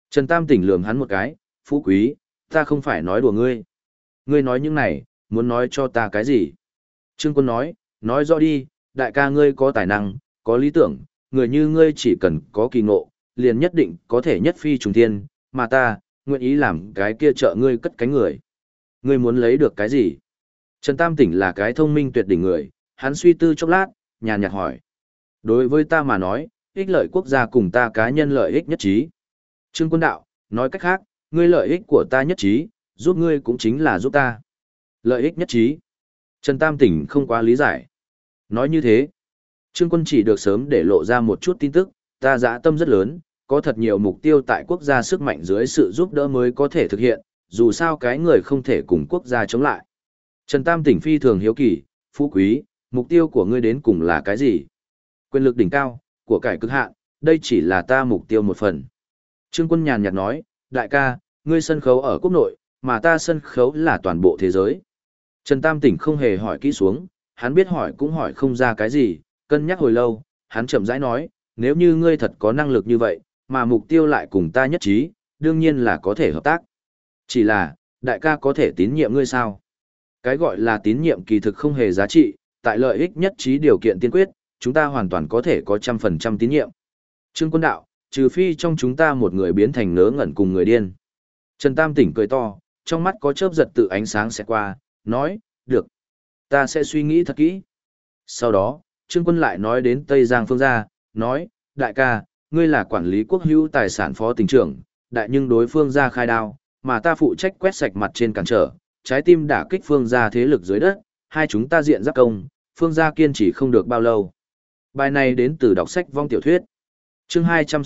Trần Tam Tỉnh lườm hắn một cái, Phú Quý, ta không phải nói đùa ngươi. Ngươi nói những này, muốn nói cho ta cái gì? Trương Quân nói rõ đi, đại ca ngươi có tài năng, có lý tưởng, người như ngươi chỉ cần có kỳ ngộ, liền nhất định có thể nhất phi trùng thiên, mà ta, nguyện ý làm cái kia trợ ngươi cất cánh người. Ngươi muốn lấy được cái gì? Trần Tam Tỉnh là cái thông minh tuyệt đỉnh người, hắn suy tư chốc lát, nhàn nhạt hỏi. Đối với ta mà nói, ích lợi quốc gia cùng ta cá nhân lợi ích nhất trí. Trương Quân đạo, nói cách khác, ngươi lợi ích của ta nhất trí, giúp ngươi cũng chính là giúp ta. Lợi ích nhất trí. Trần Tam Tỉnh không quá lý giải. Nói như thế, Trương Quân chỉ được sớm để lộ ra một chút tin tức, ta dã tâm rất lớn, có thật nhiều mục tiêu tại quốc gia sức mạnh dưới sự giúp đỡ mới có thể thực hiện, dù sao cái người không thể cùng quốc gia chống lại. Trần Tam Tỉnh phi thường hiếu kỳ, Phú Quý, mục tiêu của ngươi đến cùng là cái gì? Quyền lực đỉnh cao, của cải cực hạn, đây chỉ là ta mục tiêu một phần. Trương Quân nhàn nhạt nói, đại ca, ngươi sân khấu ở quốc nội, mà ta sân khấu là toàn bộ thế giới. Trần Tam Tỉnh không hề hỏi kỹ xuống, hắn biết hỏi cũng hỏi không ra cái gì, cân nhắc hồi lâu, hắn chậm rãi nói, nếu như ngươi thật có năng lực như vậy, mà mục tiêu lại cùng ta nhất trí, đương nhiên là có thể hợp tác. Chỉ là, đại ca có thể tín nhiệm ngươi sao? Cái gọi là tín nhiệm kỳ thực không hề giá trị, tại lợi ích nhất trí điều kiện tiên quyết, chúng ta hoàn toàn có thể có 100% tín nhiệm. Trương Quân đạo, trừ phi trong chúng ta một người biến thành ngớ ngẩn cùng người điên. Trần Tam Tỉnh cười to, trong mắt có chớp giật tự ánh sáng sẽ qua, nói, được. Ta sẽ suy nghĩ thật kỹ. Sau đó, Trương Quân lại nói đến Tây Giang Phương gia, nói, đại ca, ngươi là quản lý quốc hữu tài sản phó tỉnh trưởng, đại nhưng đối phương gia khai đao, mà ta phụ trách quét sạch mặt trên cản trở, trái tim đả kích phương gia thế lực dưới đất, hai chúng ta diện giáp công, phương gia kiên trì không được bao lâu. Bài này đến từ đọc sách vong tiểu thuyết. Chương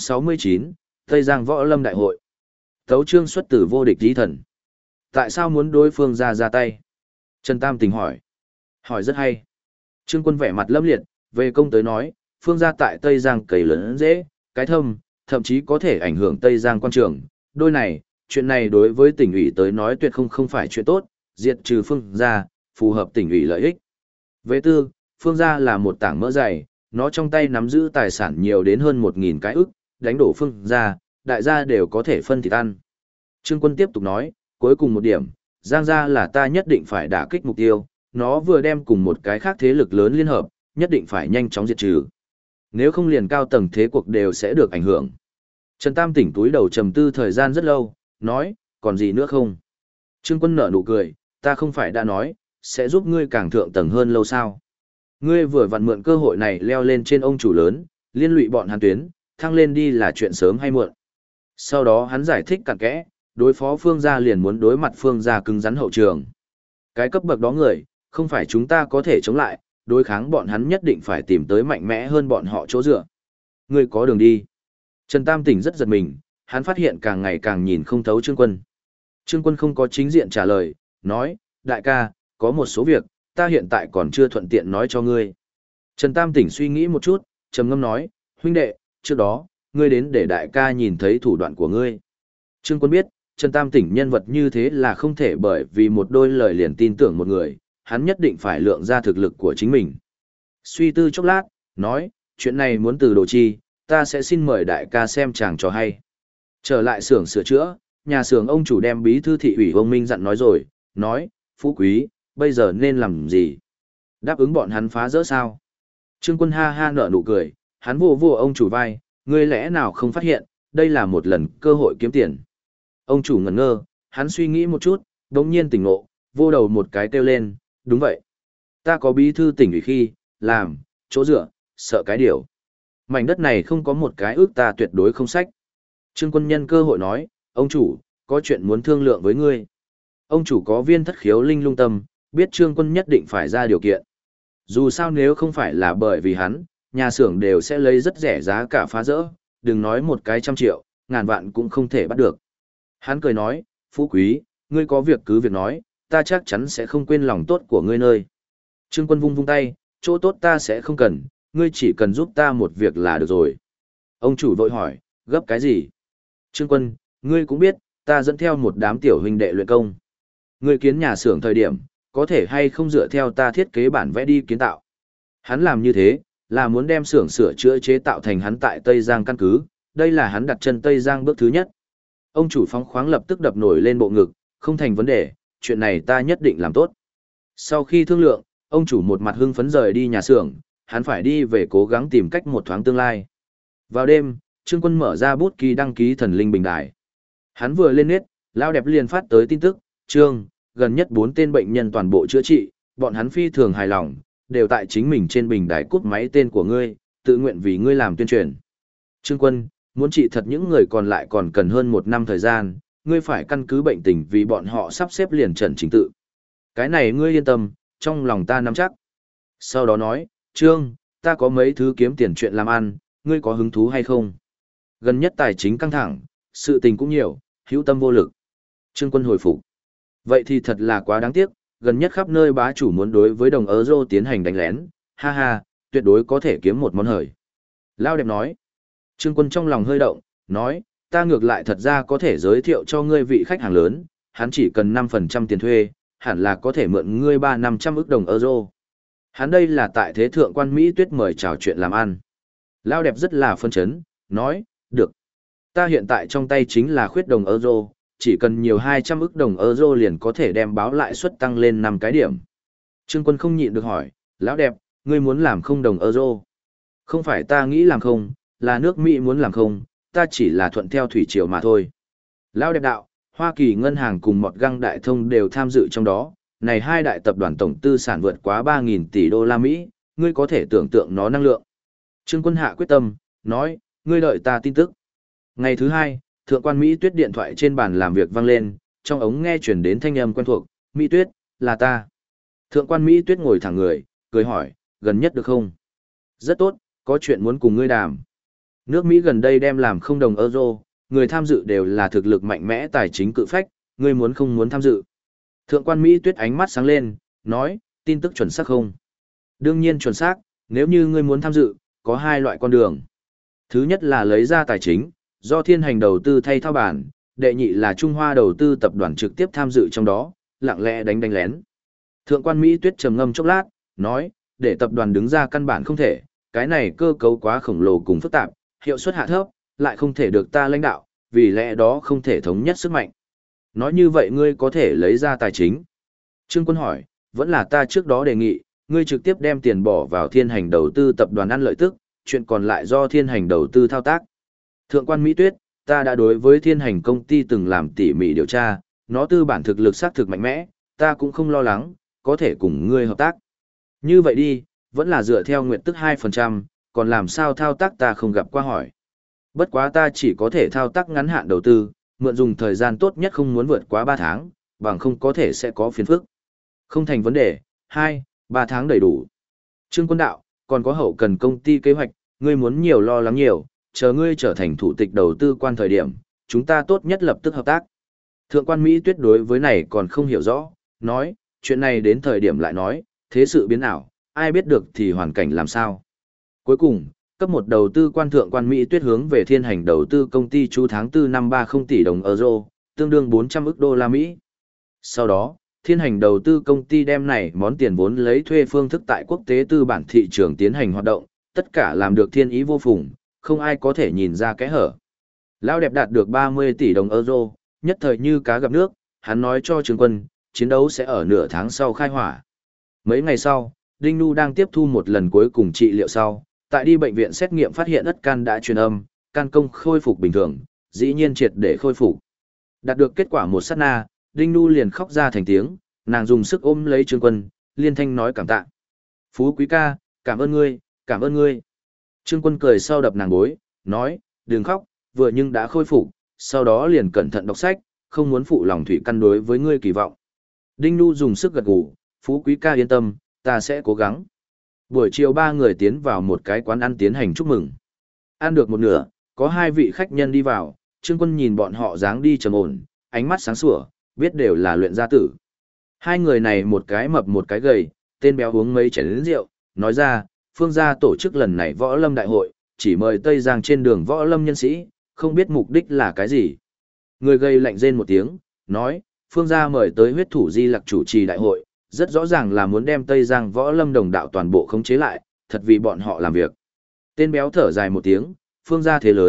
269, Tây Giang Võ Lâm Đại hội. Tấu chương xuất từ vô địch chí thần. Tại sao muốn đối phương ra tay? Trần Tam Tỉnh hỏi. Hỏi rất hay. Trương Quân vẻ mặt lâm liệt, về công tới nói, phương gia tại Tây Giang cầy lớn dễ, cái thâm, thậm chí có thể ảnh hưởng Tây Giang quan trường. Đôi này, chuyện này đối với tỉnh ủy tới nói tuyệt không phải chuyện tốt, diệt trừ phương gia, phù hợp tỉnh ủy lợi ích. Về tư, phương gia là một tảng mỡ dày, nó trong tay nắm giữ tài sản nhiều đến hơn 1.000 cái ức, đánh đổ phương gia, đại gia đều có thể phân thịt ăn. Trương Quân tiếp tục nói, cuối cùng một điểm, Giang gia là ta nhất định phải đả kích mục tiêu, nó vừa đem cùng một cái khác thế lực lớn liên hợp, nhất định phải nhanh chóng diệt trừ. Nếu không liền cao tầng thế cuộc đều sẽ được ảnh hưởng. Trần Tam Tỉnh túi đầu trầm tư thời gian rất lâu, nói, còn gì nữa không? Trương Quân nở nụ cười, ta không phải đã nói, sẽ giúp ngươi càng thượng tầng hơn lâu sao? Ngươi vừa vặn mượn cơ hội này leo lên trên ông chủ lớn, liên lụy bọn hắn tuyến, thăng lên đi là chuyện sớm hay muộn. Sau đó hắn giải thích cặn kẽ, đối phó phương gia liền muốn đối mặt phương gia cứng rắn hậu trường. Cái cấp bậc đó người, không phải chúng ta có thể chống lại, đối kháng bọn hắn nhất định phải tìm tới mạnh mẽ hơn bọn họ chỗ dựa. Ngươi có đường đi. Trần Tam Tỉnh rất giật mình, hắn phát hiện càng ngày càng nhìn không thấu Trương Quân. Trương Quân không có chính diện trả lời, nói, đại ca, có một số việc, ta hiện tại còn chưa thuận tiện nói cho ngươi. Trần Tam Tỉnh suy nghĩ một chút, trầm ngâm nói, huynh đệ, trước đó, ngươi đến để đại ca nhìn thấy thủ đoạn của ngươi. Trương Quân biết, Trần Tam Tỉnh nhân vật như thế là không thể bởi vì một đôi lời liền tin tưởng một người, hắn nhất định phải lượng ra thực lực của chính mình. Suy tư chốc lát, nói, chuyện này muốn từ Đồ Chi, ta sẽ xin mời đại ca xem chàng trò hay. Trở lại xưởng sửa chữa, nhà xưởng ông chủ đem bí thư thị ủy ông Minh dặn nói rồi, nói, Phú Quý, bây giờ nên làm gì? Đáp ứng bọn hắn phá rỡ sao? Trương Quân ha ha nở nụ cười, hắn vô vô ông chủ vai, ngươi lẽ nào không phát hiện, đây là một lần cơ hội kiếm tiền. Ông chủ ngẩn ngơ, hắn suy nghĩ một chút, đống nhiên tỉnh ngộ, vô đầu một cái kêu lên, đúng vậy. Ta có bí thư tỉnh ủy khi, làm, chỗ dựa, sợ cái điều. Mảnh đất này không có một cái ước ta tuyệt đối không sách. Trương Quân nhân cơ hội nói, ông chủ, có chuyện muốn thương lượng với ngươi. Ông chủ có viên thất khiếu linh lung tâm, biết Trương Quân nhất định phải ra điều kiện. Dù sao nếu không phải là bởi vì hắn, nhà xưởng đều sẽ lấy rất rẻ giá cả phá rỡ, đừng nói một cái 100 triệu, ngàn vạn cũng không thể bắt được. Hắn cười nói, Phú Quý, ngươi có việc cứ việc nói, ta chắc chắn sẽ không quên lòng tốt của ngươi nơi. Trương Quân vung vung tay, chỗ tốt ta sẽ không cần, ngươi chỉ cần giúp ta một việc là được rồi. Ông chủ vội hỏi, gấp cái gì? Trương Quân, ngươi cũng biết, ta dẫn theo một đám tiểu huynh đệ luyện công. Ngươi kiến nhà xưởng thời điểm, có thể hay không dựa theo ta thiết kế bản vẽ đi kiến tạo. Hắn làm như thế, là muốn đem xưởng sửa chữa chế tạo thành hắn tại Tây Giang căn cứ, đây là hắn đặt chân Tây Giang bước thứ nhất. Ông chủ phóng khoáng lập tức đập nổi lên bộ ngực, không thành vấn đề, chuyện này ta nhất định làm tốt. Sau khi thương lượng, ông chủ một mặt hưng phấn rời đi nhà xưởng, hắn phải đi về cố gắng tìm cách một thoáng tương lai. Vào đêm, Trương Quân mở ra bút ký đăng ký thần linh bình đài. Hắn vừa lên nét, Lao Đẹp liền phát tới tin tức, Trương, gần nhất 4 tên bệnh nhân toàn bộ chữa trị, bọn hắn phi thường hài lòng, đều tại chính mình trên bình đài cút máy tên của ngươi, tự nguyện vì ngươi làm tuyên truyền. Trương Quân, muốn trị thật những người còn lại còn cần hơn 1 năm thời gian, ngươi phải căn cứ bệnh tình vì bọn họ sắp xếp liền trần chính tự. Cái này ngươi yên tâm, trong lòng ta nắm chắc. Sau đó nói, Trương, ta có mấy thứ kiếm tiền chuyện làm ăn, ngươi có hứng thú hay không? Gần nhất tài chính căng thẳng, sự tình cũng nhiều, hữu tâm vô lực. Trương Quân hồi phục. Vậy thì thật là quá đáng tiếc, gần nhất khắp nơi bá chủ muốn đối với đồng euro tiến hành đánh lén, ha ha, tuyệt đối có thể kiếm một món hời. Lao Đẹp nói. Trương Quân trong lòng hơi động, nói, ta ngược lại thật ra có thể giới thiệu cho ngươi vị khách hàng lớn, hắn chỉ cần 5% tiền thuê, hẳn là có thể mượn ngươi 300-500 ức đồng euro. Hắn đây là tại thế thượng quan Mỹ Tuyết mời chào chuyện làm ăn. Lao Đẹp rất là phân chấn, nói, được. Ta hiện tại trong tay chính là khuyết đồng euro, chỉ cần nhiều 200 ức đồng euro liền có thể đem báo lãi suất tăng lên 5 cái điểm. Trương Quân không nhịn được hỏi, Lão Đẹp, ngươi muốn làm không đồng euro? Không phải ta nghĩ làm không, là nước Mỹ muốn làm không, ta chỉ là thuận theo thủy triều mà thôi. Lão Đẹp đạo, Hoa Kỳ ngân hàng cùng một găng đại thông đều tham dự trong đó, này hai đại tập đoàn tổng tư sản vượt quá 3.000 tỷ đô la Mỹ, ngươi có thể tưởng tượng nó năng lượng. Trương Quân hạ quyết tâm, nói, ngươi đợi ta tin tức. Ngày thứ hai, thượng quan Mỹ Tuyết điện thoại trên bàn làm việc vang lên, trong ống nghe chuyển đến thanh âm quen thuộc, Mỹ Tuyết, là ta. Thượng quan Mỹ Tuyết ngồi thẳng người, cười hỏi, gần nhất được không? Rất tốt, có chuyện muốn cùng ngươi đàm. Nước Mỹ gần đây đem làm không đồng euro, người tham dự đều là thực lực mạnh mẽ tài chính cự phách, ngươi muốn không muốn tham dự. Thượng quan Mỹ Tuyết ánh mắt sáng lên, nói, tin tức chuẩn xác không? Đương nhiên chuẩn xác, nếu như ngươi muốn tham dự, có hai loại con đường. Thứ nhất là lấy ra tài chính, do thiên hành đầu tư thay thao bản, đệ nhị là Trung Hoa đầu tư tập đoàn trực tiếp tham dự trong đó, lặng lẽ đánh lén. Thượng quan Mỹ Tuyết trầm ngâm chốc lát, nói, để tập đoàn đứng ra căn bản không thể, cái này cơ cấu quá khổng lồ cùng phức tạp, hiệu suất hạ thấp, lại không thể được ta lãnh đạo, vì lẽ đó không thể thống nhất sức mạnh. Nói như vậy ngươi có thể lấy ra tài chính. Trương Quân hỏi, vẫn là ta trước đó đề nghị, ngươi trực tiếp đem tiền bỏ vào thiên hành đầu tư tập đoàn ăn lợi tức, chuyện còn lại do thiên hành đầu tư thao tác. Thượng quan Mỹ Tuyết, ta đã đối với thiên hành công ty từng làm tỉ mỉ điều tra, nó tư bản thực lực xác thực mạnh mẽ, ta cũng không lo lắng, có thể cùng ngươi hợp tác. Như vậy đi, vẫn là dựa theo nguyện tức 2%, còn làm sao thao tác ta không gặp qua hỏi. Bất quá ta chỉ có thể thao tác ngắn hạn đầu tư, mượn dùng thời gian tốt nhất không muốn vượt quá 3 tháng, bằng không có thể sẽ có phiền phức. Không thành vấn đề, 2-3 tháng đầy đủ. Trương Quân đạo, còn có hậu cần công ty kế hoạch, ngươi muốn nhiều lo lắng nhiều, chờ ngươi trở thành thủ tịch đầu tư quan thời điểm, chúng ta tốt nhất lập tức hợp tác. Thượng quan Mỹ Tuyết đối với này còn không hiểu rõ, nói, chuyện này đến thời điểm lại nói, thế sự biến ảo, ai biết được thì hoàn cảnh làm sao. Cuối cùng, cấp một đầu tư quan thượng quan Mỹ Tuyết hướng về thiên hành đầu tư công ty chú tháng 4 năm 30 tỷ đồng euro, tương đương 400 ức đô la Mỹ. Sau đó, thiên hành đầu tư công ty đem này món tiền vốn lấy thuê phương thức tại quốc tế tư bản thị trường tiến hành hoạt động, tất cả làm được thiên ý vô phùng, không ai có thể nhìn ra kẽ hở. Lão Đẹp đạt được 30 tỷ đồng euro, nhất thời như cá gặp nước, hắn nói cho Trương Quân, chiến đấu sẽ ở nửa tháng sau khai hỏa. Mấy ngày sau, Đinh Nu đang tiếp thu một lần cuối cùng trị liệu sau, tại đi bệnh viện xét nghiệm phát hiện ất can đã truyền âm, can công khôi phục bình thường, dĩ nhiên triệt để khôi phục. Đạt được kết quả một sát na, Đinh Nu liền khóc ra thành tiếng, nàng dùng sức ôm lấy Trương Quân, liên thanh nói cảm tạ. Phú quý ca, cảm ơn ngươi, cảm ơn ngươi. Trương Quân cười sau đập nàng gối, nói, đừng khóc, vừa nhưng đã khôi phục, sau đó liền cẩn thận đọc sách, không muốn phụ lòng thủy căn đối với ngươi kỳ vọng. Đinh Nu dùng sức gật gù, Phú quý ca yên tâm, ta sẽ cố gắng. Buổi chiều 3 người tiến vào một cái quán ăn tiến hành chúc mừng. Ăn được một nửa, có 2 vị khách nhân đi vào, Trương Quân nhìn bọn họ dáng đi trầm ổn, ánh mắt sáng sủa, biết đều là luyện gia tử. 2 người này một cái mập một cái gầy, tên béo uống mấy chén rượu, nói ra, Phương gia tổ chức lần này võ lâm đại hội, chỉ mời Tây Giang trên đường võ lâm nhân sĩ, không biết mục đích là cái gì. Người gầy lạnh rên một tiếng, nói, Phương gia mời tới huyết thủ Di Lặc chủ trì đại hội, rất rõ ràng là muốn đem Tây Giang võ lâm đồng đạo toàn bộ khống chế lại, thật vì bọn họ làm việc. Tên béo thở dài một tiếng, Phương gia thế lớn,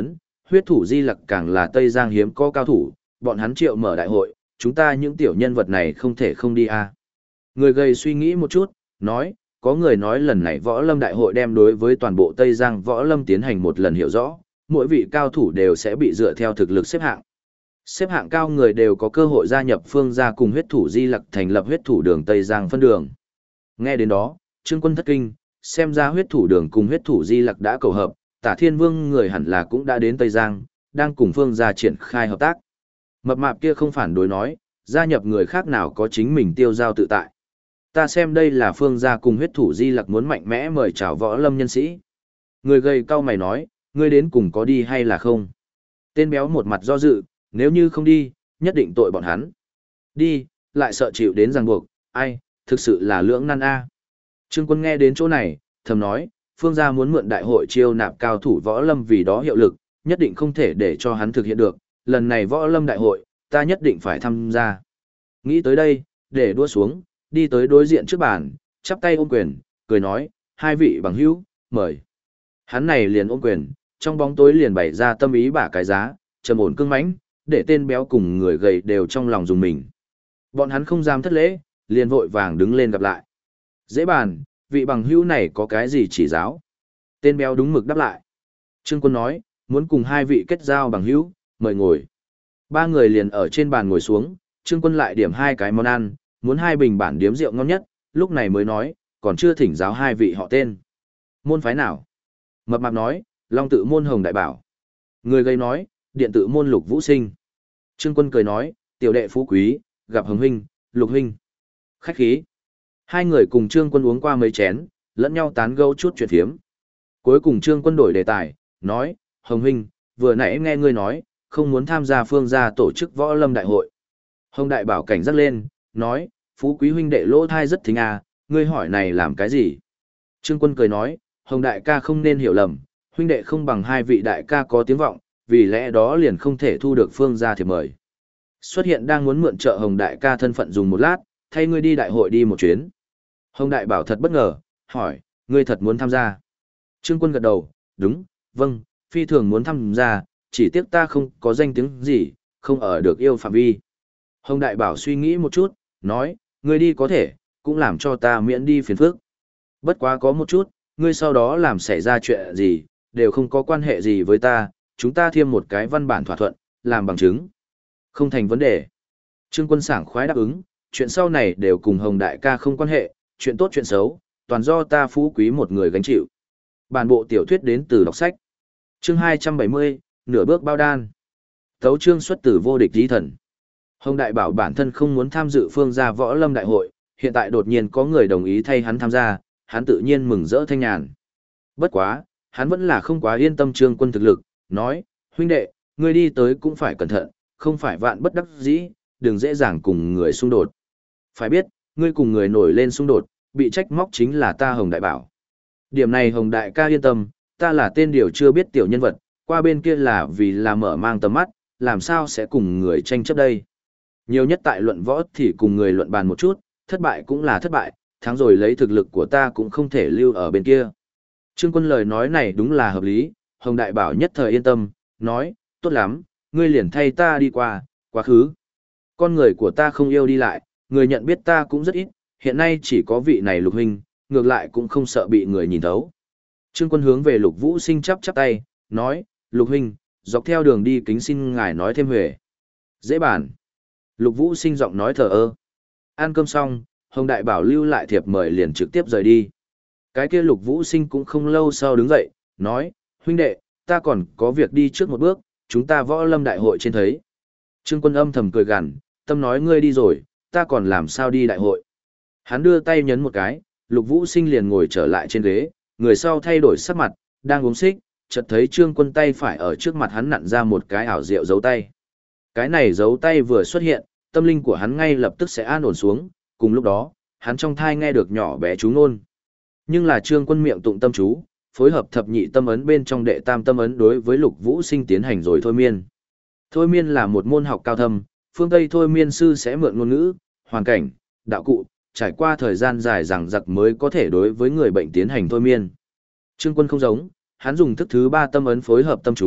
huyết thủ Di Lặc càng là Tây Giang hiếm có cao thủ, bọn hắn triệu mở đại hội, chúng ta những tiểu nhân vật này không thể không đi à. Người gầy suy nghĩ một chút, nói, có người nói lần này võ lâm đại hội đem đối với toàn bộ Tây Giang võ lâm tiến hành một lần hiểu rõ, mỗi vị cao thủ đều sẽ bị dựa theo thực lực xếp hạng. Xếp hạng cao người đều có cơ hội gia nhập Phương gia cùng huyết thủ Di Lặc thành lập huyết thủ đường Tây Giang phân đường. Nghe đến đó, Trương Quân thất kinh, xem ra huyết thủ đường cùng huyết thủ Di Lặc đã cầu hợp, Tả Thiên Vương người hẳn là cũng đã đến Tây Giang, đang cùng Phương gia triển khai hợp tác. Mập mạp kia không phản đối nói, gia nhập người khác nào có chính mình tiêu giao tự tại. Ta xem đây là Phương gia cùng huyết thủ Di Lặc muốn mạnh mẽ mời chào võ lâm nhân sĩ. Người gầy cau mày nói, ngươi đến cùng có đi hay là không? Tên béo một mặt do dự, nếu như không đi, nhất định tội bọn hắn. Đi, lại sợ chịu đến ràng buộc, ai, thực sự là lưỡng nan a. Trương Quân nghe đến chỗ này, thầm nói, Phương gia muốn mượn đại hội chiêu nạp cao thủ võ lâm vì đó hiệu lực, nhất định không thể để cho hắn thực hiện được, lần này võ lâm đại hội, ta nhất định phải tham gia. Nghĩ tới đây, để đua xuống, đi tới đối diện trước bàn, chắp tay ôm quyền, cười nói, hai vị bằng hữu, mời. Hắn này liền ôm quyền, trong bóng tối liền bày ra tâm ý bả cái giá, trầm ổn cương mãnh, để tên béo cùng người gầy đều trong lòng dùng mình. Bọn hắn không dám thất lễ, liền vội vàng đứng lên gặp lại. Dễ bàn, vị bằng hữu này có cái gì chỉ giáo? Tên béo đúng mực đáp lại. Trương Quân nói, muốn cùng hai vị kết giao bằng hữu, mời ngồi. Ba người liền ở trên bàn ngồi xuống, Trương Quân lại điểm hai cái món ăn, muốn hai bình bản điếm rượu ngon nhất, lúc này mới nói, còn chưa thỉnh giáo hai vị họ tên. Môn phái nào? Mập mạp nói, Long tự môn Hồng Đại Bảo. Người gầy nói, điện tự môn Lục Vũ Sinh. Trương Quân cười nói, tiểu đệ phú quý, gặp Hồng huynh, Lục huynh. Khách khí. Hai người cùng Trương Quân uống qua mấy chén, lẫn nhau tán gẫu chút chuyện phiếm. Cuối cùng Trương Quân đổi đề tài, nói, Hồng huynh, vừa nãy nghe ngươi nói, không muốn tham gia Phương gia tổ chức võ lâm đại hội. Hồng Đại Bảo cảnh giác lên, nói, phú quý huynh đệ lỗ thai rất thính à, ngươi hỏi này làm cái gì? Trương Quân cười nói, Hồng đại ca không nên hiểu lầm, huynh đệ không bằng hai vị đại ca có tiếng vọng, vì lẽ đó liền không thể thu được Phương gia thiệp mời. Xuất hiện đang muốn mượn trợ Hồng đại ca thân phận dùng một lát, thay ngươi đi đại hội đi một chuyến. Hồng Đại Bảo thật bất ngờ, hỏi, ngươi thật muốn tham gia? Trương Quân gật đầu, đúng, vâng, phi thường muốn tham gia, chỉ tiếc ta không có danh tiếng gì, không ở được yêu phạm vi. Hồng Đại Bảo suy nghĩ một chút, nói, ngươi đi có thể, cũng làm cho ta miễn đi phiền phức. Bất quá có một chút, ngươi sau đó làm xảy ra chuyện gì, đều không có quan hệ gì với ta, chúng ta thêm một cái văn bản thỏa thuận, làm bằng chứng. Không thành vấn đề. Trương Quân sảng khoái đáp ứng, chuyện sau này đều cùng Hồng đại ca không quan hệ, chuyện tốt chuyện xấu, toàn do ta phú quý một người gánh chịu. Bản bộ tiểu thuyết đến từ đọc sách. Chương 270, nửa bước bao đan. Tấu chương xuất từ vô địch lý thần. Hồng Đại Bảo bản thân không muốn tham dự Phương gia võ lâm đại hội, hiện tại đột nhiên có người đồng ý thay hắn tham gia, hắn tự nhiên mừng rỡ thanh nhàn. Bất quá, hắn vẫn là không quá yên tâm Trương Quân thực lực, nói, huynh đệ, ngươi đi tới cũng phải cẩn thận, không phải vạn bất đắc dĩ, đừng dễ dàng cùng người xung đột. Phải biết, ngươi cùng người nổi lên xung đột, bị trách móc chính là ta Hồng Đại Bảo. Điểm này Hồng Đại ca yên tâm, ta là tên điều chưa biết tiểu nhân vật, qua bên kia là vì là mở mang tầm mắt, làm sao sẽ cùng người tranh chấp đây. Nhiều nhất tại luận võ thì cùng người luận bàn một chút, thất bại cũng là thất bại, thắng rồi lấy thực lực của ta cũng không thể lưu ở bên kia. Trương Quân lời nói này đúng là hợp lý, Hồng Đại Bảo nhất thời yên tâm, nói, tốt lắm, ngươi liền thay ta đi qua, quá khứ. Con người của ta không yêu đi lại, người nhận biết ta cũng rất ít, hiện nay chỉ có vị này Lục huynh, ngược lại cũng không sợ bị người nhìn thấu. Trương Quân hướng về Lục Vũ Sinh chắp tay, nói, Lục huynh, dọc theo đường đi kính xin ngài nói thêm huề. Dễ bàn. Lục Vũ Sinh giọng nói thờ ơ. Ăn cơm xong, Hồng Đại Bảo lưu lại thiệp mời liền trực tiếp rời đi. Cái kia Lục Vũ Sinh cũng không lâu sau đứng dậy, nói, huynh đệ, ta còn có việc đi trước một bước, chúng ta võ lâm đại hội trên thấy. Trương Quân âm thầm cười gằn, tâm nói ngươi đi rồi, ta còn làm sao đi đại hội. Hắn đưa tay nhấn một cái, Lục Vũ Sinh liền ngồi trở lại trên ghế, người sau thay đổi sắc mặt, đang uống xích, chợt thấy Trương Quân tay phải ở trước mặt hắn nặn ra một cái ảo diệu dấu tay. Cái này dấu tay vừa xuất hiện, tâm linh của hắn ngay lập tức sẽ an ổn xuống, cùng lúc đó, hắn trong thai nghe được nhỏ bé chú ngôn. Nhưng là Trương Quân miệng tụng tâm chú, phối hợp thập nhị tâm ấn bên trong đệ tam tâm ấn đối với Lục Vũ Sinh tiến hành rồi thôi miên. Thôi miên là một môn học cao thâm, phương Tây thôi miên sư sẽ mượn ngôn ngữ, hoàn cảnh, đạo cụ, trải qua thời gian dài rằng giặc mới có thể đối với người bệnh tiến hành thôi miên. Trương Quân không giống, hắn dùng thức thứ ba tâm ấn phối hợp tâm chú,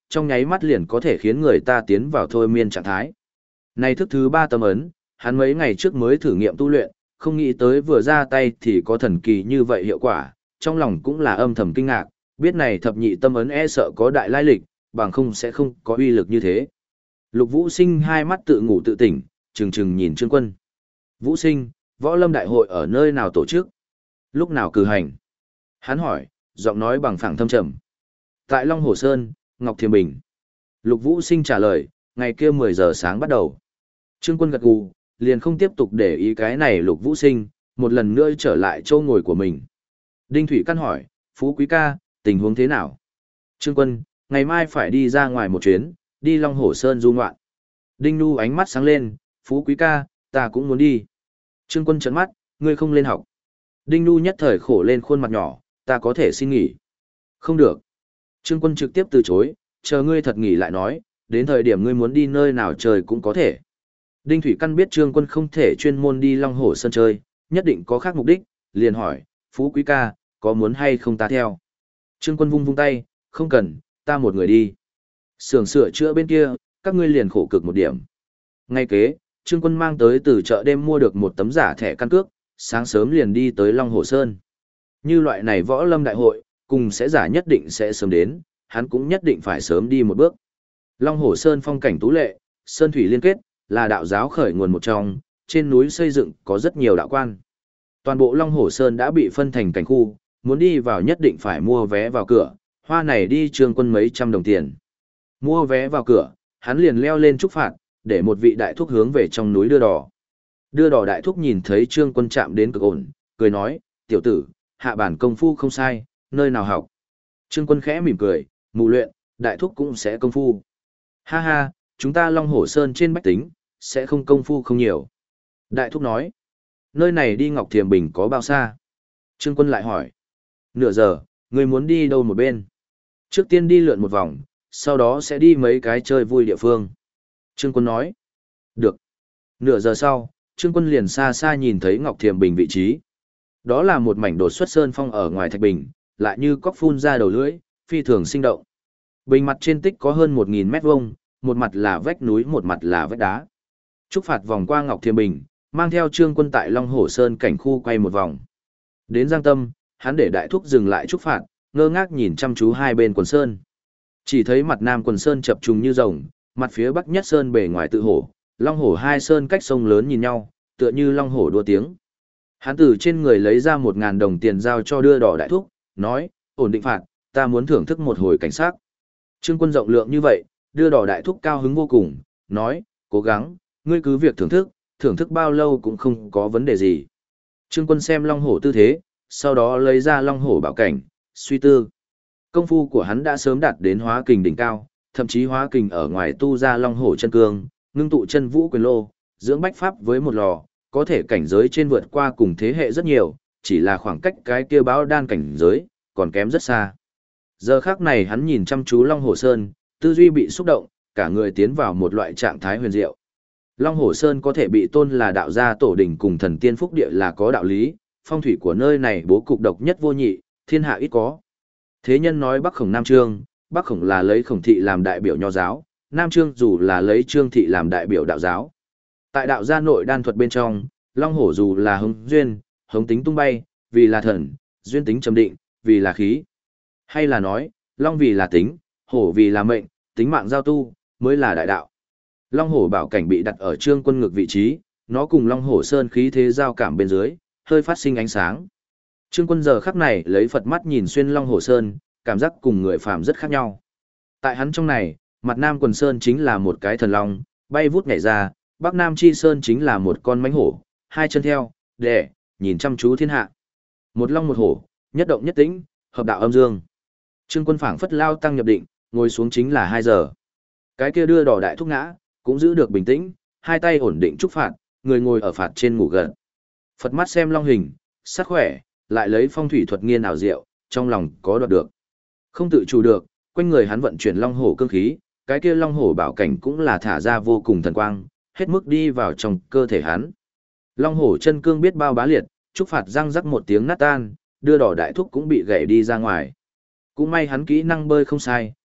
trong nháy mắt liền có thể khiến người ta tiến vào thôi miên trạng thái. Này thức thứ 3 tâm ấn, hắn mấy ngày trước mới thử nghiệm tu luyện, không nghĩ tới vừa ra tay thì có thần kỳ như vậy hiệu quả, trong lòng cũng là âm thầm kinh ngạc, biết này thập nhị tâm ấn e sợ có đại lai lịch, bằng không sẽ không có uy lực như thế. Lục Vũ Sinh hai mắt tự ngủ tự tỉnh, trừng trừng nhìn Trương Quân. Vũ Sinh, võ lâm đại hội ở nơi nào tổ chức? Lúc nào cử hành? Hắn hỏi, giọng nói bằng phẳng thâm trầm. Tại Long Hồ Sơn, Ngọc Thiềm Bình. Lục Vũ Sinh trả lời, ngày kia 10 giờ sáng bắt đầu. Trương Quân gật gù, liền không tiếp tục để ý cái này Lục Vũ Sinh, một lần nữa trở lại chỗ ngồi của mình. Đinh Thủy Căn hỏi, Phú Quý ca, tình huống thế nào? Trương Quân, ngày mai phải đi ra ngoài một chuyến, đi Long Hồ Sơn du ngoạn. Đinh Nu ánh mắt sáng lên, Phú Quý ca, ta cũng muốn đi. Trương Quân trợn mắt, ngươi không lên học. Đinh Nu nhất thời khổ lên khuôn mặt nhỏ, ta có thể xin nghỉ. Không được. Trương Quân trực tiếp từ chối, chờ ngươi thật nghỉ lại nói, đến thời điểm ngươi muốn đi nơi nào chơi cũng có thể. Đinh Thủy Căn biết Trương Quân không thể chuyên môn đi Long Hồ Sơn chơi, nhất định có khác mục đích, liền hỏi, Phú Quý ca, có muốn hay không ta theo? Trương Quân vung vung tay, không cần, ta một người đi. Xưởng sửa chữa bên kia, các ngươi liền khổ cực một điểm. Ngay kế, Trương Quân mang tới từ chợ đêm mua được một tấm giả thẻ căn cước, sáng sớm liền đi tới Long Hồ Sơn. Như loại này võ lâm đại hội, cùng sẽ giả nhất định sẽ sớm đến, hắn cũng nhất định phải sớm đi một bước. Long Hồ Sơn phong cảnh tú lệ, sơn thủy liên kết, là đạo giáo khởi nguồn một trong, trên núi xây dựng có rất nhiều đạo quan. Toàn bộ Long Hồ Sơn đã bị phân thành cảnh khu, muốn đi vào nhất định phải mua vé vào cửa, hoa này đi Trương Quân mấy trăm đồng tiền. Mua vé vào cửa, hắn liền leo lên trúc phạt, để một vị đại thúc hướng về trong núi đưa đò. Đưa đò đại thúc nhìn thấy Trương Quân chạm đến cực ổn, cười nói, tiểu tử, hạ bản công phu không sai, nơi nào học. Trương Quân khẽ mỉm cười, mù luyện, đại thúc cũng sẽ công phu. Ha ha, chúng ta Long Hồ Sơn trên bách tính, sẽ không công phu không nhiều. Đại thúc nói, nơi này đi Ngọc Thiềm Bình có bao xa? Trương Quân lại hỏi, nửa giờ, người muốn đi đâu một bên? Trước tiên đi lượn một vòng, sau đó sẽ đi mấy cái chơi vui địa phương. Trương Quân nói, được. Nửa giờ sau, Trương Quân liền xa xa nhìn thấy Ngọc Thiềm Bình vị trí. Đó là một mảnh đột xuất sơn phong ở ngoài thạch bình, lại như cóc phun ra đầu lưỡi, phi thường sinh động. Bình mặt trên tích có hơn 1000 mét vuông, một mặt là vách núi, một mặt là vách đá. Trúc phạt vòng qua Ngọc Thiềm Bình, mang theo Trương Quân tại Long Hồ Sơn cảnh khu quay một vòng. Đến Giang Tâm, hắn để đại thúc dừng lại trúc phạt, ngơ ngác nhìn chăm chú hai bên quần sơn. Chỉ thấy mặt nam quần sơn chập trùng như rồng, mặt phía bắc nhất sơn bề ngoài tự hổ, Long Hổ hai sơn cách sông lớn nhìn nhau, tựa như Long Hổ đua tiếng. Hắn từ trên người lấy ra 1000 đồng tiền giao cho đưa đỏ đại thúc, nói, ổn định phạt, ta muốn thưởng thức một hồi cảnh sát. Trương Quân rộng lượng như vậy, đưa đỏ đại thúc cao hứng vô cùng, nói, cố gắng, ngươi cứ việc thưởng thức bao lâu cũng không có vấn đề gì. Trương Quân xem Long Hổ tư thế, sau đó lấy ra Long Hổ bảo cảnh, suy tư. Công phu của hắn đã sớm đạt đến hóa kình đỉnh cao, thậm chí hóa kình ở ngoài tu ra Long Hổ chân cương, ngưng tụ chân vũ quyền lô, dưỡng bách pháp với một lò, có thể cảnh giới trên vượt qua cùng thế hệ rất nhiều, chỉ là khoảng cách cái kia báo đan cảnh giới, còn kém rất xa. Giờ khắc này hắn nhìn chăm chú Long Hổ Sơn, tư duy bị xúc động, cả người tiến vào một loại trạng thái huyền diệu. Long Hổ Sơn có thể bị tôn là đạo gia tổ đỉnh cùng thần tiên phúc địa là có đạo lý, phong thủy của nơi này bố cục độc nhất vô nhị, thiên hạ ít có. Thế nhân nói Bắc Khổng Nam Trương, Bắc Khổng là lấy Khổng thị làm đại biểu nho giáo, Nam Trương dù là lấy Trương thị làm đại biểu đạo giáo. Tại đạo gia nội đan thuật bên trong, Long Hổ dù là hống duyên, hống tính tung bay, vì là thần, duyên tính trầm định, vì là khí. Hay là nói, Long vì là tính, Hổ vì là mệnh, tính mạng giao tu, mới là đại đạo. Long Hổ bảo cảnh bị đặt ở Trương Quân ngược vị trí, nó cùng Long Hổ Sơn khí thế giao cảm bên dưới, hơi phát sinh ánh sáng. Trương Quân giờ khắc này lấy Phật mắt nhìn xuyên Long Hổ Sơn, cảm giác cùng người phàm rất khác nhau. Tại hắn trong này, mặt Nam Quần Sơn chính là một cái thần long, bay vút nhảy ra, Bắc Nam Chi Sơn chính là một con mãnh hổ, hai chân theo, đẻ, nhìn chăm chú thiên hạ. Một long một hổ, nhất động nhất tĩnh, hợp đạo âm dương. Trương Quân phảng phất lao tăng nhập định, ngồi xuống chính là 2 giờ. Cái kia đưa đỏ đại thúc ngã, cũng giữ được bình tĩnh, hai tay ổn định trúc phạt, người ngồi ở phạt trên ngủ gần. Phật mắt xem long hình, sắc khỏe, lại lấy phong thủy thuật nghiên ảo diệu, trong lòng có đoạt được. Không tự chủ được, quanh người hắn vận chuyển long hổ cương khí, cái kia long hổ bảo cảnh cũng là thả ra vô cùng thần quang, hết mức đi vào trong cơ thể hắn. Long hổ chân cương biết bao bá liệt, trúc phạt răng rắc một tiếng nát tan, đưa đỏ đại thúc cũng bị gãy đi ra ngoài. Cũng may hắn kỹ năng bơi không sai,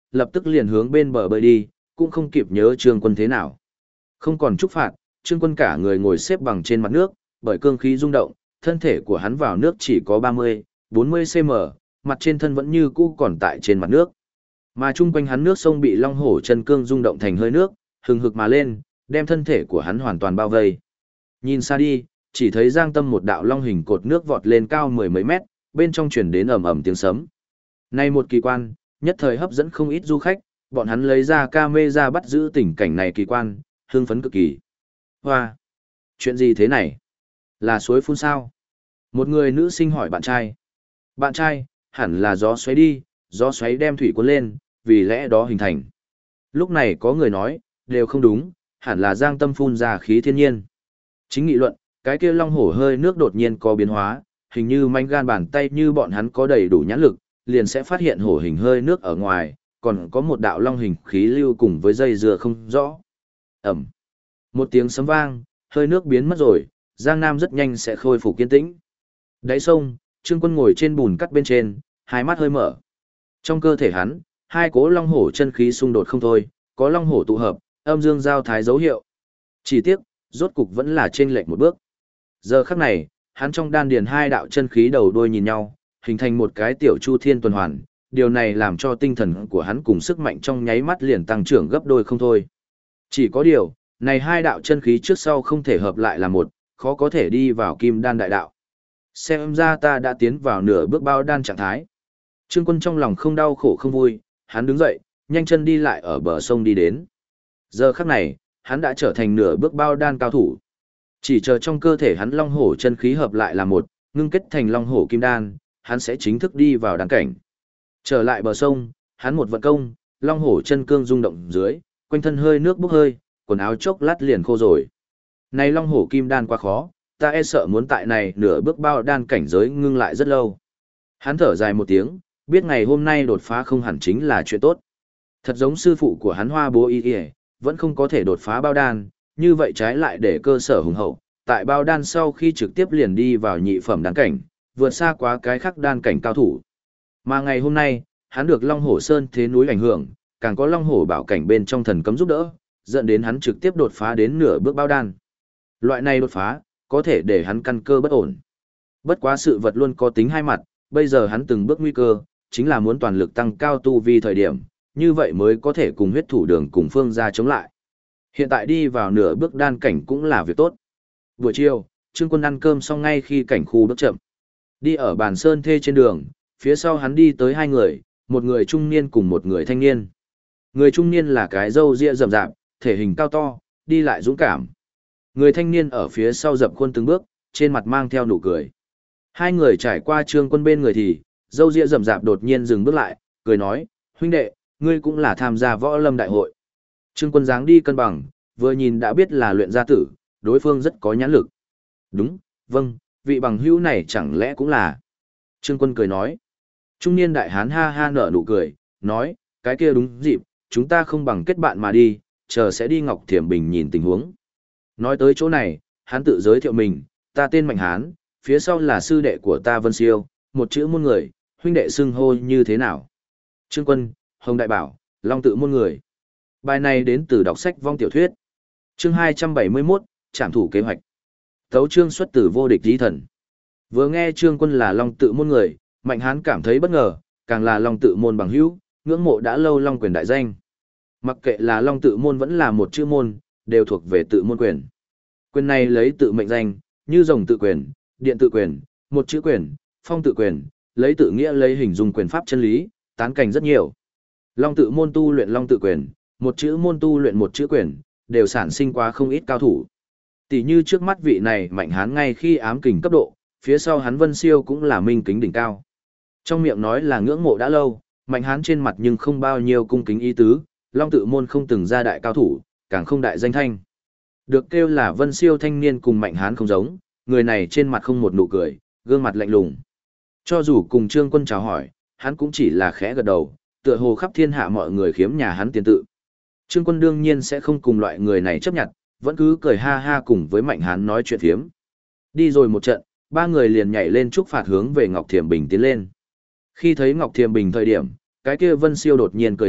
lập tức liền hướng bên bờ bơi đi, cũng không kịp nhớ Trương Quân thế nào. Không còn trúc phạt, Trương Quân cả người ngồi xếp bằng trên mặt nước, bởi cương khí rung động, thân thể của hắn vào nước chỉ có 30-40 cm, mặt trên thân vẫn như cũ còn tại trên mặt nước. Mà chung quanh hắn nước sông bị long hổ chân cương rung động thành hơi nước, hừng hực mà lên, đem thân thể của hắn hoàn toàn bao vây. Nhìn xa đi, chỉ thấy giang tâm một đạo long hình cột nước vọt lên cao mười mấy mét, bên trong truyền đến ầm ầm tiếng sấm. Này một kỳ quan, nhất thời hấp dẫn không ít du khách, bọn hắn lấy ra camera bắt giữ tình cảnh này kỳ quan, hưng phấn cực kỳ. Hoa! Chuyện gì thế này? Là suối phun sao? Một người nữ sinh hỏi bạn trai. Bạn trai, hẳn là gió xoáy đi, gió xoáy đem thủy cuốn lên, vì lẽ đó hình thành. Lúc này có người nói, đều không đúng, hẳn là giang tâm phun ra khí thiên nhiên. Chính nghị luận, cái kia long hổ hơi nước đột nhiên có biến hóa, hình như manh gan bàn tay như bọn hắn có đầy đủ nhãn lực, liền sẽ phát hiện hổ hình hơi nước ở ngoài, còn có một đạo long hình khí lưu cùng với dây dừa không rõ. Ẩm. Một tiếng sấm vang, hơi nước biến mất rồi, Giang Nam rất nhanh sẽ khôi phục kiên tĩnh. Đáy sông, Trương Quân ngồi trên bùn cắt bên trên, hai mắt hơi mở. Trong cơ thể hắn, hai cỗ long hổ chân khí xung đột không thôi, có long hổ tụ hợp, âm dương giao thái dấu hiệu. Chỉ tiếc, rốt cục vẫn là chênh lệch một bước. Giờ khắc này, hắn trong đan điền hai đạo chân khí đầu đuôi nhìn nhau, hình thành một cái tiểu chu thiên tuần hoàn, điều này làm cho tinh thần của hắn cùng sức mạnh trong nháy mắt liền tăng trưởng gấp đôi không thôi. Chỉ có điều, này hai đạo chân khí trước sau không thể hợp lại là một, khó có thể đi vào kim đan đại đạo. Xem ra ta đã tiến vào nửa bước bao đan trạng thái. Trương Quân trong lòng không đau khổ không vui, hắn đứng dậy, nhanh chân đi lại ở bờ sông đi đến. Giờ khắc này, hắn đã trở thành nửa bước bao đan cao thủ. Chỉ chờ trong cơ thể hắn long hổ chân khí hợp lại là một, ngưng kết thành long hổ kim đan, hắn sẽ chính thức đi vào đan cảnh. Trở lại bờ sông, hắn một vận công, long hổ chân cương rung động dưới, quanh thân hơi nước bốc hơi, quần áo chốc lát liền khô rồi. Này long hổ kim đan quá khó, ta e sợ muốn tại này nửa bước bao đan cảnh giới ngưng lại rất lâu. Hắn thở dài một tiếng, biết ngày hôm nay đột phá không hẳn chính là chuyện tốt. Thật giống sư phụ của hắn Hoa Bố Y Y, vẫn không có thể đột phá bao đan, như vậy trái lại để cơ sở hùng hậu, tại bao đan sau khi trực tiếp liền đi vào nhị phẩm đan cảnh, vượt xa quá cái khác đan cảnh cao thủ. Mà ngày hôm nay, hắn được Long Hổ Sơn thế núi ảnh hưởng, càng có Long Hổ bảo cảnh bên trong thần cấm giúp đỡ, dẫn đến hắn trực tiếp đột phá đến nửa bước bao đan. Loại này đột phá, có thể để hắn căn cơ bất ổn. Bất quá sự vật luôn có tính hai mặt, bây giờ hắn từng bước nguy cơ, chính là muốn toàn lực tăng cao tu vi thời điểm, như vậy mới có thể cùng huyết thủ đường cùng phương gia chống lại. Hiện tại đi vào nửa bước đan cảnh cũng là việc tốt. Buổi chiều, Trương Quân ăn cơm xong ngay khi cảnh khu bước chậm. Đi ở bàn sơn thê trên đường, phía sau hắn đi tới hai người, một người trung niên cùng một người thanh niên. Người trung niên là cái râu ria rậm rạp, thể hình cao to, đi lại dũng cảm. Người thanh niên ở phía sau dập khuôn từng bước, trên mặt mang theo nụ cười. Hai người trải qua Trương Quân bên người thì, râu ria rậm rạp đột nhiên dừng bước lại, cười nói, huynh đệ, ngươi cũng là tham gia võ lâm đại hội. Trương Quân dáng đi cân bằng, vừa nhìn đã biết là luyện gia tử, đối phương rất có nhãn lực. Đúng, vâng, vị bằng hữu này chẳng lẽ cũng là. Trương Quân cười nói. Trung niên đại hán ha ha nở nụ cười, nói, cái kia đúng dịp, chúng ta không bằng kết bạn mà đi, chờ sẽ đi Ngọc Thiểm Bình nhìn tình huống. Nói tới chỗ này, hắn tự giới thiệu mình, ta tên Mạnh Hán, phía sau là sư đệ của ta Vân Siêu, một chữ môn người, huynh đệ xưng hô như thế nào? Trương Quân, Hồng Đại Bảo, Long tự môn người. Bài này đến từ đọc sách vong tiểu thuyết. Chương 271, trảm thủ kế hoạch. Tấu chương xuất từ vô địch lý thần. Vừa nghe Trương Quân là Long tự môn người, Mạnh Hán cảm thấy bất ngờ, càng là Long tự môn bằng hữu, ngưỡng mộ đã lâu Long quyền đại danh. Mặc kệ là Long tự môn vẫn là một chữ môn, đều thuộc về tự môn quyền. Quyền này lấy tự mệnh danh, như rồng tự quyền, điện tự quyền, một chữ quyền, phong tự quyền, lấy tự nghĩa lấy hình dung quyền pháp chân lý, tán cảnh rất nhiều. Long tự môn tu luyện Long tự quyền, một chữ môn tu luyện một chữ quyền, đều sản sinh quá không ít cao thủ. Tỷ như trước mắt vị này Mạnh Hán ngay khi ám kình cấp độ, phía sau hắn Vân Siêu cũng là minh kính đỉnh cao. Trong miệng nói là ngưỡng mộ đã lâu, Mạnh Hán trên mặt nhưng không bao nhiêu cung kính ý tứ, Long tự môn không từng ra đại cao thủ, càng không đại danh thanh. Được kêu là Vân Siêu thanh niên cùng Mạnh Hán không giống, người này trên mặt không một nụ cười, gương mặt lạnh lùng. Cho dù cùng Trương Quân chào hỏi, hắn cũng chỉ là khẽ gật đầu, tựa hồ khắp thiên hạ mọi người khiếm nhà hắn tiền tự. Trương Quân đương nhiên sẽ không cùng loại người này chấp nhận, vẫn cứ cười ha ha cùng với Mạnh Hán nói chuyện phiếm. Đi rồi một trận, ba người liền nhảy lên trúc phạt hướng về Ngọc Thiểm Bình tiến lên. Khi thấy Ngọc Thiểm Bình thời điểm, cái kia Vân Siêu đột nhiên cười lạnh,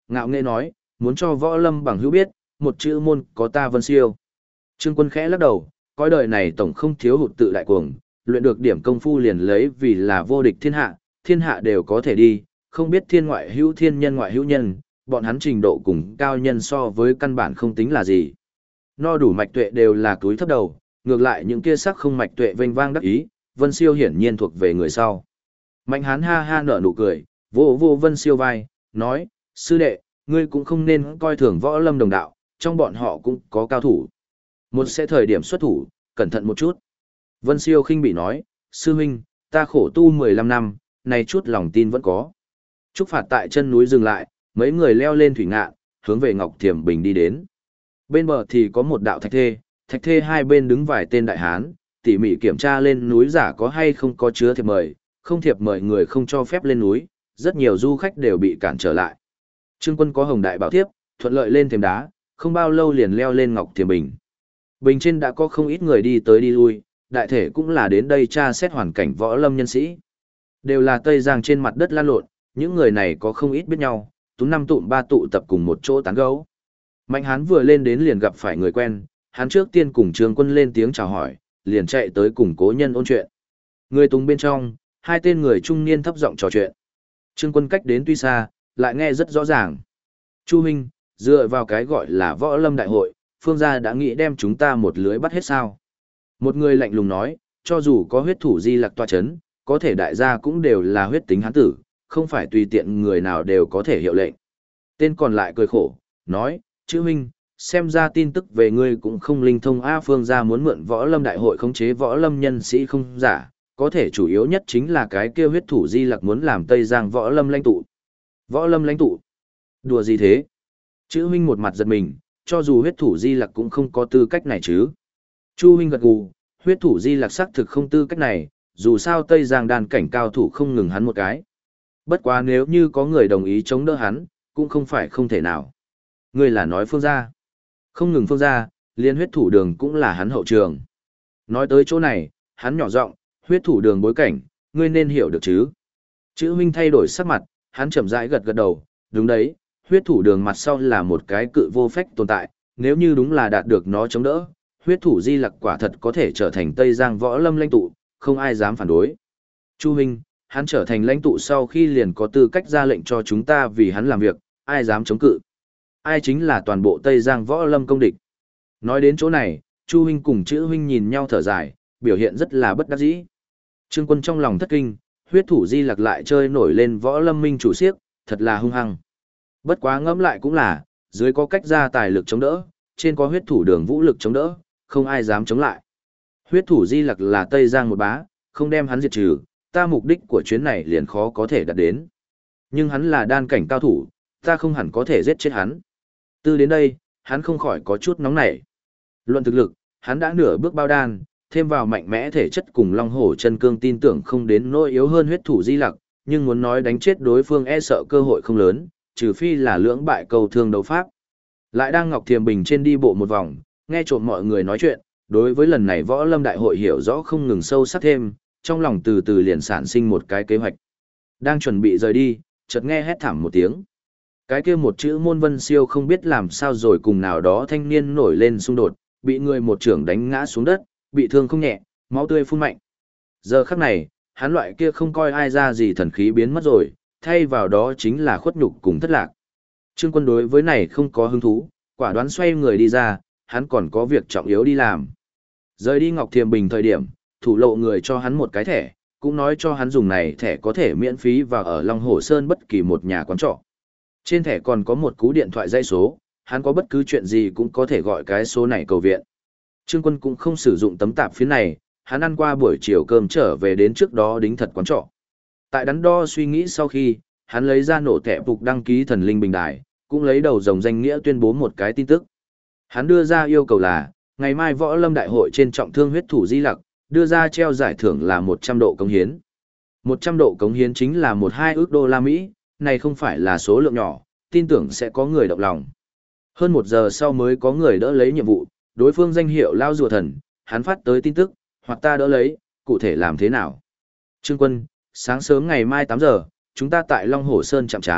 ngạo nghễ nói, muốn cho võ lâm bằng hữu biết, một chữ môn có ta Vân Siêu. Trương Quân khẽ lắc đầu, coi đời này tổng không thiếu hụt tự đại cuồng, luyện được điểm công phu liền lấy vì là vô địch thiên hạ đều có thể đi, không biết thiên ngoại hữu thiên nhân ngoại hữu nhân, bọn hắn trình độ cùng cao nhân so với căn bản không tính là gì. No đủ mạch tuệ đều là túi thấp đầu, ngược lại những kia sắc không mạch tuệ vênh vang đắc ý, Vân Siêu hiển nhiên thuộc về người sau. Mạnh Hán ha ha nở nụ cười, vô vô Vân Siêu vai, nói, sư đệ, ngươi cũng không nên coi thường võ lâm đồng đạo, trong bọn họ cũng có cao thủ. Một sẽ thời điểm xuất thủ, cẩn thận một chút. Vân Siêu khinh bị nói, sư huynh, ta khổ tu 15 năm, này chút lòng tin vẫn có. Trúc Phạt tại chân núi dừng lại, mấy người leo lên thủy ngạn, hướng về Ngọc Thiềm Bình đi đến. Bên bờ thì có một đạo thạch thê hai bên đứng vài tên đại hán, tỉ mỉ kiểm tra lên núi giả có hay không có chứa thiệp mời, không thiệp mời người không cho phép lên núi, rất nhiều du khách đều bị cản trở lại. Trương Quân có hồng đại bảo thiếp, thuận lợi lên thềm đá, không bao lâu liền leo lên Ngọc Thiềm Bình. Bình trên đã có không ít người đi tới đi lui, đại thể cũng là đến đây tra xét hoàn cảnh võ lâm nhân sĩ. Đều là Tây Giang trên mặt đất lan lộn, những người này có không ít biết nhau, tú năm tụm ba tụ tập cùng một chỗ tán gẫu. Mạnh Hán vừa lên đến liền gặp phải người quen, hắn trước tiên cùng Trương Quân lên tiếng chào hỏi, liền chạy tới cùng cố nhân ôn chuyện. Người tùng bên trong, hai tên người trung niên thấp giọng trò chuyện. Trương Quân cách đến tuy xa, lại nghe rất rõ ràng. Chu huynh, dựa vào cái gọi là võ lâm đại hội, phương gia đã nghĩ đem chúng ta một lưới bắt hết sao. Một người lạnh lùng nói, cho dù có huyết thủ di lặc tọa chấn, có thể đại gia cũng đều là huyết tính hán tử, không phải tùy tiện người nào đều có thể hiệu lệnh. Tên còn lại cười khổ, nói, chữ huynh, xem ra tin tức về ngươi cũng không linh thông A, phương gia muốn mượn võ lâm đại hội khống chế võ lâm nhân sĩ không giả, có thể chủ yếu nhất chính là cái kia huyết thủ di lặc muốn làm Tây Giang võ lâm lãnh tụ. Võ lâm lãnh tụ? Đùa gì thế? Chữ huynh một mặt giật mình, cho dù huyết thủ di lặc cũng không có tư cách này chứ. Chu huynh gật gù, huyết thủ di lặc xác thực không tư cách này, dù sao Tây Giang đàn cảnh cao thủ không ngừng hắn một cái. Bất quá nếu như có người đồng ý chống đỡ hắn, cũng không phải không thể nào. Ngươi là nói phương gia. Không ngừng phương gia, liên huyết thủ đường cũng là hắn hậu trường. Nói tới chỗ này, hắn nhỏ giọng, huyết thủ đường bối cảnh, ngươi nên hiểu được chứ. Chữ huynh thay đổi sắc mặt, hắn chậm rãi gật gật đầu, đúng đấy, huyết thủ đường mặt sau là một cái cự vô phách tồn tại, nếu như đúng là đạt được nó chống đỡ, huyết thủ di lặc quả thật có thể trở thành Tây Giang võ lâm lãnh tụ, không ai dám phản đối. Chu huynh, hắn trở thành lãnh tụ sau khi liền có tư cách ra lệnh cho chúng ta vì hắn làm việc, ai dám chống cự. Ai chính là toàn bộ Tây Giang võ lâm công địch. Nói đến chỗ này, Chu huynh cùng chữ huynh nhìn nhau thở dài, biểu hiện rất là bất đắc dĩ. Trương Quân trong lòng thất kinh, huyết thủ di lặc lại chơi nổi lên võ lâm minh chủ siếc, thật là hung hăng. Bất quá ngẫm lại cũng là, dưới có cách ra tài lực chống đỡ, trên có huyết thủ đường vũ lực chống đỡ, không ai dám chống lại. Huyết thủ di lặc là Tây Giang một bá, không đem hắn diệt trừ, ta mục đích của chuyến này liền khó có thể đạt đến. Nhưng hắn là đan cảnh cao thủ, ta không hẳn có thể giết chết hắn. Từ đến đây, hắn không khỏi có chút nóng nảy. Luận thực lực, hắn đã nửa bước bao đan, thêm vào mạnh mẽ thể chất cùng Long Hổ chân cương tin tưởng không đến nỗi yếu hơn huyết thủ di lặc, nhưng muốn nói đánh chết đối phương e sợ cơ hội không lớn, trừ phi là lưỡng bại cầu thương đấu pháp. Lại đang Ngọc Thiềm Bình trên đi bộ một vòng, nghe trộm mọi người nói chuyện, đối với lần này võ lâm đại hội hiểu rõ không ngừng sâu sắc thêm, trong lòng từ từ liền sản sinh một cái kế hoạch. Đang chuẩn bị rời đi, chợt nghe hét thảm một tiếng. Cái kia một chữ Môn Vân Siêu không biết làm sao rồi cùng nào đó thanh niên nổi lên xung đột, bị người một trưởng đánh ngã xuống đất, bị thương không nhẹ, máu tươi phun mạnh. Giờ khắc này, hắn loại kia không coi ai ra gì thần khí biến mất rồi, thay vào đó chính là khuất nhục cùng thất lạc. Trương Quân đối với này không có hứng thú, quả đoán xoay người đi ra, hắn còn có việc trọng yếu đi làm. Rời đi Ngọc Thiềm Bình thời điểm, thủ lộ người cho hắn một cái thẻ, cũng nói cho hắn dùng này thẻ có thể miễn phí vào ở Long Hồ Sơn bất kỳ một nhà quán trọ. Trên thẻ còn có một cú điện thoại dây số, hắn có bất cứ chuyện gì cũng có thể gọi cái số này cầu viện. Trương Quân cũng không sử dụng tấm tạp phiến này, hắn ăn qua buổi chiều cơm trở về đến trước đó đính thật quán trọ. Tại đắn đo suy nghĩ sau khi, hắn lấy ra nổ thẻ phục đăng ký thần linh bình đài, cũng lấy đầu dòng danh nghĩa tuyên bố một cái tin tức. Hắn đưa ra yêu cầu là, ngày mai võ lâm đại hội trên trọng thương huyết thủ di lặc, đưa ra treo giải thưởng là 100 độ cống hiến. 100 độ cống hiến chính là 1-2 ức đô la Mỹ, này không phải là số lượng nhỏ, tin tưởng sẽ có người động lòng. Hơn 1 giờ sau mới có người đỡ lấy nhiệm vụ, đối phương danh hiệu Lao Rùa Thần, hắn phát tới tin tức, hoặc ta đỡ lấy, cụ thể làm thế nào. Trương Quân, sáng sớm ngày mai 8 giờ, chúng ta tại Long Hồ Sơn chạm trán,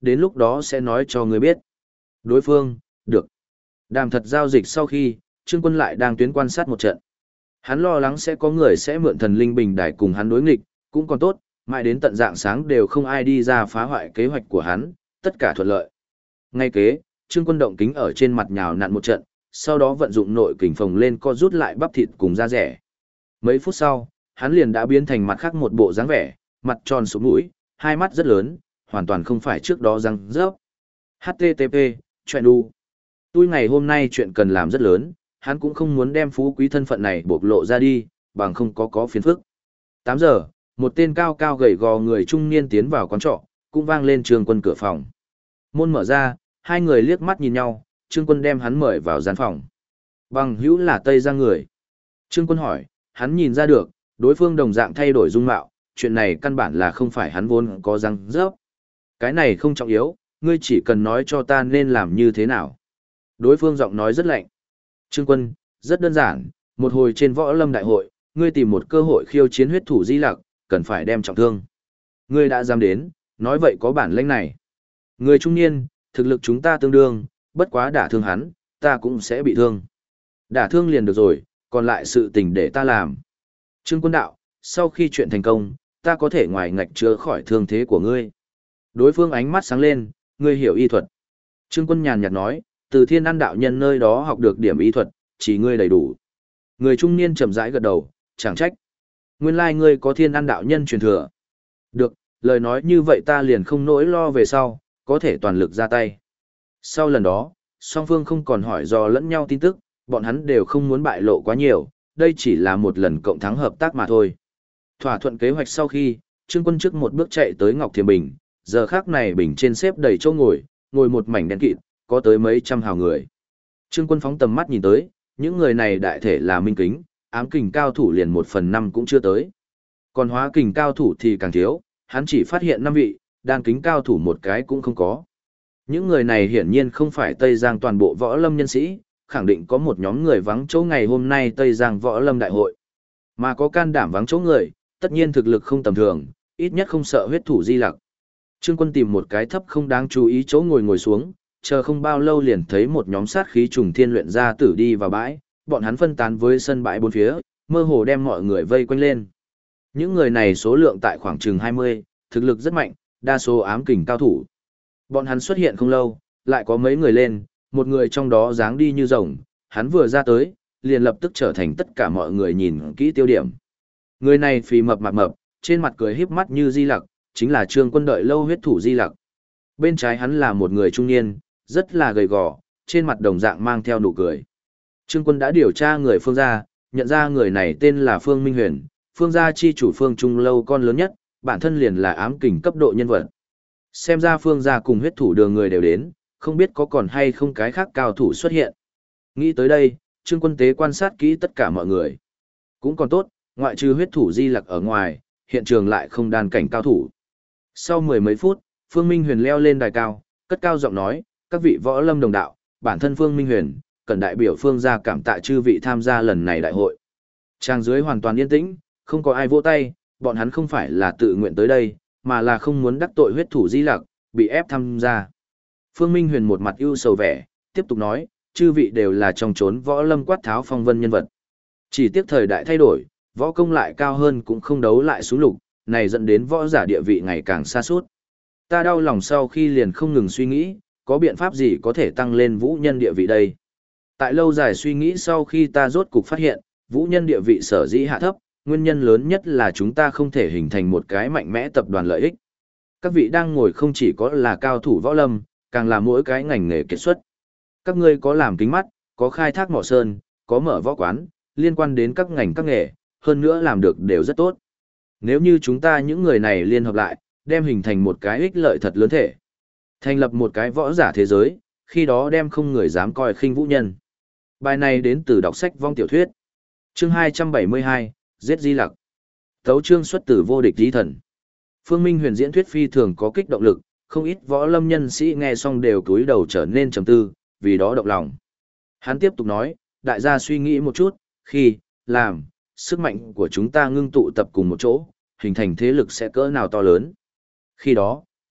đến lúc đó sẽ nói cho ngươi biết. Đối phương, được. Đàm thật giao dịch sau khi, Trương Quân lại đang tuyến quan sát một trận. Hắn lo lắng sẽ có người sẽ mượn thần linh bình đài cùng hắn đối nghịch, cũng còn tốt, mãi đến tận dạng sáng đều không ai đi ra phá hoại kế hoạch của hắn, tất cả thuận lợi. Ngay kế, Trương Quân động kính ở trên mặt nhào nặn một trận, sau đó vận dụng nội kình phồng lên co rút lại bắp thịt cùng da rẻ. Mấy phút sau, hắn liền đã biến thành mặt khác một bộ dáng vẻ, mặt tròn xuống mũi, hai mắt rất lớn, hoàn toàn không phải trước đó răng rớp. HTTP, chuyện đu. Tôi ngày hôm nay chuyện cần làm rất lớn, hắn cũng không muốn đem phú quý thân phận này bộc lộ ra đi, bằng không có phiền phức. 8 giờ, một tên cao cao gầy gò người trung niên tiến vào quán trọ, cũng vang lên Trương Quân cửa phòng. Môn mở ra, hai người liếc mắt nhìn nhau, Trương Quân đem hắn mời vào gian phòng. Bằng hữu là Tây Giang người. Trương Quân hỏi, hắn nhìn ra được, đối phương đồng dạng thay đổi dung mạo, chuyện này căn bản là không phải hắn vốn có răng rớp. Cái này không trọng yếu, ngươi chỉ cần nói cho ta nên làm như thế nào. Đối phương giọng nói rất lạnh. Trương Quân, rất đơn giản, một hồi trên võ lâm đại hội, ngươi tìm một cơ hội khiêu chiến huyết thủ Di Lặc, cần phải đem trọng thương. Ngươi đã dám đến, nói vậy có bản lĩnh này. Người trung niên, thực lực chúng ta tương đương, bất quá đả thương hắn, ta cũng sẽ bị thương. Đả thương liền được rồi, còn lại sự tình để ta làm. Trương Quân đạo, sau khi chuyện thành công, ta có thể ngoài ngạch chữa khỏi thương thế của ngươi. Đối phương ánh mắt sáng lên, ngươi hiểu y thuật. Trương Quân nhàn nhạt nói, từ Thiên An đạo nhân nơi đó học được điểm y thuật, chỉ ngươi đầy đủ. Người trung niên chậm rãi gật đầu, chẳng trách. Nguyên lai ngươi có Thiên An đạo nhân truyền thừa. Được, lời nói như vậy ta liền không nỗi lo về sau, có thể toàn lực ra tay. Sau lần đó, song phương không còn hỏi dò lẫn nhau tin tức, bọn hắn đều không muốn bại lộ quá nhiều, đây chỉ là một lần cộng thắng hợp tác mà thôi. Thỏa thuận kế hoạch sau khi, Trương Quân trước một bước chạy tới Ngọc Thiềm Bình, giờ khác này bình trên xếp đầy chỗ ngồi một mảnh đen kịt, có tới mấy trăm hào người. Trương Quân phóng tầm mắt nhìn tới, những người này đại thể là minh kính, ám kình cao thủ liền 1/5 cũng chưa tới. Còn hóa kình cao thủ thì càng thiếu, hắn chỉ phát hiện 5 vị, đan kính cao thủ một cái cũng không có. Những người này hiển nhiên không phải Tây Giang toàn bộ võ lâm nhân sĩ, khẳng định có một nhóm người vắng chỗ ngày hôm nay Tây Giang võ lâm đại hội. Mà có can đảm vắng chỗ người, tất nhiên thực lực không tầm thường, ít nhất không sợ huyết thủ Di Lặc. Trương Quân tìm một cái thấp không đáng chú ý chỗ ngồi xuống, chờ không bao lâu liền thấy một nhóm sát khí trùng thiên luyện ra tử đi vào bãi, bọn hắn phân tán với sân bãi bốn phía, mơ hồ đem mọi người vây quanh lên. Những người này số lượng tại khoảng chừng 20, thực lực rất mạnh, đa số ám kình cao thủ. Bọn hắn xuất hiện không lâu, lại có mấy người lên, một người trong đó dáng đi như rồng, hắn vừa ra tới, liền lập tức trở thành tất cả mọi người nhìn kỹ tiêu điểm. Người này phì mập mạp, trên mặt cười híp mắt như Di Lặc, chính là Trương Quân đợi lâu huyết thủ Di Lặc. Bên trái hắn là một người trung niên, rất là gầy gò, trên mặt đồng dạng mang theo nụ cười. Trương Quân đã điều tra người Phương gia, nhận ra người này tên là Phương Minh Huyền, Phương gia chi chủ Phương Trung Lâu con lớn nhất, bản thân liền là ám kình cấp độ nhân vật. Xem ra Phương gia cùng huyết thủ đường người đều đến, không biết có còn hay không cái khác cao thủ xuất hiện. Nghĩ tới đây, Trương Quân tế quan sát kỹ tất cả mọi người. Cũng còn tốt, ngoại trừ huyết thủ Di Lặc ở ngoài, hiện trường lại không đan cảnh cao thủ. Sau mười mấy phút, Phương Minh Huyền leo lên đài cao, cất cao giọng nói, các vị võ lâm đồng đạo, bản thân Phương Minh Huyền, cần đại biểu Phương gia cảm tạ chư vị tham gia lần này đại hội. Trang dưới hoàn toàn yên tĩnh, không có ai vỗ tay, bọn hắn không phải là tự nguyện tới đây, mà là không muốn đắc tội huyết thủ Di Lặc, bị ép tham gia. Phương Minh Huyền một mặt ưu sầu vẻ, tiếp tục nói, chư vị đều là trong chốn võ lâm quát tháo phong vân nhân vật. Chỉ tiếc thời đại thay đổi, võ công lại cao hơn cũng không đấu lại xuống lục, này dẫn đến võ giả địa vị ngày càng xa suốt. Ta đau lòng sau khi liền không ngừng suy nghĩ, có biện pháp gì có thể tăng lên vũ nhân địa vị đây. Tại lâu dài suy nghĩ sau khi ta rốt cục phát hiện, vũ nhân địa vị sở dĩ hạ thấp, nguyên nhân lớn nhất là chúng ta không thể hình thành một cái mạnh mẽ tập đoàn lợi ích. Các vị đang ngồi không chỉ có là cao thủ võ lâm, càng là mỗi cái ngành nghề kiệt xuất. Các ngươi có làm kính mắt, có khai thác mỏ sơn, có mở võ quán, liên quan đến các ngành các nghề, hơn nữa làm được đều rất tốt. Nếu như chúng ta những người này liên hợp lại, đem hình thành một cái ích lợi thật lớn thể. Thành lập một cái võ giả thế giới, khi đó đem không người dám coi khinh vũ nhân. Bài này đến từ đọc sách vong tiểu thuyết. Chương 272, Giết Di Lặc. Tấu chương xuất từ vô địch di thần. Phương Minh Huyền diễn thuyết phi thường có kích động lực, không ít võ lâm nhân sĩ nghe xong đều cúi đầu trở nên trầm tư, vì đó động lòng. Hắn tiếp tục nói, đại gia suy nghĩ một chút, khi, làm, sức mạnh của chúng ta ngưng tụ tập cùng một chỗ, hình thành thế lực sẽ cỡ nào to lớn. Khi đó,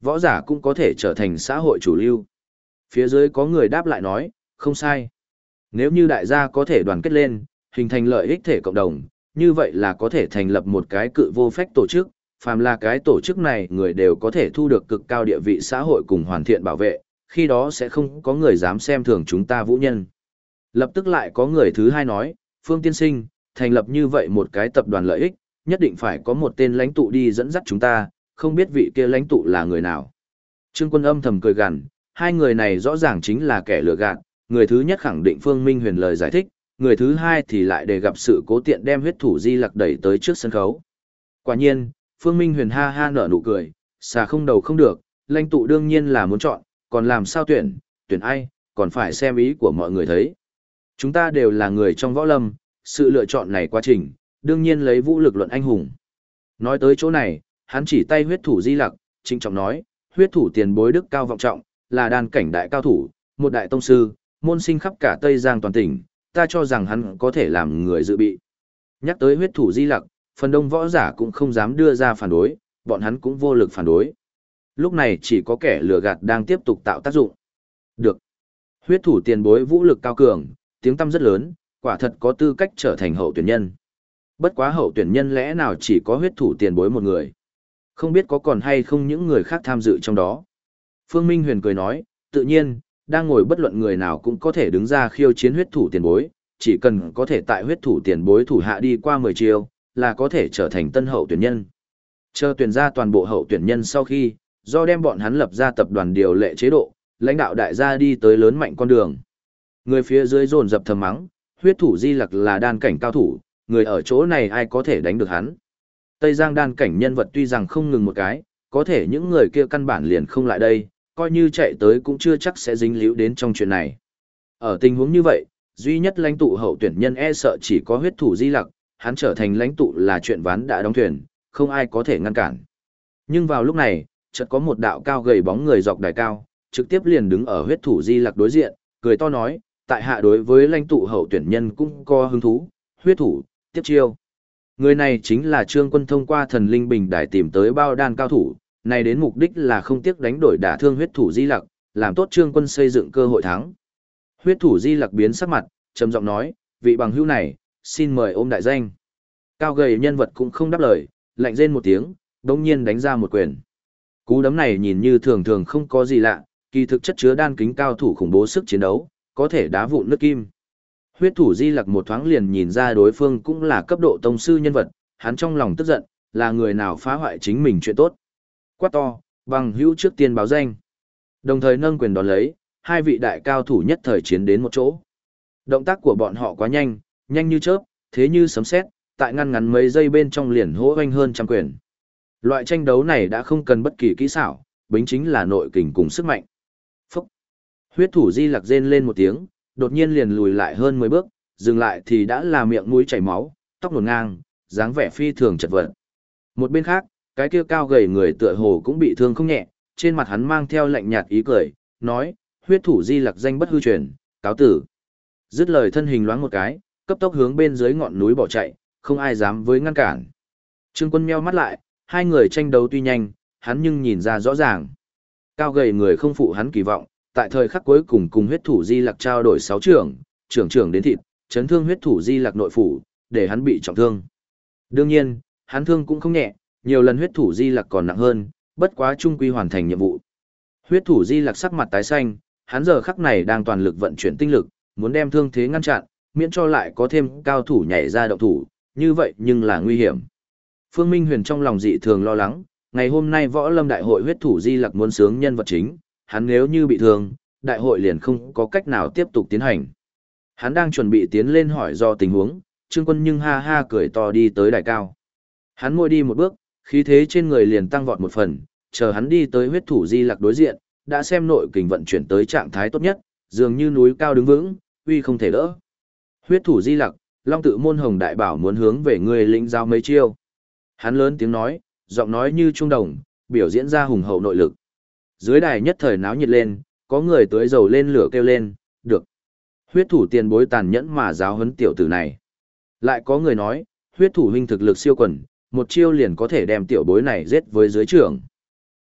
võ giả cũng có thể trở thành xã hội chủ lưu. Phía dưới có người đáp lại nói, không sai. Nếu như đại gia có thể đoàn kết lên, hình thành lợi ích thể cộng đồng, như vậy là có thể thành lập một cái cự vô phách tổ chức, phàm là cái tổ chức này người đều có thể thu được cực cao địa vị xã hội cùng hoàn thiện bảo vệ, khi đó sẽ không có người dám xem thường chúng ta vũ nhân. Lập tức lại có người thứ hai nói, Phương tiên sinh, thành lập như vậy một cái tập đoàn lợi ích, nhất định phải có một tên lãnh tụ đi dẫn dắt chúng ta, không biết vị kia lãnh tụ là người nào. Trương Quân âm thầm cười gằn, hai người này rõ ràng chính là kẻ lừa gạt, người thứ nhất khẳng định Phương Minh Huyền lời giải thích, người thứ hai thì lại để gặp sự cố tiện đem huyết thủ Di Lặc đẩy tới trước sân khấu. Quả nhiên, Phương Minh Huyền ha ha nở nụ cười, xà không đầu không được, lãnh tụ đương nhiên là muốn chọn, còn làm sao tuyển, tuyển ai, còn phải xem ý của mọi người thấy. Chúng ta đều là người trong võ lâm, sự lựa chọn này quá trình, đương nhiên lấy vũ lực luận anh hùng. Nói tới chỗ này, hắn chỉ tay huyết thủ Di Lặc, trịnh trọng nói, huyết thủ tiền bối đức cao vọng trọng, là đan cảnh đại cao thủ, một đại tông sư, môn sinh khắp cả Tây Giang toàn tỉnh, ta cho rằng hắn có thể làm người dự bị. Nhắc tới huyết thủ Di Lặc, phần đông võ giả cũng không dám đưa ra phản đối, bọn hắn cũng vô lực phản đối. Lúc này chỉ có kẻ lừa gạt đang tiếp tục tạo tác dụng. Được. Huyết thủ tiền bối vũ lực cao cường, tiếng tăm rất lớn, quả thật có tư cách trở thành hậu tuyển nhân. Bất quá hậu tuyển nhân lẽ nào chỉ có huyết thủ tiền bối một người. Không biết có còn hay không những người khác tham dự trong đó. Phương Minh Huyền cười nói, tự nhiên, đang ngồi bất luận người nào cũng có thể đứng ra khiêu chiến huyết thủ tiền bối, chỉ cần có thể tại huyết thủ tiền bối thủ hạ đi qua 10 chiêu, là có thể trở thành tân hậu tuyển nhân. Chờ tuyển ra toàn bộ hậu tuyển nhân sau khi, do đem bọn hắn lập ra tập đoàn điều lệ chế độ, lãnh đạo đại gia đi tới lớn mạnh con đường. Người phía dưới dồn dập thầm mắng, huyết thủ Di Lặc là đan cảnh cao thủ, người ở chỗ này ai có thể đánh được hắn. Tây Giang đan cảnh nhân vật tuy rằng không ngừng một cái, có thể những người kia căn bản liền không lại đây, coi như chạy tới cũng chưa chắc sẽ dính líu đến trong chuyện này. Ở tình huống như vậy, duy nhất lãnh tụ hậu tuyển nhân e sợ chỉ có huyết thủ Di Lặc, hắn trở thành lãnh tụ là chuyện ván đã đóng thuyền, không ai có thể ngăn cản. Nhưng vào lúc này, chợt có một đạo cao gầy bóng người dọc đài cao, trực tiếp liền đứng ở huyết thủ Di Lặc đối diện, cười to nói, tại hạ đối với lãnh tụ hậu tuyển nhân cũng có hứng thú, huyết thủ, tiếp chiêu. Người này chính là Trương Quân thông qua thần linh bình đài tìm tới bao đan cao thủ, này đến mục đích là không tiếc đánh đổi đả thương huyết thủ Di Lặc, làm tốt Trương Quân xây dựng cơ hội thắng. Huyết thủ Di Lặc biến sắc mặt, trầm giọng nói, vị bằng hữu này, xin mời ôm đại danh. Cao gầy nhân vật cũng không đáp lời, lạnh rên một tiếng, đống nhiên đánh ra một quyền. Cú đấm này nhìn như thường thường không có gì lạ, kỳ thực chất chứa đan kính cao thủ khủng bố sức chiến đấu, có thể đá vụn nước kim. Huyết thủ Di Lặc một thoáng liền nhìn ra đối phương cũng là cấp độ tông sư nhân vật, hắn trong lòng tức giận, là người nào phá hoại chính mình chuyện tốt. Quát to, bằng hữu trước tiên báo danh. Đồng thời nâng quyền đón lấy, hai vị đại cao thủ nhất thời chiến đến một chỗ. Động tác của bọn họ quá nhanh, nhanh như chớp, thế như sấm sét, tại ngăn ngắn mấy giây bên trong liền hỗ oanh hơn trăm quyền. Loại tranh đấu này đã không cần bất kỳ kỹ xảo, bính chính là nội kình cùng sức mạnh. Phúc! Huyết thủ Di Lặc rên lên một tiếng, đột nhiên liền lùi lại hơn 10 bước, dừng lại thì đã là miệng mũi chảy máu, tóc nổn ngang, dáng vẻ phi thường chật vật. Một bên khác, cái kia cao gầy người tựa hồ cũng bị thương không nhẹ, trên mặt hắn mang theo lạnh nhạt ý cười, nói, huyết thủ Di Lặc danh bất hư truyền, cáo tử. Dứt lời thân hình loáng một cái, cấp tốc hướng bên dưới ngọn núi bỏ chạy, không ai dám với ngăn cản. Trương Quân meo mắt lại, hai người tranh đấu tuy nhanh, hắn nhưng nhìn ra rõ ràng. Cao gầy người không phụ hắn kỳ vọng, tại thời khắc cuối cùng cùng huyết thủ Di Lặc trao đổi 6 trưởng đến thịt, chấn thương huyết thủ Di Lặc nội phủ, để hắn bị trọng thương. Đương nhiên, hắn thương cũng không nhẹ, nhiều lần huyết thủ Di Lặc còn nặng hơn, bất quá trung quy hoàn thành nhiệm vụ. Huyết thủ Di Lặc sắc mặt tái xanh, hắn giờ khắc này đang toàn lực vận chuyển tinh lực, muốn đem thương thế ngăn chặn, miễn cho lại có thêm cao thủ nhảy ra động thủ, như vậy nhưng là nguy hiểm. Phương Minh Huyền trong lòng dị thường lo lắng, ngày hôm nay võ lâm đại hội huyết thủ Di Lặc muốn sướng nhân vật chính, hắn nếu như bị thương, đại hội liền không có cách nào tiếp tục tiến hành. Hắn đang chuẩn bị tiến lên hỏi do tình huống, Trương Quân nhưng ha ha cười to đi tới đài cao. Hắn môi đi một bước, khí thế trên người liền tăng vọt một phần, chờ hắn đi tới huyết thủ Di Lặc đối diện, đã xem nội kình vận chuyển tới trạng thái tốt nhất, dường như núi cao đứng vững, uy không thể đỡ. Huyết thủ Di Lặc, Long Tự môn Hồng Đại Bảo muốn hướng về người lĩnh giao mấy chiêu. Hắn lớn tiếng nói, giọng nói như trung đồng, biểu diễn ra hùng hậu nội lực. Dưới đài nhất thời náo nhiệt lên, có người tưới dầu lên lửa kêu lên, được. Huyết thủ tiền bối tàn nhẫn mà giáo huấn tiểu tử này. Lại có người nói, huyết thủ huynh thực lực siêu quần, một chiêu liền có thể đem tiểu bối này giết với dưới trưởng.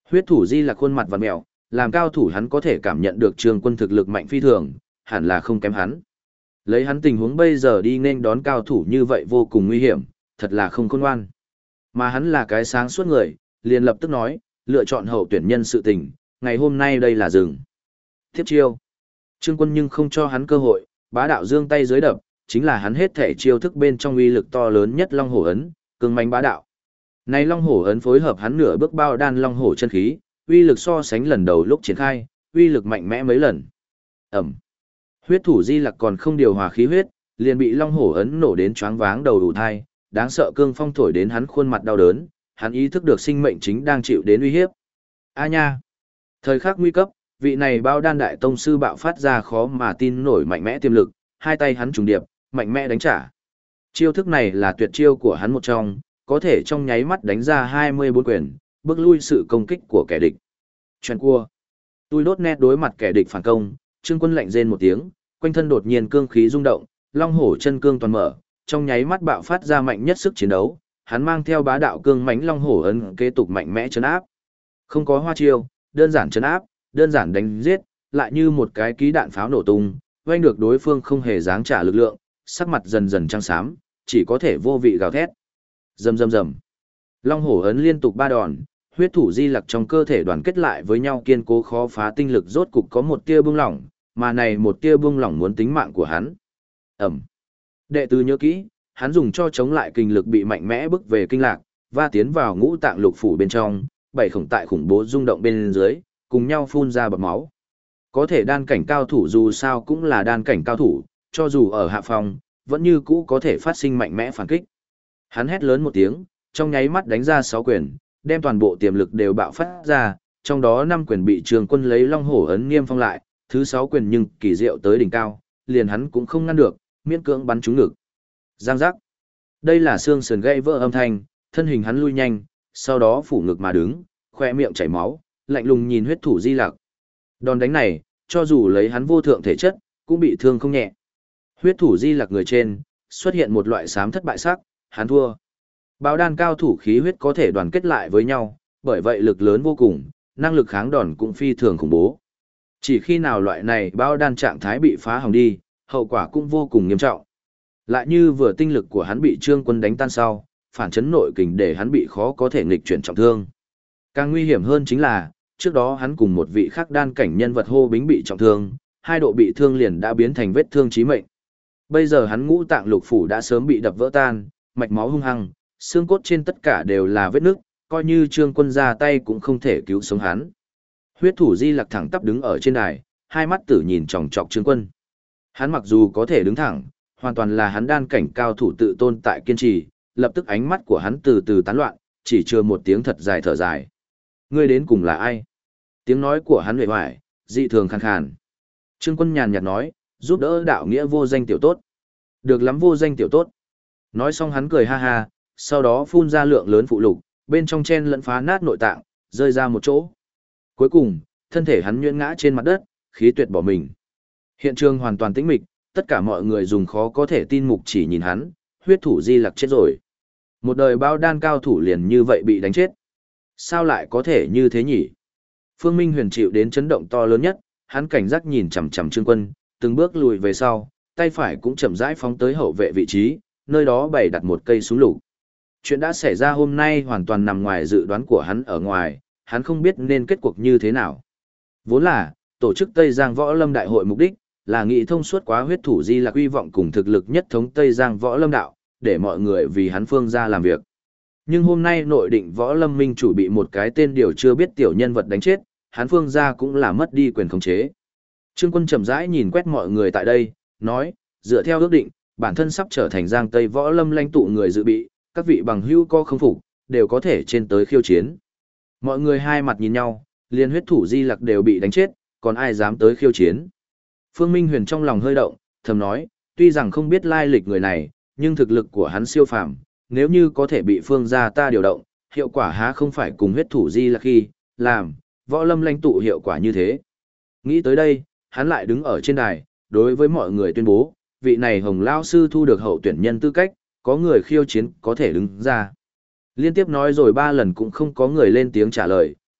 Huyết thủ Di Lặc khuôn mặt vặn mẹo, làm cao thủ hắn có thể cảm nhận được Trương Quân thực lực mạnh phi thường, hẳn là không kém hắn. Lấy hắn tình huống bây giờ đi nên đón cao thủ như vậy vô cùng nguy hiểm, thật là không khôn ngoan. Mà hắn là cái sáng suốt người, liền lập tức nói, lựa chọn hậu tuyển nhân sự tình, ngày hôm nay đây là rừng. Tiếp chiêu. Trương Quân nhưng không cho hắn cơ hội, bá đạo giương tay dưới đập, chính là hắn hết thể chiêu thức bên trong uy lực to lớn nhất Long Hổ ấn, cường mãnh bá đạo. Này Long Hổ ấn phối hợp hắn nửa bước bao đan Long Hổ chân khí, uy lực so sánh lần đầu lúc triển khai, uy lực mạnh mẽ mấy lần. Ẩm. Huyết thủ Di Lặc còn không điều hòa khí huyết, liền bị Long Hổ ấn nổ đến choáng váng đầu đủ thai, đáng sợ cương phong thổi đến hắn khuôn mặt đau đớn, hắn ý thức được sinh mệnh chính đang chịu đến uy hiếp. A nha. Thời khắc nguy cấp, vị này bao đan đại tông sư bạo phát ra khó mà tin nổi mạnh mẽ tiềm lực, hai tay hắn trùng điệp, mạnh mẽ đánh trả. Chiêu thức này là tuyệt chiêu của hắn một trong, có thể trong nháy mắt đánh ra 24 quyền, bước lui sự công kích của kẻ địch. Chuyện cua. Tôi đốt nét đối mặt kẻ địch phản công, Trương Quân lạnh rên một tiếng, quanh thân đột nhiên cương khí rung động, long hổ chân cương toàn mở, trong nháy mắt bạo phát ra mạnh nhất sức chiến đấu, hắn mang theo bá đạo cương mãnh long hổ ấn kế tục mạnh mẽ trấn áp. Không có hoa chiêu, đơn giản trấn áp, đơn giản đánh giết, lại như một cái ký đạn pháo nổ tung, oanh được đối phương không hề dáng trả lực lượng, sắc mặt dần dần trắng xám, chỉ có thể vô vị gào thét. Rầm rầm rầm. Long hổ ấn liên tục ba đòn, huyết thủ Di Lặc trong cơ thể đoàn kết lại với nhau kiên cố khó phá tinh lực rốt cục có một tia buông lỏng, mà này một tia buông lỏng muốn tính mạng của hắn. Ẩm. Đệ tử nhớ kỹ, hắn dùng cho chống lại kinh lực bị mạnh mẽ bức về kinh lạc, và tiến vào ngũ tạng lục phủ bên trong, bảy khổng tại khủng bố rung động bên dưới, cùng nhau phun ra bọt máu. Có thể đan cảnh cao thủ dù sao cũng là đan cảnh cao thủ, cho dù ở hạ phòng, vẫn như cũ có thể phát sinh mạnh mẽ phản kích. Hắn hét lớn một tiếng, trong nháy mắt đánh ra 6 quyền, đem toàn bộ tiềm lực đều bạo phát ra, trong đó 5 quyền bị Trường Quân lấy long hổ ấn niêm phong lại, thứ 6 quyền nhưng kỳ diệu tới đỉnh cao, liền hắn cũng không ngăn được, miễn cưỡng bắn trúng ngực. Giang giác. Đây là xương sườn gãy vỡ âm thanh, thân hình hắn lui nhanh, sau đó phủ ngực mà đứng, khoe miệng chảy máu, lạnh lùng nhìn huyết thủ Di Lặc. Đòn đánh này, cho dù lấy hắn vô thượng thể chất, cũng bị thương không nhẹ. Huyết thủ Di Lặc người trên, xuất hiện một loại xám thất bại sắc, hắn thua. Báo đan cao thủ khí huyết có thể đoàn kết lại với nhau, bởi vậy lực lớn vô cùng, năng lực kháng đòn cũng phi thường khủng bố. Chỉ khi nào loại này báo đan trạng thái bị phá hỏng đi, hậu quả cũng vô cùng nghiêm trọng. Lại như vừa tinh lực của hắn bị Trương Quân đánh tan sau, phản chấn nội kình để hắn bị khó có thể nghịch chuyển trọng thương. Càng nguy hiểm hơn chính là, trước đó hắn cùng một vị khác đan cảnh nhân vật hô bính bị trọng thương, hai độ bị thương liền đã biến thành vết thương chí mệnh. Bây giờ hắn ngũ tạng lục phủ đã sớm bị đập vỡ tan, mạch máu hung hăng, xương cốt trên tất cả đều là vết nứt, coi như Trương Quân ra tay cũng không thể cứu sống hắn. Huyết thủ Di Lặc thẳng tắp đứng ở trên đài, hai mắt tử nhìn chòng chọc Trương Quân. Hắn mặc dù có thể đứng thẳng, hoàn toàn là hắn đan cảnh cao thủ tự tôn tại kiên trì, lập tức ánh mắt của hắn từ từ tán loạn, chỉ chừa một tiếng thật dài thở dài. Ngươi đến cùng là ai? Tiếng nói của hắn uể oải, dị thường khàn khàn. Trương Quân nhàn nhạt nói, giúp đỡ đạo nghĩa vô danh tiểu tốt. Được lắm vô danh tiểu tốt. Nói xong hắn cười ha ha, sau đó phun ra lượng lớn phụ lục, bên trong chen lẫn phá nát nội tạng, rơi ra một chỗ. Cuối cùng, thân thể hắn nhuyễn ngã trên mặt đất, khí tuyệt bỏ mình. Hiện trường hoàn toàn tĩnh mịch, tất cả mọi người dùng khó có thể tin mục chỉ nhìn hắn, huyết thủ Di Lặc chết rồi. Một đời bao đan cao thủ liền như vậy bị đánh chết. Sao lại có thể như thế nhỉ? Phương Minh Huyền chịu đến chấn động to lớn nhất, hắn cảnh giác nhìn chằm chằm Trương Quân, từng bước lùi về sau, tay phải cũng chậm rãi phóng tới hậu vệ vị trí, nơi đó bày đặt một cây súng lục. Chuyện đã xảy ra hôm nay hoàn toàn nằm ngoài dự đoán của hắn ở ngoài, hắn không biết nên kết cuộc như thế nào. Vốn là, tổ chức Tây Giang Võ Lâm Đại hội mục đích là nghị thông suốt quá huyết thủ Di Lặc uy vọng cùng thực lực nhất thống Tây Giang Võ Lâm đạo, để mọi người vì hắn phương ra làm việc. Nhưng hôm nay nội định Võ Lâm Minh chủ bị một cái tên điều chưa biết tiểu nhân vật đánh chết, hắn phương ra cũng là mất đi quyền khống chế. Trương Quân chậm rãi nhìn quét mọi người tại đây, nói, dựa theo ước định, bản thân sắp trở thành Giang Tây Võ Lâm lãnh tụ người dự bị, các vị bằng hữu có không phục, đều có thể trên tới khiêu chiến. Mọi người hai mặt nhìn nhau, liền huyết thủ Di Lặc đều bị đánh chết, còn ai dám tới khiêu chiến. Phương Minh Huyền trong lòng hơi động, thầm nói, tuy rằng không biết lai lịch người này, nhưng thực lực của hắn siêu phàm, nếu như có thể bị phương gia ta điều động, hiệu quả há không phải cùng huyết thủ Di Lặc khi làm Võ Lâm lãnh tụ hiệu quả như thế. Nghĩ tới đây, hắn lại đứng ở trên đài, đối với mọi người tuyên bố, vị này Hồng lão sư thu được hậu tuyển nhân tư cách, có người khiêu chiến có thể đứng ra. Liên tiếp nói rồi 3 lần cũng không có người lên tiếng trả lời,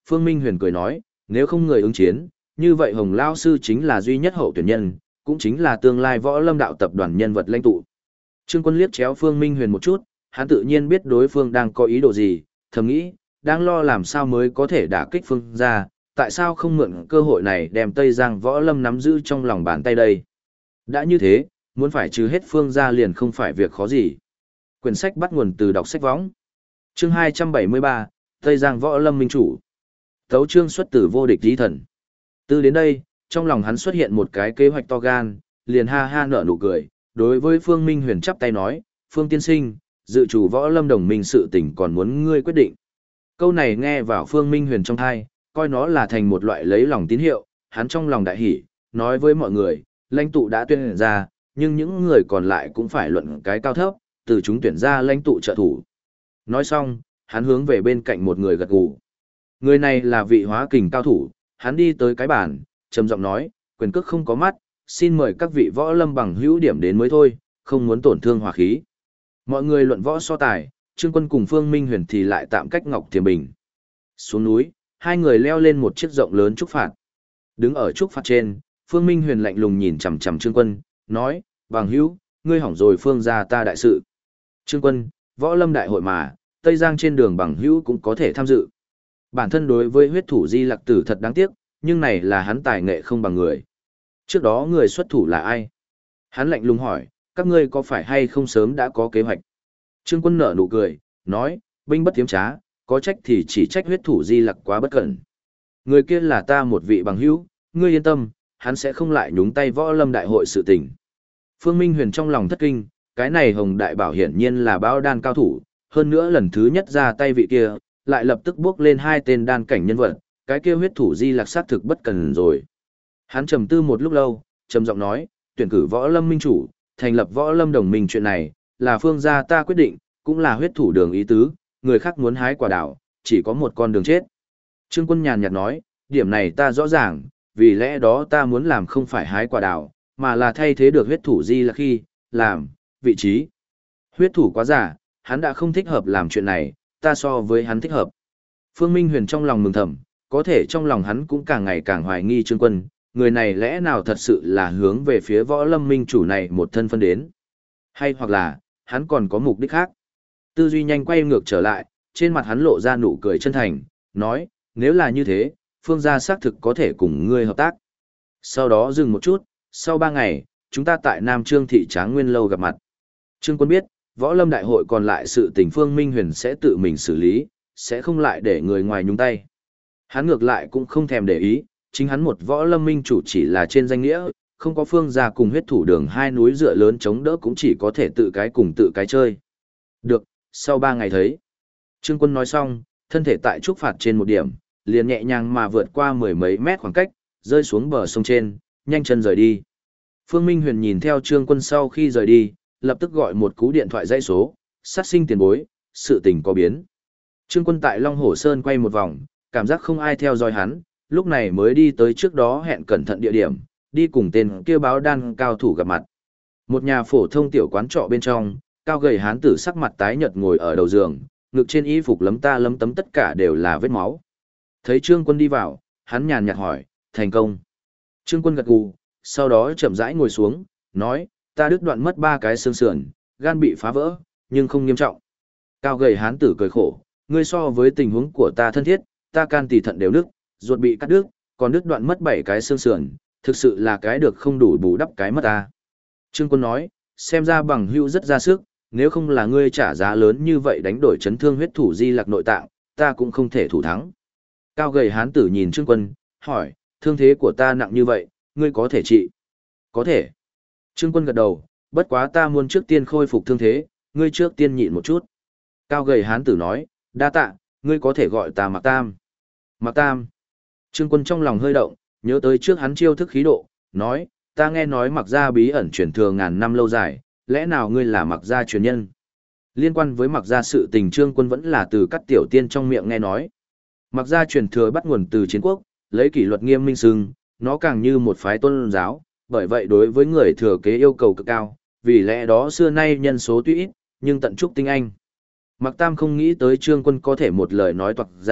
Phương Minh Huyền cười nói, nếu không người ứng chiến, như vậy Hồng Lao Sư chính là duy nhất hậu tuyển nhân, cũng chính là tương lai võ lâm đạo tập đoàn nhân vật lãnh tụ. Trương Quân liếc chéo Phương Minh Huyền một chút, hắn tự nhiên biết đối phương đang có ý đồ gì, thầm nghĩ, đang lo làm sao mới có thể đả kích Phương gia, tại sao không mượn cơ hội này đem Tây Giang võ lâm nắm giữ trong lòng bàn tay đây. Đã như thế, muốn phải trừ hết Phương gia liền không phải việc khó gì. Quyển sách bắt nguồn từ đọc sách võng. Chương 273, Tây Giang võ lâm minh chủ. Tấu chương xuất từ vô địch chí thần. Từ đến đây, trong lòng hắn xuất hiện một cái kế hoạch to gan, liền ha ha nở nụ cười, đối với Phương Minh Huyền chắp tay nói, Phương tiên sinh, dự chủ võ lâm đồng minh sự tình còn muốn ngươi quyết định. Câu này nghe vào Phương Minh Huyền trong thai, coi nó là thành một loại lấy lòng tín hiệu, hắn trong lòng đại hỉ, nói với mọi người, lãnh tụ đã tuyển ra, nhưng những người còn lại cũng phải luận cái cao thấp, từ chúng tuyển ra lãnh tụ trợ thủ. Nói xong, hắn hướng về bên cạnh một người gật gù. Người này là vị hóa kình cao thủ, hắn đi tới cái bàn, trầm giọng nói, quyền cước không có mắt, xin mời các vị võ lâm bằng hữu điểm đến mới thôi, không muốn tổn thương hòa khí. Mọi người luận võ so tài, Trương Quân cùng Phương Minh Huyền thì lại tạm cách Ngọc Thiềm Bình. Xuống núi, hai người leo lên một chiếc rộng lớn trúc phạt. Đứng ở trúc phạt trên, Phương Minh Huyền lạnh lùng nhìn chằm chằm Trương Quân, nói, bằng hữu, ngươi hỏng rồi Phương gia ta đại sự. Trương Quân, võ lâm đại hội mà, Tây Giang trên đường bằng hữu cũng có thể tham dự. Bản thân đối với huyết thủ Di Lặc Tử thật đáng tiếc, nhưng này là hắn tài nghệ không bằng người. Trước đó người xuất thủ là ai? Hắn lạnh lùng hỏi, các ngươi có phải hay không sớm đã có kế hoạch? Trương Quân nở nụ cười, nói, binh bất tiếm trá, có trách thì chỉ trách huyết thủ Di Lặc quá bất cẩn. Người kia là ta một vị bằng hữu, ngươi yên tâm, hắn sẽ không lại nhúng tay võ lâm đại hội sự tình. Phương Minh Huyền trong lòng thất kinh, cái này Hồng Đại Bảo hiển nhiên là bao đan cao thủ, hơn nữa lần thứ nhất ra tay vị kia, lại lập tức bước lên hai tên đan cảnh nhân vật, cái kia huyết thủ Di Lặc sát thực bất cần rồi. Hắn trầm tư một lúc lâu, trầm giọng nói, tuyển cử võ lâm minh chủ, thành lập võ lâm đồng minh chuyện này, là Phương gia ta quyết định, cũng là huyết thủ đường ý tứ, người khác muốn hái quả đảo, chỉ có một con đường chết. Trương Quân nhàn nhạt nói, điểm này ta rõ ràng, vì lẽ đó ta muốn làm không phải hái quả đảo, mà là thay thế được huyết thủ Di Lặc khi, làm, vị trí. Huyết thủ quá giả, hắn đã không thích hợp làm chuyện này, ta so với hắn thích hợp. Phương Minh Huyền trong lòng mừng thầm, có thể trong lòng hắn cũng càng ngày càng hoài nghi Trương Quân, người này lẽ nào thật sự là hướng về phía võ lâm minh chủ này một thân phân đến. Hay hoặc là, hắn còn có mục đích khác. Tư duy nhanh quay ngược trở lại, trên mặt hắn lộ ra nụ cười chân thành, nói, nếu là như thế, Phương gia xác thực có thể cùng ngươi hợp tác. Sau đó dừng một chút, sau 3 ngày, chúng ta tại Nam Trương thị Tráng Nguyên lâu gặp mặt. Trương Quân biết, võ lâm đại hội còn lại sự tình Phương Minh Huyền sẽ tự mình xử lý, sẽ không lại để người ngoài nhúng tay. Hắn ngược lại cũng không thèm để ý, chính hắn một võ lâm minh chủ chỉ là trên danh nghĩa, không có Phương gia cùng huyết thủ đường hai núi dựa lớn chống đỡ cũng chỉ có thể tự cái cùng tự cái chơi. Được, sau 3 ngày thấy. Trương Quân nói xong, thân thể tại trúc phạt trên một điểm, liền nhẹ nhàng mà vượt qua 10 mấy mét khoảng cách, rơi xuống bờ sông trên, nhanh chân rời đi. Phương Minh Huyền nhìn theo Trương Quân sau khi rời đi, lập tức gọi một cú điện thoại dãy số, sát sinh tiền bối, sự tình có biến. Trương Quân tại Long Hổ Sơn quay một vòng, cảm giác không ai theo dõi hắn, lúc này mới đi tới trước đó hẹn cẩn thận địa điểm, đi cùng tên kia báo đan cao thủ gặp mặt. Một nhà phổ thông tiểu quán trọ bên trong, cao gầy hán tử sắc mặt tái nhợt ngồi ở đầu giường, ngực trên y phục lấm ta lấm tấm tất cả đều là vết máu. Thấy Trương Quân đi vào, hắn nhàn nhạt hỏi, thành công. Trương Quân gật gù, sau đó chậm rãi ngồi xuống, nói, ta đứt đoạn mất 3 cái xương sườn, gan bị phá vỡ, nhưng không nghiêm trọng. Cao gầy hán tử cười khổ, ngươi so với tình huống của ta thân thiết, ta can tỳ thận đều nứt, ruột bị cắt đứt, còn đứt đoạn mất 7 cái xương sườn, thực sự là cái được không đủ bù đắp cái mất ta. Trương Quân nói, xem ra bằng hữu rất ra sức, nếu không là ngươi trả giá lớn như vậy đánh đổi chấn thương huyết thủ Di Lặc nội tạng, ta cũng không thể thủ thắng. Cao gầy hán tử nhìn Trương Quân, hỏi, thương thế của ta nặng như vậy, ngươi có thể trị? Có thể. Trương Quân gật đầu, bất quá ta muốn trước tiên khôi phục thương thế, ngươi trước tiên nhịn một chút. Cao gầy hán tử nói, đa tạ, ngươi có thể gọi ta Mạc Tam. Mạc Tam. Trương Quân trong lòng hơi động, nhớ tới trước hắn chiêu thức khí độ, nói, ta nghe nói Mạc gia bí ẩn truyền thừa ngàn năm lâu dài, lẽ nào ngươi là Mạc gia truyền nhân? Liên quan với Mạc gia sự tình Trương Quân vẫn là từ các tiểu tiên trong miệng nghe nói. Mạc gia truyền thừa bắt nguồn từ chiến quốc, lấy kỷ luật nghiêm minh xưng, nó càng như một phái tôn giáo, bởi vậy đối với người thừa kế yêu cầu cực cao, vì lẽ đó xưa nay nhân số tuy ít, nhưng tận trúc tinh anh. Mạc Tam không nghĩ tới Trương Quân có thể một lời nói toạc ra,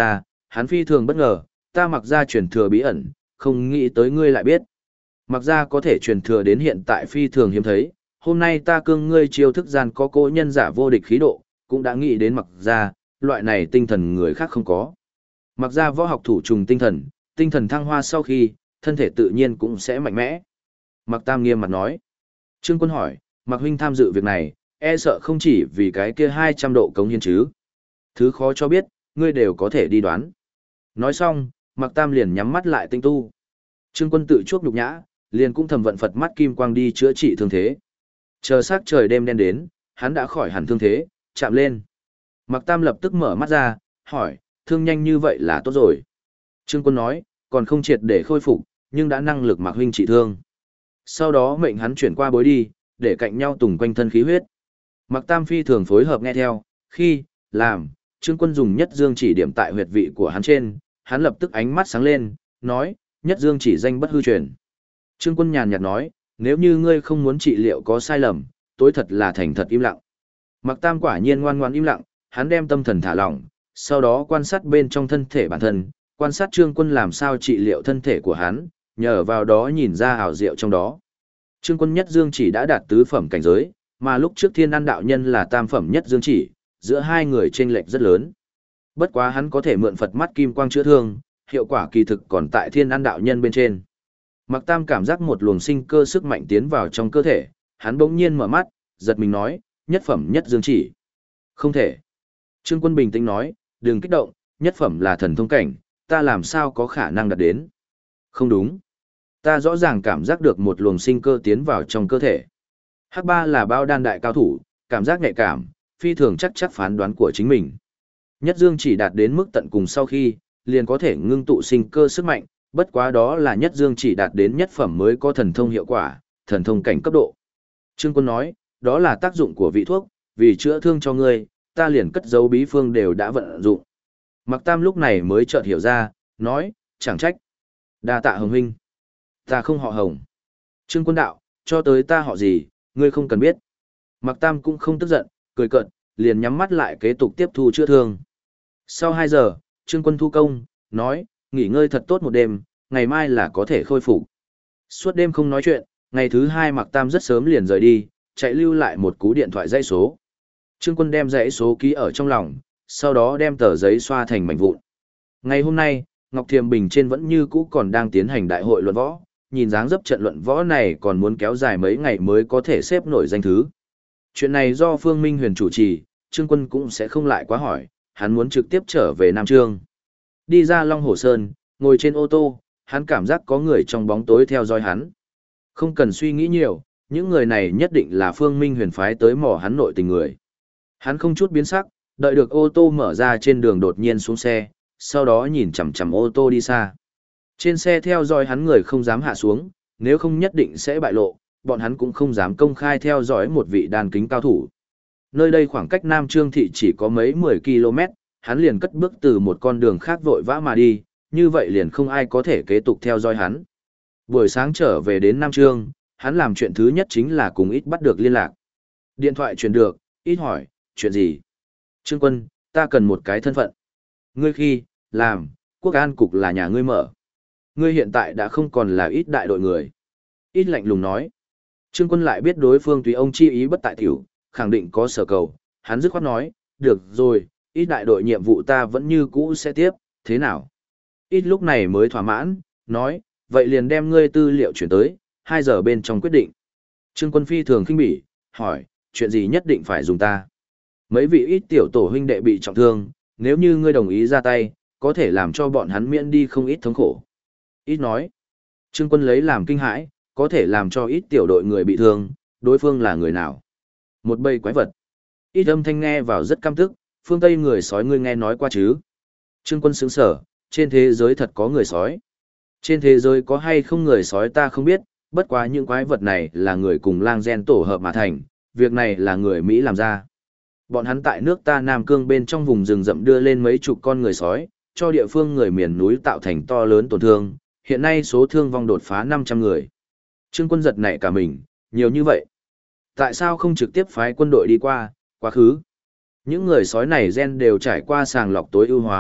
hắn phi thường bất ngờ, ta Mặc gia truyền thừa bí ẩn, không nghĩ tới ngươi lại biết. Mặc gia có thể truyền thừa đến hiện tại phi thường hiếm thấy, hôm nay ta cương ngươi chiêu thức gian có cố nhân giả vô địch khí độ, cũng đã nghĩ đến Mặc gia, loại này tinh thần người khác không có. Mặc gia võ học thủ trùng tinh thần thăng hoa sau khi, thân thể tự nhiên cũng sẽ mạnh mẽ. Mặc Tam nghiêm mặt nói. Trương Quân hỏi, Mặc huynh tham dự việc này, e sợ không chỉ vì cái kia 200 độ cống hiến chứ. Thứ khó cho biết, ngươi đều có thể đi đoán. Nói xong, Mặc Tam liền nhắm mắt lại tinh tu. Trương Quân tự chuốc nhục nhã, liền cũng thầm vận Phật mắt kim quang đi chữa trị thương thế. Chờ sắc trời đêm đen đến, hắn đã khỏi hẳn thương thế, chạm lên. Mặc Tam lập tức mở mắt ra, hỏi, thương nhanh như vậy là tốt rồi. Trương Quân nói, còn không triệt để khôi phục, nhưng đã năng lực Mặc huynh trị thương. Sau đó mệnh hắn chuyển qua bối đi, để cạnh nhau tùng quanh thân khí huyết. Mặc Tam phi thường phối hợp nghe theo, khi, làm, Trương Quân dùng nhất dương chỉ điểm tại huyệt vị của hắn trên, hắn lập tức ánh mắt sáng lên, nói, nhất dương chỉ danh bất hư truyền. Trương Quân nhàn nhạt nói, nếu như ngươi không muốn trị liệu có sai lầm, tối thật là thành thật im lặng. Mặc Tam quả nhiên ngoan ngoan im lặng, hắn đem tâm thần thả lỏng, sau đó quan sát bên trong thân thể bản thân, quan sát Trương Quân làm sao trị liệu thân thể của hắn, nhờ vào đó nhìn ra ảo diệu trong đó. Trương Quân nhất dương chỉ đã đạt tứ phẩm cảnh giới, mà lúc trước Thiên An đạo nhân là tam phẩm nhất dương chỉ, giữa hai người chênh lệch rất lớn. Bất quá hắn có thể mượn Phật mắt kim quang chữa thương, hiệu quả kỳ thực còn tại Thiên An đạo nhân bên trên. Mặc Tam cảm giác một luồng sinh cơ sức mạnh tiến vào trong cơ thể, hắn bỗng nhiên mở mắt, giật mình nói, nhất phẩm nhất dương chỉ. Không thể. Trương Quân bình tĩnh nói, đừng kích động, nhất phẩm là thần thông cảnh, ta làm sao có khả năng đạt đến. Không đúng. Ta rõ ràng cảm giác được một luồng sinh cơ tiến vào trong cơ thể. Hắc Ba là bao đan đại cao thủ, cảm giác nhạy cảm, phi thường chắc phán đoán của chính mình. Nhất dương chỉ đạt đến mức tận cùng sau khi, liền có thể ngưng tụ sinh cơ sức mạnh, bất quá đó là nhất dương chỉ đạt đến nhất phẩm mới có thần thông hiệu quả, thần thông cảnh cấp độ. Trương Quân nói, đó là tác dụng của vị thuốc, vì chữa thương cho ngươi, ta liền cất giấu bí phương đều đã vận dụng. Mặc Tam lúc này mới chợt hiểu ra, nói, chẳng trách. Đa tạ Hồng huynh. Ta không họ Hồng. Trương Quân đạo, cho tới ta họ gì, ngươi không cần biết. Mặc Tam cũng không tức giận, cười cợt, liền nhắm mắt lại kế tục tiếp thu chữa thương. Sau 2 giờ, Trương Quân thu công, nói, nghỉ ngơi thật tốt một đêm, ngày mai là có thể khôi phục. Suốt đêm không nói chuyện, ngày thứ 2 Mặc Tam rất sớm liền rời đi, chạy lưu lại một cú điện thoại dãy số. Trương Quân đem dãy số ký ở trong lòng, sau đó đem tờ giấy xoa thành mảnh vụn. Ngày hôm nay, Ngọc Thiềm Bình trên vẫn như cũ còn đang tiến hành đại hội luận võ, nhìn dáng dấp trận luận võ này còn muốn kéo dài mấy ngày mới có thể xếp nổi danh thứ. Chuyện này do Phương Minh Huyền chủ trì, Trương Quân cũng sẽ không lại quá hỏi, hắn muốn trực tiếp trở về Nam Trương. Đi ra Long Hồ Sơn, ngồi trên ô tô, hắn cảm giác có người trong bóng tối theo dõi hắn. Không cần suy nghĩ nhiều, những người này nhất định là Phương Minh Huyền phái tới mò hắn nội tình người. Hắn không chút biến sắc, đợi được ô tô mở ra trên đường đột nhiên xuống xe, sau đó nhìn chằm chằm ô tô đi xa. Trên xe theo dõi hắn người không dám hạ xuống, nếu không nhất định sẽ bại lộ, bọn hắn cũng không dám công khai theo dõi một vị đàn kính cao thủ. Nơi đây khoảng cách Nam Trương Thị chỉ có mấy 10 km, hắn liền cất bước từ một con đường khác vội vã mà đi, như vậy liền không ai có thể kế tục theo dõi hắn. Buổi sáng trở về đến Nam Trương, hắn làm chuyện thứ nhất chính là cùng ít bắt được liên lạc. Điện thoại truyền được, ít hỏi, chuyện gì? Trương Quân, ta cần một cái thân phận. Ngươi khi, làm, quốc an cục là nhà ngươi mở. Ngươi hiện tại đã không còn là ít đại đội người. Ít lạnh lùng nói. Trương Quân lại biết đối phương tùy ông chi ý bất tại tiểu, khẳng định có sở cầu. Hắn dứt khoát nói, được rồi, ít đại đội nhiệm vụ ta vẫn như cũ sẽ tiếp, thế nào? Ít lúc này mới thỏa mãn, nói, vậy liền đem ngươi tư liệu chuyển tới, 2 giờ bên trong quyết định. Trương Quân phi thường khinh bỉ, hỏi, chuyện gì nhất định phải dùng ta? Mấy vị ít tiểu tổ huynh đệ bị trọng thương, nếu như ngươi đồng ý ra tay, có thể làm cho bọn hắn miễn đi không ít thống khổ. Ít nói. Trương Quân lấy làm kinh hãi, có thể làm cho ít tiểu đội người bị thương, đối phương là người nào? Một bầy quái vật. Ít âm thanh nghe vào rất căm tức, phương Tây người sói ngươi nghe nói qua chứ? Trương Quân sững sở, trên thế giới thật có người sói. Trên thế giới có hay không người sói ta không biết, bất quá những quái vật này là người cùng lang gen tổ hợp mà thành, việc này là người Mỹ làm ra. Bọn hắn tại nước ta Nam Cương bên trong vùng rừng rậm đưa lên mấy chục con người sói, cho địa phương người miền núi tạo thành to lớn tổn thương, hiện nay số thương vong đột phá 500 người. Trương Quân giật nảy cả mình, nhiều như vậy. Tại sao không trực tiếp phái quân đội đi qua, quá khứ? Những người sói này gen đều trải qua sàng lọc tối ưu hóa,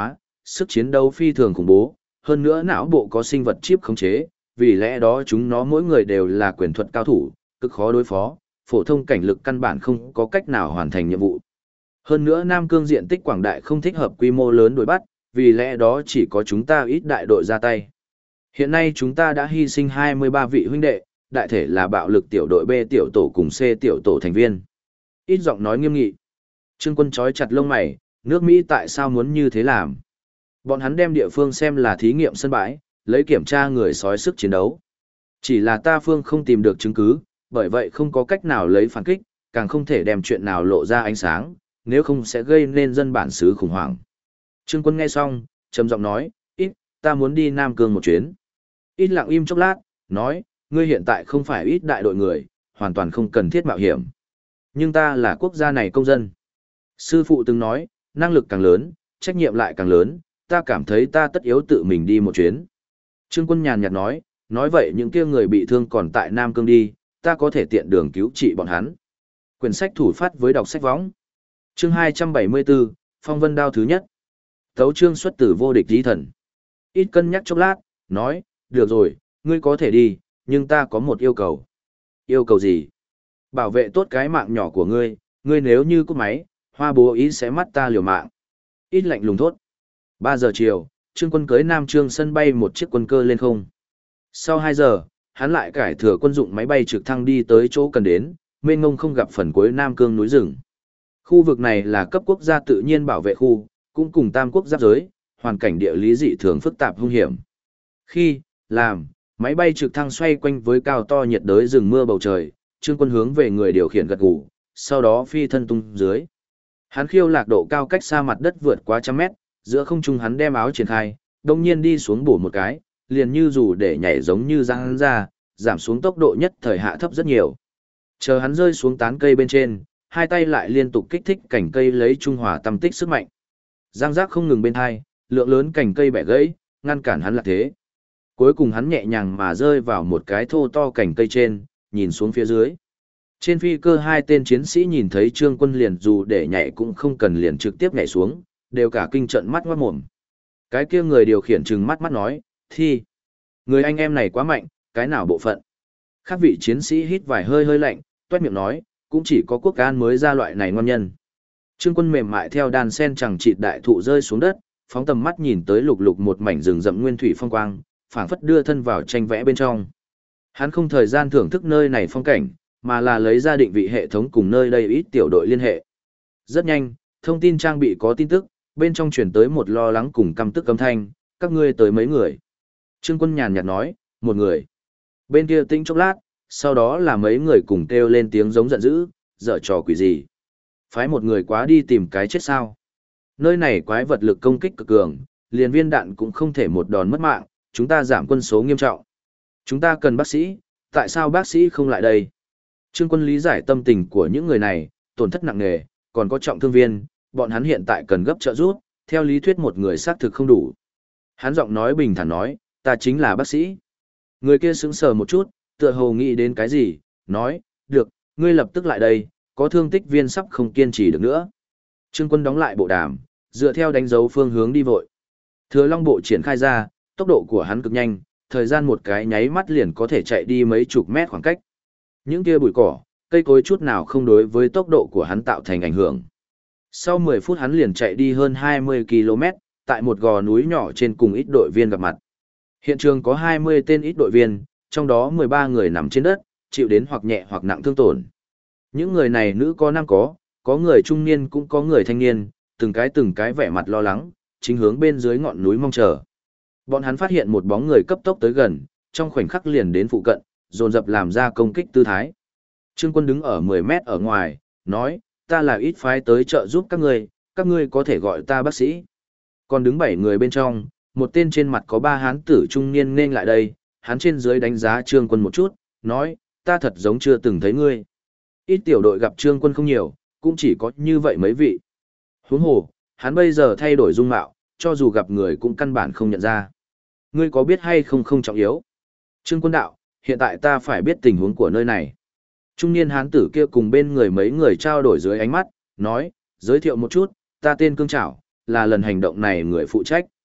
sức chiến đấu phi thường khủng bố, hơn nữa não bộ có sinh vật chip khống chế, vì lẽ đó chúng nó mỗi người đều là quyền thuật cao thủ, cực khó đối phó, phổ thông cảnh lực căn bản không có cách nào hoàn thành nhiệm vụ. Hơn nữa Nam Cương diện tích quảng đại không thích hợp quy mô lớn đuổi bắt, vì lẽ đó chỉ có chúng ta ít đại đội ra tay. Hiện nay chúng ta đã hy sinh 23 vị huynh đệ, đại thể là bạo lực tiểu đội B tiểu tổ cùng C tiểu tổ thành viên. Ít giọng nói nghiêm nghị. Trương Quân chói chặt lông mày, nước Mỹ tại sao muốn như thế làm? Bọn hắn đem địa phương xem là thí nghiệm sân bãi, lấy kiểm tra người sói sức chiến đấu. Chỉ là ta phương không tìm được chứng cứ, bởi vậy không có cách nào lấy phản kích, càng không thể đem chuyện nào lộ ra ánh sáng, nếu không sẽ gây nên dân bản xứ khủng hoảng. Trương Quân nghe xong, trầm giọng nói, ít, ta muốn đi Nam Cương một chuyến. Ít lặng im chốc lát, nói, ngươi hiện tại không phải ít đại đội người, hoàn toàn không cần thiết mạo hiểm. Nhưng ta là quốc gia này công dân. Sư phụ từng nói, năng lực càng lớn, trách nhiệm lại càng lớn, ta cảm thấy ta tất yếu tự mình đi một chuyến. Trương Quân nhàn nhạt nói vậy những kia người bị thương còn tại Nam Cương đi, ta có thể tiện đường cứu trị bọn hắn. Quyển sách thủ phát với đọc sách võng. Chương 274, Phong Vân Đao thứ nhất. Tấu chương xuất từ vô địch tí thần. Ít cân nhắc chốc lát, nói, được rồi, ngươi có thể đi, nhưng ta có một yêu cầu. Yêu cầu gì? Bảo vệ tốt cái mạng nhỏ của ngươi, ngươi nếu như cúp máy, Hoa bố ý sẽ mắt ta liều mạng. Ít lạnh lùng thốt. 3 giờ chiều, Trương Quân cưới Nam Trương sân bay một chiếc quân cơ lên không. Sau 2 giờ, hắn lại cải thừa quân dụng máy bay trực thăng đi tới chỗ cần đến, mênh ngông không gặp phần cuối Nam Cương núi rừng. Khu vực này là cấp quốc gia tự nhiên bảo vệ khu, cũng cùng tam quốc giáp giới, hoàn cảnh địa lý dị thường phức tạp hung hiểm. Khi, làm, máy bay trực thăng xoay quanh với cao to nhiệt đới rừng mưa bầu trời, Trương Quân hướng về người điều khiển gật gù, sau đó phi thân tung dưới. Hắn khiêu lạc độ cao cách xa mặt đất vượt quá trăm mét, giữa không trung hắn đem áo triển khai, đồng nhiên đi xuống bổ một cái, liền như dù để nhảy giống như giang hắn ra, giảm xuống tốc độ nhất thời hạ thấp rất nhiều. Chờ hắn rơi xuống tán cây bên trên, hai tay lại liên tục kích thích cành cây lấy trung hòa tâm tích sức mạnh. Giang giác không ngừng bên hai, lượng lớn cành cây bẻ gãy, ngăn cản hắn là thế. Cuối cùng hắn nhẹ nhàng mà rơi vào một cái thô to cành cây trên, nhìn xuống phía dưới. Trên phi cơ hai tên chiến sĩ nhìn thấy Trương Quân liền dù để nhảy cũng không cần liền trực tiếp nhảy xuống, đều cả kinh trận mắt ngoát mồm. Cái kia người điều khiển trừng mắt nói, thi. Người anh em này quá mạnh, cái nào bộ phận. Các vị chiến sĩ hít vài hơi lạnh, toét miệng nói, cũng chỉ có quốc an mới ra loại này ngon nhân. Trương Quân mềm mại theo đàn sen chẳng chịt đại thụ rơi xuống đất, phóng tầm mắt nhìn tới lục lục một mảnh rừng rậm nguyên thủy phong quang, phảng phất đưa thân vào tranh vẽ bên trong. Hắn không thời gian thưởng thức nơi này phong cảnh, mà là lấy ra định vị hệ thống cùng nơi đây ít tiểu đội liên hệ. Rất nhanh, thông tin trang bị có tin tức, bên trong chuyển tới một lo lắng cùng căm tức âm thanh, các ngươi tới mấy người. Trương Quân nhàn nhạt nói, một người. Bên kia tĩnh chốc lát, sau đó là mấy người cùng kêu lên tiếng giống giận dữ, dở trò quỷ gì. Phái một người quá đi tìm cái chết sao. Nơi này quái vật lực công kích cực cường, liền viên đạn cũng không thể một đòn mất mạng, chúng ta giảm quân số nghiêm trọng. Chúng ta cần bác sĩ, tại sao bác sĩ không lại đây? Trương Quân lý giải tâm tình của những người này, tổn thất nặng nề, còn có trọng thương viên, bọn hắn hiện tại cần gấp trợ giúp, theo lý thuyết một người xác thực không đủ. Hắn giọng nói bình thản nói, ta chính là bác sĩ. Người kia sững sờ một chút, tựa hồ nghĩ đến cái gì, nói, được, ngươi lập tức lại đây, có thương tích viên sắp không kiên trì được nữa. Trương Quân đóng lại bộ đàm, dựa theo đánh dấu phương hướng đi vội. Thừa Long bộ triển khai ra, tốc độ của hắn cực nhanh, thời gian một cái nháy mắt liền có thể chạy đi mấy chục mét khoảng cách. Những kia bụi cỏ, cây cối chút nào không đối với tốc độ của hắn tạo thành ảnh hưởng. Sau 10 phút hắn liền chạy đi hơn 20 km, tại một gò núi nhỏ trên cùng ít đội viên gặp mặt. Hiện trường có 20 tên ít đội viên, trong đó 13 người nằm trên đất, chịu đến hoặc nhẹ hoặc nặng thương tổn. Những người này nữ có nam có người trung niên cũng có người thanh niên, từng cái vẻ mặt lo lắng, chính hướng bên dưới ngọn núi mong chờ. Bọn hắn phát hiện một bóng người cấp tốc tới gần, trong khoảnh khắc liền đến phụ cận, dồn dập làm ra công kích tư thái. Trương Quân đứng ở 10 mét ở ngoài, nói, ta là ít phái tới trợ giúp các ngươi có thể gọi ta bác sĩ. Còn đứng 7 người bên trong, một tên trên mặt có 3 hán tử trung niên nên lại đây, hắn trên dưới đánh giá Trương Quân một chút, nói, ta thật giống chưa từng thấy ngươi. Ít tiểu đội gặp Trương Quân không nhiều, cũng chỉ có như vậy mấy vị. Huống hồ, hắn bây giờ thay đổi dung mạo, cho dù gặp người cũng căn bản không nhận ra. Ngươi có biết hay không không trọng yếu. Trương Quân đạo, hiện tại ta phải biết tình huống của nơi này. Trung niên hán tử kia cùng bên người mấy người trao đổi dưới ánh mắt, nói, giới thiệu một chút, ta tên Cương Trảo, là lần hành động này người phụ trách.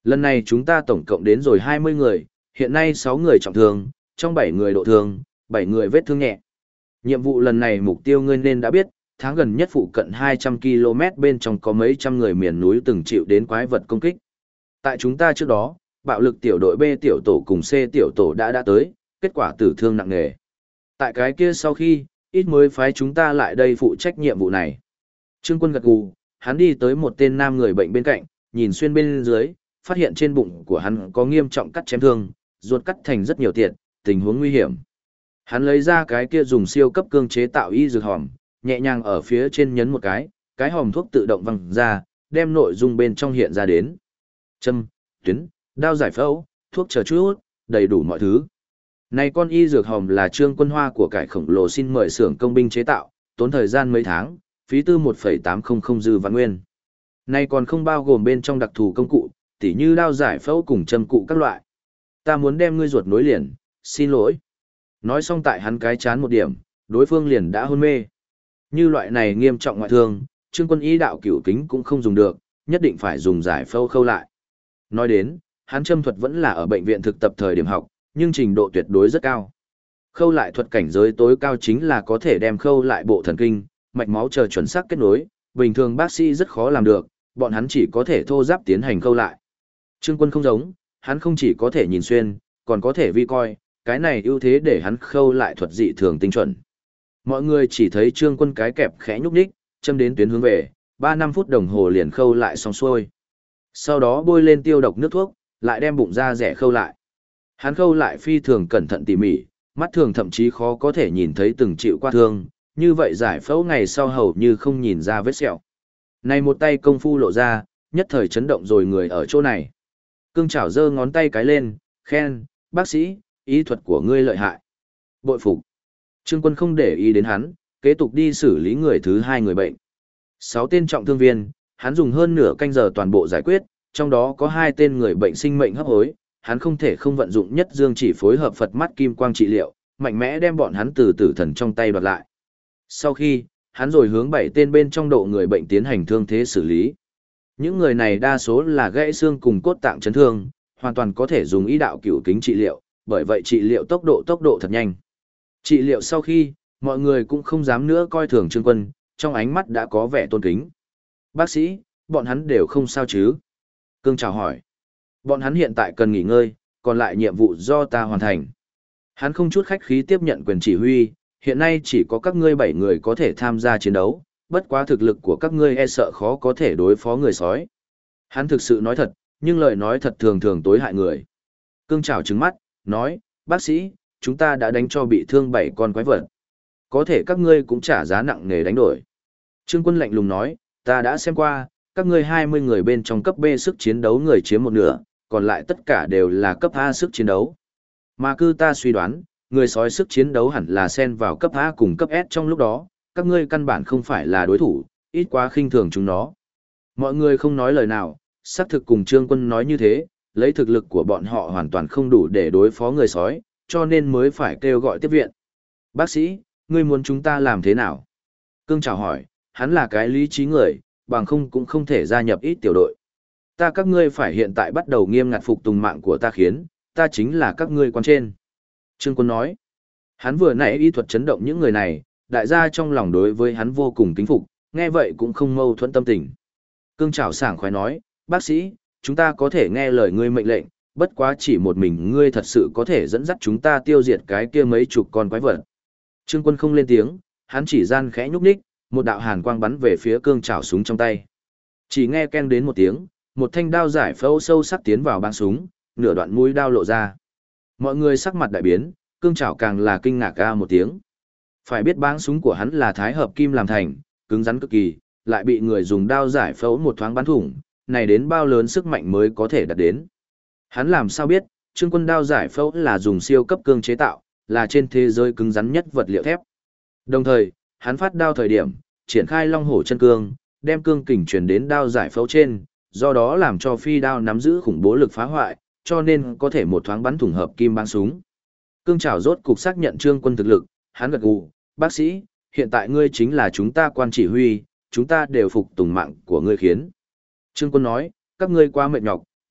Lần này chúng ta tổng cộng đến rồi 20 người, hiện nay 6 người trọng thương, trong 7 người độ thương, 7 người vết thương nhẹ. Nhiệm vụ lần này mục tiêu ngươi nên đã biết, tháng gần nhất phụ cận 200 km bên trong có mấy trăm người miền núi từng chịu đến quái vật công kích. Tại chúng ta trước đó, bạo lực tiểu đội B tiểu tổ cùng C tiểu tổ đã tới, kết quả tử thương nặng nề. Tại cái kia sau khi, ít mới phái chúng ta lại đây phụ trách nhiệm vụ này. Trương Quân gật gù, hắn đi tới một tên nam người bệnh bên cạnh, nhìn xuyên bên dưới, phát hiện trên bụng của hắn có nghiêm trọng cắt chém thương, ruột cắt thành rất nhiều tiệt, tình huống nguy hiểm. Hắn lấy ra cái kia dùng siêu cấp cương chế tạo y dược hòm, nhẹ nhàng ở phía trên nhấn một cái hòm thuốc tự động văng ra, đem nội dung bên trong hiện ra đến. Châm, tuyến, đao giải phẫu, thuốc chờ chút, đầy đủ mọi thứ. Này con y dược hòm là Trương Quân Hoa của cải khổng lồ xin mời xưởng công binh chế tạo, tốn thời gian mấy tháng, phí tư 1,800 dư vạn nguyên. Này còn không bao gồm bên trong đặc thù công cụ, tỉ như đao giải phẫu cùng châm cụ các loại. Ta muốn đem ngươi ruột nối liền, xin lỗi. Nói xong tại hắn cái chán một điểm, đối phương liền đã hôn mê. Như loại này nghiêm trọng ngoại thương, Trương Quân y đạo cửu kính cũng không dùng được, nhất định phải dùng giải phẫu khâu lại. Nói đến, hắn châm thuật vẫn là ở bệnh viện thực tập thời điểm học, nhưng trình độ tuyệt đối rất cao. Khâu lại thuật cảnh giới tối cao chính là có thể đem khâu lại bộ thần kinh, mạch máu chờ chuẩn xác kết nối, bình thường bác sĩ rất khó làm được, bọn hắn chỉ có thể thô giáp tiến hành khâu lại. Trương Quân không giống, hắn không chỉ có thể nhìn xuyên, còn có thể vi coi, cái này ưu thế để hắn khâu lại thuật dị thường tinh chuẩn. Mọi người chỉ thấy Trương Quân cái kẹp khẽ nhúc nhích, châm đến tuyến hướng về, 3-5 phút đồng hồ liền khâu lại xong xuôi. Sau đó bôi lên tiêu độc nước thuốc, lại đem bụng da rẻ khâu lại. Hắn khâu lại phi thường cẩn thận tỉ mỉ, mắt thường thậm chí khó có thể nhìn thấy từng chịu qua thương, như vậy giải phẫu ngày sau hầu như không nhìn ra vết sẹo. Này một tay công phu lộ ra, nhất thời chấn động rồi người ở chỗ này. Cương Trảo giơ ngón tay cái lên, khen, bác sĩ, ý thuật của ngươi lợi hại. Bội phục. Trương Quân không để ý đến hắn, kế tục đi xử lý người thứ 2 người bệnh. 6 tên trọng thương viên, hắn dùng hơn nửa canh giờ toàn bộ giải quyết, trong đó có 2 tên người bệnh sinh mệnh hấp hối, hắn không thể không vận dụng nhất dương chỉ phối hợp Phật mắt kim quang trị liệu, mạnh mẽ đem bọn hắn từ tử thần trong tay đoạt lại. Sau khi, hắn rồi hướng 7 tên bên trong độ người bệnh tiến hành thương thế xử lý. Những người này đa số là gãy xương cùng cốt tạng chấn thương, hoàn toàn có thể dùng ý đạo cửu kính trị liệu, bởi vậy trị liệu tốc độ thật nhanh. Trị liệu sau khi, mọi người cũng không dám nữa coi thường Trương Quân, trong ánh mắt đã có vẻ tôn kính. Bác sĩ, bọn hắn đều không sao chứ? Cương chào hỏi. Bọn hắn hiện tại cần nghỉ ngơi, còn lại nhiệm vụ do ta hoàn thành. Hắn không chút khách khí tiếp nhận quyền chỉ huy, hiện nay chỉ có các ngươi 7 người có thể tham gia chiến đấu, bất quá thực lực của các ngươi e sợ khó có thể đối phó người sói. Hắn thực sự nói thật, nhưng lời nói thật thường thường tối hại người. Cương Trảo trừng mắt, nói, bác sĩ, chúng ta đã đánh cho bị thương 7 con quái vật. Có thể các ngươi cũng trả giá nặng nề đánh đổi. Trương Quân lạnh lùng nói, ta đã xem qua, các ngươi 20 người bên trong cấp B sức chiến đấu người chiếm một nửa, còn lại tất cả đều là cấp A sức chiến đấu. Mà cứ ta suy đoán, người sói sức chiến đấu hẳn là xen vào cấp A cùng cấp S trong lúc đó, các ngươi căn bản không phải là đối thủ, ít quá khinh thường chúng nó. Mọi người không nói lời nào, xác thực cùng Trương Quân nói như thế, lấy thực lực của bọn họ hoàn toàn không đủ để đối phó người sói, cho nên mới phải kêu gọi tiếp viện. Bác sĩ, ngươi muốn chúng ta làm thế nào? Cương chào hỏi, hắn là cái lý trí người, bằng không cũng không thể gia nhập ít tiểu đội. Ta các ngươi phải hiện tại bắt đầu nghiêm ngặt phục tùng mạng của ta khiến, ta chính là các ngươi quan trên. Trương Quân nói, hắn vừa nãy y thuật chấn động những người này, đại gia trong lòng đối với hắn vô cùng kính phục, nghe vậy cũng không mâu thuẫn tâm tình. Cương Trảo sảng khoái nói, bác sĩ, chúng ta có thể nghe lời ngươi mệnh lệnh, bất quá chỉ một mình ngươi thật sự có thể dẫn dắt chúng ta tiêu diệt cái kia mấy chục con quái vật. Trương Quân không lên tiếng, hắn chỉ gian khẽ nhúc nhích, một đạo hàn quang bắn về phía Cương Trảo súng trong tay. Chỉ nghe keng đến một tiếng, một thanh đao giải phẫu sâu sắc tiến vào băng súng, nửa đoạn mũi đao lộ ra. Mọi người sắc mặt đại biến, Cương Trảo càng là kinh ngạc a một tiếng. Phải biết báng súng của hắn là thái hợp kim làm thành, cứng rắn cực kỳ, lại bị người dùng đao giải phẫu một thoáng bắn thủng, này đến bao lớn sức mạnh mới có thể đạt đến. Hắn làm sao biết, Trương Quân đao giải phẫu là dùng siêu cấp cương chế tạo, là trên thế giới cứng rắn nhất vật liệu thép. Đồng thời, hắn phát đao thời điểm, triển khai long hổ chân cương, đem cương kình truyền đến đao giải phẫu trên, do đó làm cho phi đao nắm giữ khủng bố lực phá hoại, cho nên có thể một thoáng bắn thủng hợp kim báng súng. Cương Trảo rốt cục xác nhận Trương Quân thực lực, hắn gật gù, bác sĩ, hiện tại ngươi chính là chúng ta quan chỉ huy, chúng ta đều phục tùng mạng của ngươi khiến. Trương Quân nói, các ngươi quá mệt nhọc,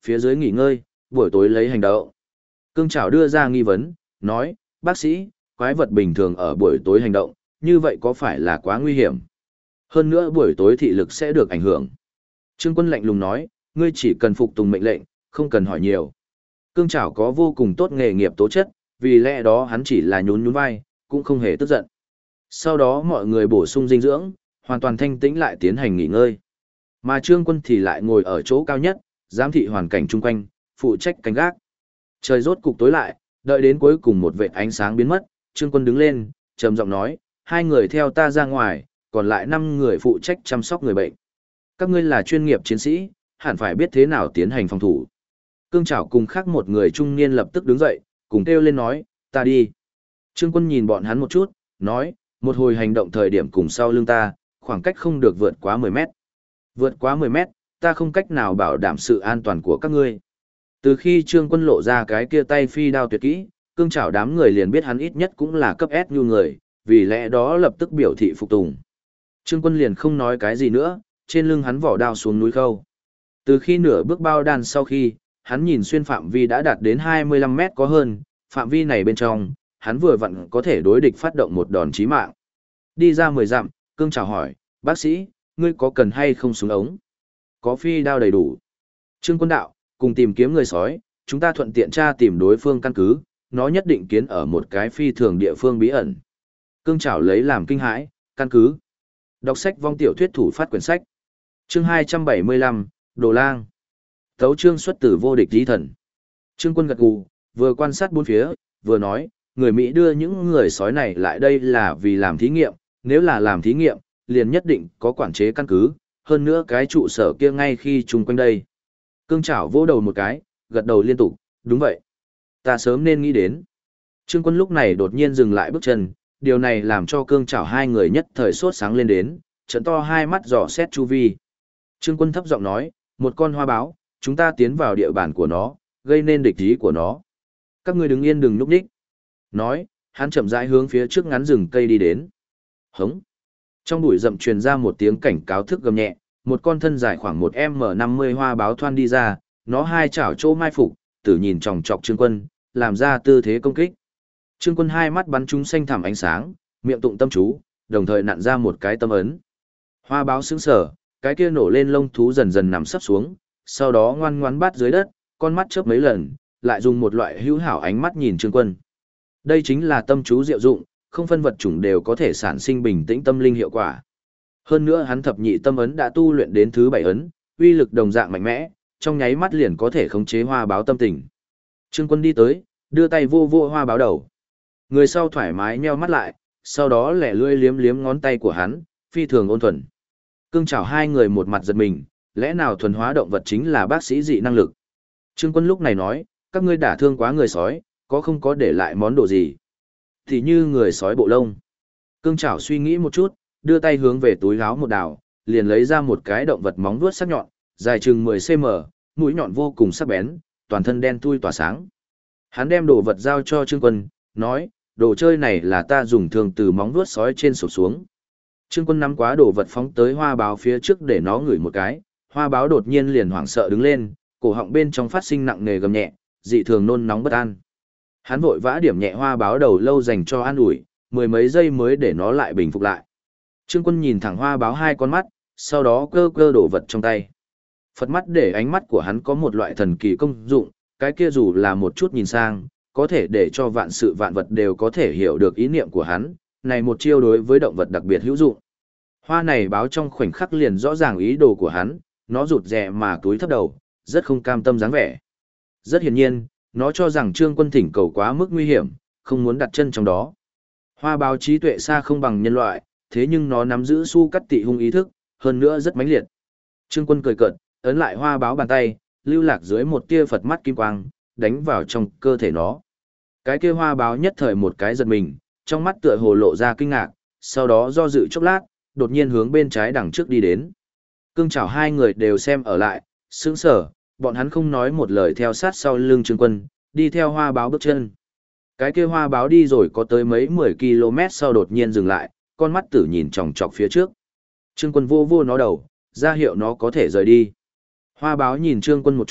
phía dưới nghỉ ngơi, buổi tối lấy hành động. Cương Trảo đưa ra nghi vấn, nói, bác sĩ, quái vật bình thường ở buổi tối hành động, như vậy có phải là quá nguy hiểm? Hơn nữa buổi tối thị lực sẽ được ảnh hưởng. Trương Quân lạnh lùng nói, ngươi chỉ cần phục tùng mệnh lệnh, không cần hỏi nhiều. Cương Trảo có vô cùng tốt nghề nghiệp tố chất, vì lẽ đó hắn chỉ là nhún nhún vai, cũng không hề tức giận. Sau đó mọi người bổ sung dinh dưỡng, hoàn toàn thanh tĩnh lại tiến hành nghỉ ngơi. Mà Trương Quân thì lại ngồi ở chỗ cao nhất, giám thị hoàn cảnh chung quanh, phụ trách canh gác. Trời rốt cục tối lại, đợi đến cuối cùng một vệt ánh sáng biến mất, Trương Quân đứng lên, trầm giọng nói, hai người theo ta ra ngoài, còn lại 5 người phụ trách chăm sóc người bệnh. Các ngươi là chuyên nghiệp chiến sĩ, hẳn phải biết thế nào tiến hành phòng thủ. Cương Trảo cùng khác một người trung niên lập tức đứng dậy, cùng kêu lên nói, ta đi. Trương Quân nhìn bọn hắn một chút, nói, một hồi hành động thời điểm cùng sau lưng ta, khoảng cách không được vượt quá 10 mét. Vượt quá 10 mét, ta không cách nào bảo đảm sự an toàn của các ngươi. Từ khi Trương Quân lộ ra cái kia tay phi đao tuyệt kỹ, Cương Trảo đám người liền biết hắn ít nhất cũng là cấp S như người, vì lẽ đó lập tức biểu thị phục tùng. Trương Quân liền không nói cái gì nữa, trên lưng hắn vỏ đao xuống núi khâu. Từ khi nửa bước bao đan sau khi, hắn nhìn xuyên phạm vi đã đạt đến 25 mét có hơn, phạm vi này bên trong, hắn vừa vặn có thể đối địch phát động một đòn chí mạng. Đi ra 10 dặm, Cương Trảo hỏi, bác sĩ, ngươi có cần hay không súng ống? Có phi đao đầy đủ. Trương Quân đạo, cùng tìm kiếm người sói, chúng ta thuận tiện tra tìm đối phương căn cứ, nó nhất định kiến ở một cái phi thường địa phương bí ẩn. Cương Trảo lấy làm kinh hãi, căn cứ. Đọc sách vong tiểu thuyết thủ phát quyển sách. Chương 275, Đồ Lang. Tấu chương xuất từ vô địch chí thần. Trương Quân gật gù, vừa quan sát bốn phía, vừa nói, người Mỹ đưa những người sói này lại đây là vì làm thí nghiệm, nếu là làm thí nghiệm, liền nhất định có quản chế căn cứ, hơn nữa cái trụ sở kia ngay khi chung quanh đây. Cương Trảo vỗ đầu một cái, gật đầu liên tục, đúng vậy. Ta sớm nên nghĩ đến. Trương Quân lúc này đột nhiên dừng lại bước chân, điều này làm cho Cương Trảo hai người nhất thời sốt sáng lên đến, trợn to hai mắt dò xét chu vi. Trương Quân thấp giọng nói, một con hoa báo, chúng ta tiến vào địa bàn của nó, gây nên địch ý của nó. Các ngươi đứng yên đừng núp đích. Nói, hắn chậm rãi hướng phía trước ngắn rừng cây đi đến. Hống. Trong bụi rậm truyền ra một tiếng cảnh cáo thức gầm nhẹ, một con thân dài khoảng 1m50 hoa báo thoăn đi ra, nó hai chảo chỗ mai phục, tử nhìn chòng chọc Trương Quân, làm ra tư thế công kích. Trương Quân hai mắt bắn chúng xanh thẳm ánh sáng, miệng tụng tâm chú, đồng thời nặn ra một cái tâm ấn. Hoa báo sững sờ, cái kia nổ lên lông thú dần dần nằm sấp xuống, sau đó ngoan ngoãn bắt dưới đất, con mắt chớp mấy lần, lại dùng một loại hữu hảo ánh mắt nhìn Trương Quân. Đây chính là tâm chú diệu dụng, không phân vật chủng đều có thể sản sinh bình tĩnh tâm linh hiệu quả. Hơn nữa hắn thập nhị tâm ấn đã tu luyện đến thứ 7 ấn, uy lực đồng dạng mạnh mẽ, trong nháy mắt liền có thể khống chế hoa báo tâm tình. Trương Quân đi tới, đưa tay vô vô hoa báo đầu. Người sau thoải mái nheo mắt lại, sau đó lẻ lươi liếm liếm ngón tay của hắn, phi thường ôn thuần. Cương Trảo hai người một mặt giật mình, lẽ nào thuần hóa động vật chính là bác sĩ dị năng lực? Trương Quân lúc này nói, các ngươi đả thương quá người sói, có không có để lại món đồ gì? Thì như người sói bộ lông. Cương Trảo suy nghĩ một chút, đưa tay hướng về túi áo một đảo, liền lấy ra một cái động vật móng vuốt sắc nhọn, dài chừng 10 cm, mũi nhọn vô cùng sắc bén, toàn thân đen thui tỏa sáng. Hắn đem đồ vật giao cho Trương Quân, nói, đồ chơi này là ta dùng thường từ móng vuốt sói trên sổ xuống. Trương Quân nắm quá đồ vật phóng tới hoa báo phía trước để nó ngửi một cái, hoa báo đột nhiên liền hoảng sợ đứng lên, cổ họng bên trong phát sinh nặng nề gầm nhẹ, dị thường nôn nóng bất an. Hắn vội vã điểm nhẹ hoa báo đầu lâu dành cho an ủi, 10 mấy giây mới để nó lại bình phục lại. Trương Quân nhìn thẳng hoa báo hai con mắt, sau đó cơ cơ đồ vật trong tay. Phật mắt để ánh mắt của hắn có một loại thần kỳ công dụng, cái kia dù là một chút nhìn sang, có thể để cho vạn sự vạn vật đều có thể hiểu được ý niệm của hắn, này một chiêu đối với động vật đặc biệt hữu dụng. Hoa này báo trong khoảnh khắc liền rõ ràng ý đồ của hắn, nó rụt rè mà túi thấp đầu, rất không cam tâm dáng vẻ. Rất hiển nhiên, nó cho rằng Trương Quân thỉnh cầu quá mức nguy hiểm, không muốn đặt chân trong đó. Hoa báo trí tuệ xa không bằng nhân loại, thế nhưng nó nắm giữ su cắt tị hung ý thức, hơn nữa rất mãnh liệt. Trương Quân cười cợt, ấn lại hoa báo bàn tay, lưu lạc dưới một tia Phật mắt kim quang, đánh vào trong cơ thể nó. Cái kia hoa báo nhất thời một cái giật mình, trong mắt tựa hồ lộ ra kinh ngạc, sau đó do dự chốc lát, đột nhiên hướng bên trái đằng trước đi đến. Cương Trảo hai người đều xem ở lại, sững sờ, bọn hắn không nói một lời theo sát sau lưng Trương Quân, đi theo hoa báo bước chân. Cái kia hoa báo đi rồi có tới mấy 10 km sau đột nhiên dừng lại, con mắt tử nhìn chòng chọc phía trước. Trương Quân vô vô nó đầu, ra hiệu nó có thể rời đi. Hoa báo nhìn Trương Quân một chút,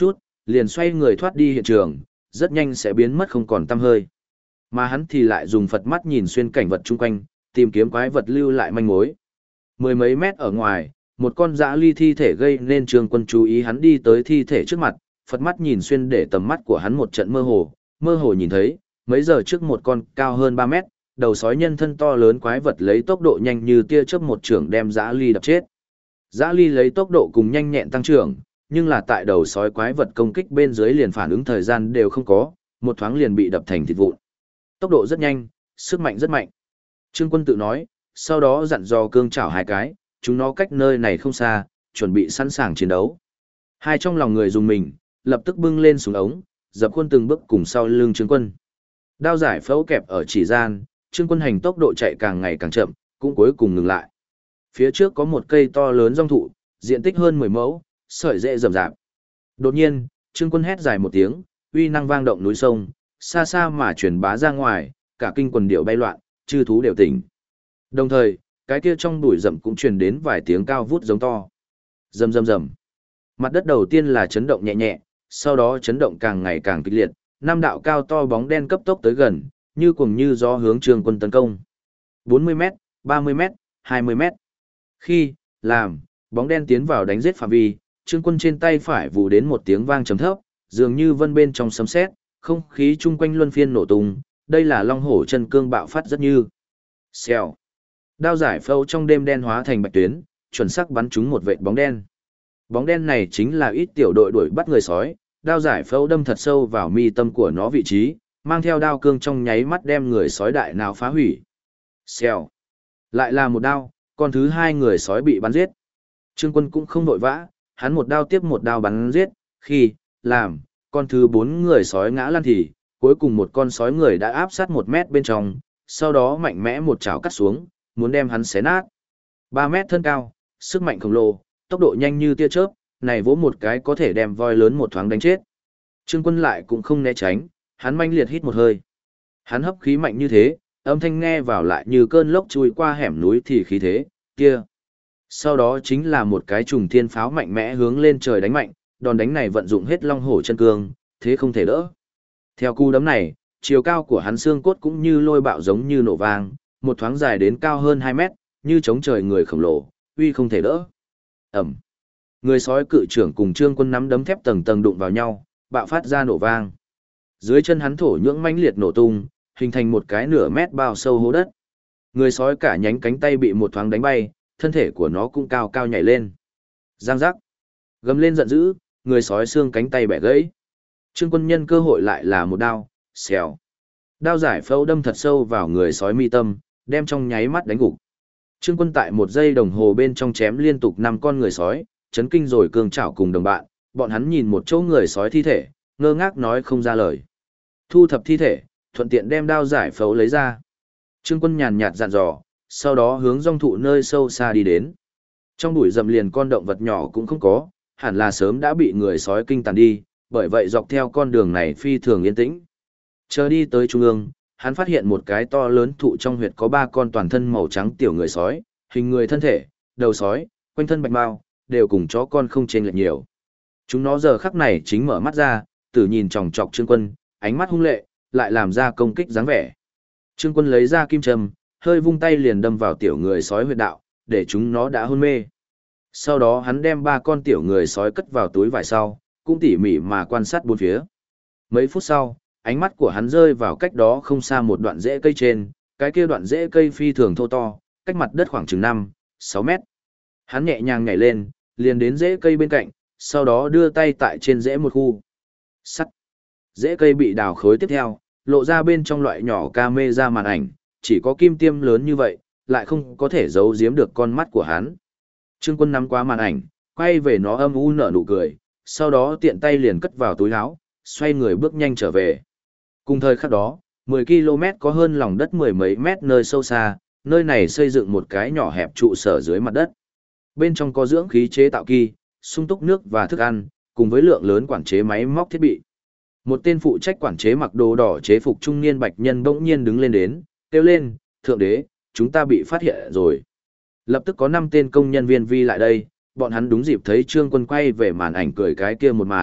liền xoay người thoát đi hiện trường, rất nhanh sẽ biến mất không còn tăm hơi. Mà hắn thì lại dùng Phật mắt nhìn xuyên cảnh vật chung quanh, tìm kiếm quái vật lưu lại manh mối. Mười mấy mét ở ngoài, một con dã ly thi thể gây nên Trương Quân chú ý, hắn đi tới thi thể trước mặt, Phật mắt nhìn xuyên để tầm mắt của hắn một trận mơ hồ nhìn thấy, mấy giờ trước một con cao hơn 3 mét, đầu sói nhân thân to lớn quái vật lấy tốc độ nhanh như tia chớp một chưởng đem dã ly đập chết. Dã ly lấy tốc độ cùng nhanh nhẹn tăng trưởng, nhưng là tại đầu sói quái vật công kích bên dưới liền phản ứng thời gian đều không có, một thoáng liền bị đập thành thịt vụn. Tốc độ rất nhanh, sức mạnh rất mạnh. Trương Quân tự nói, sau đó dặn dò cương chảo hai cái, chúng nó cách nơi này không xa, chuẩn bị sẵn sàng chiến đấu. Hai trong lòng người dùng mình, lập tức bưng lên súng ống, dập khuôn từng bước cùng sau lưng Trương Quân. Đao giải phẫu kẹp ở chỉ gian, Trương Quân hành tốc độ chạy càng ngày càng chậm, cũng cuối cùng ngừng lại. Phía trước có một cây to lớn rong thụ, diện tích hơn 10 mẫu, sợi rễ rậm rạp. Đột nhiên, Trương Quân hét dài một tiếng, uy năng vang động núi sông, xa xa mà truyền bá ra ngoài, cả kinh quần điệu bay loạn, chư thú đều tỉnh. Đồng thời, cái kia trong bụi rậm cũng truyền đến vài tiếng cao vút giống to. Rầm rầm rầm. Mặt đất đầu tiên là chấn động nhẹ nhẹ, sau đó chấn động càng ngày càng kịch liệt, năm đạo cao to bóng đen cấp tốc tới gần, như cuồng như gió hướng Trương Quân tấn công. 40m, 30m, 20m. Khi làm bóng đen tiến vào đánh giết phạm vi, Trương Quân trên tay phải vụ đến một tiếng vang trầm thấp, dường như vân bên trong sấm sét, không khí chung quanh luân phiên nổ tung, đây là long hổ chân cương bạo phát rất như. Xèo. Đao giải phẫu trong đêm đen hóa thành bạch tuyến, chuẩn xác bắn trúng một vệt bóng đen. Bóng đen này chính là ít tiểu đội đuổi bắt người sói, đao giải phẫu đâm thật sâu vào mi tâm của nó vị trí, mang theo đao cương trong nháy mắt đem người sói đại nào phá hủy. Xèo. Lại là một đao, con thứ hai người sói bị bắn giết. Trương Quân cũng không vội vã, hắn một đao tiếp một đao bắn giết, khi làm con thứ 4 người sói ngã lăn thì, cuối cùng một con sói người đã áp sát 1 mét bên trong, sau đó mạnh mẽ một chảo cắt xuống, muốn đem hắn xé nát. 3 mét thân cao, sức mạnh khổng lồ, tốc độ nhanh như tia chớp, này vỗ một cái có thể đem voi lớn một thoáng đánh chết. Trương Quân lại cũng không né tránh, hắn manh liệt hít một hơi. Hắn hấp khí mạnh như thế, âm thanh nghe vào lại như cơn lốc chui qua hẻm núi thì khí thế, kia. Sau đó chính là một cái trùng thiên pháo mạnh mẽ hướng lên trời đánh mạnh, đòn đánh này vận dụng hết long hổ chân cương, thế không thể đỡ. Theo cú đấm này, chiều cao của hắn xương cốt cũng như lôi bạo giống như nổ vang, một thoáng dài đến cao hơn 2 mét, như chống trời người khổng lồ, uy không thể đỡ. Ẩm. Người sói cự trưởng cùng Trương Quân nắm đấm thép tầng tầng đụng vào nhau, bạo phát ra nổ vang. Dưới chân hắn thổ nhưỡng mãnh liệt nổ tung, hình thành một cái nửa mét bao sâu hố đất. Người sói cả nhánh cánh tay bị một thoáng đánh bay, thân thể của nó cũng cao cao nhảy lên. Giang giác. Gầm lên giận dữ, người sói xương cánh tay bẻ gãy. Trương Quân nhân cơ hội lại là một đao, xèo. Đao giải phẫu đâm thật sâu vào người sói mi tâm, đem trong nháy mắt đánh gục. Trương Quân tại 1 giây đồng hồ bên trong chém liên tục 5 con người sói, chấn kinh rồi cương chảo cùng đồng bạn, bọn hắn nhìn một chỗ người sói thi thể, ngơ ngác nói không ra lời. Thu thập thi thể, thuận tiện đem đao giải phẫu lấy ra. Trương Quân nhàn nhạt dặn dò, sau đó hướng rong thụ nơi sâu xa đi đến. Trong bụi rậm liền con động vật nhỏ cũng không có, hẳn là sớm đã bị người sói kinh tàn đi, bởi vậy dọc theo con đường này phi thường yên tĩnh. Chờ đi tới trung ương, hắn phát hiện một cái to lớn thụ trong huyệt có 3 con toàn thân màu trắng tiểu người sói, hình người thân thể, đầu sói, quanh thân bạch mao, đều cùng chó con không chênh lệch nhiều. Chúng nó giờ khắc này chính mở mắt ra, tử nhìn chòng chọc Trương Quân, ánh mắt hung lệ, lại làm ra công kích dáng vẻ. Trương Quân lấy ra kim châm, hơi vung tay liền đâm vào tiểu người sói huyệt đạo, để chúng nó đã hôn mê. Sau đó hắn đem 3 con tiểu người sói cất vào túi vải sau, cũng tỉ mỉ mà quan sát bốn phía. Mấy phút sau, ánh mắt của hắn rơi vào cách đó không xa một đoạn rễ cây trên, cái kia đoạn rễ cây phi thường thô to, cách mặt đất khoảng chừng 5-6 mét. Hắn nhẹ nhàng nhảy lên, liền đến rễ cây bên cạnh, sau đó đưa tay tại trên rễ một khu. Sắt. Rễ cây bị đào khối tiếp theo, lộ ra bên trong loại nhỏ camera màn ảnh, chỉ có kim tiêm lớn như vậy, lại không có thể giấu giếm được con mắt của hắn. Trương Quân nắm qua màn ảnh, quay về nó âm u nở nụ cười, sau đó tiện tay liền cất vào túi áo, xoay người bước nhanh trở về. Cùng thời khắc đó, 10 km có hơn lòng đất mười mấy mét nơi sâu xa, nơi này xây dựng một cái nhỏ hẹp trụ sở dưới mặt đất. Bên trong có dưỡng khí chế tạo kỳ, sung túc nước và thức ăn, cùng với lượng lớn quản chế máy móc thiết bị. Một tên phụ trách quản chế mặc đồ đỏ chế phục trung niên bạch nhân bỗng nhiên đứng lên đến, kêu lên, thượng đế, chúng ta bị phát hiện rồi. Lập tức có 5 tên công nhân viên vi lại đây, bọn hắn đúng dịp thấy Trương Quân quay về màn ảnh cười cái kia một màn,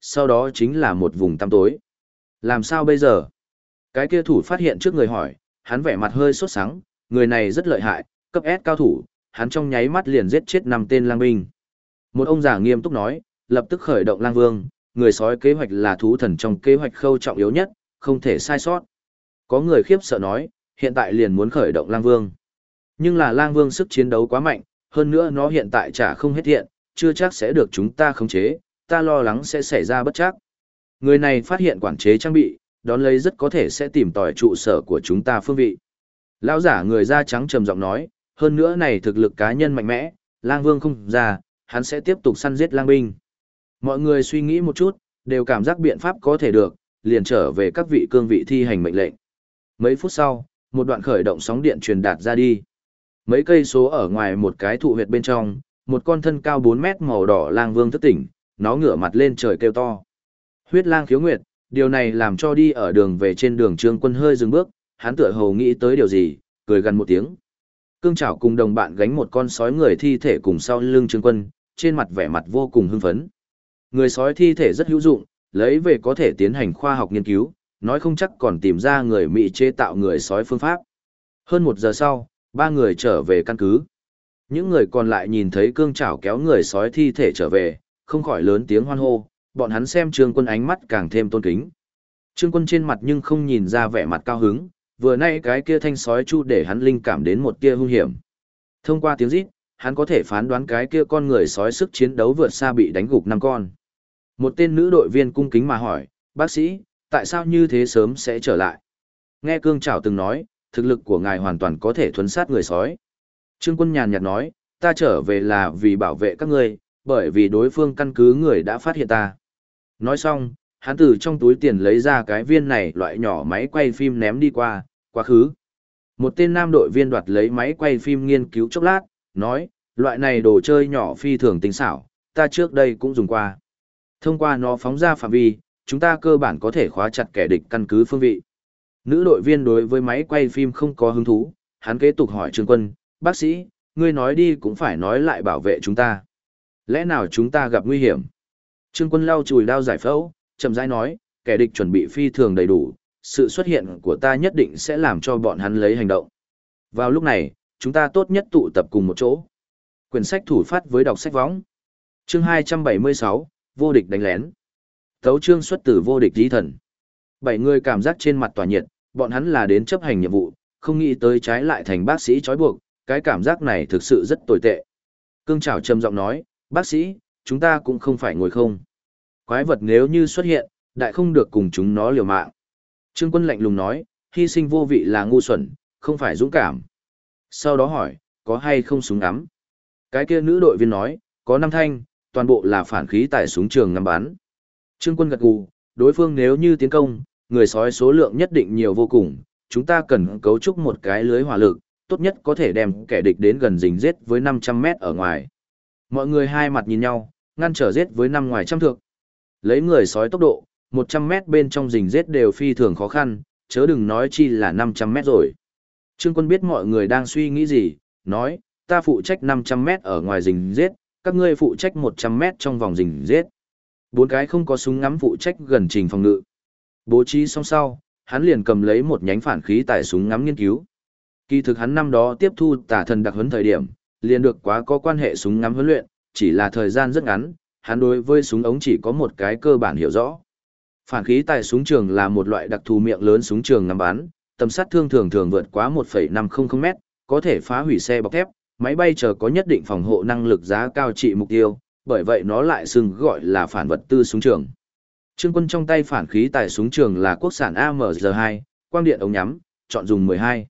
sau đó chính là một vùng tăm tối. Làm sao bây giờ? Cái kia thủ phát hiện trước người hỏi, hắn vẻ mặt hơi sốt sắng, người này rất lợi hại, cấp S cao thủ, hắn trong nháy mắt liền giết chết 5 tên lang binh. Một ông già nghiêm túc nói, lập tức khởi động lang vương, người sói kế hoạch là thú thần trong kế hoạch khâu trọng yếu nhất, không thể sai sót. Có người khiếp sợ nói, hiện tại liền muốn khởi động lang vương. Nhưng là lang vương sức chiến đấu quá mạnh, hơn nữa nó hiện tại chả không hết thiện, chưa chắc sẽ được chúng ta khống chế, ta lo lắng sẽ xảy ra bất trắc. Người này phát hiện quản chế trang bị, đón lấy rất có thể sẽ tìm tòi trụ sở của chúng ta phương vị. Lão giả người da trắng trầm giọng nói, hơn nữa này thực lực cá nhân mạnh mẽ, lang vương không ra, hắn sẽ tiếp tục săn giết lang binh. Mọi người suy nghĩ một chút, đều cảm giác biện pháp có thể được, liền trở về các vị cương vị thi hành mệnh lệnh. Mấy phút sau, một đoạn khởi động sóng điện truyền đạt ra đi. Mấy cây số ở ngoài một cái thụ huyệt bên trong, một con thân cao 4 mét màu đỏ lang vương thức tỉnh, nó ngửa mặt lên trời kêu to. Huyết lang khiếu nguyệt, điều này làm cho đi ở đường về trên đường Trương Quân hơi dừng bước, hắn tựa hồ nghĩ tới điều gì, cười gần một tiếng. Cương Trảo cùng đồng bạn gánh một con sói người thi thể cùng sau lưng Trương Quân, trên mặt vẻ mặt vô cùng hưng phấn. Người sói thi thể rất hữu dụng, lấy về có thể tiến hành khoa học nghiên cứu, nói không chắc còn tìm ra người Mỹ chế tạo người sói phương pháp. Hơn 1 giờ sau, 3 người trở về căn cứ. Những người còn lại nhìn thấy Cương Trảo kéo người sói thi thể trở về, không khỏi lớn tiếng hoan hô, bọn hắn xem Trương Quân ánh mắt càng thêm tôn kính. Trương Quân trên mặt nhưng không nhìn ra vẻ mặt cao hứng, vừa nay cái kia thanh sói chu để hắn linh cảm đến một tia hung hiểm. Thông qua tiếng rít, hắn có thể phán đoán cái kia con người sói sức chiến đấu vượt xa bị đánh gục 5 con. Một tên nữ đội viên cung kính mà hỏi, bác sĩ, tại sao như thế sớm sẽ trở lại? Nghe Cương Trảo từng nói, thực lực của ngài hoàn toàn có thể thuấn sát người sói. Trương Quân nhàn nhạt nói, ta trở về là vì bảo vệ các ngươi, bởi vì đối phương căn cứ người đã phát hiện ta. Nói xong, hắn từ trong túi tiền lấy ra cái viên này loại nhỏ máy quay phim ném đi qua, quá khứ. Một tên nam đội viên đoạt lấy máy quay phim nghiên cứu chốc lát, nói, loại này đồ chơi nhỏ phi thường tinh xảo, ta trước đây cũng dùng qua. Thông qua nó phóng ra phạm vi, chúng ta cơ bản có thể khóa chặt kẻ địch căn cứ phương vị. Nữ đội viên đối với máy quay phim không có hứng thú, hắn kế tục hỏi Trương Quân, bác sĩ, ngươi nói đi cũng phải nói lại bảo vệ chúng ta. Lẽ nào chúng ta gặp nguy hiểm? Trương Quân lau chùi đao giải phẫu, chậm rãi nói, kẻ địch chuẩn bị phi thường đầy đủ, sự xuất hiện của ta nhất định sẽ làm cho bọn hắn lấy hành động. Vào lúc này, chúng ta tốt nhất tụ tập cùng một chỗ. Quyển sách thủ phát với đọc sách võng. Chương 276, vô địch đánh lén. Tấu chương xuất từ vô địch di thần. 7 người cảm giác trên mặt tỏa nhiệt, bọn hắn là đến chấp hành nhiệm vụ, không nghĩ tới trái lại thành bác sĩ trói buộc, cái cảm giác này thực sự rất tồi tệ. Cương Trảo trầm giọng nói, bác sĩ, chúng ta cũng không phải ngồi không. Quái vật nếu như xuất hiện, đại không được cùng chúng nó liều mạng. Trương Quân lạnh lùng nói, hy sinh vô vị là ngu xuẩn, không phải dũng cảm. Sau đó hỏi, có hay không súng ngắm? Cái kia nữ đội viên nói, có 5 thanh, toàn bộ là phản khí tại súng trường ngắm bắn. Trương Quân gật gù, đối phương nếu như tiến công, người sói số lượng nhất định nhiều vô cùng, chúng ta cần cấu trúc một cái lưới hỏa lực, tốt nhất có thể đem kẻ địch đến gần rình giết với 500 mét ở ngoài. Mọi người hai mặt nhìn nhau, ngăn trở giết với 5 ngoài trăm thước. Lấy người sói tốc độ, 100 mét bên trong rình giết đều phi thường khó khăn, chớ đừng nói chi là 500 mét rồi. Trương Quân biết mọi người đang suy nghĩ gì, nói, ta phụ trách 500 mét ở ngoài rình giết, các ngươi phụ trách 100 mét trong vòng rình giết. 4 cái không có súng ngắm phụ trách gần trình phòng ngự. Bố trí xong sau, hắn liền cầm lấy một nhánh phản khí tại súng ngắm nghiên cứu. Kỳ thực hắn năm đó tiếp thu Tả Thần đặc huấn thời điểm, liền được quá có quan hệ súng ngắm huấn luyện, chỉ là thời gian rất ngắn, hắn đối với súng ống chỉ có một cái cơ bản hiểu rõ. Phản khí tại súng trường là một loại đặc thù miệng lớn súng trường ngắm bắn, tầm sát thương thường thường vượt quá 1,500 m, có thể phá hủy xe bọc thép, máy bay chờ có nhất định phòng hộ năng lực giá cao trị mục tiêu, bởi vậy nó lại xưng gọi là phản vật tư súng trường. Trương Quân trong tay phản khí tại súng trường là quốc sản AMG2, quang điện ống nhắm, chọn dùng 12.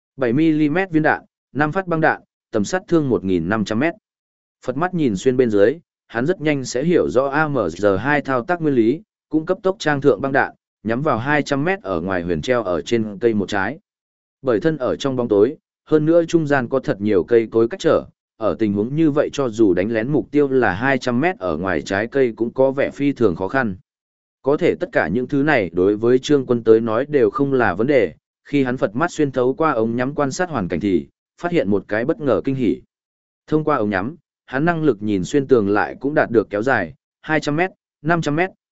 7mm viên đạn, 5 phát băng đạn, tầm sát thương 1.500m. Phật mắt nhìn xuyên bên dưới, hắn rất nhanh sẽ hiểu rõ AMG2 thao tác nguyên lý, cũng cấp tốc trang thượng băng đạn, nhắm vào 200m ở ngoài huyền treo ở trên cây một trái. Bởi thân ở trong bóng tối, hơn nữa trung gian có thật nhiều cây cối cách trở, ở tình huống như vậy cho dù đánh lén mục tiêu là 200m ở ngoài trái cây cũng có vẻ phi thường khó khăn. Có thể tất cả những thứ này đối với Trương Quân tới nói đều không là vấn đề, khi hắn Phật mắt xuyên thấu qua ống nhắm quan sát hoàn cảnh thì phát hiện một cái bất ngờ kinh hỉ. Thông qua ống nhắm, hắn năng lực nhìn xuyên tường lại cũng đạt được kéo dài 200m, 500m,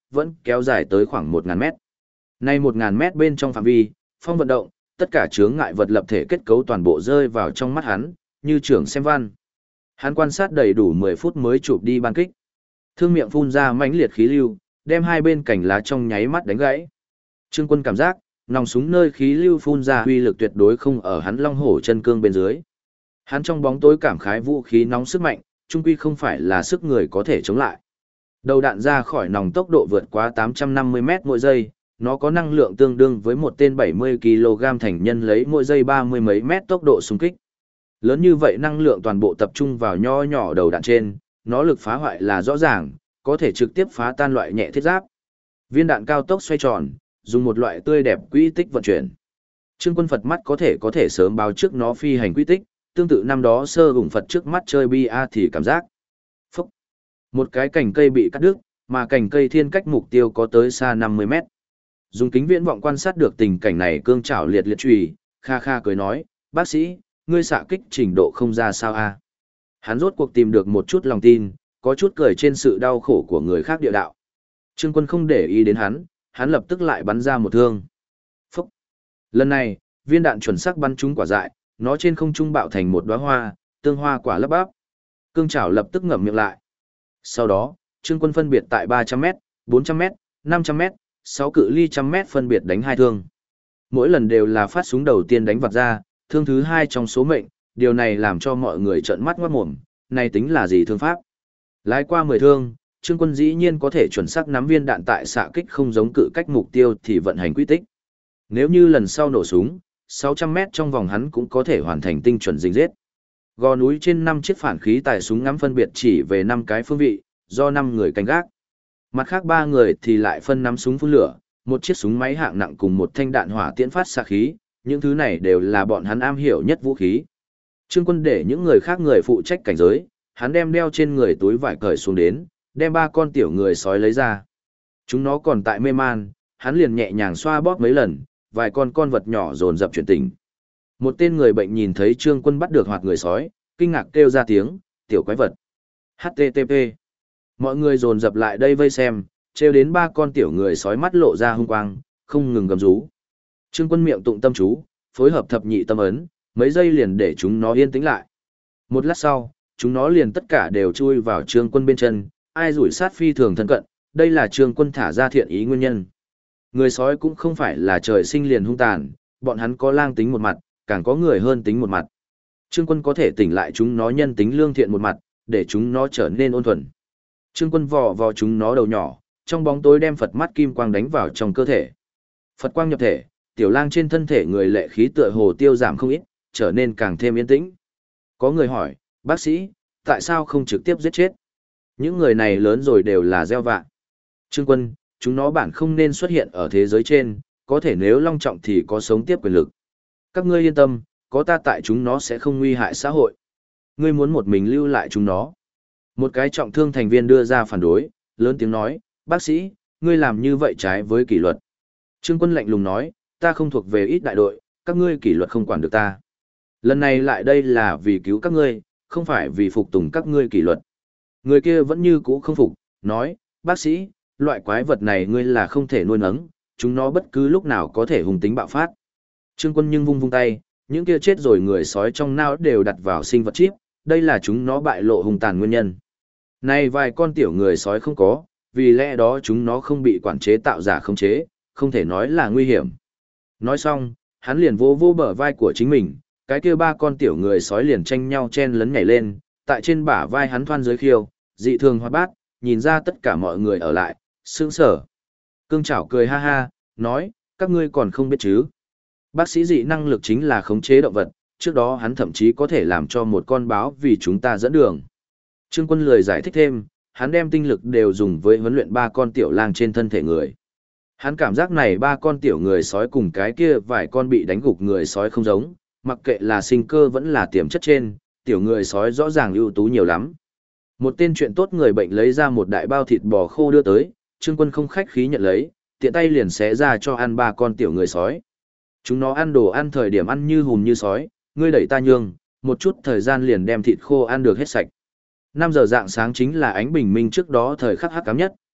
vẫn kéo dài tới khoảng 1.000 mét. Nay 1.000 mét bên trong phạm vi, phong vận động, tất cả chướng ngại vật lập thể kết cấu toàn bộ rơi vào trong mắt hắn, như trưởng xem văn. Hắn quan sát đầy đủ 10 phút mới chụp đi ban kích. Thương miệng phun ra mãnh liệt khí lưu, đem hai bên cành lá trong nháy mắt đánh gãy. Trương Quân cảm giác, nòng súng nơi khí lưu phun ra uy lực tuyệt đối không ở hắn long hổ chân cương bên dưới. Hắn trong bóng tối cảm khái vũ khí nóng sức mạnh, chung quy không phải là sức người có thể chống lại. Đầu đạn ra khỏi nòng tốc độ vượt quá 850 mét mỗi giây, nó có năng lượng tương đương với một tên 70 kg thành nhân lấy mỗi giây 30 mấy mét tốc độ xung kích. Lớn như vậy năng lượng toàn bộ tập trung vào nho nhỏ đầu đạn trên, nó lực phá hoại là rõ ràng, có thể trực tiếp phá tan loại nhẹ thiết giáp. Viên đạn cao tốc xoay tròn, dùng một loại tươi đẹp quỹ tích vận chuyển. Trương Quân Phật mắt có thể sớm báo trước nó phi hành quỹ tích, tương tự năm đó sơ hùng Phật trước mắt chơi bia thì cảm giác. Phúc! Một cái cành cây bị cắt đứt, mà cành cây thiên cách mục tiêu có tới xa 50 mét. Dùng kính viễn vọng quan sát được tình cảnh này, cương trảo liệt liệt chùy, kha kha cười nói, bác sĩ, ngươi xạ kích trình độ không ra sao a? Hắn rốt cuộc tìm được một chút lòng tin, có chút cười trên sự đau khổ của người khác địa đạo. Trương Quân không để ý đến hắn lập tức lại bắn ra một thương. Phúc! Lần này, viên đạn chuẩn xác bắn trúng quả dại, nó trên không trung bạo thành một đóa hoa, tương hoa quả lấp bắp. Cương trảo lập tức ngậm miệng lại. Sau đó, Trương Quân phân biệt tại 300m, 400m, 500m, 6 cự ly 100m phân biệt đánh hai thương. Mỗi lần đều là phát súng đầu tiên đánh vặt ra, thương thứ hai trong số mệnh, điều này làm cho mọi người trợn mắt ngoát mồm, này tính là gì thương pháp? Lái qua 10 thương, Trương Quân dĩ nhiên có thể chuẩn xác nắm viên đạn tại xạ kích không giống cự cách mục tiêu thì vận hành quy tích. Nếu như lần sau nổ súng, 600m trong vòng hắn cũng có thể hoàn thành tinh chuẩn dính giết. Gò núi trên 5 chiếc phản khí tài súng ngắm phân biệt chỉ về 5 cái phương vị, do 5 người canh gác. Mặt khác 3 người thì lại phân nắm súng phun lửa, một chiếc súng máy hạng nặng cùng một thanh đạn hỏa tiễn phát xạ khí, những thứ này đều là bọn hắn am hiểu nhất vũ khí. Trương Quân để những người khác người phụ trách cảnh giới, hắn đem đeo trên người túi vải cởi xuống đến, đem 3 con tiểu người sói lấy ra. Chúng nó còn tại mê man, hắn liền nhẹ nhàng xoa bóp mấy lần, vài con vật nhỏ dồn dập chuyển tỉnh. Một tên người bệnh nhìn thấy Trương Quân bắt được hoạt người sói, kinh ngạc kêu ra tiếng, tiểu quái vật. HTTP. Mọi người dồn dập lại đây vây xem, trêu đến 3 con tiểu người sói mắt lộ ra hung quang, không ngừng gầm rú. Trương Quân miệng tụng tâm chú, phối hợp thập nhị tâm ấn, mấy giây liền để chúng nó yên tĩnh lại. Một lát sau, chúng nó liền tất cả đều chui vào Trương Quân bên chân, ai rủi sát phi thường thân cận, đây là Trương Quân thả ra thiện ý nguyên nhân. Người sói cũng không phải là trời sinh liền hung tàn, bọn hắn có lang tính một mặt, càng có người hơn tính một mặt. Trương Quân có thể tỉnh lại chúng nó nhân tính lương thiện một mặt, để chúng nó trở nên ôn thuần. Trương Quân vò vò chúng nó đầu nhỏ, trong bóng tối đem Phật mắt kim quang đánh vào trong cơ thể. Phật quang nhập thể, tiểu lang trên thân thể người lệ khí tựa hồ tiêu giảm không ít, trở nên càng thêm yên tĩnh. Có người hỏi, bác sĩ, tại sao không trực tiếp giết chết? Những người này lớn rồi đều là gieo vạ. Trương Quân, chúng nó bản không nên xuất hiện ở thế giới trên, có thể nếu long trọng thì có sống tiếp quyền lực. Các ngươi yên tâm, có ta tại chúng nó sẽ không nguy hại xã hội. Ngươi muốn một mình lưu lại chúng nó. Một cái trọng thương thành viên đưa ra phản đối, lớn tiếng nói, bác sĩ, ngươi làm như vậy trái với kỷ luật. Trương Quân lạnh lùng nói, ta không thuộc về ít đại đội, các ngươi kỷ luật không quản được ta. Lần này lại đây là vì cứu các ngươi, không phải vì phục tùng các ngươi kỷ luật. Người kia vẫn như cũ không phục, nói, bác sĩ, loại quái vật này ngươi là không thể nuôi nấng, chúng nó bất cứ lúc nào có thể hung tính bạo phát. Trương Quân nhưng vung vung tay, những kia chết rồi người sói trong não đều đặt vào sinh vật chip, đây là chúng nó bại lộ hung tàn nguyên nhân. Này vài con tiểu người sói không có, vì lẽ đó chúng nó không bị quản chế tạo giả khống chế, không thể nói là nguy hiểm. Nói xong, hắn liền vô vô bờ vai của chính mình, cái kia 3 con tiểu người sói liền tranh nhau chen lấn nhảy lên, tại trên bả vai hắn thoăn dưới khiêu, dị thường hoạt bát, nhìn ra tất cả mọi người ở lại, sững sờ. Cương Trảo cười ha ha, nói, các ngươi còn không biết chứ. Bác sĩ dị năng lực chính là khống chế động vật, trước đó hắn thậm chí có thể làm cho một con báo vì chúng ta dẫn đường. Trương Quân lười giải thích thêm, hắn đem tinh lực đều dùng với huấn luyện 3 con tiểu lang trên thân thể người. Hắn cảm giác này 3 con tiểu người sói cùng cái kia vài con bị đánh gục người sói không giống, mặc kệ là sinh cơ vẫn là tiềm chất trên, tiểu người sói rõ ràng ưu tú nhiều lắm. Một tên chuyện tốt người bệnh lấy ra một đại bao thịt bò khô đưa tới, Trương Quân không khách khí nhận lấy, tiện tay liền xé ra cho ăn 3 con tiểu người sói. Chúng nó ăn đồ ăn thời điểm ăn như hùm như sói, ngươi đẩy ta nhường, một chút thời gian liền đem thịt khô ăn được hết sạch. 5 giờ rạng sáng chính là ánh bình minh trước đó thời khắc hắc ám nhất,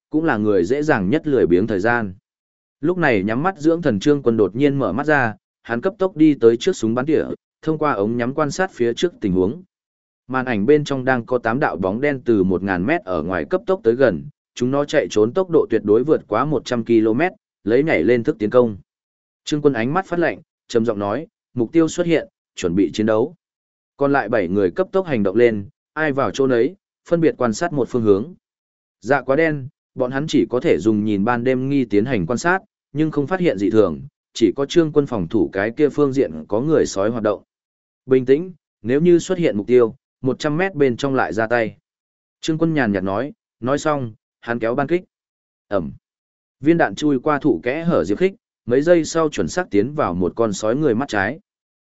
cũng là người dễ dàng nhất lười biếng thời gian. Lúc này nhắm mắt dưỡng thần Trương Quân đột nhiên mở mắt ra, hắn cấp tốc đi tới trước súng bắn tỉa, thông qua ống nhắm quan sát phía trước tình huống. Màn ảnh bên trong đang có 8 đạo bóng đen từ 1000 mét ở ngoài cấp tốc tới gần, chúng nó chạy trốn tốc độ tuyệt đối vượt quá 100 km, lấy nhảy lên thức tiến công. Trương Quân ánh mắt phát lạnh, trầm giọng nói, mục tiêu xuất hiện, chuẩn bị chiến đấu. Còn lại 7 người cấp tốc hành động lên, ai vào chỗ nấy, phân biệt quan sát một phương hướng. Dạ quá đen, bọn hắn chỉ có thể dùng nhìn ban đêm nghi tiến hành quan sát, nhưng không phát hiện dị thường, chỉ có Trương Quân phòng thủ cái kia phương diện có người sói hoạt động. Bình tĩnh, nếu như xuất hiện mục tiêu, 100 mét bên trong lại ra tay. Trương Quân nhàn nhạt nói xong, hắn kéo ban kích. Ẩm. Viên đạn chui qua thủ kẽ hở diệp khích, mấy giây sau chuẩn xác tiến vào một con sói người mắt trái.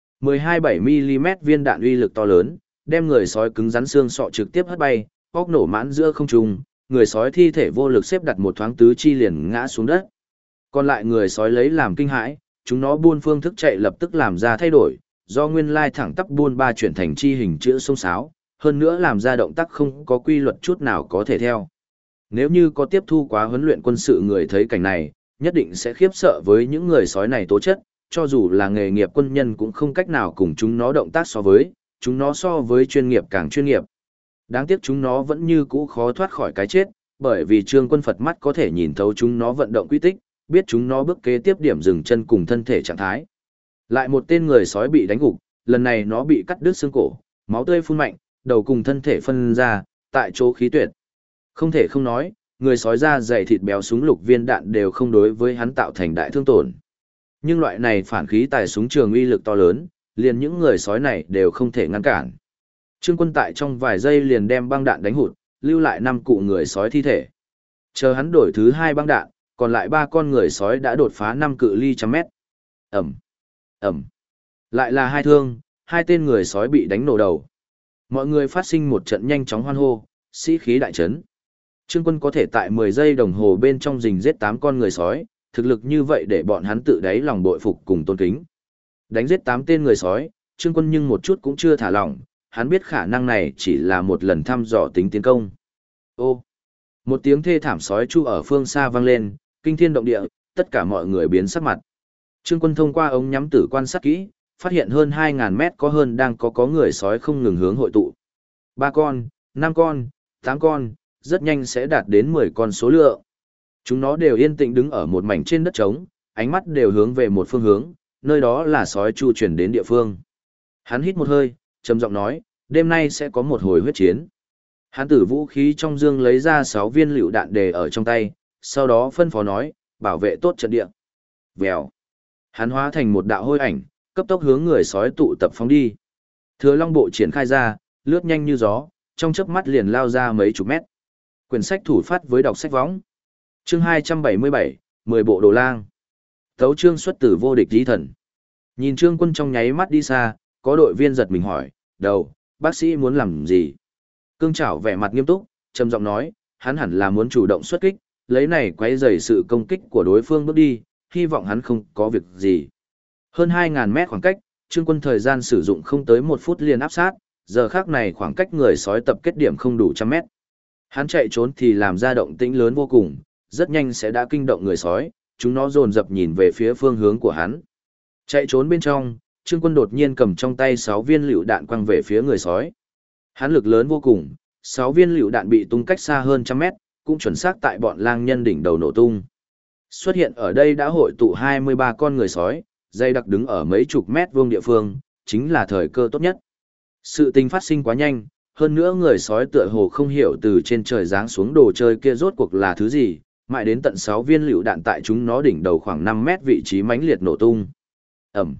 12,7mm viên đạn uy lực to lớn, đem người sói cứng rắn xương sọ trực tiếp hất bay, óc nổ mãn giữa không trung, người sói thi thể vô lực xếp đặt một thoáng tứ chi liền ngã xuống đất. Còn lại người sói lấy làm kinh hãi, chúng nó buôn phương thức chạy lập tức làm ra thay đổi, do nguyên lai thẳng tắp buôn ba chuyển thành chi hình chữ sông sáo, hơn nữa làm ra động tác không có quy luật chút nào có thể theo. Nếu như có tiếp thu quá huấn luyện quân sự người thấy cảnh này, nhất định sẽ khiếp sợ với những người sói này tố chất, cho dù là nghề nghiệp quân nhân cũng không cách nào cùng chúng nó động tác so với, chúng nó so với chuyên nghiệp càng chuyên nghiệp. Đáng tiếc chúng nó vẫn như cũ khó thoát khỏi cái chết, bởi vì Trương Quân Phật mắt có thể nhìn thấu chúng nó vận động quy tích, biết chúng nó bước kế tiếp điểm dừng chân cùng thân thể trạng thái. Lại một tên người sói bị đánh gục, lần này nó bị cắt đứt xương cổ, máu tươi phun mạnh, đầu cùng thân thể phân ra, tại chỗ khí tuyệt. Không thể không nói, người sói da dày thịt béo súng lục viên đạn đều không đối với hắn tạo thành đại thương tổn. Nhưng loại này phản khí tài súng trường uy lực to lớn, liền những người sói này đều không thể ngăn cản. Trương Quân tại trong vài giây liền đem băng đạn đánh hụt, lưu lại 5 cụ người sói thi thể. Chờ hắn đổi thứ 2 băng đạn, còn lại 3 con người sói đã đột phá 5 cự ly trăm mét. Ẩm, Ẩm. Lại là 2 thương, 2 tên người sói bị đánh nổ đầu. Mọi người phát sinh một trận nhanh chóng hoan hô, sĩ khí đại trấn. Trương Quân có thể tại 10 giây đồng hồ bên trong rình giết 8 con người sói, thực lực như vậy để bọn hắn tự đáy lòng bội phục cùng tôn kính. Đánh giết 8 tên người sói, Trương Quân nhưng một chút cũng chưa thả lỏng, hắn biết khả năng này chỉ là một lần thăm dò tính tiến công. Ô! Một tiếng thê thảm sói chu ở phương xa vang lên, kinh thiên động địa, tất cả mọi người biến sắc mặt. Trương Quân thông qua ống nhắm tử quan sát kỹ, phát hiện hơn 2.000 mét có hơn đang có người sói không ngừng hướng hội tụ. 3 con, 5 con, 8 con, rất nhanh sẽ đạt đến 10 con số lượng. Chúng nó đều yên tĩnh đứng ở một mảnh trên đất trống, ánh mắt đều hướng về một phương hướng, nơi đó là sói chu chuyển đến địa phương. Hắn hít một hơi, trầm giọng nói, đêm nay sẽ có một hồi huyết chiến. Hắn từ vũ khí trong dương lấy ra 6 viên lựu đạn đề ở trong tay, sau đó phân phó nói, bảo vệ tốt trận địa. Vèo. Hắn hóa thành một đạo hôi ảnh, cấp tốc hướng người sói tụ tập phóng đi. Thừa Long bộ triển khai ra, lướt nhanh như gió, trong chớp mắt liền lao ra mấy chục mét. Quyển sách thủ phát với đọc sách võng. Chương 277, 10 bộ đồ lang. Tấu chương xuất tử vô địch tí thần. Nhìn Trương Quân trong nháy mắt đi xa, có đội viên giật mình hỏi, đầu, bác sĩ muốn làm gì? Cương Trảo vẻ mặt nghiêm túc, trầm giọng nói, hắn hẳn là muốn chủ động xuất kích, lấy này quấy rầy sự công kích của đối phương bước đi, hy vọng hắn không có việc gì. Hơn 2.000 mét khoảng cách, Trương Quân thời gian sử dụng không tới 1 phút liền áp sát, giờ khác này khoảng cách người sói tập kết điểm không đủ trăm mét. Hắn chạy trốn thì làm ra động tĩnh lớn vô cùng, rất nhanh sẽ đã kinh động người sói, chúng nó dồn dập nhìn về phía phương hướng của hắn. Chạy trốn bên trong, Trương Quân đột nhiên cầm trong tay 6 viên lựu đạn quăng về phía người sói. Hắn lực lớn vô cùng, 6 viên lựu đạn bị tung cách xa hơn trăm mét, cũng chuẩn xác tại bọn lang nhân đỉnh đầu nổ tung. Xuất hiện ở đây đã hội tụ 23 con người sói, dây đặc đứng ở mấy chục mét vuông địa phương, chính là thời cơ tốt nhất. Sự tình phát sinh quá nhanh, hơn nữa người sói tựa hồ không hiểu từ trên trời giáng xuống đồ chơi kia rốt cuộc là thứ gì, mãi đến tận 6 viên lựu đạn tại chúng nó đỉnh đầu khoảng 5 mét vị trí mãnh liệt nổ tung. Ẩm.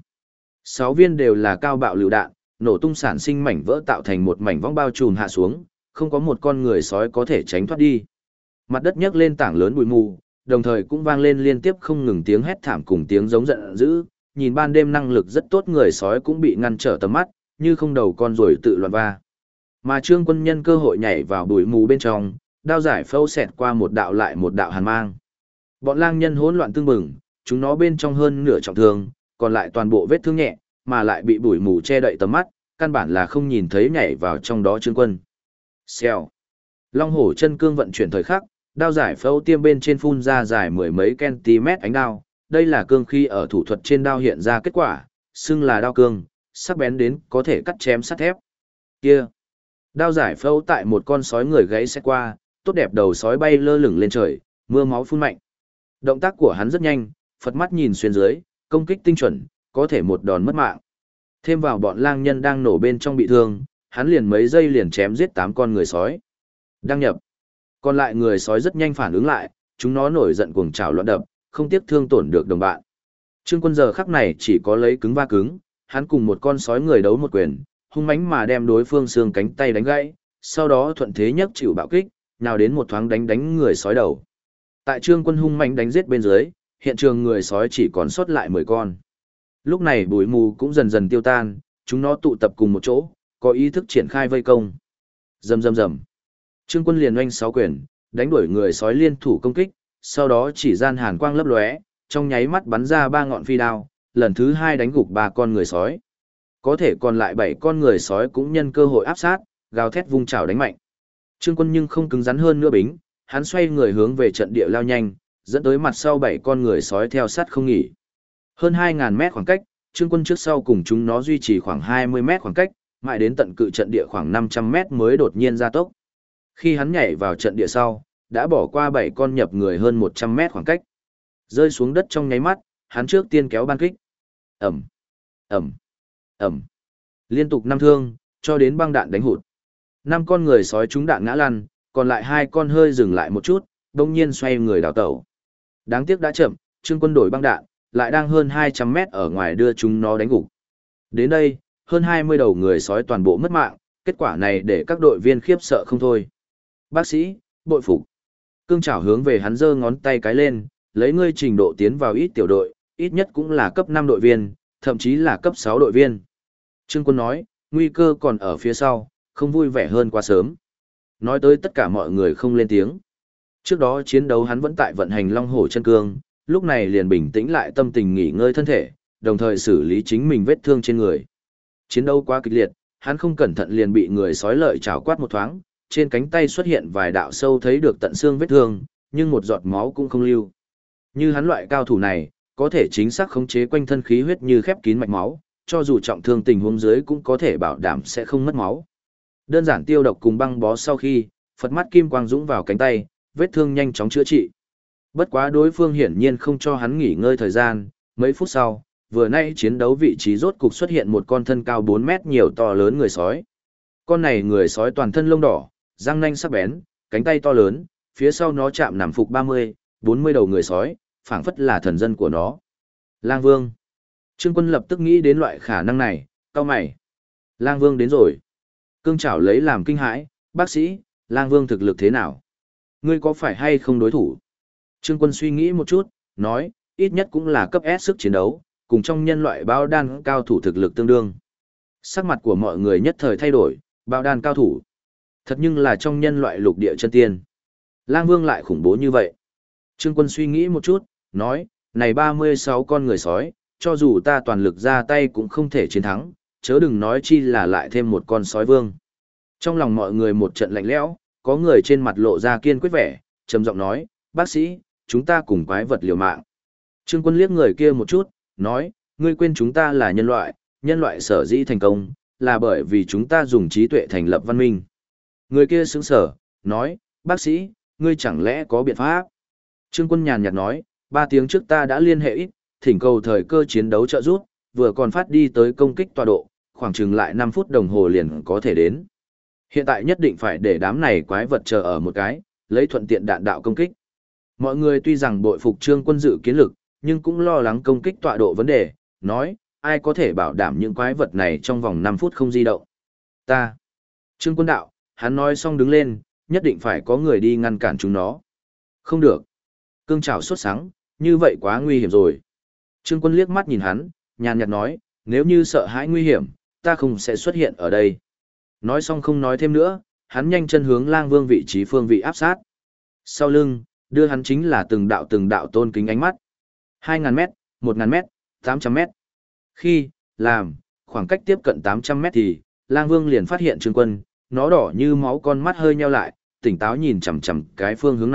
6 viên đều là cao bạo lựu đạn, nổ tung sản sinh mảnh vỡ tạo thành một mảnh vong bao trùm hạ xuống, không có một con người sói có thể tránh thoát đi. Mặt đất nhấc lên tảng lớn bụi mù, đồng thời cũng vang lên liên tiếp không ngừng tiếng hét thảm cùng tiếng giống giận dữ, nhìn ban đêm năng lực rất tốt người sói cũng bị ngăn trở tầm mắt, như không đầu con rồi tự loạn va. Mà Trương Quân nhân cơ hội nhảy vào bụi mù bên trong, đao giải phâu xẹt qua một đạo lại một đạo hàn mang. Bọn lang nhân hỗn loạn tương bừng, chúng nó bên trong hơn nửa trọng thương, còn lại toàn bộ vết thương nhẹ, mà lại bị bụi mù che đậy tầm mắt, căn bản là không nhìn thấy nhảy vào trong đó Trương Quân. Xèo. Long hổ chân cương vận chuyển thời khắc, Đao giải phẫu tiêm bên trên phun ra dài mười mấy cm ánh đao, đây là cương khí ở thủ thuật trên đao hiện ra kết quả, xưng là đao cương, sắc bén đến có thể cắt chém sắt thép. Kia, đao giải phẫu tại một con sói người gãy xét qua, tốt đẹp đầu sói bay lơ lửng lên trời, mưa máu phun mạnh. Động tác của hắn rất nhanh, phật mắt nhìn xuyên dưới, công kích tinh chuẩn, có thể một đòn mất mạng. Thêm vào bọn lang nhân đang nổ bên trong bị thương, hắn liền mấy giây liền chém giết 8 con người sói. Đăng nhập. Còn lại người sói rất nhanh phản ứng lại, chúng nó nổi giận cuồng trảo loạn đập, không tiếc thương tổn được đồng bạn. Trương Quân giờ khắc này chỉ có lấy cứng va cứng, hắn cùng một con sói người đấu một quyền, hung mãnh mà đem đối phương xương cánh tay đánh gãy, sau đó thuận thế nhấc chịu bạo kích, nào đến một thoáng đánh người sói đầu. Tại Trương Quân hung mãnh đánh giết bên dưới, hiện trường người sói chỉ còn sót lại 10 con. Lúc này bụi mù cũng dần dần tiêu tan, chúng nó tụ tập cùng một chỗ, có ý thức triển khai vây công. Rầm rầm rầm. Trương Quân liền oanh 6 quyền, đánh đuổi người sói liên thủ công kích, sau đó chỉ gian hàn quang lấp lóe, trong nháy mắt bắn ra 3 ngọn phi đao, lần thứ 2 đánh gục 3 con người sói. Có thể còn lại 7 con người sói cũng nhân cơ hội áp sát, gào thét vung chảo đánh mạnh. Trương Quân nhưng không cứng rắn hơn nữa bính, hắn xoay người hướng về trận địa lao nhanh, dẫn tới mặt sau 7 con người sói theo sát không nghỉ. Hơn 2000 mét khoảng cách, Trương Quân trước sau cùng chúng nó duy trì khoảng 20 mét khoảng cách, mãi đến tận cự trận địa khoảng 500 mét mới đột nhiên gia tốc. Khi hắn nhảy vào trận địa sau, đã bỏ qua 7 con nhập người hơn 100 mét khoảng cách. Rơi xuống đất trong nháy mắt, hắn trước tiên kéo ban kích. Ẩm, Ẩm, Ẩm. Liên tục 5 thương, cho đến băng đạn đánh hụt. 5 con người sói trúng đạn ngã lăn, còn lại 2 con hơi dừng lại một chút, đồng nhiên xoay người đào tẩu. Đáng tiếc đã chậm, Trương Quân đổi băng đạn, lại đang hơn 200 mét ở ngoài đưa chúng nó đánh gục. Đến đây, hơn 20 đầu người sói toàn bộ mất mạng, kết quả này để các đội viên khiếp sợ không thôi. Bác sĩ, bội phục. Cương Trảo hướng về hắn giơ ngón tay cái lên, lấy ngươi trình độ tiến vào ít tiểu đội, ít nhất cũng là cấp 5 đội viên, thậm chí là cấp 6 đội viên. Trương Quân nói, nguy cơ còn ở phía sau, không vui vẻ hơn quá sớm. Nói tới tất cả mọi người không lên tiếng. Trước đó chiến đấu hắn vẫn tại vận hành Long Hổ chân cương, lúc này liền bình tĩnh lại tâm tình nghỉ ngơi thân thể, đồng thời xử lý chính mình vết thương trên người. Chiến đấu quá kịch liệt, hắn không cẩn thận liền bị người sói lợi chảo quát một thoáng, trên cánh tay xuất hiện vài đạo sâu thấy được tận xương vết thương, nhưng một giọt máu cũng không lưu. Như hắn loại cao thủ này, có thể chính xác khống chế quanh thân khí huyết như khép kín mạch máu, cho dù trọng thương tình huống dưới cũng có thể bảo đảm sẽ không mất máu. Đơn giản tiêu độc cùng băng bó sau khi, Phật mắt kim quang dũng vào cánh tay, vết thương nhanh chóng chữa trị. Bất quá đối phương hiển nhiên không cho hắn nghỉ ngơi thời gian, mấy phút sau, vừa nay chiến đấu vị trí rốt cục xuất hiện một con thân cao 4 mét nhiều to lớn người sói. Con này người sói toàn thân lông đỏ, răng nanh sắc bén, cánh tay to lớn, phía sau nó chạm nằm phục 30, 40 đầu người sói, phảng phất là thần dân của nó. Lang Vương. Trương Quân lập tức nghĩ đến loại khả năng này, cau mày. Lang Vương đến rồi. Cương Trảo lấy làm kinh hãi, bác sĩ, Lang Vương thực lực thế nào? Ngươi có phải hay không đối thủ? Trương Quân suy nghĩ một chút, nói, ít nhất cũng là cấp S sức chiến đấu, cùng trong nhân loại bao đan cao thủ thực lực tương đương. Sắc mặt của mọi người nhất thời thay đổi, bao đan cao thủ. Thật nhưng là trong nhân loại lục địa chân tiên. Lang Vương lại khủng bố như vậy. Trương Quân suy nghĩ một chút, nói, này 36 con người sói, cho dù ta toàn lực ra tay cũng không thể chiến thắng, chớ đừng nói chi là lại thêm một con sói vương. Trong lòng mọi người một trận lạnh lẽo, có người trên mặt lộ ra kiên quyết vẻ, trầm giọng nói, bác sĩ, chúng ta cùng quái vật liều mạng. Trương Quân liếc người kia một chút, nói, ngươi quên chúng ta là nhân loại sở dĩ thành công, là bởi vì chúng ta dùng trí tuệ thành lập văn minh. Người kia sững sờ, nói, bác sĩ, ngươi chẳng lẽ có biện pháp? Trương Quân nhàn nhạt nói, 3 tiếng trước ta đã liên hệ ít, thỉnh cầu thời cơ chiến đấu trợ giúp, vừa còn phát đi tới công kích tọa độ, khoảng chừng lại 5 phút đồng hồ liền có thể đến. Hiện tại nhất định phải để đám này quái vật chờ ở một cái, lấy thuận tiện đạn đạo công kích. Mọi người tuy rằng bội phục Trương Quân dự kiến lực, nhưng cũng lo lắng công kích tọa độ vấn đề, nói, ai có thể bảo đảm những quái vật này trong vòng 5 phút không di động. Ta. Trương Quân đạo, hắn nói xong đứng lên, nhất định phải có người đi ngăn cản chúng nó. Không được. Cương Trảo sốt sắng, như vậy quá nguy hiểm rồi. Trương Quân liếc mắt nhìn hắn, nhàn nhạt nói, nếu như sợ hãi nguy hiểm, ta không sẽ xuất hiện ở đây. Nói xong không nói thêm nữa, hắn nhanh chân hướng Lang Vương vị trí phương vị áp sát. Sau lưng, đưa hắn chính là từng đạo tôn kính ánh mắt. 2000 mét, 1000 mét, 800 mét. Khi, làm, khoảng cách tiếp cận 800 mét thì, Lang Vương liền phát hiện Trương Quân, nó đỏ như máu con mắt hơi nheo lại, tỉnh táo nhìn chằm chằm cái phương hướng này,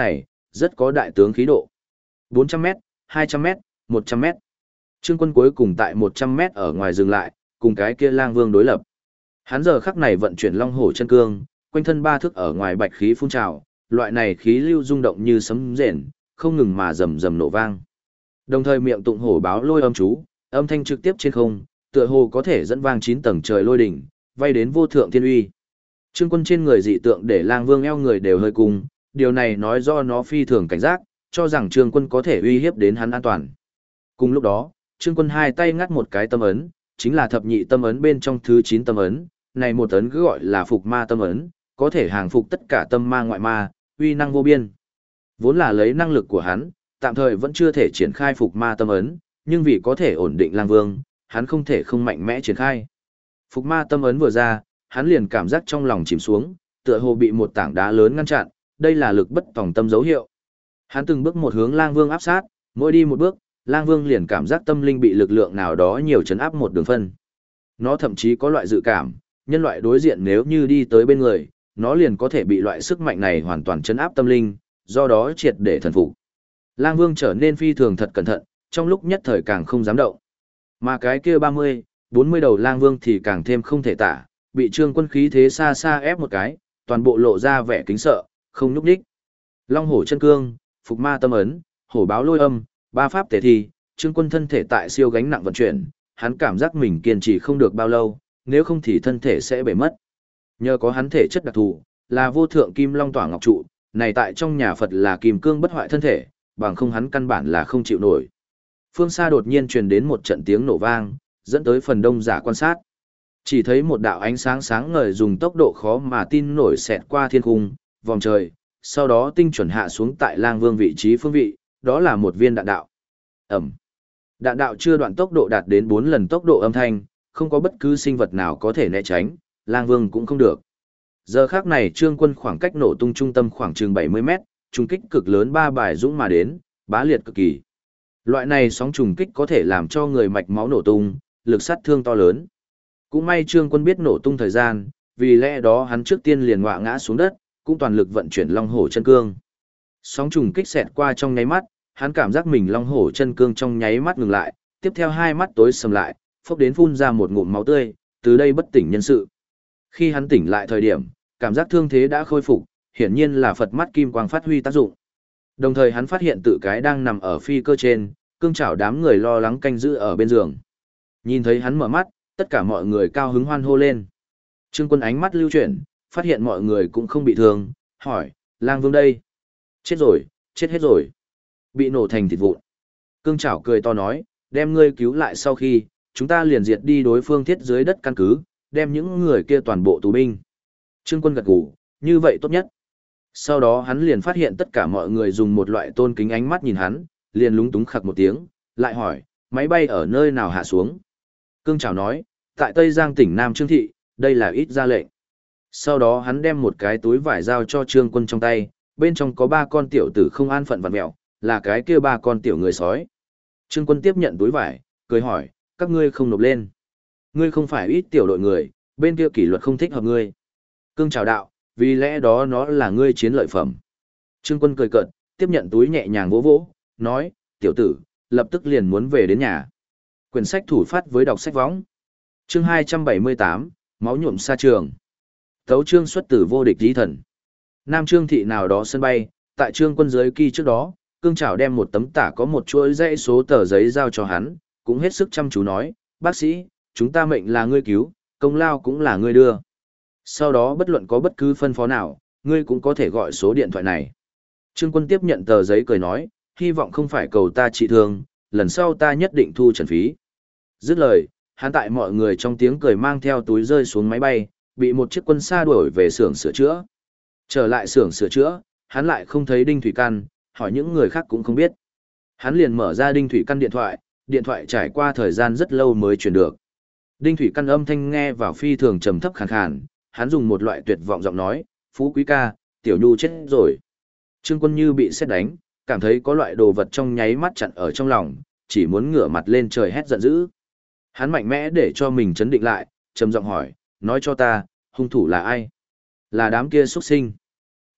rất có đại tướng khí độ. 400m, 200m, 100m. Trương Quân cuối cùng tại 100m ở ngoài dừng lại, cùng cái kia lang vương đối lập. Hắn giờ khắc này vận chuyển long hổ chân cương, quanh thân ba thước ở ngoài bạch khí phun trào, loại này khí lưu rung động như sấm rền, không ngừng mà rầm rầm nổ vang. Đồng thời miệng tụng hổ báo lôi âm chú, âm thanh trực tiếp trên không, tựa hồ có thể dẫn vang 9 tầng trời lôi đỉnh, vay đến vô thượng thiên uy. Trương Quân trên người dị tượng để lang vương eo người đều hơi cùng, điều này nói do nó phi thường cảnh giác, cho rằng Trương Quân có thể uy hiếp đến hắn an toàn. Cùng lúc đó, Trương Quân hai tay ngắt một cái tâm ấn, chính là thập nhị tâm ấn bên trong thứ 9 tâm ấn, này một ấn cứ gọi là phục ma tâm ấn, có thể hàng phục tất cả tâm ma ngoại ma, uy năng vô biên. Vốn là lấy năng lực của hắn, tạm thời vẫn chưa thể triển khai phục ma tâm ấn, nhưng vì có thể ổn định lang vương, hắn không thể không mạnh mẽ triển khai. Phục ma tâm ấn vừa ra, hắn liền cảm giác trong lòng chìm xuống, tựa hồ bị một tảng đá lớn ngăn chặn, đây là lực bất tòng tâm dấu hiệu. Hắn từng bước một hướng lang vương áp sát, mỗi đi một bước, lang vương liền cảm giác tâm linh bị lực lượng nào đó nhiều chấn áp một đường phân. Nó thậm chí có loại dự cảm, nhân loại đối diện nếu như đi tới bên người, nó liền có thể bị loại sức mạnh này hoàn toàn chấn áp tâm linh, do đó triệt để thần phục. Lang vương trở nên phi thường thật cẩn thận, trong lúc nhất thời càng không dám động. Mà cái kia 30, 40 đầu lang vương thì càng thêm không thể tả, bị Trương Quân khí thế xa xa ép một cái, toàn bộ lộ ra vẻ kính sợ, không nhúc nhích. Long hổ chân cương, phục ma tâm ấn, hổ báo lôi âm, ba pháp tề thi, Trương Quân thân thể tại siêu gánh nặng vận chuyển, hắn cảm giác mình kiên trì không được bao lâu, nếu không thì thân thể sẽ bể mất. Nhờ có hắn thể chất đặc thù, là vô thượng kim long tỏa ngọc trụ, này tại trong nhà Phật là kim cương bất hoại thân thể, bằng không hắn căn bản là không chịu nổi. Phương xa đột nhiên truyền đến một trận tiếng nổ vang, dẫn tới phần đông giả quan sát. Chỉ thấy một đạo ánh sáng sáng ngời dùng tốc độ khó mà tin nổi xẹt qua thiên cung, vòng trời, sau đó tinh chuẩn hạ xuống tại lang vương vị trí phương vị, đó là một viên đạn đạo. Ẩm. Đạn đạo chưa đoạn tốc độ đạt đến 4 lần tốc độ âm thanh, không có bất cứ sinh vật nào có thể né tránh, lang vương cũng không được. Giờ khác này Trương Quân khoảng cách nổ tung trung tâm khoảng chừng 70 mét, trùng kích cực lớn ba bài dũng mà đến, bá liệt cực kỳ. Loại này sóng trùng kích có thể làm cho người mạch máu nổ tung, lực sát thương to lớn. Cũng may Trương Quân biết nổ tung thời gian, vì lẽ đó hắn trước tiên liền ngọa ngã xuống đất, cũng toàn lực vận chuyển long hổ chân cương. Sóng trùng kích xẹt qua trong nháy mắt, hắn cảm giác mình long hổ chân cương trong nháy mắt ngừng lại, tiếp theo hai mắt tối sầm lại, phốc đến phun ra một ngụm máu tươi, từ đây bất tỉnh nhân sự. Khi hắn tỉnh lại thời điểm, cảm giác thương thế đã khôi phục, hiển nhiên là Phật mắt kim quang phát huy tác dụng. Đồng thời hắn phát hiện tự cái đang nằm ở phi cơ trên, cương chảo đám người lo lắng canh giữ ở bên giường. Nhìn thấy hắn mở mắt, tất cả mọi người cao hứng hoan hô lên. Trương Quân ánh mắt lưu chuyển, phát hiện mọi người cũng không bị thương, hỏi, lang vương đây? Chết rồi, chết hết rồi. Bị nổ thành thịt vụn. Cương chảo cười to nói, đem ngươi cứu lại sau khi, chúng ta liền diệt đi đối phương thiết dưới đất căn cứ, đem những người kia toàn bộ tù binh. Trương Quân gật gù, như vậy tốt nhất. Sau đó hắn liền phát hiện tất cả mọi người dùng một loại tôn kính ánh mắt nhìn hắn, liền lúng túng khặc một tiếng, lại hỏi, máy bay ở nơi nào hạ xuống? Cương Trảo nói, tại Tây Giang tỉnh Nam Trương Thị, đây là ít ra lệnh. Sau đó hắn đem một cái túi vải giao cho Trương Quân trong tay, bên trong có 3 con tiểu tử không an phận vặn mẹo, là cái kia 3 con tiểu người sói. Trương Quân tiếp nhận túi vải, cười hỏi, các ngươi không nộp lên. Ngươi không phải ít tiểu đội người, bên kia kỷ luật không thích hợp ngươi. Cương Trảo đạo, vì lẽ đó nó là ngươi chiến lợi phẩm. Trương Quân cười cợt, tiếp nhận túi nhẹ nhàng vỗ vỗ, nói, tiểu tử, lập tức liền muốn về đến nhà. Quyển sách thủ phát với đọc sách võng. Chương 278, máu nhuộm sa trường. Tấu chương xuất tử vô địch lý thần. Nam Trương Thị nào đó sân bay, tại Trương Quân dưới kỳ trước đó, Cương Trảo đem một tấm tả có một chuỗi dãy số tờ giấy giao cho hắn, cũng hết sức chăm chú nói, bác sĩ, chúng ta mệnh là ngươi cứu, công lao cũng là ngươi đưa. Sau đó bất luận có bất cứ phân phó nào, ngươi cũng có thể gọi số điện thoại này. Trương Quân tiếp nhận tờ giấy cười nói, hy vọng không phải cầu ta trị thương, lần sau ta nhất định thu trần phí. Dứt lời, hắn tại mọi người trong tiếng cười mang theo túi rơi xuống máy bay, bị một chiếc quân xa đuổi về xưởng sửa chữa. Trở lại xưởng sửa chữa, hắn lại không thấy Đinh Thủy Căn, hỏi những người khác cũng không biết. Hắn liền mở ra Đinh Thủy Căn điện thoại trải qua thời gian rất lâu mới truyền được. Đinh Thủy Căn âm thanh nghe vào phi thường trầm thấp khàn khàn, hắn dùng một loại tuyệt vọng giọng nói, Phú Quý ca, Tiểu Nhu chết rồi. Trương Quân như bị sét đánh, cảm thấy có loại đồ vật trong nháy mắt chặn ở trong lòng, chỉ muốn ngửa mặt lên trời hét giận dữ. Hắn mạnh mẽ để cho mình chấn định lại, trầm giọng hỏi, nói cho ta, hung thủ là ai? Là đám kia xuất sinh.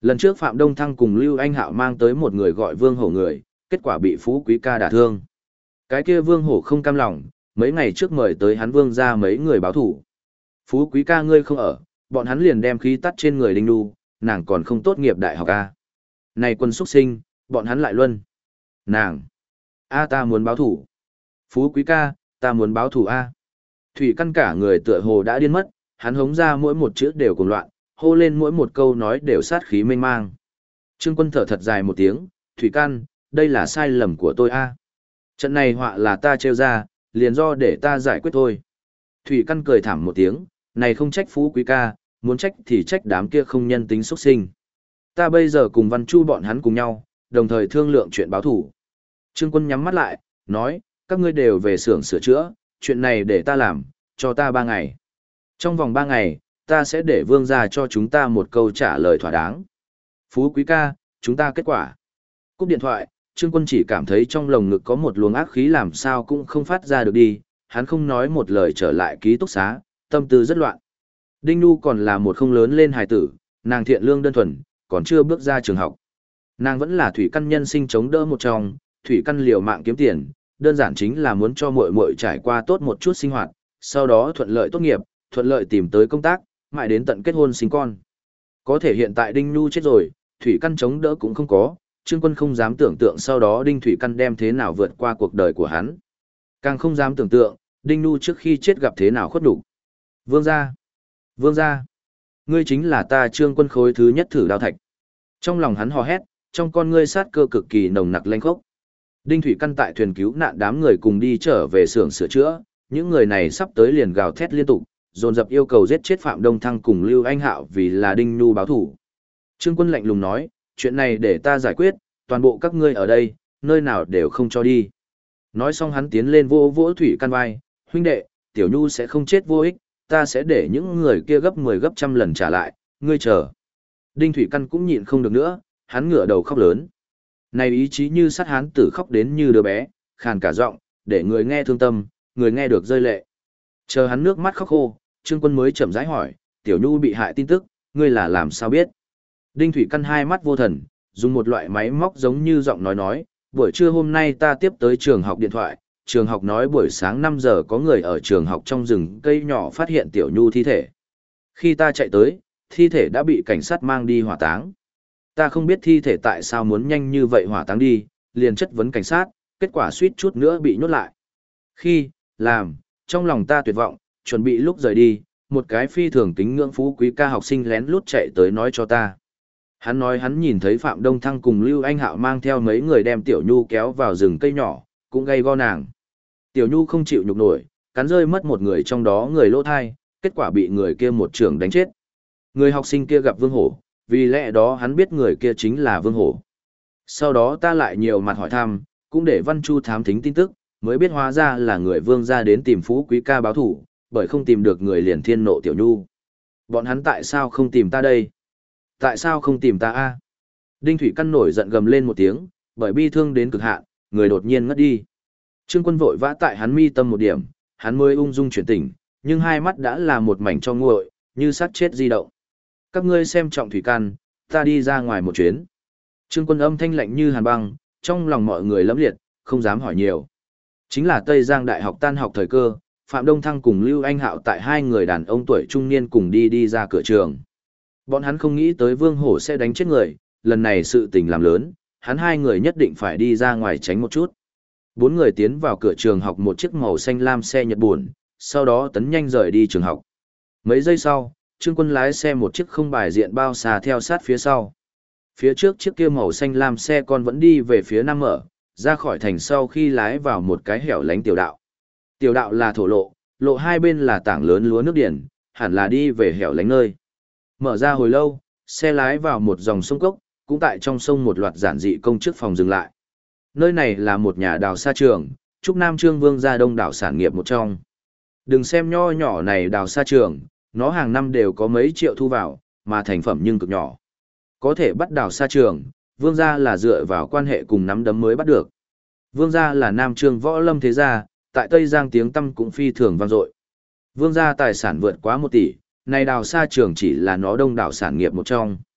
Lần trước Phạm Đông Thăng cùng Lưu Anh Hạo mang tới một người gọi Vương Hổ người, kết quả bị Phú Quý ca đả thương. Cái kia Vương Hổ không cam lòng, mấy ngày trước mời tới hắn Vương ra mấy người báo thủ. Phú Quý ca ngươi không ở, bọn hắn liền đem khí tắt trên người Đinh Nhu, nàng còn không tốt nghiệp đại học a. Này quân xuất sinh, bọn hắn lại luân. Nàng, ta muốn báo thủ. Phú Quý ca, ta muốn báo thủ a. Thủy Căn cả người tựa hồ đã điên mất, hắn hống ra mỗi một chữ đều cuồng loạn, hô lên mỗi một câu nói đều sát khí mênh mang. Trương Quân thở thật dài một tiếng, Thủy Căn, đây là sai lầm của tôi a. Trận này họa là ta trêu ra, liền do để ta giải quyết thôi. Thủy Căn cười thảm một tiếng, này không trách Phú Quý ca, muốn trách thì trách đám kia không nhân tính xuất sinh. Ta bây giờ cùng Văn Chu bọn hắn cùng nhau, đồng thời thương lượng chuyện báo thủ. Trương Quân nhắm mắt lại, nói, các ngươi đều về xưởng sửa chữa, chuyện này để ta làm, cho ta 3 ngày. Trong vòng 3 ngày, ta sẽ để Vương gia cho chúng ta một câu trả lời thỏa đáng. Phú Quý ca, chúng ta kết quả. Cúp điện thoại, Trương Quân chỉ cảm thấy trong lồng ngực có một luồng ác khí làm sao cũng không phát ra được đi, hắn không nói một lời trở lại ký túc xá, tâm tư rất loạn. Đinh Nhu còn là một không lớn lên hài tử, nàng thiện lương đơn thuần, còn chưa bước ra trường học. Nàng vẫn là Thủy Căn nhân sinh chống đỡ một trong, Thủy Căn liều mạng kiếm tiền, đơn giản chính là muốn cho muội muội trải qua tốt một chút sinh hoạt, sau đó thuận lợi tốt nghiệp, thuận lợi tìm tới công tác, mãi đến tận kết hôn sinh con. Có thể hiện tại Đinh Nhu chết rồi, Thủy Căn chống đỡ cũng không có, Trương Quân không dám tưởng tượng sau đó Đinh Thủy Căn đem thế nào vượt qua cuộc đời của hắn. Càng không dám tưởng tượng, Đinh Nhu trước khi chết gặp thế nào khuất nhục. Vương gia, Vương gia, ngươi chính là ta Trương Quân khối thứ nhất thử đao thạch. Trong lòng hắn hò hét, trong con ngươi sát cơ cực kỳ nồng nặc lanh khốc. Đinh Thủy Căn tại thuyền cứu nạn đám người cùng đi trở về xưởng sửa chữa, những người này sắp tới liền gào thét liên tục, dồn dập yêu cầu giết chết Phạm Đông Thăng cùng Lưu Anh Hạo vì là Đinh Nhu báo thủ. Trương Quân lạnh lùng nói, chuyện này để ta giải quyết, toàn bộ các ngươi ở đây, nơi nào đều không cho đi. Nói xong hắn tiến lên vô vỗ Thủy Căn vai, huynh đệ, Tiểu Nhu sẽ không chết vô ích, ta sẽ để những người kia gấp 10 gấp trăm lần trả lại, ngươi chờ. Đinh Thủy Căn cũng nhịn không được nữa, hắn ngửa đầu khóc lớn. Này ý chí như sắt hán tử khóc đến như đứa bé, khàn cả giọng, để người nghe thương tâm, người nghe được rơi lệ. Chờ hắn nước mắt khóc khô, Trương Quân mới chậm rãi hỏi, Tiểu Nhu bị hại tin tức, ngươi là làm sao biết? Đinh Thủy Căn hai mắt vô thần, dùng một loại máy móc giống như giọng nói, buổi trưa hôm nay ta tiếp tới trường học điện thoại, trường học nói buổi sáng 5 giờ có người ở trường học trong rừng cây nhỏ phát hiện Tiểu Nhu thi thể. Khi ta chạy tới, thi thể đã bị cảnh sát mang đi hỏa táng. Ta không biết thi thể tại sao muốn nhanh như vậy hỏa táng đi, liền chất vấn cảnh sát, kết quả suýt chút nữa bị nhốt lại. Khi, làm, trong lòng ta tuyệt vọng, chuẩn bị lúc rời đi, một cái phi thường kính ngưỡng Phú Quý ca học sinh lén lút chạy tới nói cho ta. Hắn nói hắn nhìn thấy Phạm Đông Thăng cùng Lưu Anh Hạo mang theo mấy người đem Tiểu Nhu kéo vào rừng cây nhỏ, cũng gây go nàng. Tiểu Nhu không chịu nhục nổi, cắn rơi mất một người trong đó người lỗ thai, kết quả bị người kia một trưởng đánh chết. Người học sinh kia gặp Vương Hổ, vì lẽ đó hắn biết người kia chính là Vương Hổ. Sau đó ta lại nhiều mặt hỏi thăm, cũng để Văn Chu thám thính tin tức, mới biết hóa ra là người Vương gia đến tìm Phú Quý ca báo thủ, bởi không tìm được người liền thiên nộ Tiểu Nhu. Bọn hắn tại sao không tìm ta đây? Tại sao không tìm ta a? Đinh Thủy Căn nổi giận gầm lên một tiếng, bởi bi thương đến cực hạn, người đột nhiên ngất đi. Trương Quân vội vã tại hắn mi tâm một điểm, hắn mới ung dung chuyển tỉnh, nhưng hai mắt đã là một mảnh cho nguội, như sát chết di động. Các ngươi xem trọng Thủy Căn, ta đi ra ngoài một chuyến. Trương Quân âm thanh lạnh như hàn băng, trong lòng mọi người lẫm liệt, không dám hỏi nhiều. Chính là Tây Giang Đại học tan học thời cơ, Phạm Đông Thăng cùng Lưu Anh Hạo tại hai người đàn ông tuổi trung niên cùng đi ra cửa trường. Bọn hắn không nghĩ tới Vương Hổ sẽ đánh chết người, lần này sự tình làm lớn, hắn hai người nhất định phải đi ra ngoài tránh một chút. 4 người tiến vào cửa trường học một chiếc màu xanh lam xe Nhật buồn, sau đó tấn nhanh rời đi trường học. Mấy giây sau, Trương Quân lái xe một chiếc không bài diện bao xà theo sát phía sau. Phía trước chiếc kia màu xanh lam xe con vẫn đi về phía nam mở, ra khỏi thành sau khi lái vào một cái hẻo lánh tiểu đạo. Tiểu đạo là thổ lộ, lộ hai bên là tảng lớn lúa nước điển, hẳn là đi về hẻo lánh nơi. Mở ra hồi lâu, xe lái vào một dòng sông cốc, cũng tại trong sông một loạt giản dị công chức phòng dừng lại. Nơi này là một nhà đào sa trường, Trúc Nam Trương Vương gia đông đảo sản nghiệp một trong. Đừng xem nho nhỏ này đào sa trường, nó hàng năm đều có mấy triệu thu vào, mà thành phẩm nhưng cực nhỏ. Có thể bắt đào sa trường, Vương gia là dựa vào quan hệ cùng nắm đấm mới bắt được. Vương gia là Nam Trương võ lâm thế gia, tại Tây Giang tiếng tăm cũng phi thường vang dội. Vương gia tài sản vượt quá 1 tỷ, này đào sa trường chỉ là nó đông đảo sản nghiệp một trong.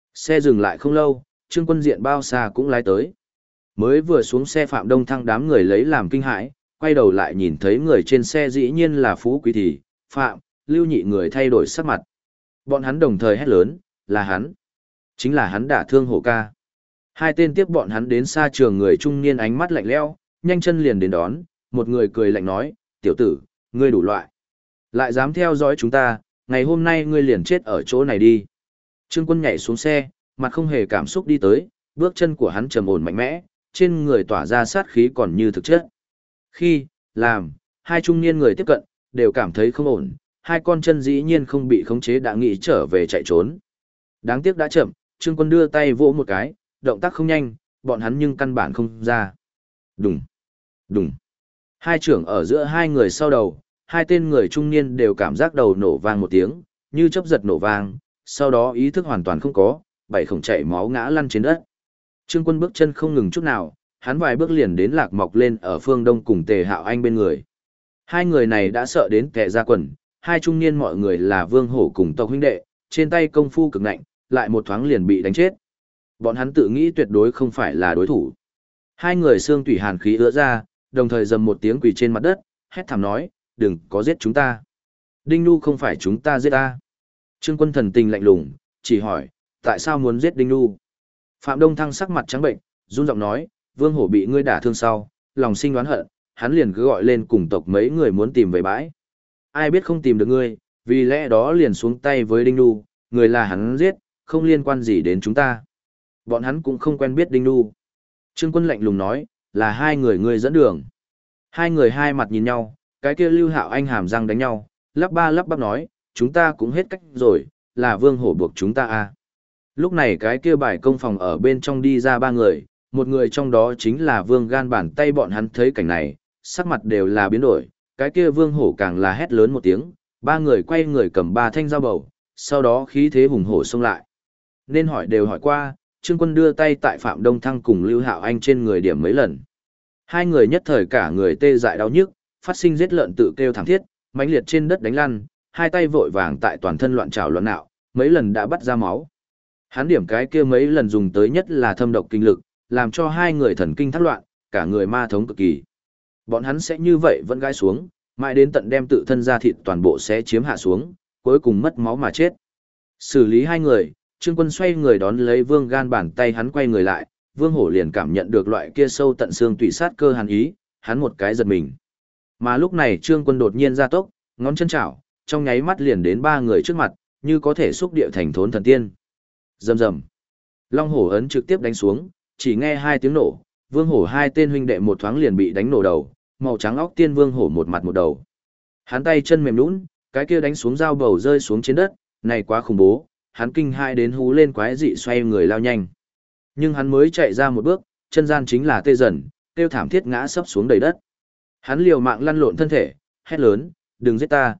Xe dừng lại không lâu, Trương Quân diện bao xa cũng lái tới. Mới vừa xuống xe Phạm Đông Thăng đám người lấy làm kinh hãi, quay đầu lại nhìn thấy người trên xe dĩ nhiên là Phú Quý thì, Phạm, Lưu Nhị người thay đổi sắc mặt. Bọn hắn đồng thời hét lớn, là hắn. Chính là hắn đả thương hổ ca. Hai tên tiếp bọn hắn đến xa trường người trung niên ánh mắt lạnh lẽo, nhanh chân liền đến đón, một người cười lạnh nói, tiểu tử, ngươi đủ loại. Lại dám theo dõi chúng ta, ngày hôm nay ngươi liền chết ở chỗ này đi. Trương Quân nhảy xuống xe, mặt không hề cảm xúc đi tới, bước chân của hắn trầm ổn mạnh mẽ, trên người tỏa ra sát khí còn như thực chất. Khi, làm, hai trung niên người tiếp cận, đều cảm thấy không ổn, hai con chân dĩ nhiên không bị khống chế đã nghĩ trở về chạy trốn. Đáng tiếc đã chậm, Trương Quân đưa tay vỗ một cái, động tác không nhanh, bọn hắn nhưng căn bản không ra. Đùng, đùng. Hai trưởng ở giữa hai người sau đầu, hai tên người trung niên đều cảm giác đầu nổ vang một tiếng, như chớp giật nổ vang, sau đó ý thức hoàn toàn không có, bảy khổng chảy máu ngã lăn trên đất. Trương Quân bước chân không ngừng chút nào, hắn vài bước liền đến Lạc Mọc lên ở phương đông cùng Tề Hạo Anh bên người. Hai người này đã sợ đến tè ra quần, hai trung niên mọi người là Vương Hổ cùng tộc huynh đệ, trên tay công phu cực nạnh, lại một thoáng liền bị đánh chết. Bọn hắn tự nghĩ tuyệt đối không phải là đối thủ. Hai người xương tủy hàn khí ứa ra, đồng thời dầm một tiếng quỳ trên mặt đất, hét thảm nói, đừng có giết chúng ta. Đinh Nu không phải chúng ta giết ta. Trương Quân thần tình lạnh lùng, chỉ hỏi, tại sao muốn giết Đinh Nu? Phạm Đông Thăng sắc mặt trắng bệnh, run giọng nói, Vương Hổ bị ngươi đả thương sau, lòng sinh đoán hận, hắn liền cứ gọi lên cùng tộc mấy người muốn tìm về bãi. Ai biết không tìm được ngươi, vì lẽ đó liền xuống tay với Đinh Nu, người là hắn giết, không liên quan gì đến chúng ta. Bọn hắn cũng không quen biết Đinh Nu. Trương Quân lạnh lùng nói, là hai người ngươi dẫn đường. Hai người hai mặt nhìn nhau, cái kia Lưu Hạo Anh hàm răng đánh nhau, lắp ba lắp bắp nói, chúng ta cũng hết cách rồi, là Vương Hổ buộc chúng ta à. Lúc này cái kia bài công phòng ở bên trong đi ra ba người, một người trong đó chính là Vương Gan bàn tay. Bọn hắn thấy cảnh này, sắc mặt đều là biến đổi, cái kia Vương Hổ càng là hét lớn một tiếng, ba người quay người cầm ba thanh dao bầu, sau đó khí thế hùng hổ xông lại. Nên hỏi đều hỏi qua, Trương Quân đưa tay tại Phạm Đông Thăng cùng Lưu Hạo Anh trên người điểm mấy lần. Hai người nhất thời cả người tê dại đau nhức, phát sinh giết lợn tự kêu thảm thiết, mãnh liệt trên đất đánh lăn, hai tay vội vàng tại toàn thân loạn trảo loạn nạo, mấy lần đã bắt ra máu. Hắn điểm cái kia mấy lần dùng tới nhất là thâm độc kinh lực, làm cho hai người thần kinh thác loạn, cả người ma thống cực kỳ. Bọn hắn sẽ như vậy vẫn gãi xuống, mãi đến tận đem tự thân ra thịt toàn bộ sẽ chiếm hạ xuống, cuối cùng mất máu mà chết. Xử lý hai người, Trương Quân xoay người đón lấy Vương Gan bàn tay, hắn quay người lại, Vương Hổ liền cảm nhận được loại kia sâu tận xương tủy sát cơ hàn ý, hắn một cái giật mình. Mà lúc này Trương Quân đột nhiên ra tốc, ngón chân chảo, trong nháy mắt liền đến ba người trước mặt, như có thể xúc địa thành thốn thần tiên. Rầm rầm. Long Hổ ấn trực tiếp đánh xuống, chỉ nghe hai tiếng nổ, Vương Hổ hai tên huynh đệ một thoáng liền bị đánh nổ đầu, màu trắng óc tiên Vương Hổ một mặt một đầu. Hắn tay chân mềm nhũn, cái kia đánh xuống dao bầu rơi xuống trên đất, này quá khủng bố, hắn kinh hai đến hú lên quái dị xoay người lao nhanh. Nhưng hắn mới chạy ra một bước, chân gian chính là tê dần, kêu thảm thiết ngã sấp xuống đầy đất. Hắn liều mạng lăn lộn thân thể, hét lớn, đừng giết ta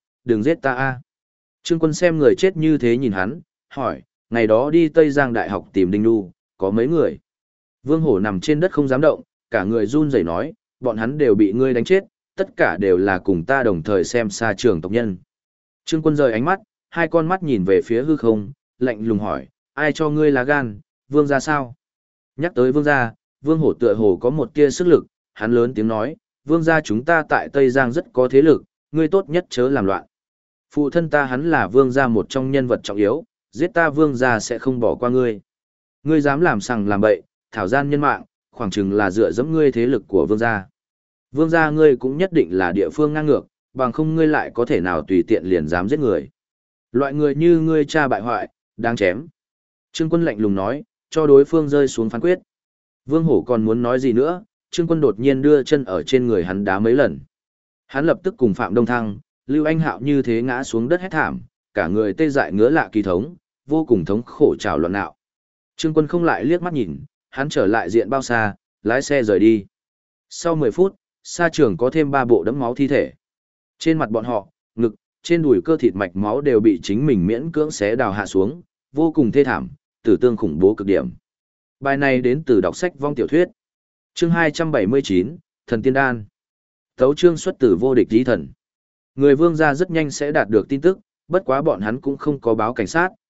a. Trương Quân xem người chết như thế nhìn hắn, hỏi, ngày đó đi Tây Giang Đại học tìm Đinh Nu, có mấy người? Vương Hổ nằm trên đất không dám động, cả người run rẩy nói, bọn hắn đều bị ngươi đánh chết, tất cả đều là cùng ta đồng thời xem xa trường tộc nhân. Trương Quân rời ánh mắt, hai con mắt nhìn về phía hư không, lạnh lùng hỏi, ai cho ngươi lá gan, Vương gia sao? Nhắc tới Vương gia, Vương Hổ tựa hồ có một tia sức lực, hắn lớn tiếng nói, Vương gia chúng ta tại Tây Giang rất có thế lực, ngươi tốt nhất chớ làm loạn. Phụ thân ta hắn là Vương gia một trong nhân vật trọng yếu, giết ta Vương gia sẽ không bỏ qua ngươi. Ngươi dám làm sằng làm bậy, thảo gian nhân mạng, khoảng chừng là dựa dẫm ngươi thế lực của Vương gia. Vương gia ngươi cũng nhất định là địa phương ngang ngược, bằng không ngươi lại có thể nào tùy tiện liền dám giết người. Loại người như ngươi cha bại hoại, đáng chém. Trương Quân lạnh lùng nói, cho đối phương rơi xuống phán quyết. Vương Hổ còn muốn nói gì nữa, Trương Quân đột nhiên đưa chân ở trên người hắn đá mấy lần. Hắn lập tức cùng Phạm Đông Thăng, Lưu Anh Hạo như thế ngã xuống đất hét thảm, cả người tê dại ngứa lạ kỳ thống, vô cùng thống khổ trào loạn nạo. Trương Quân không lại liếc mắt nhìn, hắn trở lại diện bao xa, lái xe rời đi. Sau 10 phút, xa trường có thêm 3 bộ đẫm máu thi thể. Trên mặt bọn họ, ngực, trên đùi cơ thịt mạch máu đều bị chính mình miễn cưỡng xé đào hạ xuống, vô cùng thê thảm, tử tương khủng bố cực điểm. Bài này đến từ đọc sách vong tiểu thuyết. Chương 279, Thần Tiên Đan. Tấu chương xuất từ vô địch lý thần. Người Vương gia rất nhanh sẽ đạt được tin tức, bất quá bọn hắn cũng không có báo cảnh sát,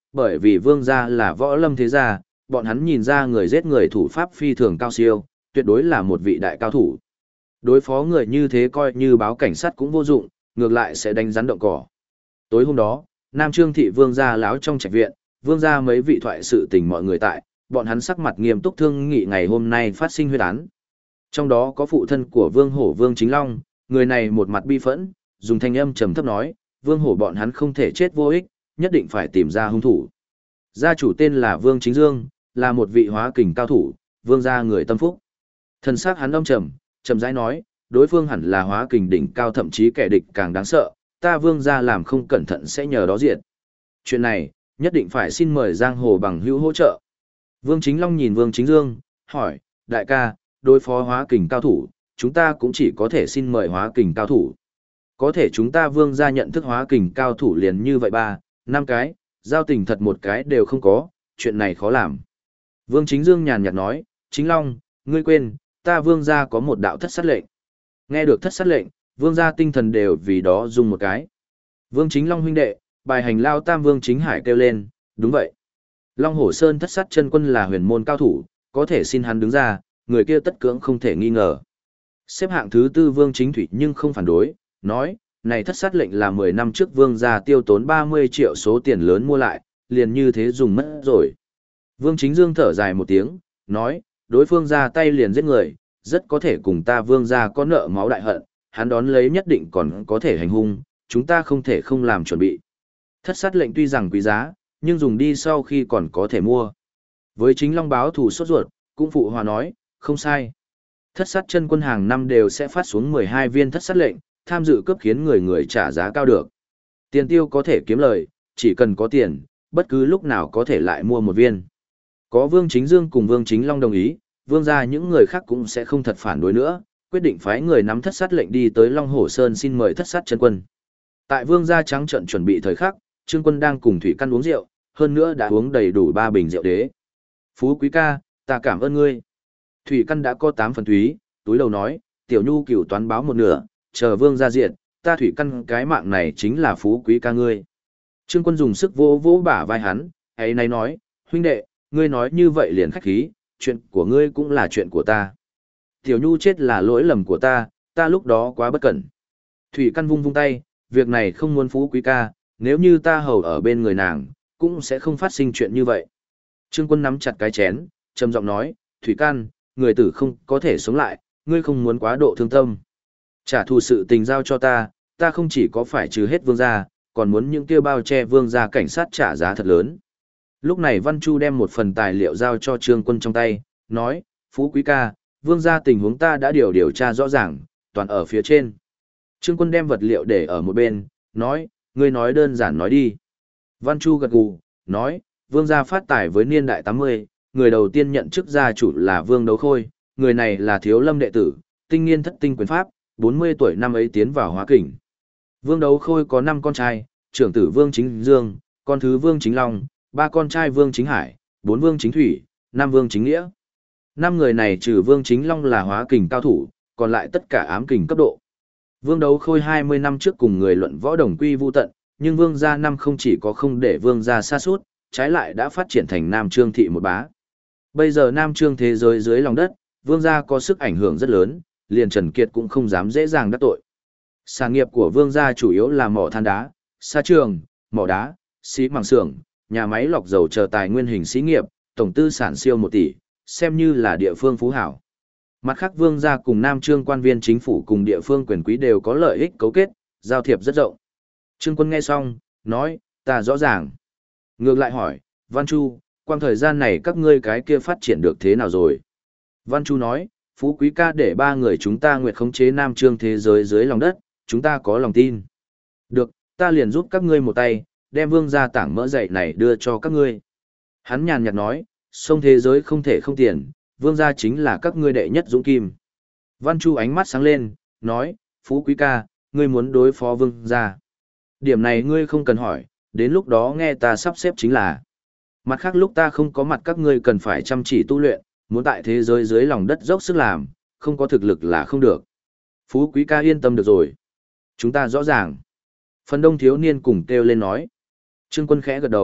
Bởi vì vương gia là võ lâm thế gia, bọn hắn nhìn ra người giết người thủ pháp phi thường cao siêu, tuyệt đối là một vị đại cao thủ. Đối phó người như thế coi như báo cảnh sát cũng vô dụng, ngược lại sẽ đánh rắn động cỏ. Tối hôm đó, Nam Trương thị vương gia láo trong trạch viện, vương gia mấy vị thoại sự tình mọi người tại, bọn hắn sắc mặt nghiêm túc thương nghị ngày hôm nay phát sinh huyết án. Trong đó có phụ thân của Vương Hổ Vương Chính Long, người này một mặt bi phẫn, dùng thanh âm trầm thấp nói, Vương Hổ bọn hắn không thể chết vô ích, nhất định phải tìm ra hung thủ. Gia chủ tên là Vương Chính Dương, là một vị hóa kình cao thủ, vương gia người tâm phúc. Thần sắc hắn âm trầm, trầm rãi nói, đối phương hẳn là hóa kình đỉnh cao, thậm chí kẻ địch càng đáng sợ, ta vương gia làm không cẩn thận sẽ nhờ đó diệt. Chuyện này, nhất định phải xin mời giang hồ bằng hữu hỗ trợ. Vương Chính Long nhìn Vương Chính Dương, hỏi, đại ca, đối phó hóa kình cao thủ, chúng ta cũng chỉ có thể xin mời hóa kình cao thủ. Có thể chúng ta vương gia nhận thức hóa kình cao thủ liền như vậy 3, 5 cái, giao tình thật một cái đều không có, chuyện này khó làm. Vương Chính Dương nhàn nhạt nói, Chính Long, ngươi quên, ta vương gia có một đạo thất sát lệnh. Nghe được thất sát lệnh, vương gia tinh thần đều vì đó dùng một cái. Vương Chính Long huynh đệ, bài hành lao tam Vương Chính Hải kêu lên, đúng vậy. Long Hổ Sơn thất sát chân quân là huyền môn cao thủ, có thể xin hắn đứng ra, người kia tất cưỡng không thể nghi ngờ. Xếp hạng thứ 4 Vương Chính Thủy nhưng không phản đối, nói, này thất sát lệnh là 10 năm trước vương gia tiêu tốn 30 triệu số tiền lớn mua lại, liền như thế dùng mất rồi. Vương Chính Dương thở dài một tiếng, nói, đối phương ra tay liền giết người, rất có thể cùng ta vương gia có nợ máu đại hận, hắn đón lấy nhất định còn có thể hành hung, chúng ta không thể không làm chuẩn bị. Thất sát lệnh tuy rằng quý giá, nhưng dùng đi sau khi còn có thể mua. Với Chính Long báo thù sốt ruột, cũng phụ hòa nói, không sai. Thất sát chân quân hàng năm đều sẽ phát xuống 12 viên thất sát lệnh, tham dự cướp khiến người người trả giá cao được. Tiền tiêu có thể kiếm lời, chỉ cần có tiền, bất cứ lúc nào có thể lại mua một viên. Có Vương Chính Dương cùng Vương Chính Long đồng ý, vương gia những người khác cũng sẽ không thật phản đối nữa, quyết định phái người nắm thất sát lệnh đi tới Long Hổ Sơn xin mời thất sát chân quân. Tại vương gia trắng trận chuẩn bị thời khắc, Trương Quân đang cùng Thủy Căn uống rượu, hơn nữa đã uống đầy đủ 3 bình rượu đế. Phú quý ca, ta cảm ơn ngươi. Thủy Căn đã có 8 phần thúy, túi lầu nói, tiểu nhu cửu toán báo một nửa, chờ vương gia diện, ta Thủy Căn cái mạng này chính là phú quý ca ngươi. Trương Quân dùng sức vỗ vỗ bả vai hắn, ấy nay nói, huynh đệ, ngươi nói như vậy liền khách khí, chuyện của ngươi cũng là chuyện của ta. Tiểu nhu chết là lỗi lầm của ta lúc đó quá bất cẩn. Thủy Căn vung vung tay, việc này không muốn phú quý ca, nếu như ta hầu ở bên người nàng, cũng sẽ không phát sinh chuyện như vậy. Trương Quân nắm chặt cái chén, trầm giọng nói, Thủy Căn, người tử không có thể sống lại, ngươi không muốn quá độ thương tâm. Trả thù sự tình giao cho ta không chỉ có phải trừ hết vương gia, còn muốn những kia bao che vương gia cảnh sát trả giá thật lớn. Lúc này Văn Chu đem một phần tài liệu giao cho Trương Quân trong tay, nói, phú quý ca, vương gia tình huống ta đã điều tra rõ ràng, toàn ở phía trên. Trương Quân đem vật liệu để ở một bên, nói, ngươi nói đơn giản nói đi. Văn Chu gật gù, nói, vương gia phát tài với niên đại 80, người đầu tiên nhận chức gia chủ là Vương Đấu Khôi, người này là Thiếu Lâm đệ tử, tinh nghiên thất tinh quyền pháp, 40 tuổi năm ấy tiến vào hóa kình. Vương Đấu Khôi có 5 con trai, trưởng tử Vương Chính Dương, con thứ Vương Chính Long, 3 con trai Vương Chính Hải, 4 Vương Chính Thủy, 5 Vương Chính Nghĩa. 5 người này trừ Vương Chính Long là hóa kình cao thủ, còn lại tất cả ám kình cấp độ. Vương Đấu Khôi 20 năm trước cùng người luận võ đồng quy vu tận, nhưng Vương gia năm không chỉ có không để Vương gia sa sút, trái lại đã phát triển thành Nam Trương thị một bá. Bây giờ Nam Trương thế giới dưới lòng đất, Vương gia có sức ảnh hưởng rất lớn, liền Trần Kiệt cũng không dám dễ dàng đắc tội. Sản nghiệp của Vương gia chủ yếu là mỏ than đá, sa trường, mỏ đá, xí màng xưởng, nhà máy lọc dầu chờ tài nguyên hình xí nghiệp, tổng tư sản siêu 1 tỷ, xem như là địa phương phú hảo. Mặt khác Vương gia cùng Nam Trương quan viên chính phủ cùng địa phương quyền quý đều có lợi ích cấu kết, giao thiệp rất rộng. Trương Quân nghe xong, nói, ta rõ ràng. Ngược lại hỏi, Văn Chu, quang thời gian này các ngươi cái kia phát triển được thế nào rồi? Văn Chu nói, phú quý ca để 3 người chúng ta nguyệt khống chế Nam Trương thế giới dưới lòng đất, chúng ta có lòng tin. Được, ta liền giúp các ngươi một tay, đem vương gia tảng mỡ dậy này đưa cho các ngươi. Hắn nhàn nhạt nói, sông thế giới không thể không tiền, vương gia chính là các ngươi đệ nhất dũng kim. Văn Chu ánh mắt sáng lên, nói, phú quý ca, ngươi muốn đối phó vương gia. Điểm này ngươi không cần hỏi, đến lúc đó nghe ta sắp xếp chính là. Mặt khác lúc ta không có mặt các ngươi cần phải chăm chỉ tu luyện, muốn tại thế giới dưới lòng đất dốc sức làm, không có thực lực là không được. Phú quý ca yên tâm được rồi. Chúng ta rõ ràng. Phần đông thiếu niên cùng kêu lên nói. Trương Quân khẽ gật đầu,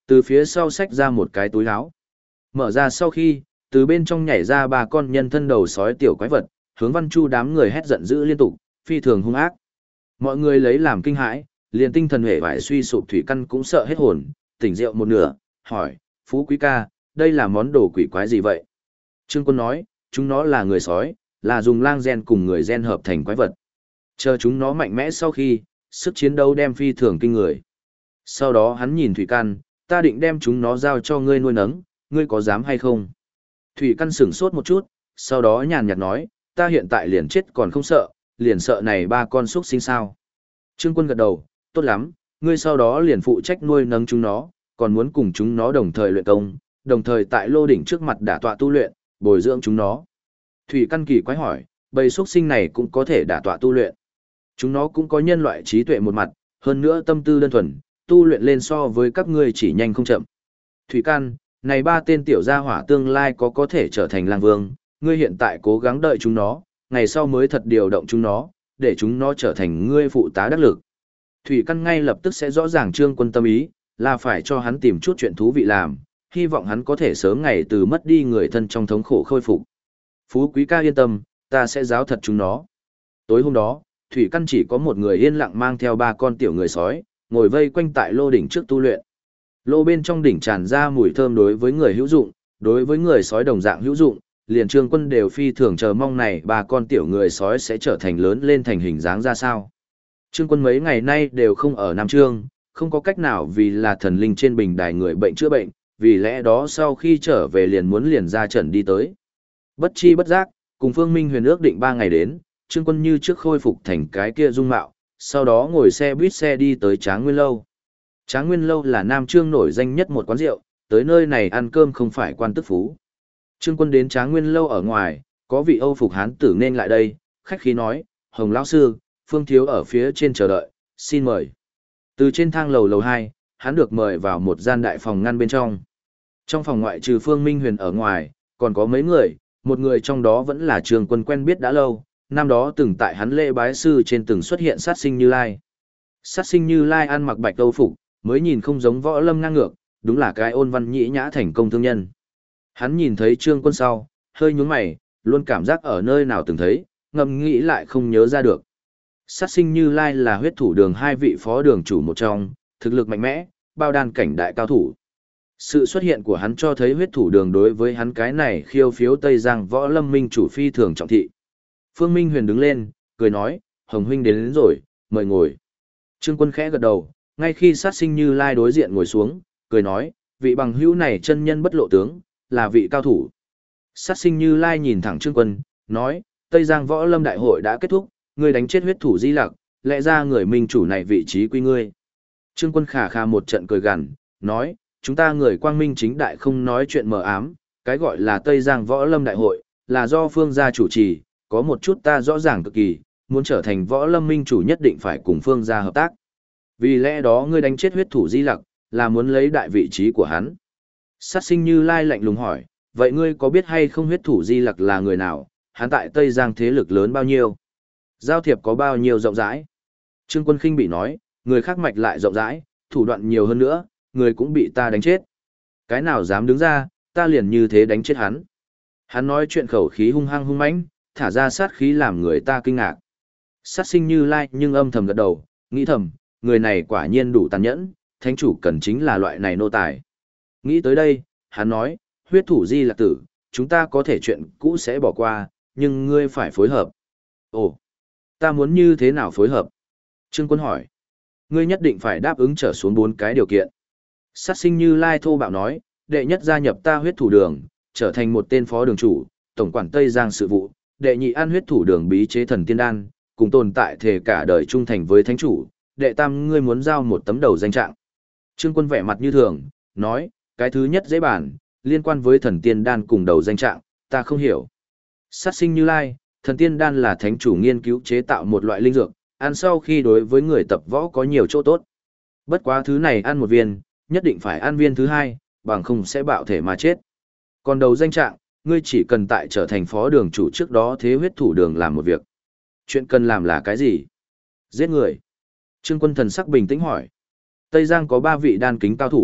Từ phía sau xách ra một cái túi áo. Mở ra sau khi, từ bên trong nhảy ra ba con nhân thân đầu sói tiểu quái vật, hướng Văn Chu đám người hét giận dữ liên tục, phi thường hung ác. Mọi người lấy làm kinh hãi, liền tinh thần hề vải suy sụp Thủy Căn cũng sợ hết hồn, tỉnh rượu một nửa, hỏi, Phú Quý ca, đây là món đồ quỷ quái gì vậy? Trương Quân nói, chúng nó là người sói, là dùng lang gen cùng người gen hợp thành quái vật. Chờ chúng nó mạnh mẽ sau khi, sức chiến đấu đem phi thường kinh người. Sau đó hắn nhìn Thủy Căn, ta định đem chúng nó giao cho ngươi nuôi nấng, ngươi có dám hay không? Thủy Căn sửng sốt một chút, sau đó nhàn nhạt nói, ta hiện tại liền chết còn không sợ, liền sợ này ba con xuất sinh sao. Trương Quân gật đầu, tốt lắm, ngươi sau đó liền phụ trách nuôi nấng chúng nó, còn muốn cùng chúng nó đồng thời luyện công, đồng thời tại lô đỉnh trước mặt đả tọa tu luyện, bồi dưỡng chúng nó. Thủy Căn kỳ quái hỏi, bầy xuất sinh này cũng có thể đả tọa tu luyện. Chúng nó cũng có nhân loại trí tuệ một mặt, hơn nữa tâm tư đơn thuần, tu luyện lên so với các ngươi chỉ nhanh không chậm. Thủy Căn, này ba tên tiểu gia hỏa tương lai có thể trở thành lang vương, ngươi hiện tại cố gắng đợi chúng nó, ngày sau mới thật điều động chúng nó, để chúng nó trở thành ngươi phụ tá đắc lực. Thủy Căn ngay lập tức sẽ rõ ràng Trương Quân tâm ý, là phải cho hắn tìm chút chuyện thú vị làm, hy vọng hắn có thể sớm ngày từ mất đi người thân trong thống khổ khôi phục. Phú Quý ca yên tâm, ta sẽ giáo thật chúng nó. Tối hôm đó, Thủy Căn chỉ có một người yên lặng mang theo ba con tiểu người sói, ngồi vây quanh tại lô đỉnh trước tu luyện. Lô bên trong đỉnh tràn ra mùi thơm đối với người hữu dụng, đối với người sói đồng dạng hữu dụng, liền Trương Quân đều phi thường chờ mong này ba con tiểu người sói sẽ trở thành lớn lên thành hình dáng ra sao. Trương Quân mấy ngày nay đều không ở Nam Trương, không có cách nào vì là thần linh trên bình đài người bệnh chữa bệnh, vì lẽ đó sau khi trở về liền ra trận đi tới. Bất chi bất giác, cùng Phương Minh Huyền ước định 3 ngày đến, Trương Quân như trước khôi phục thành cái kia dung mạo, sau đó ngồi xe buýt xe đi tới Tráng Nguyên Lâu. Tráng Nguyên Lâu là Nam Trương nổi danh nhất một quán rượu, tới nơi này ăn cơm không phải quan tức phú. Trương Quân đến Tráng Nguyên Lâu ở ngoài, có vị Âu phục hán tử nên lại đây, khách khí nói, Hồng lão sư, Phương thiếu ở phía trên chờ đợi, xin mời. Từ trên thang lầu 2, hắn được mời vào một gian đại phòng ngăn bên trong. Trong phòng ngoại trừ Phương Minh Huyền ở ngoài, còn có mấy người, một người trong đó vẫn là Trương Quân quen biết đã lâu, năm đó từng tại hắn lễ bái sư trên từng xuất hiện sát sinh Như Lai. Sát sinh Như Lai ăn mặc bạch Âu phục, mới nhìn không giống võ lâm ngang ngược, đúng là cái ôn văn nhĩ nhã thành công thương nhân. Hắn nhìn thấy Trương Quân sau, hơi nhướng mày, luôn cảm giác ở nơi nào từng thấy, ngẫm nghĩ lại không nhớ ra được. Sát sinh Như Lai là huyết thủ đường hai vị phó đường chủ một trong, thực lực mạnh mẽ, bao đan cảnh đại cao thủ. Sự xuất hiện của hắn cho thấy huyết thủ đường đối với hắn cái này khiêu phiếu Tây Giang võ lâm minh chủ phi thường trọng thị. Phương Minh Huyền đứng lên, cười nói, Hồng huynh đến rồi, mời ngồi. Trương Quân khẽ gật đầu, ngay khi sát sinh Như Lai đối diện ngồi xuống, cười nói, vị bằng hữu này chân nhân bất lộ tướng, là vị cao thủ. Sát sinh Như Lai nhìn thẳng Trương Quân, nói, Tây Giang võ lâm đại hội đã kết thúc, ngươi đánh chết huyết thủ Di Lặc, lẽ ra người minh chủ này vị trí quy ngươi. Trương Quân khà khà một trận cười gằn, nói, chúng ta người quang minh chính đại không nói chuyện mờ ám, cái gọi là Tây Giang võ lâm đại hội, là do Phương gia chủ trì, có một chút ta rõ ràng cực kỳ, muốn trở thành võ lâm minh chủ nhất định phải cùng Phương gia hợp tác. Vì lẽ đó ngươi đánh chết huyết thủ Di Lặc, là muốn lấy đại vị trí của hắn. Sát sinh Như Lai lạnh lùng hỏi, vậy ngươi có biết hay không huyết thủ Di Lặc là người nào, hắn tại Tây Giang thế lực lớn bao nhiêu? Giao thiệp có bao nhiêu rộng rãi? Trương Quân khinh bị nói, người khác mạch lại rộng rãi, thủ đoạn nhiều hơn nữa, người cũng bị ta đánh chết. Cái nào dám đứng ra, ta liền như thế đánh chết hắn. Hắn nói chuyện khẩu khí hung hăng hung mãnh, thả ra sát khí làm người ta kinh ngạc. Sát sinh Như Lai nhưng âm thầm gật đầu, nghĩ thầm, người này quả nhiên đủ tàn nhẫn, thánh chủ cần chính là loại này nô tài. Nghĩ tới đây, hắn nói, huyết thủ Di Lặc tử, chúng ta có thể chuyện cũ sẽ bỏ qua, nhưng ngươi phải phối hợp. Ồ, ta muốn như thế nào phối hợp? Trương Quân hỏi. Ngươi nhất định phải đáp ứng trở xuống 4 cái điều kiện. Sát sinh Như Lai thô bạo nói, đệ nhất gia nhập ta huyết thủ đường, trở thành một tên phó đường chủ, tổng quản Tây Giang sự vụ, đệ nhị ăn huyết thủ đường bí chế thần tiên đan, cùng tồn tại thể cả đời trung thành với thánh chủ, đệ tam ngươi muốn giao một tấm đầu danh trạng. Trương Quân vẻ mặt như thường, nói, cái thứ nhất dễ bản, liên quan với thần tiên đan cùng đầu danh trạng, ta không hiểu. Sát sinh Như Lai, thần tiên đan là thánh chủ nghiên cứu chế tạo một loại linh dược, ăn sau khi đối với người tập võ có nhiều chỗ tốt. Bất quá thứ này ăn một viên, nhất định phải ăn viên thứ hai, bằng không sẽ bạo thể mà chết. Còn đầu danh trạng, ngươi chỉ cần tại trở thành phó đường chủ trước đó thế huyết thủ đường làm một việc. Chuyện cần làm là cái gì? Giết người. Trương Quân thần sắc bình tĩnh hỏi. Tây Giang có 3 vị đan kính cao thủ,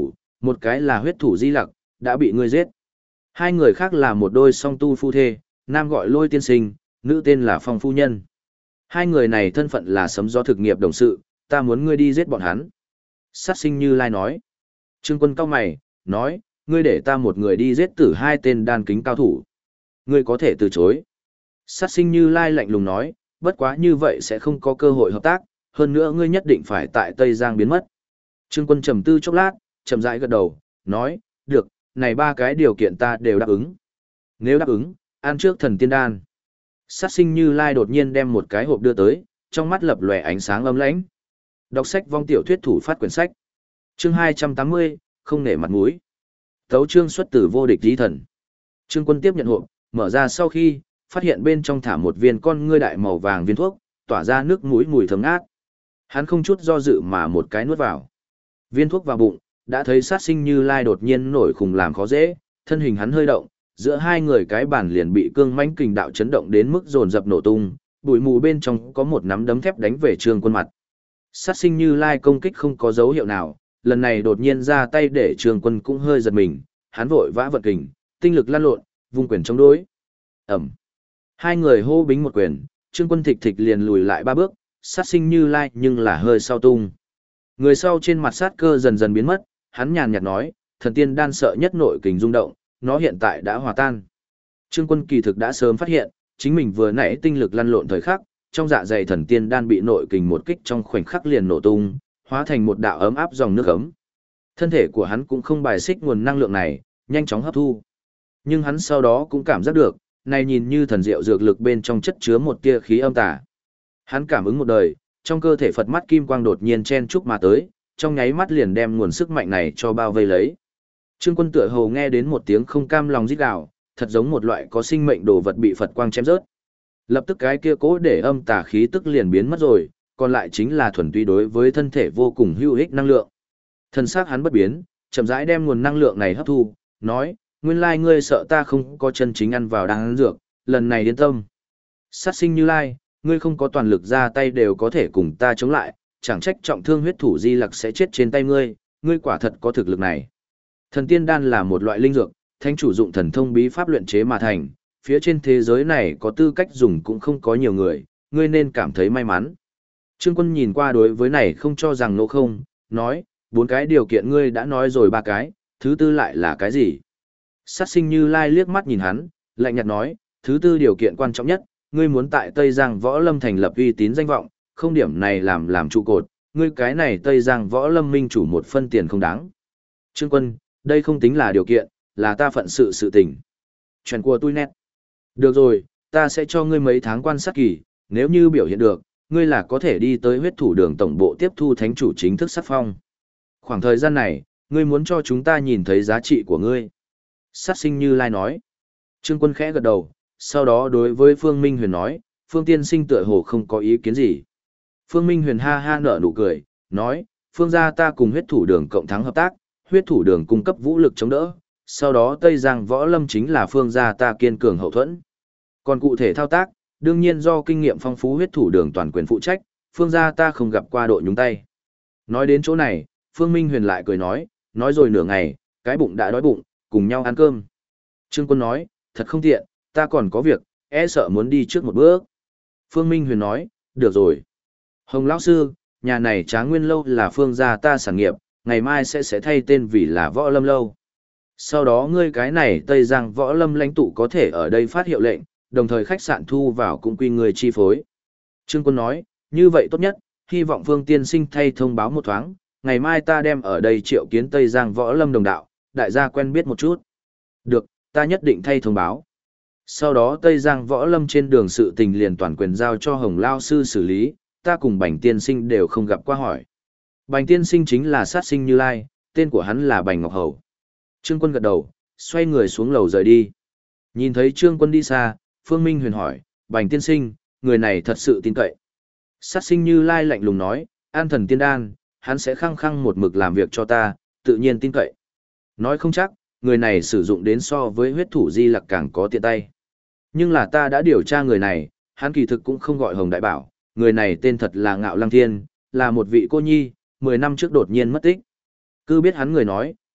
Một cái là huyết thủ Di Lặc, đã bị ngươi giết. Hai người khác là một đôi song tu phu thê, nam gọi Lôi tiên sinh, nữ tên là Phong phu nhân. Hai người này thân phận là sấm gió thực nghiệp đồng sự, ta muốn ngươi đi giết bọn hắn. Sát sinh Như Lai nói. Trương Quân cau mày, nói, ngươi để ta một người đi giết tử hai tên đan kính cao thủ. Ngươi có thể từ chối. Sát sinh Như Lai lạnh lùng nói, bất quá như vậy sẽ không có cơ hội hợp tác, hơn nữa ngươi nhất định phải tại Tây Giang biến mất. Trương Quân trầm tư chốc lát, chậm rãi gật đầu, nói, được, này ba cái điều kiện ta đều đáp ứng. Nếu đáp ứng, ăn trước thần tiên đan. Sát sinh Như Lai đột nhiên đem một cái hộp đưa tới, trong mắt lập lòe ánh sáng ấm lãnh. Đọc sách vong tiểu thuyết thủ phát quyển sách. Chương 280, không nể mặt mũi. Tấu chương xuất từ vô địch chí thần. Trương Quân tiếp nhận hộp, mở ra sau khi, phát hiện bên trong thả một viên con ngươi đại màu vàng viên thuốc, tỏa ra nước mũi mùi thơm ngát. Hắn không chút do dự mà một cái nuốt vào. Viên thuốc vào bụng, đã thấy sát sinh Như Lai đột nhiên nổi khùng làm khó dễ, thân hình hắn hơi động, giữa hai người cái bàn liền bị cương mãnh kình đạo chấn động đến mức dồn dập nổ tung, bụi mù bên trong có một nắm đấm thép đánh về Trương Quân mặt. Sát sinh Như Lai công kích không có dấu hiệu nào, lần này đột nhiên ra tay để Trương Quân cũng hơi giật mình, hắn vội vã vận kình, tinh lực lan lộn, vung quyền chống đối. Ẩm. Hai người hô bính một quyền, Trương Quân thịch thịch liền lùi lại ba bước, sát sinh Như Lai nhưng là hơi sau tung. Người sau trên mặt sát cơ dần dần biến mất, hắn nhàn nhạt nói, thần tiên đan sợ nhất nội kình rung động, nó hiện tại đã hòa tan. Trương Quân kỳ thực đã sớm phát hiện, chính mình vừa nãy tinh lực lăn lộn thời khắc, trong dạ dày thần tiên đan bị nội kình một kích trong khoảnh khắc liền nổ tung, hóa thành một đạo ấm áp dòng nước ấm. Thân thể của hắn cũng không bài xích nguồn năng lượng này, nhanh chóng hấp thu. Nhưng hắn sau đó cũng cảm giác được, này nhìn như thần diệu dược lực bên trong chất chứa một tia khí âm tà. Hắn cảm ứng một đời, trong cơ thể Phật mắt kim quang đột nhiên chen chúc mà tới, trong nháy mắt liền đem nguồn sức mạnh này cho bao vây lấy. Trương Quân tựa hồ nghe đến một tiếng không cam lòng rít gào, thật giống một loại có sinh mệnh đồ vật bị Phật quang chém rớt. Lập tức cái kia cố để âm tà khí tức liền biến mất rồi, còn lại chính là thuần túy đối với thân thể vô cùng hữu ích năng lượng. Thân xác hắn bất biến, chậm rãi đem nguồn năng lượng này hấp thu, nói, nguyên lai ngươi sợ ta không có chân chính ăn vào đan dược, lần này yên tâm. Sát sinh Như Lai, ngươi không có toàn lực ra tay đều có thể cùng ta chống lại, chẳng trách trọng thương huyết thủ Di Lặc sẽ chết trên tay ngươi, ngươi quả thật có thực lực này. Thần tiên đan là một loại linh dược, thánh chủ dụng thần thông bí pháp luyện chế mà thành, phía trên thế giới này có tư cách dùng cũng không có nhiều người, ngươi nên cảm thấy may mắn. Trương Quân nhìn qua đối với này không cho rằng nộ không, nói, 4 cái điều kiện ngươi đã nói rồi 3 cái, thứ tư lại là cái gì? Sát sinh Như Lai liếc mắt nhìn hắn, lạnh nhạt nói, thứ tư điều kiện quan trọng nhất, ngươi muốn tại Tây Giang Võ Lâm thành lập uy tín danh vọng, không điểm này làm trụ cột, ngươi cái này Tây Giang Võ Lâm minh chủ một phân tiền không đáng. Trương Quân, đây không tính là điều kiện, là ta phận sự tình. Chuyện của tôi nét. Được rồi, ta sẽ cho ngươi mấy tháng quan sát kỳ, nếu như biểu hiện được, ngươi là có thể đi tới huyết thủ đường tổng bộ tiếp thu thánh chủ chính thức sắc phong. Khoảng thời gian này, ngươi muốn cho chúng ta nhìn thấy giá trị của ngươi. Sát sinh Như Lai nói. Trương Quân khẽ gật đầu, sau đó đối với Phương Minh Huyền nói, Phương tiên sinh tựa hồ không có ý kiến gì. Phương Minh Huyền ha ha nở nụ cười, nói, Phương gia ta cùng huyết thủ đường cộng thắng hợp tác, huyết thủ đường cung cấp vũ lực chống đỡ, sau đó Tây Giang Võ Lâm chính là Phương gia ta kiên cường hậu thuẫn. Còn cụ thể thao tác, đương nhiên do kinh nghiệm phong phú huyết thủ đường toàn quyền phụ trách, Phương gia ta không gặp qua độ nhúng tay. Nói đến chỗ này, Phương Minh Huyền lại cười nói rồi nửa ngày, cái bụng đã đói bụng, cùng nhau ăn cơm. Trương Quân nói, thật không tiện, ta còn có việc, e sợ muốn đi trước một bước. Phương Minh Huyền nói, được rồi. Hồng lão sư, nhà này Tráng Nguyên lâu là Phương gia ta sản nghiệp, ngày mai sẽ thay tên vì là Võ Lâm lâu. Sau đó ngươi cái này Tây Giang Võ Lâm lãnh tụ có thể ở đây phát hiệu lệnh, đồng thời khách sạn thu vào cũng quy người chi phối. Trương Quân nói, như vậy tốt nhất, hy vọng Phương tiên sinh thay thông báo một thoáng, ngày mai ta đem ở đây triệu kiến Tây Giang Võ Lâm đồng đạo, đại gia quen biết một chút. Được, ta nhất định thay thông báo. Sau đó Tây Giang Võ Lâm trên đường sự tình liền toàn quyền giao cho Hồng Lao Sư xử lý, ta cùng Bành Tiên Sinh đều không gặp qua hỏi. Bành Tiên Sinh chính là sát sinh Như Lai, tên của hắn là Bành Ngọc Hầu. Trương Quân gật đầu, xoay người xuống lầu rời đi. Nhìn thấy Trương Quân đi xa, Phương Minh Huyền hỏi, Bành Tiên Sinh, người này thật sự tin cậy. Sát sinh Như Lai lạnh lùng nói, an thần tiên đan, hắn sẽ khăng khăng một mực làm việc cho ta, tự nhiên tin cậy. Nói không chắc, người này sử dụng đến so với huyết thủ Di Lặc càng có tiện tay. Nhưng là ta đã điều tra người này, hắn kỳ thực cũng không gọi Hồng Đại Bảo, người này tên thật là Ngạo Lăng Thiên, là một vị cô nhi, 10 năm trước đột nhiên mất tích. Cứ biết hắn người nói,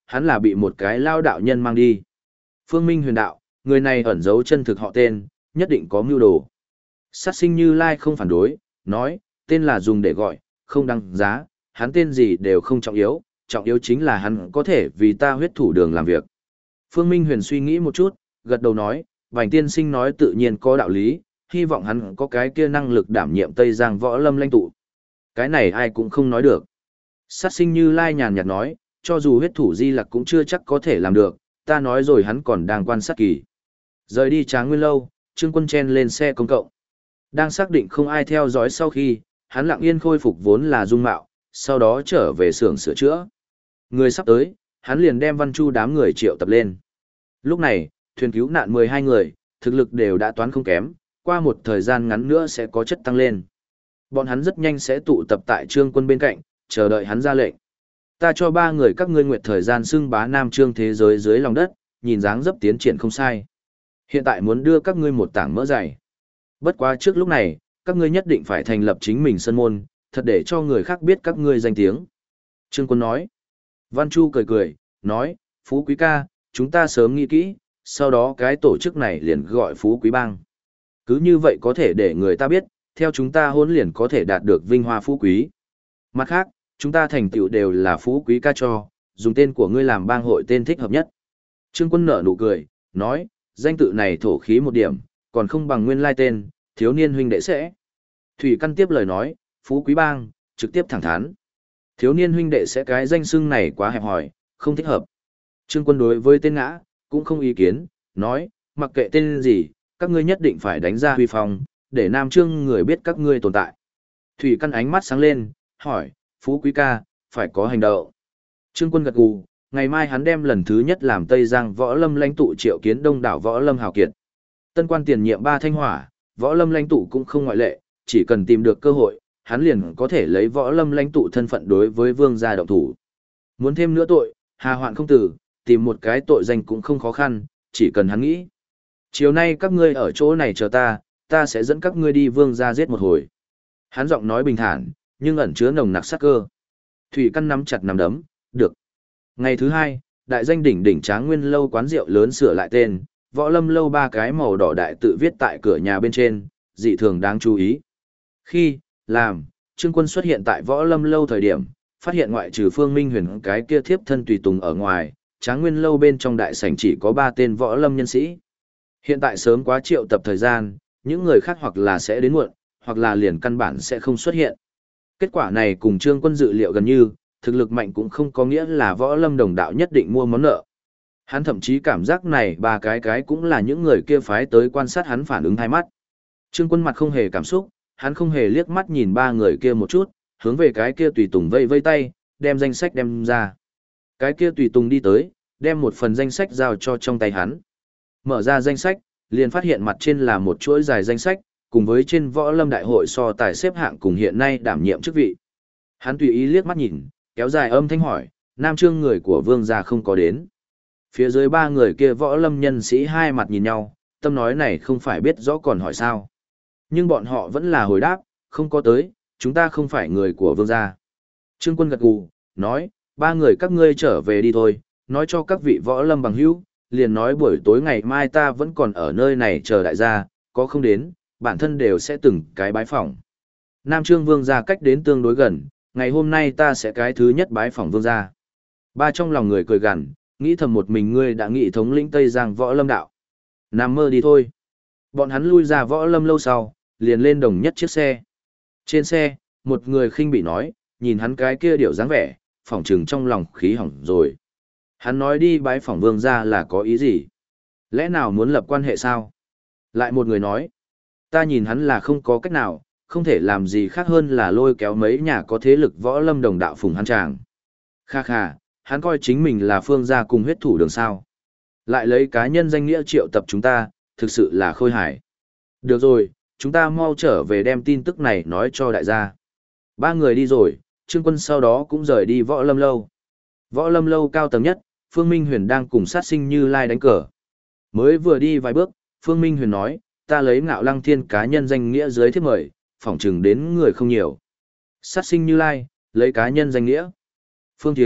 hắn là bị một cái lao đạo nhân mang đi. Phương Minh Huyền đạo, người này ẩn giấu chân thực họ tên, nhất định có mưu đồ. Sát sinh Như Lai không phản đối, nói, tên là dùng để gọi, không đăng giá, hắn tên gì đều không trọng yếu chính là hắn có thể vì ta huyết thủ đường làm việc. Phương Minh Huyền suy nghĩ một chút, gật đầu nói, Vành tiên sinh nói tự nhiên có đạo lý, hy vọng hắn có cái kia năng lực đảm nhiệm Tây Giang võ lâm lãnh tụ. Cái này ai cũng không nói được. Sát sinh Như Lai nhàn nhạt nói, cho dù huyết thủ Di Lặc cũng chưa chắc có thể làm được, ta nói rồi hắn còn đang quan sát kỳ. Rời đi Tráng Nguyên Lâu, Trương Quân chen lên xe công cộng. Đang xác định không ai theo dõi sau khi, hắn lặng yên khôi phục vốn là dung mạo, sau đó trở về xưởng sửa chữa. Người sắp tới, hắn liền đem Văn Chu đám người triệu tập lên. Lúc này, thuyền cứu nạn 12 người, thực lực đều đã toán không kém, qua một thời gian ngắn nữa sẽ có chất tăng lên. Bọn hắn rất nhanh sẽ tụ tập tại Trương Quân bên cạnh, chờ đợi hắn ra lệnh. Ta cho 3 người các ngươi nguyện thời gian xưng bá Nam Trương thế giới dưới lòng đất, nhìn dáng dấp tiến triển không sai. Hiện tại muốn đưa các ngươi một tảng mỡ dày. Bất quá trước lúc này, các ngươi nhất định phải thành lập chính mình sân môn, thật để cho người khác biết các ngươi danh tiếng. Trương Quân nói. Văn Chu cười cười, nói, Phú Quý ca, chúng ta sớm nghĩ kỹ, sau đó cái tổ chức này liền gọi Phú Quý Bang. Cứ như vậy có thể để người ta biết, theo chúng ta hôn liền có thể đạt được vinh hoa phú quý. Mặt khác, chúng ta thành tựu đều là Phú Quý ca cho, dùng tên của ngươi làm bang hội tên thích hợp nhất. Trương Quân nở nụ cười, nói, danh tự này thổ khí một điểm, còn không bằng nguyên lai tên, thiếu niên huynh đệ sẽ. Thủy Căn tiếp lời nói, Phú Quý Bang, trực tiếp thẳng thắn. Thiếu niên huynh đệ sẽ cái danh xưng này quá hẹp hòi, không thích hợp. Trương Quân đối với tên ngã, cũng không ý kiến, nói, mặc kệ tên gì, các ngươi nhất định phải đánh ra huy phong, để Nam Trương người biết các ngươi tồn tại. Thủy Căn ánh mắt sáng lên, hỏi, Phú Quý ca, phải có hành động. Trương Quân gật gù, ngày mai hắn đem lần thứ nhất làm Tây Giang võ lâm lãnh tụ triệu kiến đông đảo võ lâm hào kiệt. Tân quan tiền nhiệm 3 thanh hỏa, võ lâm lãnh tụ cũng không ngoại lệ, chỉ cần tìm được cơ hội, hắn liền có thể lấy võ lâm lãnh tụ thân phận đối với vương gia động thủ. Muốn thêm nữa tội, hà hoạn không tử, tìm một cái tội danh cũng không khó khăn, chỉ cần hắn nghĩ. Chiều nay các ngươi ở chỗ này chờ ta sẽ dẫn các ngươi đi vương gia giết một hồi. Hắn giọng nói bình thản, nhưng ẩn chứa nồng nặc sát cơ. Thủy Căn nắm chặt nắm đấm, được. Ngày thứ 2, đại danh đỉnh đỉnh Tráng Nguyên Lâu quán rượu lớn sửa lại tên, Võ Lâm Lâu 3 cái màu đỏ đại tự viết tại cửa nhà bên trên, dị thường đáng chú ý. Khi, Trương Quân xuất hiện tại Võ Lâm Lâu thời điểm, phát hiện ngoại trừ Phương Minh Huyền cái kia thiếp thân tùy tùng ở ngoài, Tráng Nguyên Lâu bên trong đại sảnh chỉ có 3 tên võ lâm nhân sĩ. Hiện tại sớm quá triệu tập thời gian, những người khác hoặc là sẽ đến muộn, hoặc là liền căn bản sẽ không xuất hiện. Kết quả này cùng Trương Quân dự liệu gần như, thực lực mạnh cũng không có nghĩa là võ lâm đồng đạo nhất định mua món nợ. Hắn thậm chí cảm giác này 3 cái cũng là những người kia phái tới quan sát hắn phản ứng hai mắt. Trương Quân mặt không hề cảm xúc, hắn không hề liếc mắt nhìn 3 người kia một chút, hướng về cái kia tùy tùng vây vây tay, đem danh sách đem ra. Cái kia tùy tùng đi tới, đem một phần danh sách giao cho trong tay hắn. Mở ra danh sách, liền phát hiện mặt trên là một chuỗi dài danh sách, cùng với trên võ lâm đại hội so tài xếp hạng cùng hiện nay đảm nhiệm chức vị. Hắn tùy ý liếc mắt nhìn, kéo dài âm thanh hỏi, Nam Trương người của vương gia không có đến. Phía dưới 3 người kia võ lâm nhân sĩ hai mặt nhìn nhau, tâm nói này không phải biết rõ còn hỏi sao. Nhưng bọn họ vẫn là hồi đáp, không có tới, chúng ta không phải người của vương gia. Trương Quân gật gù, nói, 3 người các ngươi trở về đi thôi, nói cho các vị võ lâm bằng hữu, liền nói buổi tối ngày mai ta vẫn còn ở nơi này chờ đại gia, có không đến, bản thân đều sẽ từng cái bái phỏng. Nam Trương vương gia cách đến tương đối gần, ngày hôm nay ta sẽ cái thứ nhất bái phỏng vương gia. 3 trong lòng người cười gằn, nghĩ thầm một mình ngươi đã nghị thống lĩnh Tây Giang võ lâm đạo. Nằm mơ đi thôi. Bọn hắn lui ra võ lâm lâu sau, liền lên đồng nhất chiếc xe. Trên xe, một người khinh bị nói, nhìn hắn cái kia điệu dáng vẻ, phỏng trừng trong lòng khí hỏng rồi. Hắn nói đi bái phỏng vương gia là có ý gì? Lẽ nào muốn lập quan hệ sao? Lại một người nói, ta nhìn hắn là không có cách nào, không thể làm gì khác hơn là lôi kéo mấy nhà có thế lực võ lâm đồng đạo phùng hắn chàng. Kha kha, hắn coi chính mình là phương gia cùng huyết thủ đường sao. Lại lấy cá nhân danh nghĩa triệu tập chúng ta, thực sự là khôi hài. Được rồi, chúng ta mau trở về đem tin tức này nói cho đại gia. 3 người đi rồi, Trương Quân sau đó cũng rời đi võ lâm lâu. Võ lâm lâu cao tầng nhất, Phương Minh Huyền đang cùng sát sinh Như Lai đánh cờ. Mới vừa đi vài bước, Phương Minh Huyền nói, ta lấy Ngạo Lăng Thiên cá nhân danh nghĩa dưới thiếp mời, phỏng chừng đến người không nhiều. Sát sinh Như Lai, lấy cá nhân danh nghĩa. Phương thiếu,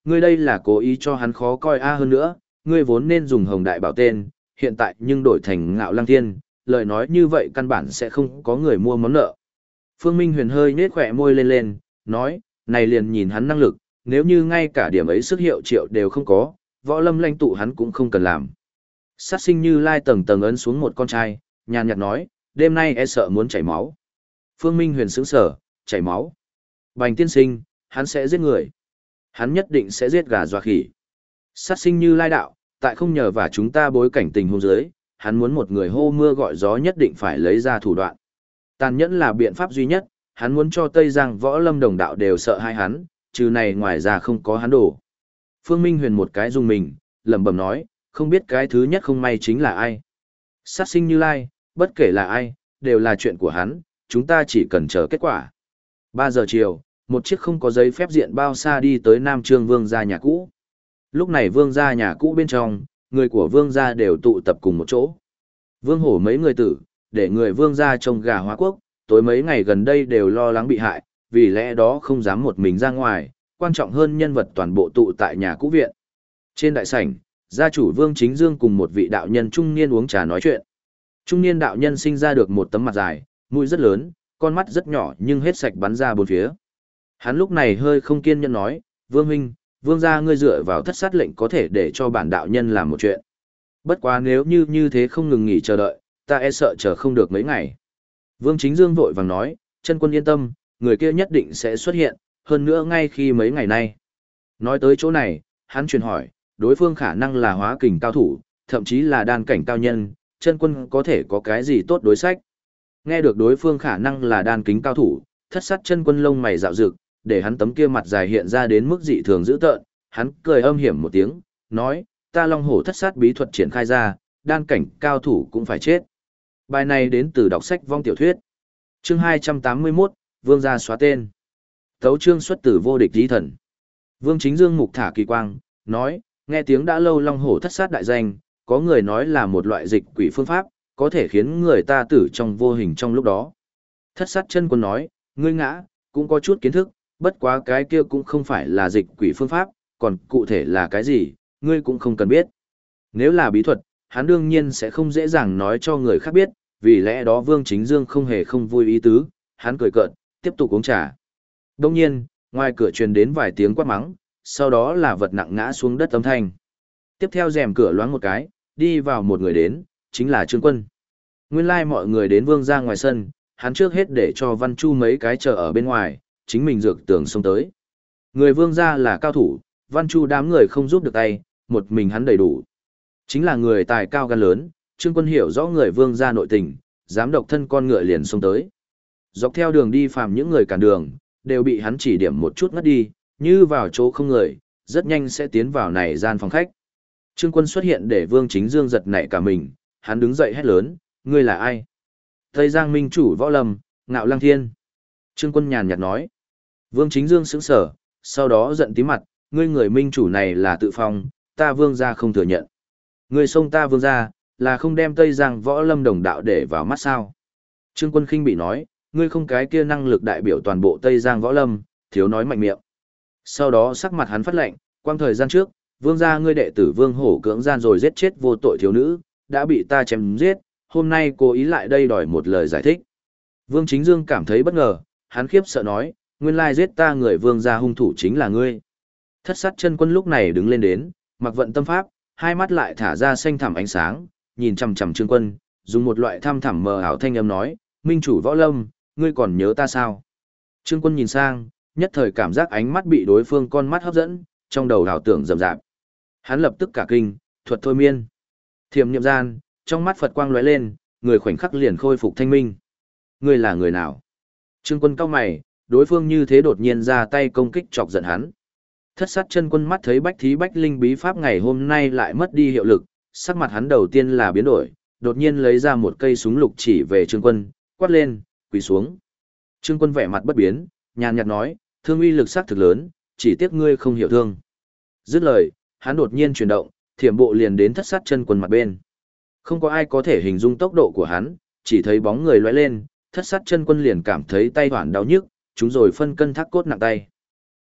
ngươi đây là cố ý cho hắn khó coi hơn nữa, ngươi vốn nên dùng Hồng Đại Bảo tên, hiện tại nhưng đổi thành Ngạo Lăng Thiên, lời nói như vậy căn bản sẽ không có người mua món nợ. Phương Minh Huyền hơi nhếch khỏe môi lên, nói, này liền nhìn hắn năng lực, nếu như ngay cả điểm ấy sức hiệu triệu đều không có, võ lâm lãnh tụ hắn cũng không cần làm. Sát sinh Như Lai tầng tầng ấn xuống một con trai, nhàn nhạt nói, đêm nay e sợ muốn chảy máu. Phương Minh Huyền sững sờ, chảy máu. Bành tiên sinh, hắn sẽ giết người. Hắn nhất định sẽ giết gà dọa khỉ. Sát sinh Như Lai đạo, tại không nhờ vào chúng ta bối cảnh tình huống dưới, hắn muốn một người hô mưa gọi gió nhất định phải lấy ra thủ đoạn. Tàn nhẫn là biện pháp duy nhất, hắn muốn cho Tây Giang võ lâm đồng đạo đều sợ hai hắn, trừ này ngoài ra không có hắn đổ. Phương Minh Huyền một cái dùng mình, lẩm bẩm nói, không biết cái thứ nhất không may chính là ai. Sát sinh Như Lai, bất kể là ai, đều là chuyện của hắn, chúng ta chỉ cần chờ kết quả. 3 giờ chiều, một chiếc không có giấy phép diện bao xa đi tới Nam Trương Vương gia nhà cũ. Lúc này Vương gia nhà cũ bên trong, người của Vương gia đều tụ tập cùng một chỗ. Vương Hổ mấy người tử, để người Vương gia trông gà hóa quốc, tối mấy ngày gần đây đều lo lắng bị hại, vì lẽ đó không dám một mình ra ngoài, quan trọng hơn nhân vật toàn bộ tụ tại nhà cũ viện. Trên đại sảnh, gia chủ Vương Chính Dương cùng một vị đạo nhân trung niên uống trà nói chuyện. Trung niên đạo nhân sinh ra được một tấm mặt dài, mũi rất lớn, con mắt rất nhỏ nhưng hết sạch bắn ra bốn phía. Hắn lúc này hơi không kiên nhẫn nói, Vương huynh, Vương gia ngươi dựa vào thất sát lệnh có thể để cho bản đạo nhân làm một chuyện. Bất quá nếu như thế không ngừng nghỉ chờ đợi, ta e sợ chờ không được mấy ngày. Vương Chính Dương vội vàng nói, chân quân yên tâm, người kia nhất định sẽ xuất hiện, hơn nữa ngay khi mấy ngày nay. Nói tới chỗ này, hắn truyền hỏi, đối phương khả năng là hóa kình cao thủ, thậm chí là đan cảnh cao nhân, chân quân có thể có cái gì tốt đối sách. Nghe được đối phương khả năng là đan kính cao thủ, thất sát chân quân lông mày dạo rực, để hắn tấm kia mặt dài hiện ra đến mức dị thường dữ tợn, hắn cười âm hiểm một tiếng, nói, ta long hổ thất sát bí thuật triển khai ra, đan cảnh cao thủ cũng phải chết. Bài này đến từ đọc sách vong tiểu thuyết. Chương 281, Vương gia xóa tên. Tấu chương xuất từ vô địch lý thần. Vương Chính Dương mục thả kỳ quang, nói, nghe tiếng đã lâu long hổ thất sát đại danh, có người nói là một loại dịch quỷ phương pháp, có thể khiến người ta tử trong vô hình trong lúc đó. Thất sát chân quân nói, ngươi ngã, cũng có chút kiến thức, bất quá cái kia cũng không phải là dịch quỷ phương pháp, còn cụ thể là cái gì, ngươi cũng không cần biết. Nếu là bí thuật, hắn đương nhiên sẽ không dễ dàng nói cho người khác biết, vì lẽ đó Vương Chính Dương không hề không vui ý tứ, hắn cười cợt, tiếp tục uống trà. Đông nhiên, ngoài cửa truyền đến vài tiếng quát mắng, sau đó là vật nặng ngã xuống đất âm thanh. Tiếp theo rèm cửa loáng một cái, đi vào một người đến, chính là Trương Quân. Nguyên lai mọi người đến Vương ra ngoài sân, hắn trước hết để cho Văn Chu mấy cái chờ ở bên ngoài, chính mình dược tường xông tới. Người Vương ra là cao thủ, Văn Chu đám người không giúp được tay, một mình hắn đầy đủ. Chính là người tài cao gan lớn, Trương Quân hiểu rõ người Vương ra nội tình, dám độc thân con ngựa liền xông tới. Dọc theo đường đi phàm những người cản đường, đều bị hắn chỉ điểm một chút ngất đi, như vào chỗ không người, rất nhanh sẽ tiến vào này gian phòng khách. Trương Quân xuất hiện để Vương Chính Dương giật nảy cả mình, hắn đứng dậy hét lớn, ngươi là ai? Tây Giang Minh chủ võ lâm, Ngạo Lăng Thiên. Trương Quân nhàn nhạt nói. Vương Chính Dương sững sờ, sau đó giận tím mặt, ngươi người minh chủ này là tự phong, ta Vương gia không thừa nhận. Ngươi xông ta Vương gia, là không đem Tây Giang võ lâm đồng đạo để vào mắt sao? Trương Quân khinh bị nói, ngươi không cái kia năng lực đại biểu toàn bộ Tây Giang võ lâm, thiếu nói mạnh miệng. Sau đó sắc mặt hắn phát lạnh, quang thời gian trước, Vương gia ngươi đệ tử Vương Hổ cưỡng gian rồi giết chết vô tội thiếu nữ, đã bị ta chém giết, hôm nay cố ý lại đây đòi một lời giải thích. Vương Chính Dương cảm thấy bất ngờ, hắn khiếp sợ nói, nguyên lai giết ta người Vương gia hung thủ chính là ngươi. Thất sát chân quân lúc này đứng lên đến, mặc vận tâm pháp, hai mắt lại thả ra xanh thẳm ánh sáng, nhìn chằm chằm Trương Quân, dùng một loại thăm thẳm mờ ảo thanh âm nói, minh chủ võ lâm, ngươi còn nhớ ta sao? Trương Quân nhìn sang, nhất thời cảm giác ánh mắt bị đối phương con mắt hấp dẫn, trong đầu ảo tưởng rầm rạp. Hắn lập tức cả kinh, thuật thôi miên. Thiểm niệm gian, trong mắt Phật quang lóe lên, người khoảnh khắc liền khôi phục thanh minh. Ngươi là người nào? Trương Quân cau mày, đối phương như thế đột nhiên ra tay công kích chọc giận hắn. Thất sát chân quân mắt thấy bách thí bách linh bí pháp ngày hôm nay lại mất đi hiệu lực, sắc mặt hắn đầu tiên là biến đổi, đột nhiên lấy ra một cây súng lục chỉ về Trương Quân, quát lên, quỳ xuống. Trương Quân vẻ mặt bất biến, nhàn nhạt nói, thương uy lực sắc thực lớn, chỉ tiếc ngươi không hiểu thương. Dứt lời, hắn đột nhiên chuyển động, thiểm bộ liền đến thất sát chân quân mặt bên. Không có ai có thể hình dung tốc độ của hắn, chỉ thấy bóng người lóe lên, thất sát chân quân liền cảm thấy tay hoảng đau nhức, chúng rồi phân cân thác cốt nặng tay.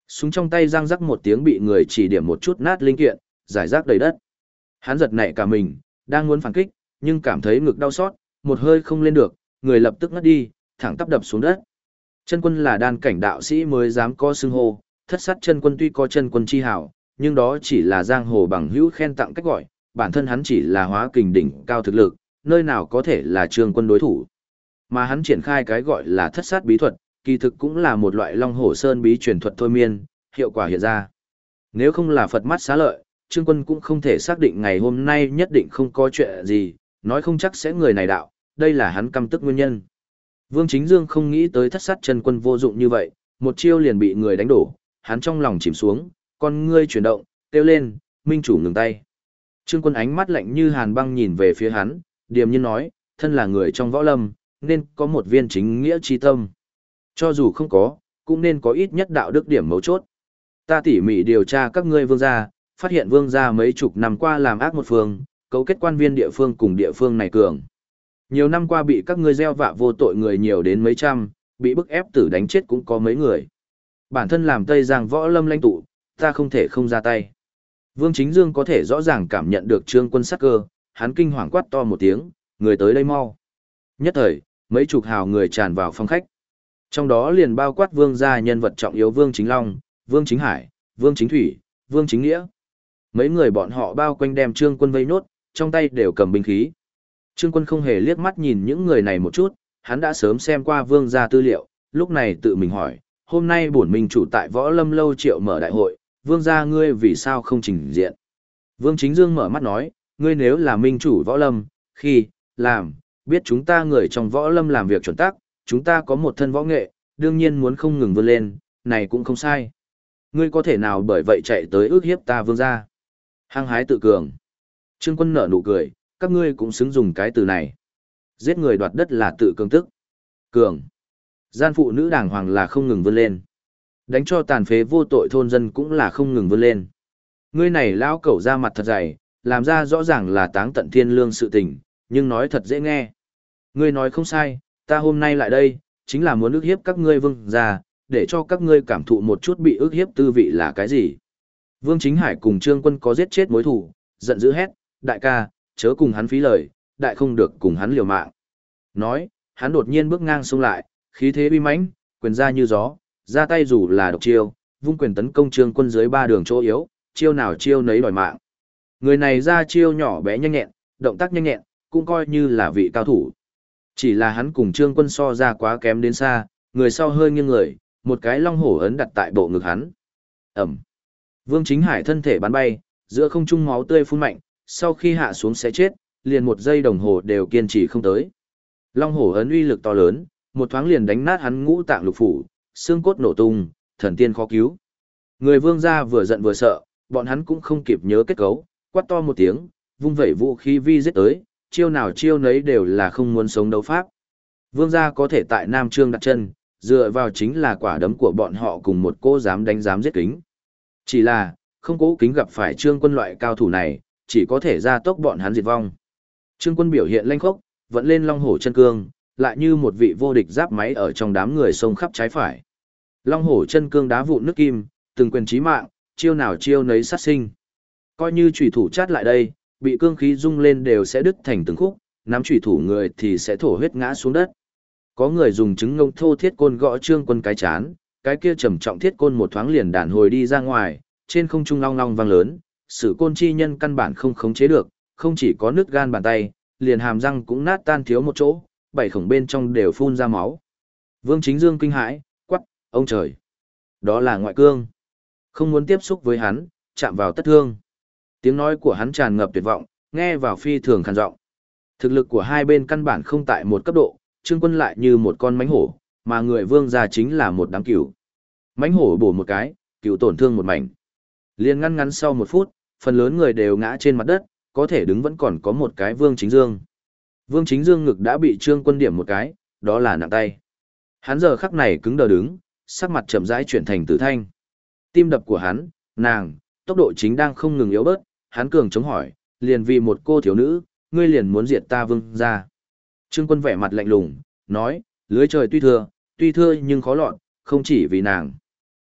Súng trong tay răng rắc một tiếng bị người chỉ điểm một chút nát linh kiện, giải rác đầy đất. Hắn giật nảy cả mình, đang muốn phản kích, nhưng cảm thấy ngực đau xót, một hơi không lên được, người lập tức ngất đi, thẳng tắp đập xuống đất. Chân quân là đan cảnh đạo sĩ mới dám có xưng hô, thất sát chân quân tuy có chân quân chi hảo, nhưng đó chỉ là giang hồ bằng hữu khen tặng cách gọi, bản thân hắn chỉ là hóa kình đỉnh cao thực lực, nơi nào có thể là Trương Quân đối thủ. Mà hắn triển khai cái gọi là thất sát bí thuật, kỳ thực cũng là một loại Long Hổ Sơn bí truyền thuật thôi miên, hiệu quả hiện ra. Nếu không là Phật mắt xá lợi, Trương Quân cũng không thể xác định ngày hôm nay nhất định không có chuyện gì, nói không chắc sẽ người này đạo, đây là hắn căm tức nguyên nhân. Vương Chính Dương không nghĩ tới thất sát chân quân vô dụng như vậy, một chiêu liền bị người đánh đổ, hắn trong lòng chìm xuống, con ngươi chuyển động, kêu lên, minh chủ ngừng tay. Trương Quân ánh mắt lạnh như hàn băng nhìn về phía hắn, điềm nhiên nói, thân là người trong võ lâm, nên có một viên chính nghĩa chi tâm. Cho dù không có, cũng nên có ít nhất đạo đức điểm mấu chốt. Ta tỉ mỉ điều tra các ngươi vương gia, phát hiện vương gia mấy chục năm qua làm ác một phương, cấu kết quan viên địa phương cùng địa phương này cường. Nhiều năm qua bị các ngươi gieo vạ vô tội người nhiều đến mấy trăm, bị bức ép tử đánh chết cũng có mấy người. Bản thân làm Tây Giang võ lâm lãnh tụ, ta không thể không ra tay. Vương Chính Dương có thể rõ ràng cảm nhận được Trương Quân sát cơ, hắn kinh hoàng quát to một tiếng, người tới đây mau. Nhất thời, mấy chục hào người tràn vào phòng khách. Trong đó liền bao quát vương gia nhân vật trọng yếu Vương Chính Long, Vương Chính Hải, Vương Chính Thủy, Vương Chính Nghĩa. Mấy người bọn họ bao quanh đem Trương Quân vây nốt, trong tay đều cầm binh khí. Trương Quân không hề liếc mắt nhìn những người này một chút, hắn đã sớm xem qua vương gia tư liệu, lúc này tự mình hỏi, hôm nay bổn minh chủ tại Võ Lâm lâu triệu mở đại hội, vương gia ngươi vì sao không trình diện? Vương Chính Dương mở mắt nói, ngươi nếu là minh chủ Võ Lâm, khi, làm, biết chúng ta người trong Võ Lâm làm việc chuẩn tắc, chúng ta có một thân võ nghệ, đương nhiên muốn không ngừng vươn lên, này cũng không sai. Ngươi có thể nào bởi vậy chạy tới ước hiếp ta vương gia? Hăng hái tự cường. Trương Quân nở nụ cười, các ngươi cũng xứng dùng cái từ này. Giết người đoạt đất là tự cường tức. Cường. Gian phụ nữ đàng hoàng là không ngừng vươn lên. Đánh cho tàn phế vô tội thôn dân cũng là không ngừng vươn lên. Ngươi này lão cẩu ra mặt thật dày, làm ra rõ ràng là táng tận thiên lương sự tình, nhưng nói thật dễ nghe. Ngươi nói không sai, ta hôm nay lại đây, chính là muốn ức hiếp các ngươi vương gia, để cho các ngươi cảm thụ một chút bị ức hiếp tư vị là cái gì. Vương Chính Hải cùng Trương Quân có giết chết mối thù, giận dữ hét, đại ca, chớ cùng hắn phí lời, đại không được cùng hắn liều mạng. Nói, hắn đột nhiên bước ngang xông lại, khí thế uy mãnh, quyền ra như gió, ra tay dù là độc chiêu, vung quyền tấn công Trương Quân dưới ba đường chỗ yếu, chiêu nào chiêu nấy đòi mạng. Người này ra chiêu nhỏ bé nhanh nhẹn, động tác nhanh nhẹn, cũng coi như là vị cao thủ. Chỉ là hắn cùng Trương Quân so ra quá kém đến xa, người sau hơi nghiêng người, một cái long hổ ấn đặt tại bộ ngực hắn. Ẩm. Vương Chính Hải thân thể bắn bay, giữa không trung máu tươi phun mạnh, sau khi hạ xuống sẽ chết, liền một giây đồng hồ đều kiên trì không tới. Long hổ ấn uy lực to lớn, một thoáng liền đánh nát hắn ngũ tạng lục phủ, xương cốt nổ tung, thần tiên khó cứu. Người vương gia vừa giận vừa sợ, bọn hắn cũng không kịp nhớ kết cấu, quát to một tiếng, vung vẩy vũ khí vi giết tới, chiêu nào chiêu nấy đều là không muốn sống đấu pháp. Vương gia có thể tại Nam Trương đặt chân, dựa vào chính là quả đấm của bọn họ cùng một cô dám đánh dám giết kính. Chỉ là, không cố kính gặp phải Trương Quân loại cao thủ này, chỉ có thể ra tốc bọn hắn diệt vong. Trương Quân biểu hiện lanh khốc, vẫn lên long hổ chân cương, lại như một vị vô địch giáp máy ở trong đám người xông khắp trái phải. Long hổ chân cương đá vụn nước kim, từng quyền chí mạng, chiêu nào chiêu nấy sát sinh. Coi như chủy thủ chát lại đây, bị cương khí rung lên đều sẽ đứt thành từng khúc, nắm chủy thủ người thì sẽ thổ huyết ngã xuống đất. Có người dùng trứng ngông thô thiết côn gõ Trương Quân cái chán, cái kia trầm trọng thiết côn một thoáng liền đàn hồi đi ra ngoài, trên không trung long long vang lớn, sử côn chi nhân căn bản không khống chế được, không chỉ có nứt gan bàn tay, liền hàm răng cũng nát tan thiếu một chỗ, bảy khổng bên trong đều phun ra máu. Vương Chính Dương kinh hãi, quắc, ông trời, đó là ngoại cương. Không muốn tiếp xúc với hắn, chạm vào tất thương. Tiếng nói của hắn tràn ngập tuyệt vọng, nghe vào phi thường khàn giọng. Thực lực của hai bên căn bản không tại một cấp độ, Trương Quân lại như một con mãnh hổ, mà người vương gia chính là một đám cừu. Mãnh hổ bổ một cái, cừu tổn thương một mảnh. Liên ngăn ngắn sau một phút, phần lớn người đều ngã trên mặt đất, có thể đứng vẫn còn có một cái Vương Chính Dương. Vương Chính Dương ngực đã bị Trương Quân điểm một cái, đó là nặng tay. Hắn giờ khắc này cứng đờ đứng, sắc mặt chậm rãi chuyển thành tử thanh. Tim đập của hắn, nàng, tốc độ chính đang không ngừng yếu bớt, hắn cường chống hỏi, liền vì một cô thiếu nữ, ngươi liền muốn diệt ta vương gia. Trương Quân vẻ mặt lạnh lùng, nói, lưới trời tuy thưa nhưng khó lọt, không chỉ vì nàng.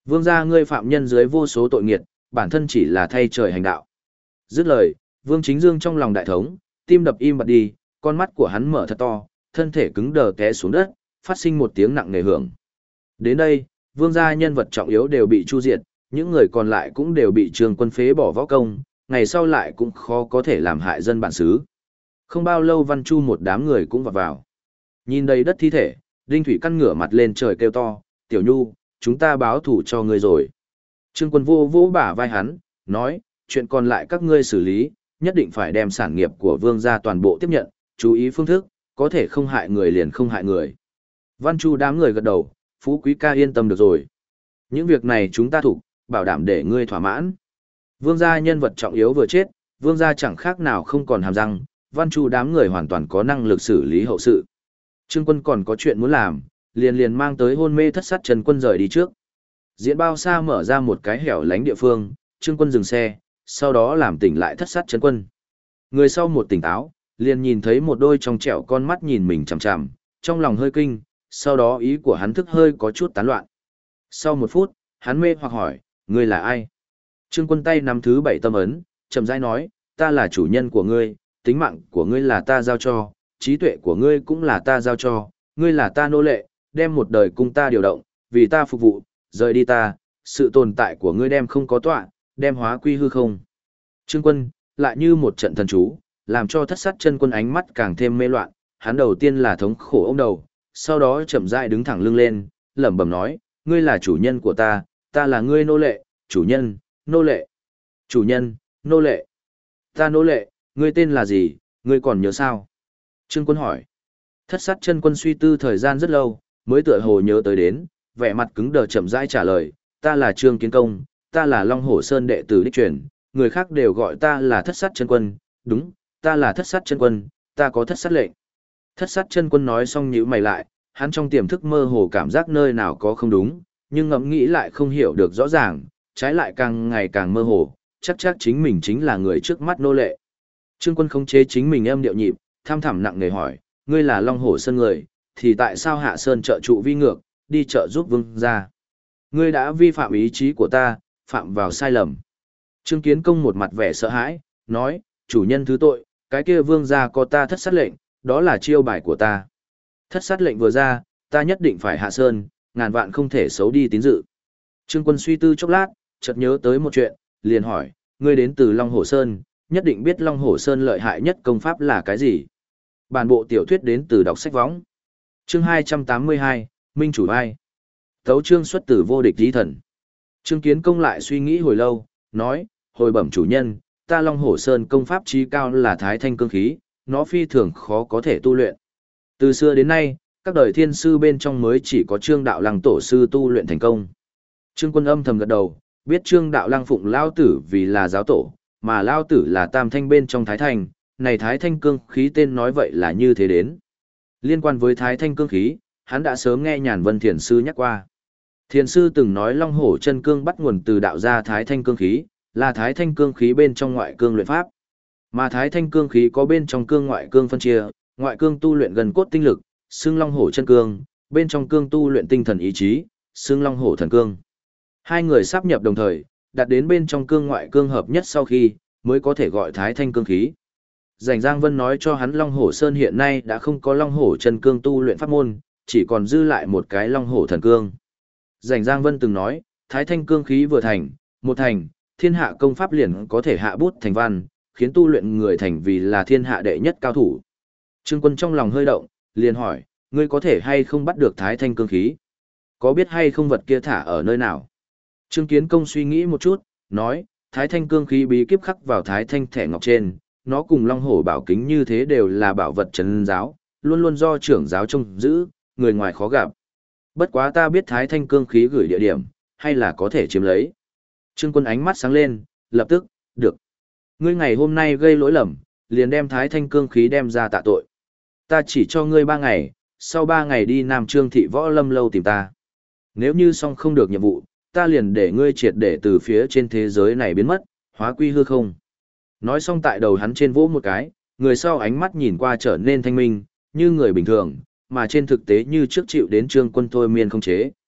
Vương gia ngươi phạm nhân dưới vô số tội nghiệt, bản thân chỉ là thay trời hành đạo. Dứt lời, Vương Chính Dương trong lòng đại thống, tim đập im bặt đi, con mắt của hắn mở thật to, thân thể cứng đờ té xuống đất, phát sinh một tiếng nặng nề hưởng. Đến đây, Vương gia nhân vật trọng yếu đều bị chu diệt, những người còn lại cũng đều bị Trương Quân phế bỏ võ công, ngày sau lại cũng khó có thể làm hại dân bản xứ. Không bao lâu Văn Chu một đám người cũng vào. Nhìn đầy đất thi thể, Đinh Thủy Căn ngửa mặt lên trời kêu to, "Tiểu Nhu, chúng ta báo thủ cho ngươi rồi." Trương Quân vô vỗ bả vai hắn, nói, "Chuyện còn lại các ngươi xử lý, nhất định phải đem sản nghiệp của Vương gia toàn bộ tiếp nhận, chú ý phương thức, có thể không hại người liền không hại người." Văn Chu đám người gật đầu, Phú Quý ca yên tâm được rồi. Những việc này chúng ta thủ, bảo đảm để ngươi thỏa mãn. Vương gia nhân vật trọng yếu vừa chết, Vương gia chẳng khác nào không còn hàm răng, Văn Chu đám người hoàn toàn có năng lực xử lý hậu sự. Trương Quân còn có chuyện muốn làm, liền mang tới hôn mê thất sát Trần Quân rời đi trước. Diễn Bao Sa mở ra một cái hẻo lánh địa phương, Trương Quân dừng xe, sau đó làm tỉnh lại thất sát Trần Quân. Người sau một tỉnh táo, liền nhìn thấy một đôi trong trẻo con mắt nhìn mình chằm chằm, trong lòng hơi kinh, sau đó ý của hắn thức hơi có chút tán loạn. Sau một phút, hắn mê hoặc hỏi, ngươi là ai? Trương Quân tay nắm thứ 7 tâm ấn, chậm rãi nói, ta là chủ nhân của ngươi, tính mạng của ngươi là ta giao cho, trí tuệ của ngươi cũng là ta giao cho, ngươi là ta nô lệ, đem một đời cung ta điều động, vì ta phục vụ, rời đi ta, sự tồn tại của ngươi đem không có tọa, đem hóa quy hư không. Trương Quân, lại như một trận thần chú, làm cho thất sát chân quân ánh mắt càng thêm mê loạn, hắn đầu tiên là thống khổ ôm đầu, sau đó chậm rãi đứng thẳng lưng lên, lẩm bẩm nói, ngươi là chủ nhân của ta, ta là ngươi nô lệ, chủ nhân, nô lệ, chủ nhân, nô lệ, ta nô lệ, ngươi tên là gì, ngươi còn nhớ sao? Trương Quân hỏi. Thất sát chân quân suy tư thời gian rất lâu, mới tựa hồ nhớ tới đến, vẻ mặt cứng đờ chậm rãi trả lời, ta là Trương Kiến Công, ta là Long Hổ Sơn đệ tử đích truyền, người khác đều gọi ta là thất sát chân quân, đúng, ta là thất sát chân quân, ta có thất sát lệnh. Thất sát chân quân nói xong nhíu mày lại, hắn trong tiềm thức mơ hồ cảm giác nơi nào có không đúng, nhưng ngẫm nghĩ lại không hiểu được rõ ràng, trái lại càng ngày càng mơ hồ, chắc chính mình chính là người trước mắt nô lệ. Trương Quân khống chế chính mình âm điệu nhịp, tham thẳm nặng nề hỏi, ngươi là Long Hổ Sơn người, thì tại sao Hạ Sơn trợ trụ vi ngược, đi trợ giúp Vương gia? Ngươi đã vi phạm ý chí của ta, phạm vào sai lầm. Trương Kiến Công một mặt vẻ sợ hãi, nói, chủ nhân thứ tội, cái kia Vương gia có ta thất sát lệnh, đó là chiêu bài của ta. Thất sát lệnh vừa ra, ta nhất định phải Hạ Sơn, ngàn vạn không thể xấu đi tín dự. Trương Quân suy tư chốc lát, chợt nhớ tới một chuyện, liền hỏi, ngươi đến từ Long Hổ Sơn, nhất định biết Long Hổ Sơn lợi hại nhất công pháp là cái gì? Bản bộ tiểu thuyết đến từ đọc sách võng. Chương 282, Minh chủ ai? Tấu chương xuất từ vô địch chí thần. Trương Kiến Công lại suy nghĩ hồi lâu, nói, hồi bẩm chủ nhân, ta Long Hổ Sơn công pháp chí cao là Thái Thanh cương khí, nó phi thường khó có thể tu luyện. Từ xưa đến nay, các đời thiên sư bên trong mới chỉ có Trương Đạo Lăng tổ sư tu luyện thành công. Trương Quân âm thầm gật đầu, biết Trương Đạo Lăng phụng lao tử vì là giáo tổ, mà lao tử là tam thanh bên trong Thái Thanh, này Thái Thanh cương khí tên nói vậy là như thế đến. Liên quan với Thái Thanh cương khí, hắn đã sớm nghe Nhàn Vân Thiền Sư nhắc qua. Thiền Sư từng nói Long Hổ chân cương bắt nguồn từ đạo gia Thái Thanh cương khí, là Thái Thanh cương khí bên trong ngoại cương luyện pháp. Mà Thái Thanh cương khí có bên trong cương ngoại cương phân chia, ngoại cương tu luyện gần cốt tinh lực, xưng Long Hổ chân cương, bên trong cương tu luyện tinh thần ý chí, xưng Long Hổ thần cương. Hai người sáp nhập đồng thời, đạt đến bên trong cương ngoại cương hợp nhất sau khi, mới có thể gọi Thái Thanh cương khí. Dành Giang Vân nói cho hắn Long Hổ Sơn hiện nay đã không có Long Hổ chân cương tu luyện pháp môn, chỉ còn dư lại một cái Long Hổ thần cương. Dành Giang Vân từng nói, Thái Thanh cương khí vừa thành, một thành, thiên hạ công pháp liền có thể hạ bút thành văn, khiến tu luyện người thành vì là thiên hạ đệ nhất cao thủ. Trương Quân trong lòng hơi động, liền hỏi, ngươi có thể hay không bắt được Thái Thanh cương khí? Có biết hay không vật kia thả ở nơi nào? Trương Kiến Công suy nghĩ một chút, nói, Thái Thanh cương khí bí kíp khắc vào Thái Thanh thẻ ngọc trên, nó cùng Long Hổ bảo kính như thế đều là bảo vật trấn giáo, luôn luôn do trưởng giáo trông giữ, người ngoài khó gặp. Bất quá ta biết Thái Thanh cương khí gửi địa điểm, hay là có thể chiếm lấy. Trương Quân ánh mắt sáng lên, lập tức, được. Ngươi ngày hôm nay gây lỗi lầm, liền đem Thái Thanh cương khí đem ra tạ tội. Ta chỉ cho ngươi 3 ngày, sau 3 ngày đi Nam Trương thị võ lâm lâu tìm ta. Nếu như xong không được nhiệm vụ, ta liền để ngươi triệt để từ phía trên thế giới này biến mất, hóa quy hư không. Nói xong tại đầu hắn trên vỗ một cái, người sau ánh mắt nhìn qua trở nên thanh minh, như người bình thường, mà trên thực tế như trước chịu đến Trương Quân thôi miên không chế.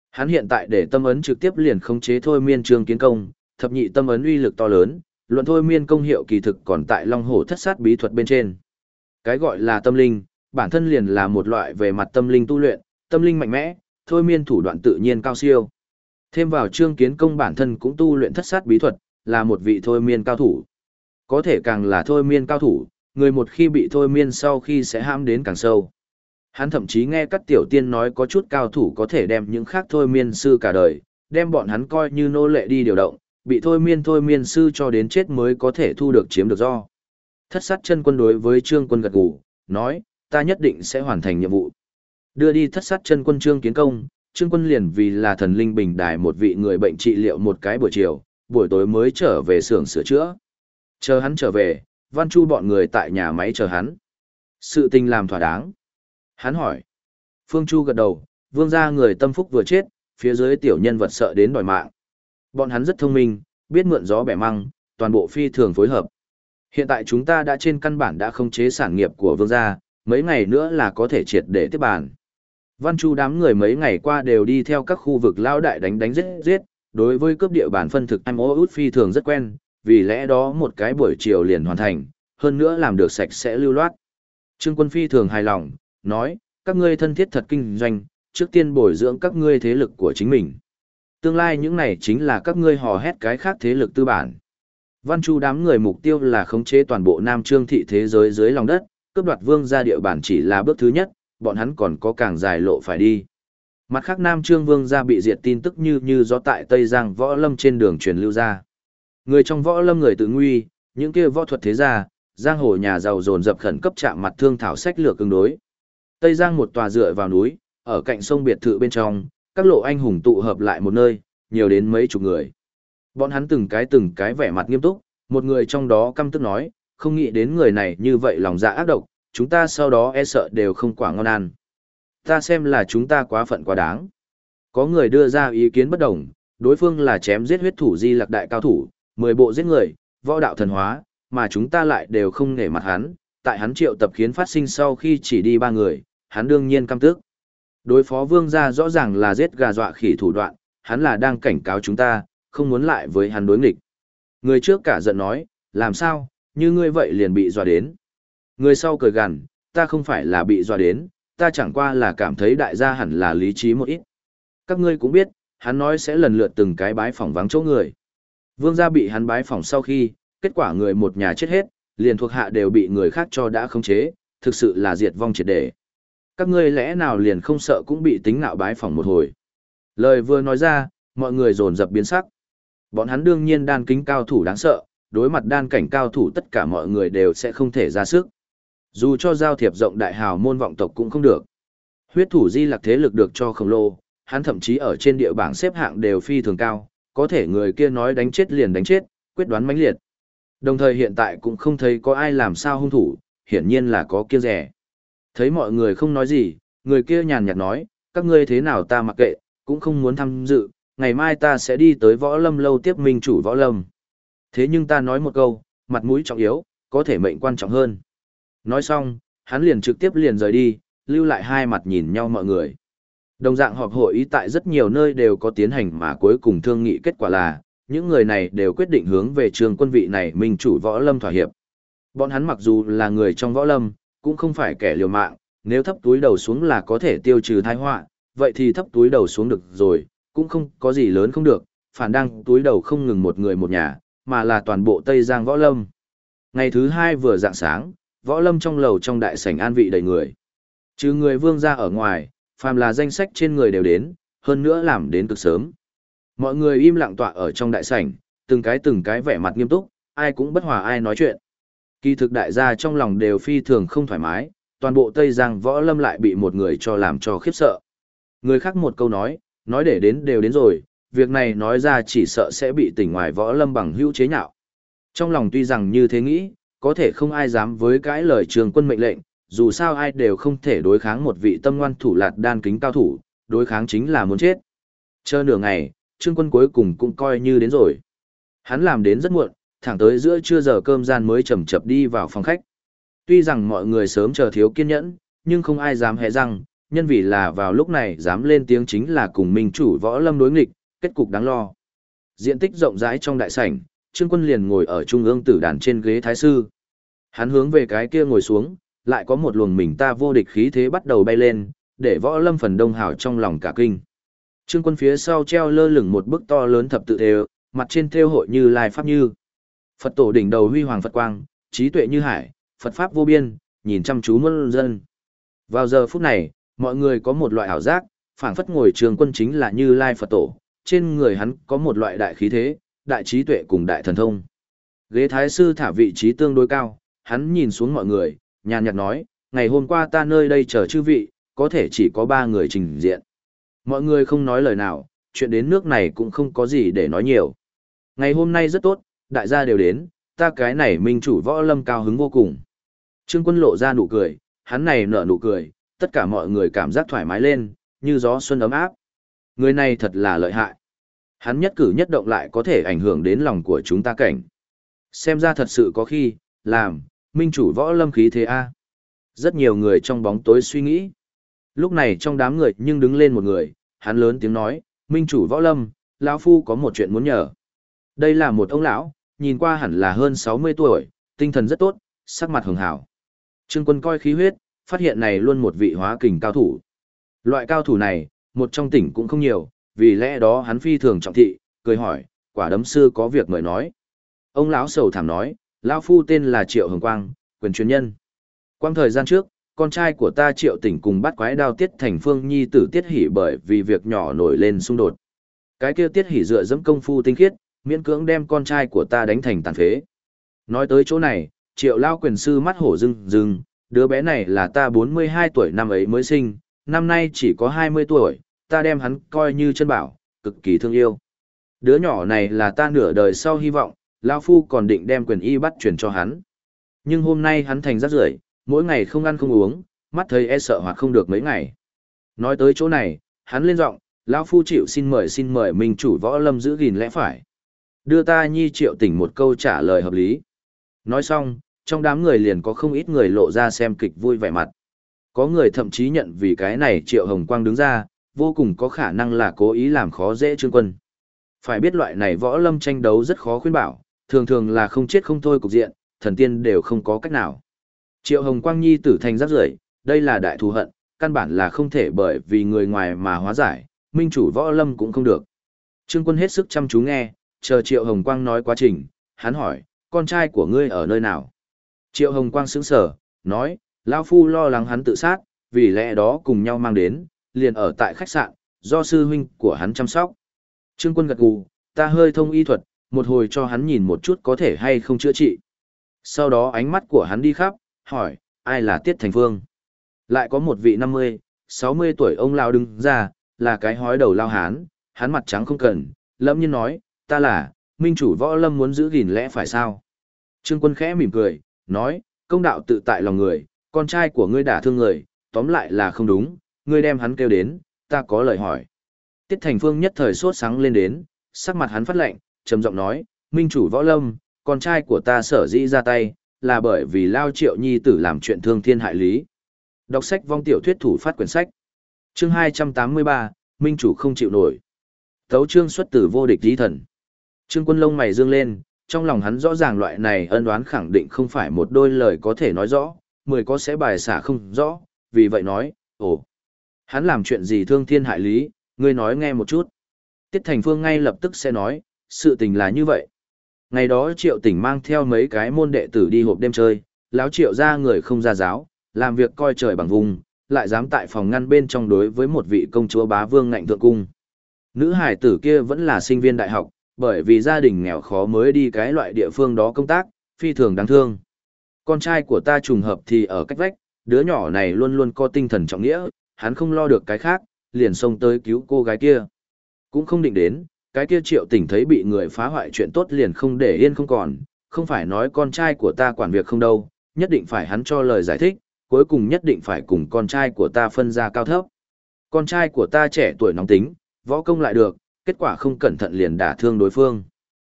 Hắn hiện tại để tâm ấn trực tiếp liền khống chế thôi miên Trương Kiến Công, thập nhị tâm ấn uy lực to lớn, luận thôi miên công hiệu kỳ thực còn tại Long Hổ Thất Sát bí thuật bên trên. Cái gọi là tâm linh, bản thân liền là một loại về mặt tâm linh tu luyện, tâm linh mạnh mẽ, thôi miên thủ đoạn tự nhiên cao siêu. Thêm vào Trương Kiến Công bản thân cũng tu luyện Thất Sát bí thuật, là một vị thôi miên cao thủ. Có thể càng là thôi miên cao thủ, người một khi bị thôi miên sau khi sẽ ham đến càng sâu. Hắn thậm chí nghe các tiểu tiên nói có chút cao thủ có thể đem những khác thôi miên sư cả đời, đem bọn hắn coi như nô lệ đi điều động, bị thôi miên sư cho đến chết mới có thể thu được chiếm được do. Thất Sát chân quân đối với Trương Quân gật gù, nói, ta nhất định sẽ hoàn thành nhiệm vụ. Đưa đi Thất Sát chân quân Trương Kiến Công, Trương Quân liền vì là thần linh bình đài một vị người bệnh trị liệu một cái buổi chiều, buổi tối mới trở về xưởng sửa chữa. Chờ hắn trở về, Văn Chu bọn người tại nhà máy chờ hắn. Sự tình làm thỏa đáng. Hắn hỏi. Phương Chu gật đầu, Vương gia người tâm phúc vừa chết, phía dưới tiểu nhân vật sợ đến đòi mạng. Bọn hắn rất thông minh, biết mượn gió bẻ măng, toàn bộ phi thường phối hợp. Hiện tại chúng ta đã trên căn bản đã khống chế sản nghiệp của Vương gia, mấy ngày nữa là có thể triệt để tiếp bàn. Văn Chu đám người mấy ngày qua đều đi theo các khu vực lao đại đánh giết, đối với cướp địa bàn phân thực em ô út phi thường rất quen, vì lẽ đó một cái buổi chiều liền hoàn thành, hơn nữa làm được sạch sẽ lưu loát. Trương Quân phi thường hài lòng, nói, các ngươi thân thiết thật kinh doanh, trước tiên bồi dưỡng các ngươi thế lực của chính mình. Tương lai những này chính là các ngươi hò hét cái khác thế lực tư bản. Văn Chu đám người mục tiêu là khống chế toàn bộ Nam Trương thị thế giới dưới lòng đất, cướp đoạt Vương gia địa bàn chỉ là bước thứ nhất, bọn hắn còn có càng dài lộ phải đi. Mặt khác Nam Trương Vương gia bị diệt tin tức như gió tại Tây Giang Võ Lâm trên đường truyền lưu ra. Người trong Võ Lâm người tự nguy, những kia võ thuật thế gia, giang hồ nhà giàu dồn dập khẩn cấp chạm mặt thương thảo sách lược ứng đối. Tây Giang một tòa dựa vào núi, ở cạnh sông biệt thự bên trong, các lộ anh hùng tụ hợp lại một nơi, nhiều đến mấy chục người. Bọn hắn từng cái vẻ mặt nghiêm túc, một người trong đó căm tức nói, không nghĩ đến người này như vậy lòng dạ ác độc, chúng ta sau đó e sợ đều không quả ngon ăn. Ta xem là chúng ta quá phận quá đáng. Có người đưa ra ý kiến bất đồng, đối phương là chém giết huyết thủ Di Lặc đại cao thủ, 10 bộ giết người, võ đạo thần hóa, mà chúng ta lại đều không nể mặt hắn, tại hắn triệu tập khiến phát sinh sau khi chỉ đi 3 người, hắn đương nhiên căm tức. Đối phó Vương gia rõ ràng là giết gà dọa khỉ thủ đoạn, hắn là đang cảnh cáo chúng ta, không muốn lại với hắn đối nghịch. Người trước cả giận nói, làm sao, như ngươi vậy liền bị dọa đến. Người sau cười gằn, ta không phải là bị dọa đến, ta chẳng qua là cảm thấy đại gia hẳn là lý trí một ít. Các ngươi cũng biết, hắn nói sẽ lần lượt từng cái bái phỏng vắng chỗ người. Vương gia bị hắn bái phỏng sau khi, kết quả người một nhà chết hết, liền thuộc hạ đều bị người khác cho đã khống chế, thực sự là diệt vong triệt để. Các ngươi lẽ nào liền không sợ cũng bị tính nạo bái phỏng một hồi. Lời vừa nói ra, mọi người dồn dập biến sắc. Bọn hắn đương nhiên đan kính cao thủ đáng sợ, đối mặt đan cảnh cao thủ tất cả mọi người đều sẽ không thể ra sức. Dù cho giao thiệp rộng đại hào môn vọng tộc cũng không được. Huyết thủ Di Lặc thế lực được cho khổng lồ, hắn thậm chí ở trên địa bảng xếp hạng đều phi thường cao, có thể người kia nói đánh chết liền đánh chết, quyết đoán mãnh liệt. Đồng thời hiện tại cũng không thấy có ai làm sao hung thủ, hiển nhiên là có kiêng rẻ. Thấy mọi người không nói gì, người kia nhàn nhạt nói, các ngươi thế nào ta mặc kệ, cũng không muốn tham dự, ngày mai ta sẽ đi tới Võ Lâm lâu tiếp minh chủ Võ Lâm. Thế nhưng ta nói một câu, mặt mũi trọng yếu, có thể mệnh quan trọng hơn. Nói xong, hắn liền trực tiếp liền rời đi, lưu lại hai mặt nhìn nhau mọi người. Đồng dạng họp hội ý tại rất nhiều nơi đều có tiến hành mà cuối cùng thương nghị kết quả là, những người này đều quyết định hướng về Trương Quân vị này minh chủ Võ Lâm thỏa hiệp. Bọn hắn mặc dù là người trong Võ Lâm, cũng không phải kẻ liều mạng, nếu thấp túi đầu xuống là có thể tiêu trừ tai họa, vậy thì thấp túi đầu xuống được rồi, cũng không có gì lớn không được, phản đang túi đầu không ngừng một người một nhà, mà là toàn bộ Tây Giang Võ Lâm. Ngày thứ hai vừa rạng sáng, Võ Lâm trong lầu trong đại sảnh an vị đầy người. Trừ người Vương gia ở ngoài, phàm là danh sách trên người đều đến, hơn nữa làm đến cực sớm. Mọi người im lặng tọa ở trong đại sảnh, từng cái vẻ mặt nghiêm túc, ai cũng bất hòa ai nói chuyện. Kỳ thực đại gia trong lòng đều phi thường không thoải mái, toàn bộ Tây Giang Võ Lâm lại bị một người cho làm cho khiếp sợ. Người khác một câu nói để đến đều đến rồi, việc này nói ra chỉ sợ sẽ bị tỉnh ngoài Võ Lâm bằng hữu chế nhạo. Trong lòng tuy rằng như thế nghĩ, có thể không ai dám với cãi lời Trường Quân mệnh lệnh, dù sao ai đều không thể đối kháng một vị tâm ngoan thủ lạt đan kính cao thủ, đối kháng chính là muốn chết. Chờ nửa ngày, Trương Quân cuối cùng cũng coi như đến rồi. Hắn làm đến rất muộn, thẳng tới giữa trưa giờ cơm gian mới chậm chậm đi vào phòng khách. Tuy rằng mọi người sớm chờ thiếu kiên nhẫn, nhưng không ai dám hé răng, nhân vì là vào lúc này dám lên tiếng chính là cùng minh chủ võ lâm đối nghịch, kết cục đáng lo. Diện tích rộng rãi trong đại sảnh, Trương Quân liền ngồi ở trung ương tử đàn trên ghế thái sư. Hắn hướng về cái kia ngồi xuống, lại có một luồng mình ta vô địch khí thế bắt đầu bay lên, để võ lâm phần đông hào trong lòng cả kinh. Trương Quân phía sau treo lơ lửng một bức to lớn thập tự thêu, mặt trên thêu hội Như Lai pháp như. Phật tổ đỉnh đầu huy hoàng Phật quang, trí tuệ như hải, Phật pháp vô biên, nhìn chăm chú muôn dân. Vào giờ phút này, mọi người có một loại ảo giác, phảng phất ngồi Trương Quân chính là Như Lai Phật tổ, trên người hắn có một loại đại khí thế, đại trí tuệ cùng đại thần thông. Ghế thái sư thả vị trí tương đối cao, hắn nhìn xuống mọi người, nhàn nhạt nói, ngày hôm qua ta nơi đây chờ chư vị, có thể chỉ có 3 người trình diện. Mọi người không nói lời nào, chuyện đến nước này cũng không có gì để nói nhiều. Ngày hôm nay rất tốt, đại gia đều đến, ta cái này minh chủ võ lâm cao hứng vô cùng. Trương Quân lộ ra nụ cười, hắn này nở nụ cười, tất cả mọi người cảm giác thoải mái lên, như gió xuân ấm áp. Người này thật là lợi hại. Hắn nhất cử nhất động lại có thể ảnh hưởng đến lòng của chúng ta cảnh. Xem ra thật sự có khi, làm, minh chủ võ lâm khí thế a. Rất nhiều người trong bóng tối suy nghĩ. Lúc này trong đám người nhưng đứng lên một người, hắn lớn tiếng nói, minh chủ võ lâm, lão phu có một chuyện muốn nhờ. Đây là một ông lão, nhìn qua hẳn là hơn 60 tuổi, tinh thần rất tốt, sắc mặt hường hảo. Trương Quân coi khí huyết, phát hiện này luôn một vị hóa kình cao thủ. Loại cao thủ này, một trong tỉnh cũng không nhiều, vì lẽ đó hắn phi thường trọng thị, cười hỏi, quả đấm sư có việc mời nói. Ông lão sầu thảm nói, lão phu tên là Triệu Hồng Quang, quyền truyền nhân. Quang thời gian trước, con trai của ta Triệu Tỉnh cùng bắt quái đao Tiết Thành Phương nhi tử Tiết Hỷ bởi vì việc nhỏ nổi lên xung đột. Cái kia Tiết Hỷ dựa dẫm công phu tinh khiết, miễn cưỡng đem con trai của ta đánh thành tàn phế. Nói tới chỗ này, Triệu lao quyền sư mắt hổ rưng rưng, đứa bé này là ta 42 tuổi năm ấy mới sinh, năm nay chỉ có 20 tuổi, ta đem hắn coi như chân bảo, cực kỳ thương yêu. Đứa nhỏ này là ta nửa đời sau hy vọng, lão phu còn định đem quyền y bắt truyền cho hắn. Nhưng hôm nay hắn thành rác rưởi, mỗi ngày không ăn không uống, mắt thấy e sợ hoặc không được mấy ngày. Nói tới chỗ này, hắn lên giọng, lão phu chịu xin mời minh chủ võ lâm giữ gìn lẽ phải. Đưa ta nhi Triệu Tỉnh một câu trả lời hợp lý. Nói xong, trong đám người liền có không ít người lộ ra xem kịch vui vẻ mặt. Có người thậm chí nhận vì cái này Triệu Hồng Quang đứng ra, vô cùng có khả năng là cố ý làm khó dễ Trương Quân. Phải biết loại này võ lâm tranh đấu rất khó khuyên bảo, thường thường là không chết không thôi cục diện, thần tiên đều không có cách nào. Triệu Hồng Quang nhi tử thành rác rưởi, đây là đại thù hận, căn bản là không thể bởi vì người ngoài mà hóa giải, minh chủ võ lâm cũng không được. Trương Quân hết sức chăm chú nghe, chờ Triệu Hồng Quang nói quá trình, hắn hỏi, con trai của ngươi ở nơi nào? Triệu Hồng Quang sững sờ, nói, lão phu lo lắng hắn tự sát, vì lẽ đó cùng nhau mang đến, liền ở tại khách sạn, do sư huynh của hắn chăm sóc. Trương Quân gật gù, ta hơi thông y thuật, một hồi cho hắn nhìn một chút có thể hay không chữa trị. Sau đó ánh mắt của hắn đi khắp, hỏi, ai là Tiết Thành Phương? Lại có một vị 50, 60 tuổi ông lao đứng ra, là cái hói đầu lao hán, hắn mặt trắng không cần, lẫm nhiên nói, ta là, minh chủ võ lâm muốn giữ gìn lẽ phải sao? Trương Quân khẽ mỉm cười, nói, công đạo tự tại lòng người, con trai của ngươi đả thương người, tóm lại là không đúng, ngươi đem hắn kêu đến, ta có lời hỏi. Tiết Thành Phương nhất thời sốt sáng lên đến, sắc mặt hắn phát lạnh, trầm giọng nói, minh chủ võ lâm, con trai của ta sở dĩ ra tay, là bởi vì Lao Triệu nhi tử làm chuyện thương thiên hại lý. Đọc sách vong tiểu thuyết thủ phát quyển sách. Chương 283, minh chủ không chịu nổi. Tấu chương xuất từ vô địch tí thần. Trương Quân lông mày dương lên, trong lòng hắn rõ ràng loại này ân oán khẳng định không phải một đôi lời có thể nói rõ, 10 có sẽ bài xả không rõ, vì vậy nói, ồ, hắn làm chuyện gì thương thiên hại lý, ngươi nói nghe một chút. Tiết Thành Phương ngay lập tức sẽ nói, sự tình là như vậy. Ngày đó Triệu Tỉnh mang theo mấy cái môn đệ tử đi hộp đêm chơi, lão Triệu ra người không ra giáo, làm việc coi trời bằng vùng, lại dám tại phòng ngăn bên trong đối với một vị công chúa bá vương ngạnh thượng cung. Nữ hải tử kia vẫn là sinh viên đại học, bởi vì gia đình nghèo khó mới đi cái loại địa phương đó công tác, phi thường đáng thương. Con trai của ta trùng hợp thì ở cách vách, đứa nhỏ này luôn luôn có tinh thần trọng nghĩa, hắn không lo được cái khác, liền xông tới cứu cô gái kia. Cũng không định đến, cái kia Triệu Tỉnh thấy bị người phá hoại chuyện tốt liền không để yên không còn, không phải nói con trai của ta quản việc không đâu, nhất định phải hắn cho lời giải thích, cuối cùng nhất định phải cùng con trai của ta phân ra cao thấp. Con trai của ta trẻ tuổi nóng tính, võ công lại được, kết quả không cẩn thận liền đả thương đối phương.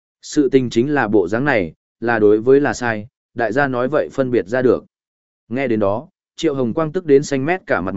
Sự tình chính là bộ dáng này, là đối với là sai, đại gia nói vậy phân biệt ra được. Nghe đến đó, Triệu Hồng Quang tức đến xanh mét cả mặt mày,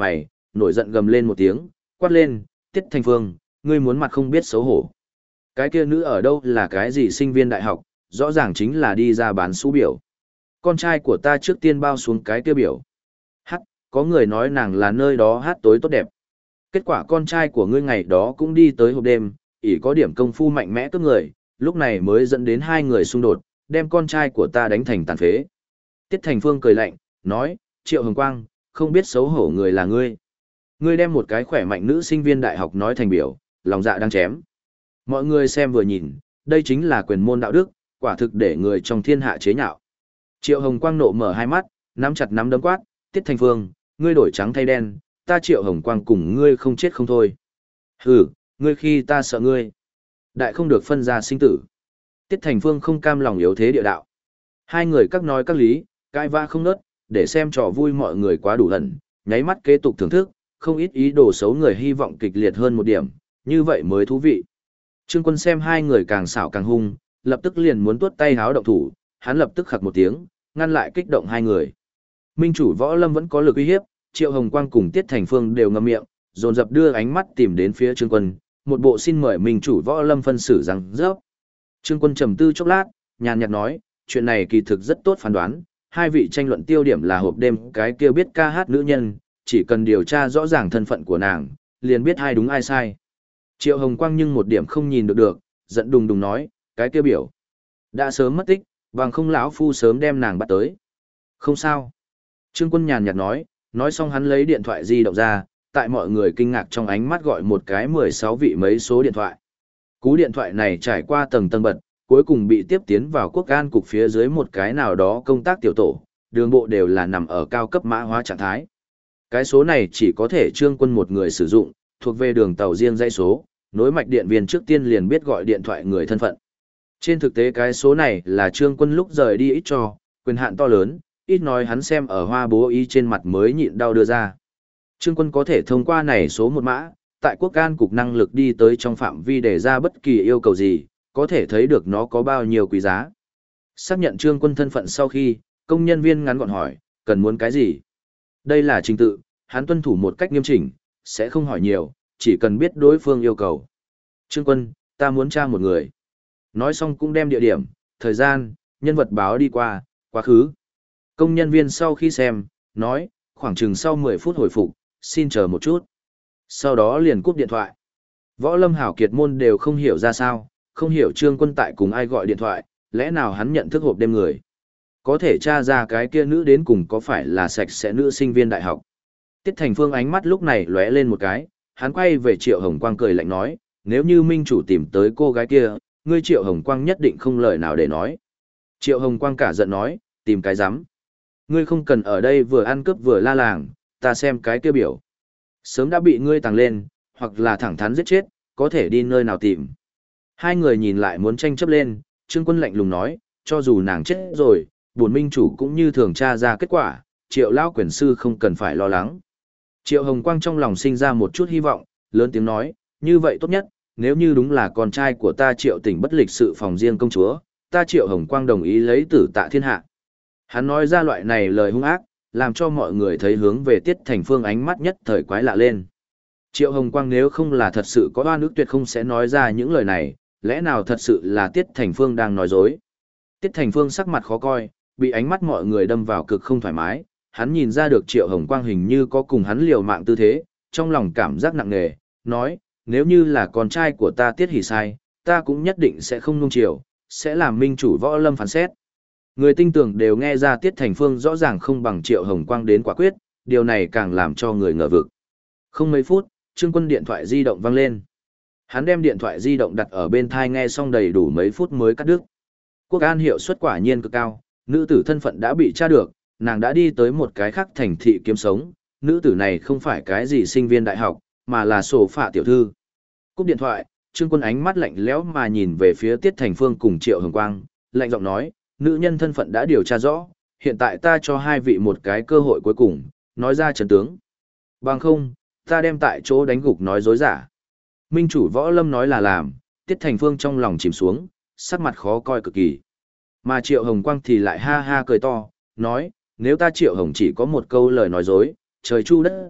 nổi giận gầm lên một tiếng, quát lên, Tiết Thành Phương, ngươi muốn mặt không biết xấu hổ. Cái kia nữ ở đâu là cái gì sinh viên đại học, rõ ràng chính là đi ra bán xú biểu. Con trai của ta trước tiên bao xuống cái kia biểu. Hát, có người nói nàng là nơi đó hát tối tốt đẹp. Kết quả con trai của ngươi ngày đó cũng đi tới hộp đêm, ỷ có điểm công phu mạnh mẽ cướp người, lúc này mới dẫn đến hai người xung đột, đem con trai của ta đánh thành tàn phế. Tiết Thành Phương cười lạnh, nói, Triệu Hồng Quang, không biết xấu hổ người là ngươi. Ngươi đem một cái khỏe mạnh nữ sinh viên đại học nói thành biểu, lòng dạ đang chém. Mọi người xem vừa nhìn, đây chính là quyền môn đạo đức, quả thực để người trong thiên hạ chế nhạo. Triệu Hồng Quang nộ mở hai mắt, nắm chặt nắm đấm quát, Tiết Thành Phương, ngươi đổi trắng thay đen, ta Triệu Hồng Quang cùng ngươi không chết không thôi. Hừ, ngươi khi ta sợ ngươi. Đại không được phân ra sinh tử. Tiết Thành Phương không cam lòng yếu thế địa đạo. Hai người các nói các lý, cãi vã không nớt, để xem trò vui mọi người quá đủ hận, nháy mắt kế tục thưởng thức, không ít ý đồ xấu người hy vọng kịch liệt hơn một điểm, như vậy mới thú vị. Trương Quân xem hai người càng xảo càng hung, lập tức liền muốn tuốt tay háo động thủ, hắn lập tức khặc một tiếng, ngăn lại kích động hai người. Minh chủ Võ Lâm vẫn có lực uy hiếp, Triệu Hồng Quang cùng Tiết Thành Phương đều ngậm miệng, dồn dập đưa ánh mắt tìm đến phía Trương Quân, một bộ xin mời Minh chủ Võ Lâm phân xử rằng rớp. Trương Quân trầm tư chốc lát, nhàn nhạt nói, chuyện này kỳ thực rất tốt phán đoán, hai vị tranh luận tiêu điểm là hộp đêm cái kia biết ca hát nữ nhân, chỉ cần điều tra rõ ràng thân phận của nàng, liền biết ai đúng ai sai. Triệu Hồng Quang nhưng một điểm không nhìn được, giận đùng đùng nói, cái kia biểu đã sớm mất tích, bằng không lão phu sớm đem nàng bắt tới. Không sao. Trương Quân nhàn nhạt nói xong hắn lấy điện thoại di động ra, tại mọi người kinh ngạc trong ánh mắt gọi một cái 16 vị mấy số điện thoại. Cú điện thoại này trải qua tầng bật, cuối cùng bị tiếp tiến vào quốc an cục phía dưới một cái nào đó công tác tiểu tổ, đường bộ đều là nằm ở cao cấp mã hóa trạng thái. Cái số này chỉ có thể Trương Quân một người sử dụng, thuộc về đường tàu riêng dãy số, nối mạch điện viên trước tiên liền biết gọi điện thoại người thân phận. Trên thực tế cái số này là Trương Quân lúc rời đi ít cho, quyền hạn to lớn, ít nói hắn xem ở hoa bố ý trên mặt mới nhịn đau đưa ra. Trương Quân có thể thông qua này số một mã, tại quốc an cục năng lực đi tới trong phạm vi để ra bất kỳ yêu cầu gì, có thể thấy được nó có bao nhiêu quý giá. Xác nhận Trương Quân thân phận sau khi, công nhân viên ngắn gọn hỏi, cần muốn cái gì? Đây là trình tự, hắn tuân thủ một cách nghiêm chỉnh, sẽ không hỏi nhiều, chỉ cần biết đối phương yêu cầu. Trương Quân, ta muốn tra một người. Nói xong cũng đem địa điểm, thời gian, nhân vật báo đi qua, quá khứ. Công nhân viên sau khi xem, nói, khoảng chừng sau 10 phút hồi phục, xin chờ một chút. Sau đó liền cúp điện thoại. Võ Lâm hảo kiệt môn đều không hiểu ra sao, không hiểu Trương Quân tại cùng ai gọi điện thoại, lẽ nào hắn nhận thức hộp đêm người. Có thể tra ra cái kia nữ đến cùng có phải là sạch sẽ nữ sinh viên đại học. Tiết Thành Phương ánh mắt lúc này lóe lên một cái, hắn quay về Triệu Hồng Quang cười lạnh nói, nếu như minh chủ tìm tới cô gái kia, ngươi Triệu Hồng Quang nhất định không lời nào để nói. Triệu Hồng Quang cả giận nói, tìm cái rắm. Ngươi không cần ở đây vừa ăn cướp vừa la làng, ta xem cái kia biểu. Sớm đã bị ngươi tàng lên, hoặc là thẳng thắn giết chết, có thể đi nơi nào tìm. Hai người nhìn lại muốn tranh chấp lên, Trương Quân lạnh lùng nói, cho dù nàng chết rồi, bổn minh chủ cũng như thường tra ra kết quả, Triệu lão quyền sư không cần phải lo lắng. Triệu Hồng Quang trong lòng sinh ra một chút hy vọng, lớn tiếng nói, như vậy tốt nhất, nếu như đúng là con trai của ta Triệu Tỉnh bất lịch sự phòng riêng công chúa, ta Triệu Hồng Quang đồng ý lấy tử tạ thiên hạ. Hắn nói ra loại này lời hung ác, làm cho mọi người thấy hướng về Tiết Thành Phương ánh mắt nhất thời quái lạ lên. Triệu Hồng Quang nếu không là thật sự có oan ức tuyệt không sẽ nói ra những lời này, lẽ nào thật sự là Tiết Thành Phương đang nói dối. Tiết Thành Phương sắc mặt khó coi, bị ánh mắt mọi người đâm vào cực không thoải mái, hắn nhìn ra được Triệu Hồng Quang hình như có cùng hắn liều mạng tư thế, trong lòng cảm giác nặng nề, nói, nếu như là con trai của ta Tiết Hỷ sai, ta cũng nhất định sẽ không nung chiều, sẽ làm minh chủ Võ Lâm phán xét. Người tinh tưởng đều nghe ra Tiết Thành Phương rõ ràng không bằng Triệu Hồng Quang đến quả quyết, điều này càng làm cho người ngờ vực. Không mấy phút, Trương Quân điện thoại di động vang lên. Hắn đem điện thoại di động đặt ở bên thai nghe xong đầy đủ mấy phút mới cắt đứt. Quốc an hiệu suất quả nhiên cực cao, nữ tử thân phận đã bị tra được, nàng đã đi tới một cái khác thành thị kiếm sống, nữ tử này không phải cái gì sinh viên đại học, mà là sổ phạ tiểu thư. Cúp điện thoại, Trương Quân ánh mắt lạnh lẽo mà nhìn về phía Tiết Thành Phương cùng Triệu Hồng Quang, lạnh giọng nói, nữ nhân thân phận đã điều tra rõ, hiện tại ta cho hai vị một cái cơ hội cuối cùng, nói ra chân tướng. Bằng không, ta đem tại chỗ đánh gục nói dối giả. Minh chủ Võ Lâm nói là làm, Tiết Thành Phương trong lòng chìm xuống, sắc mặt khó coi cực kỳ. Mà Triệu Hồng Quang thì lại ha ha cười to, nói, nếu ta Triệu Hồng chỉ có một câu lời nói dối, trời chu đất diệt,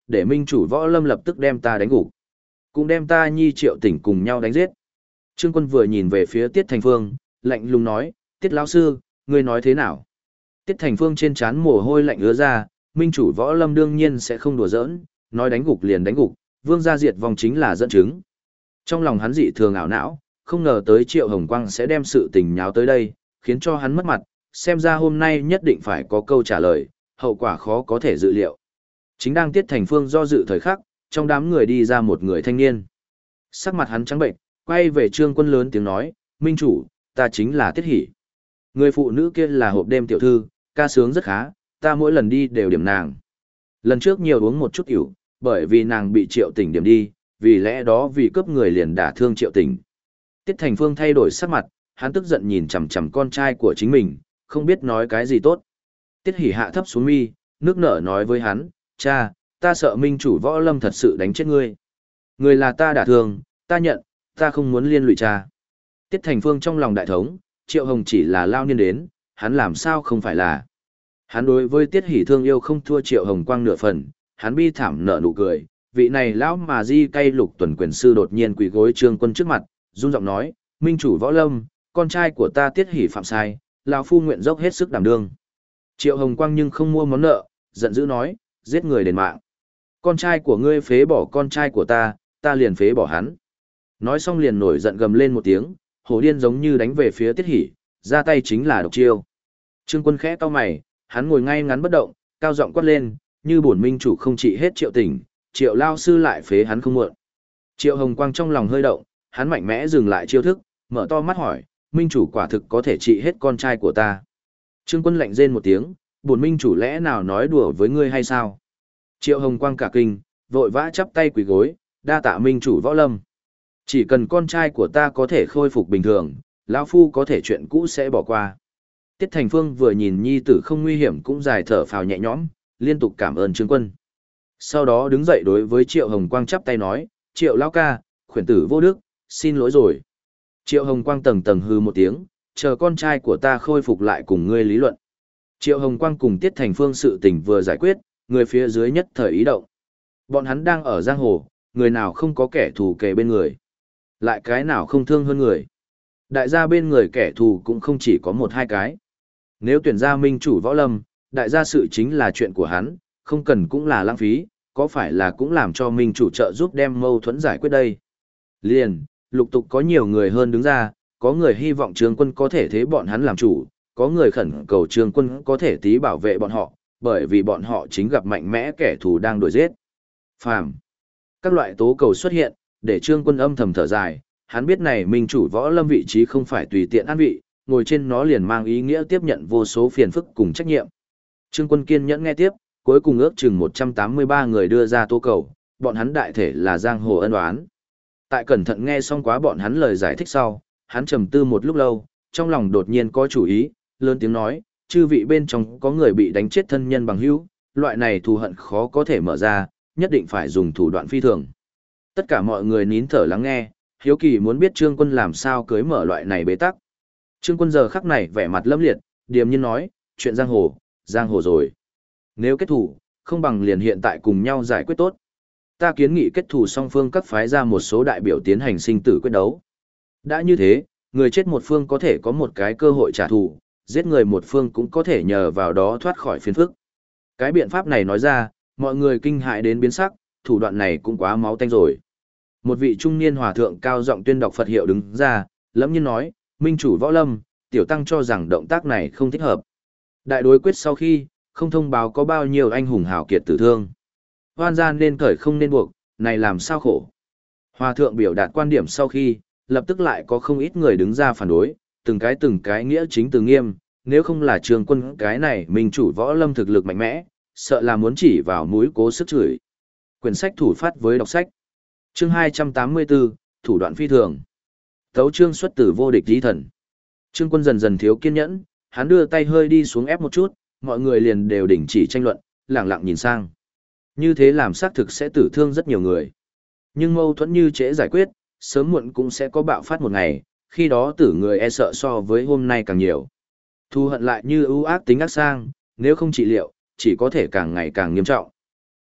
để minh chủ võ lâm lập tức đem ta đánh gục. Cũng đem ta nhi Triệu Tỉnh cùng nhau đánh giết. Trương Quân vừa nhìn về phía Tiết Thành Phương, lạnh lùng nói, Tiết lão sư, ngươi nói thế nào? Tiết Thành Phương trên trán mồ hôi lạnh ứa ra, minh chủ võ lâm đương nhiên sẽ không đùa giỡn, nói đánh gục liền đánh gục, vương gia diệt vong chính là dẫn chứng. Trong lòng hắn dị thường ảo não, không ngờ tới Triệu Hồng Quang sẽ đem sự tình nháo tới đây, khiến cho hắn mất mặt, xem ra hôm nay nhất định phải có câu trả lời, hậu quả khó có thể dự liệu. Chính đang Tiết Thành Phương do dự thời khắc, trong đám người đi ra một người thanh niên. Sắc mặt hắn trắng bệnh, quay về Trương Quân lớn tiếng nói, minh chủ, ta chính là Tiết Hỷ. Người phụ nữ kia là hộp đêm tiểu thư, ca sướng rất khá, ta mỗi lần đi đều điểm nàng. Lần trước nhiều uống một chút rượu, bởi vì nàng bị Triệu Tỉnh điểm đi, vì lẽ đó vì cướp người liền đả thương Triệu Tỉnh. Tiết Thành Phương thay đổi sắc mặt, hắn tức giận nhìn chằm chằm con trai của chính mình, không biết nói cái gì tốt. Tiết Hỷ hạ thấp xuống mi, nước nở nói với hắn, cha, ta sợ minh chủ võ lâm thật sự đánh chết ngươi. Người là ta đả thương, ta nhận, ta không muốn liên lụy cha. Tiết Thành Phương trong lòng đại thống, Triệu Hồng chỉ là lao niên đến, hắn làm sao không phải là. Hắn đối với Tiết Hỷ thương yêu không thua Triệu Hồng Quang nửa phần, hắn bi thảm nở nụ cười, vị này lão mà di cay Lục Tuần quyền sư đột nhiên quỳ gối Trương Quân trước mặt, run giọng nói, minh chủ võ lâm, con trai của ta Tiết Hỷ phạm sai, lão phu nguyện dốc hết sức đảm đương. Triệu Hồng Quang nhưng không mua món nợ, giận dữ nói, giết người đền mạng. Con trai của ngươi phế bỏ con trai của ta liền phế bỏ hắn. Nói xong liền nổi giận gầm lên một tiếng, hổ điên giống như đánh về phía Tiết Hỷ, ra tay chính là độc chiêu. Trương Quân khẽ cau mày, hắn ngồi ngay ngắn bất động, cao giọng quát lên, như bổn minh chủ không trị hết Triệu Tỉnh, Triệu lao sư lại phế hắn không muộn. Triệu Hồng Quang trong lòng hơi động, hắn mạnh mẽ dừng lại chiêu thức, mở to mắt hỏi, minh chủ quả thực có thể trị hết con trai của ta. Trương Quân lạnh rên một tiếng, bổn minh chủ lẽ nào nói đùa với ngươi hay sao? Triệu Hồng Quang cả kinh, vội vã chắp tay quỳ gối, đa tạ minh chủ võ lâm. Chỉ cần con trai của ta có thể khôi phục bình thường, lão phu có thể chuyện cũ sẽ bỏ qua. Tiết Thành Phương vừa nhìn nhi tử không nguy hiểm cũng dài thở phào nhẹ nhõm, liên tục cảm ơn Trương Quân. Sau đó đứng dậy đối với Triệu Hồng Quang chắp tay nói, Triệu lão ca, khuyển tử vô đức, xin lỗi rồi. Triệu Hồng Quang tầng tầng hư một tiếng, chờ con trai của ta khôi phục lại cùng ngươi lý luận. Triệu Hồng Quang cùng Tiết Thành Phương sự tình vừa giải quyết, người phía dưới nhất thời ý động. Bọn hắn đang ở giang hồ, người nào không có kẻ thù kề bên người. Lại cái nào không thương hơn người. Đại gia bên người kẻ thù cũng không chỉ có một hai cái. Nếu tuyển ra minh chủ võ lâm, đại gia sự chính là chuyện của hắn, không cần cũng là lãng phí, có phải là cũng làm cho minh chủ trợ giúp đem mâu thuẫn giải quyết đây. Liền, lục tục có nhiều người hơn đứng ra, có người hy vọng Trương Quân có thể thế bọn hắn làm chủ, có người khẩn cầu Trương Quân có thể tí bảo vệ bọn họ, bởi vì bọn họ chính gặp mạnh mẽ kẻ thù đang đuổi giết. Phàm. Các loại tố cầu xuất hiện, để Trương Quân âm thầm thở dài, hắn biết này minh chủ võ lâm vị trí không phải tùy tiện an vị, ngồi trên nó liền mang ý nghĩa tiếp nhận vô số phiền phức cùng trách nhiệm. Trương Quân kiên nhẫn nghe tiếp, cuối cùng ước chừng 183 người đưa ra tố cầu, bọn hắn đại thể là giang hồ ân oán. Tại cẩn thận nghe xong quá bọn hắn lời giải thích sau, hắn trầm tư một lúc lâu, trong lòng đột nhiên có chủ ý, lớn tiếng nói, chư vị bên trong có người bị đánh chết thân nhân bằng hữu, loại này thù hận khó có thể mở ra, nhất định phải dùng thủ đoạn phi thường. Tất cả mọi người nín thở lắng nghe, hiếu kỳ muốn biết Trương Quân làm sao cưới mở loại này bế tắc. Trương Quân giờ khắc này vẻ mặt lâm liệt, điềm nhiên nói, chuyện giang hồ rồi. Nếu kết thủ, không bằng liền hiện tại cùng nhau giải quyết tốt. Ta kiến nghị kết thủ song phương các phái ra một số đại biểu tiến hành sinh tử quyết đấu. Đã như thế, người chết một phương có thể có một cái cơ hội trả thù, giết người một phương cũng có thể nhờ vào đó thoát khỏi phiền phức. Cái biện pháp này nói ra, mọi người kinh hại đến biến sắc, thủ đoạn này cũng quá máu tanh rồi. Một vị trung niên hòa thượng cao giọng tuyên đọc Phật hiệu đứng ra, lẫm nhiên nói, minh chủ võ lâm, tiểu tăng cho rằng động tác này không thích hợp. Đại đối quyết sau khi, không thông báo có bao nhiêu anh hùng hào kiệt tử thương. Hoan gian nên cởi không nên buộc, này làm sao khổ. Hòa thượng biểu đạt quan điểm sau khi, lập tức lại có không ít người đứng ra phản đối, từng cái nghĩa chính từ nghiêm, nếu không là Trương Quân cái này minh chủ võ lâm thực lực mạnh mẽ, sợ là muốn chỉ vào mũi cố sức chửi. Quyển sách thủ phát với đọc sách. Chương 284, thủ đoạn phi thường. Tấu chương xuất từ vô địch lý thần. Trương Quân dần dần thiếu kiên nhẫn, hắn đưa tay hơi đi xuống ép một chút, mọi người liền đều đình chỉ tranh luận, lặng lặng nhìn sang. Như thế làm xác thực sẽ tử thương rất nhiều người. Nhưng mâu thuẫn như trễ giải quyết, sớm muộn cũng sẽ có bạo phát một ngày, khi đó tử người e sợ so với hôm nay càng nhiều. Thù hận lại như ưu ác tính ác sang, nếu không trị liệu, chỉ có thể càng ngày càng nghiêm trọng.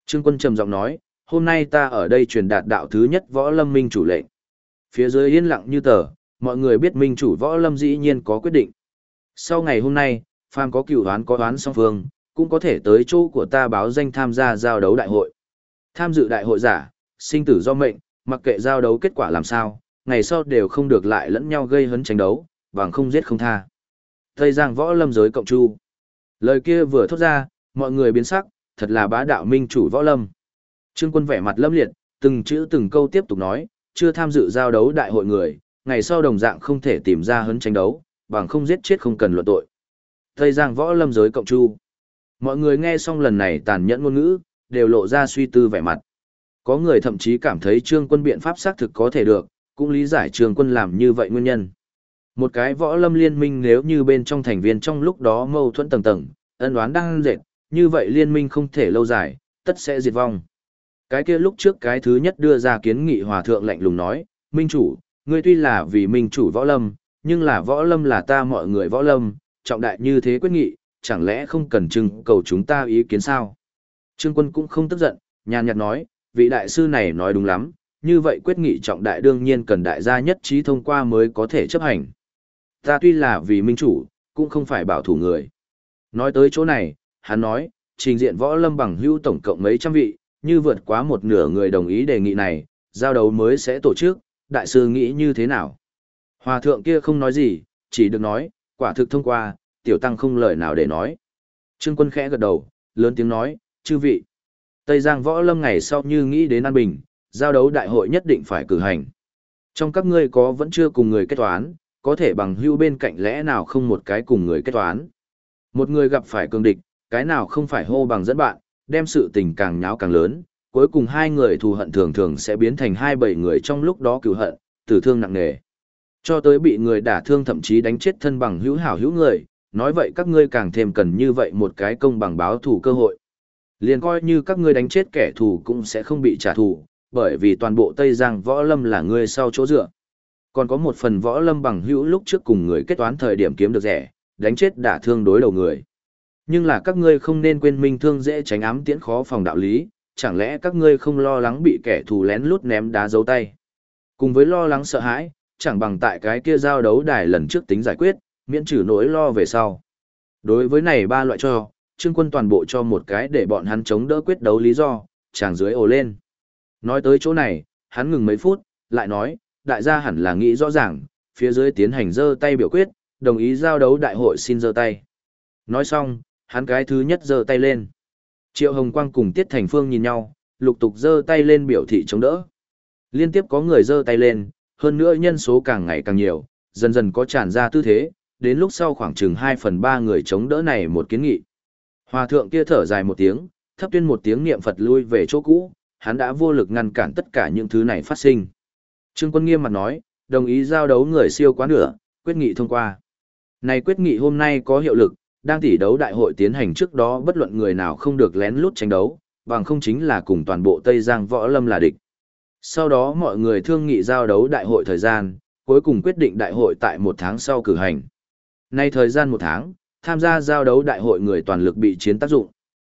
Trương Quân trầm giọng nói, hôm nay ta ở đây truyền đạt đạo thứ nhất võ lâm minh chủ lệnh. Phía dưới yên lặng như tờ, mọi người biết minh chủ võ lâm dĩ nhiên có quyết định. Sau ngày hôm nay, phàm có cửu đoán có đoán song phương, cũng có thể tới chỗ của ta báo danh tham gia giao đấu đại hội. Tham dự đại hội giả, sinh tử do mệnh, mặc kệ giao đấu kết quả làm sao, ngày sau đều không được lại lẫn nhau gây hấn tranh đấu, bằng không giết không tha. Tây Giang võ lâm giới cộng chu. Lời kia vừa thốt ra, mọi người biến sắc, thật là bá đạo minh chủ võ lâm. Trương Quân vẻ mặt lâm liệt, từng chữ từng câu tiếp tục nói, chưa tham dự giao đấu đại hội người, ngày sau đồng dạng không thể tìm ra hấn tranh đấu, bằng không giết chết không cần luận tội. Tây Giang võ lâm giới cộng chu. Mọi người nghe xong lần này tàn nhẫn ngôn ngữ, đều lộ ra suy tư vẻ mặt. Có người thậm chí cảm thấy Trương Quân biện pháp xác thực có thể được, cũng lý giải Trương Quân làm như vậy nguyên nhân. Một cái võ lâm liên minh nếu như bên trong thành viên trong lúc đó mâu thuẫn tầng tầng, ân oán đang dệt, như vậy liên minh không thể lâu dài, tất sẽ diệt vong. Cái kia lúc trước cái thứ nhất đưa ra kiến nghị hòa thượng lạnh lùng nói, minh chủ, ngươi tuy là vì minh chủ võ lâm, nhưng là võ lâm là ta mọi người võ lâm, trọng đại như thế quyết nghị, chẳng lẽ không cần trưng cầu chúng ta ý kiến sao? Trương Quân cũng không tức giận, nhàn nhạt nói, vị đại sư này nói đúng lắm, như vậy quyết nghị trọng đại đương nhiên cần đại gia nhất trí thông qua mới có thể chấp hành. Ta tuy là vì minh chủ, cũng không phải bảo thủ người. Nói tới chỗ này, hắn nói, trình diện võ lâm bằng hữu tổng cộng mấy trăm vị, như vượt quá một nửa người đồng ý đề nghị này, giao đấu mới sẽ tổ chức, đại sư nghĩ như thế nào? Hòa thượng kia không nói gì, chỉ được nói, quả thực thông qua, tiểu tăng không lời nào để nói. Trương Quân khẽ gật đầu, lớn tiếng nói, chư vị. Tây Giang võ lâm ngày sau như nghĩ đến an bình, giao đấu đại hội nhất định phải cử hành. Trong các ngươi có vẫn chưa cùng người kết toán, có thể bằng hữu bên cạnh lẽ nào không một cái cùng người kết toán. Một người gặp phải cường địch, cái nào không phải hô bằng dẫn bạn, đem sự tình càng nháo càng lớn, cuối cùng hai người thù hận thường thường sẽ biến thành hai bảy người trong lúc đó cửu hận, tử thương nặng nề. Cho tới bị người đả thương thậm chí đánh chết thân bằng hữu hảo hữu người, nói vậy các ngươi càng thêm cần như vậy một cái công bằng báo thù cơ hội. Liền coi như các ngươi đánh chết kẻ thù cũng sẽ không bị trả thù, bởi vì toàn bộ Tây Giang võ lâm là ngươi sau chỗ dựa. Còn có một phần võ lâm bằng hữu lúc trước cùng người kết toán thời điểm kiếm được rẻ, đánh chết đả thương đối đầu người. Nhưng là các ngươi không nên quên minh thương dễ tránh ám tiễn khó phòng đạo lý, chẳng lẽ các ngươi không lo lắng bị kẻ thù lén lút ném đá dấu tay. Cùng với lo lắng sợ hãi, chẳng bằng tại cái kia giao đấu đài lần trước tính giải quyết, miễn trừ nỗi lo về sau. Đối với này ba loại cho, Trương Quân toàn bộ cho một cái để bọn hắn chống đỡ quyết đấu lý do, chàng dưới ồ lên. Nói tới chỗ này, hắn ngừng mấy phút, lại nói, đại gia hẳn là nghĩ rõ ràng, phía dưới tiến hành giơ tay biểu quyết, đồng ý giao đấu đại hội xin giơ tay. Nói xong, hắn cái thứ nhất giơ tay lên. Triệu Hồng Quang cùng Tiết Thành Phương nhìn nhau, lục tục giơ tay lên biểu thị chống đỡ. Liên tiếp có người giơ tay lên, hơn nữa nhân số càng ngày càng nhiều, dần dần có tràn ra tư thế, đến lúc sau khoảng chừng 2/3 người chống đỡ này một kiến nghị. Hòa thượng kia thở dài một tiếng, thấp tuyên một tiếng niệm Phật lui về chỗ cũ, hắn đã vô lực ngăn cản tất cả những thứ này phát sinh. Trương Quân nghiêm mặt nói, đồng ý giao đấu người siêu quá nửa, quyết nghị thông qua. Này quyết nghị hôm nay có hiệu lực, đang tỷ đấu đại hội tiến hành trước đó bất luận người nào không được lén lút tranh đấu, bằng không chính là cùng toàn bộ Tây Giang võ lâm là địch. Sau đó mọi người thương nghị giao đấu đại hội thời gian, cuối cùng quyết định đại hội tại 1 tháng sau cử hành. Nay thời gian 1 tháng, tham gia giao đấu đại hội người toàn lực bị chiến tác dụng.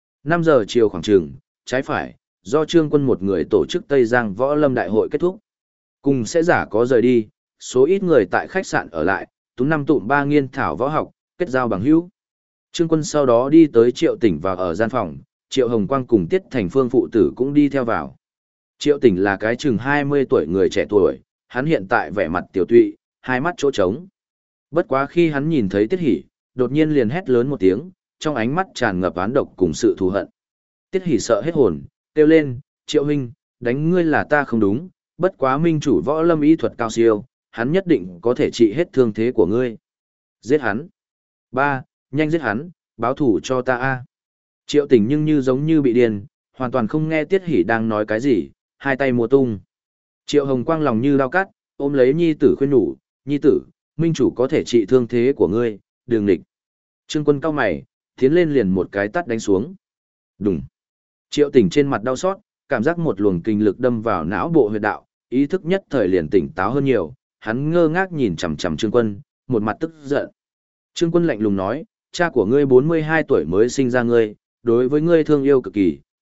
5 giờ chiều khoảng chừng, trái phải, do Trương Quân một người tổ chức Tây Giang võ lâm đại hội kết thúc. Cùng sẽ giả có rời đi, số ít người tại khách sạn ở lại, túm năm tụm ba nghiên thảo võ học, kết giao bằng hữu. Trương Quân sau đó đi tới Triệu Tỉnh vào ở gian phòng, Triệu Hồng Quang cùng Tiết Thành Phương phụ tử cũng đi theo vào. Triệu Tỉnh là cái chừng 20 tuổi người trẻ tuổi, hắn hiện tại vẻ mặt tiểu tụy, hai mắt chỗ trống. Bất quá khi hắn nhìn thấy Tiết Hỷ, đột nhiên liền hét lớn một tiếng, trong ánh mắt tràn ngập oán độc cùng sự thù hận. Tiết Hỷ sợ hết hồn, kêu lên, Triệu huynh, đánh ngươi là ta không đúng, bất quá minh chủ võ lâm y thuật cao siêu, hắn nhất định có thể trị hết thương thế của ngươi. Giết hắn. Ba, nhanh giết hắn, báo thủ cho ta a. Triệu Tỉnh nhưng như giống như bị điên, hoàn toàn không nghe Tiết Hỷ đang nói cái gì, hai tay múa tung. Triệu Hồng Quang lòng như dao cắt, ôm lấy nhi tử khuyên nhủ, nhi tử, minh chủ có thể trị thương thế của ngươi, đừng nghịch. Trương Quân cau mày, tiến lên liền một cái tát đánh xuống. Đùng. Triệu Tỉnh trên mặt đau xót, cảm giác một luồng kinh lực đâm vào não bộ huyệt đạo, ý thức nhất thời liền tỉnh táo hơn nhiều, hắn ngơ ngác nhìn chằm chằm Trương Quân, một mặt tức giận. Trương Quân lạnh lùng nói, cha của ngươi 42 tuổi mới sinh ra ngươi, đối với ngươi thương yêu cực kỳ,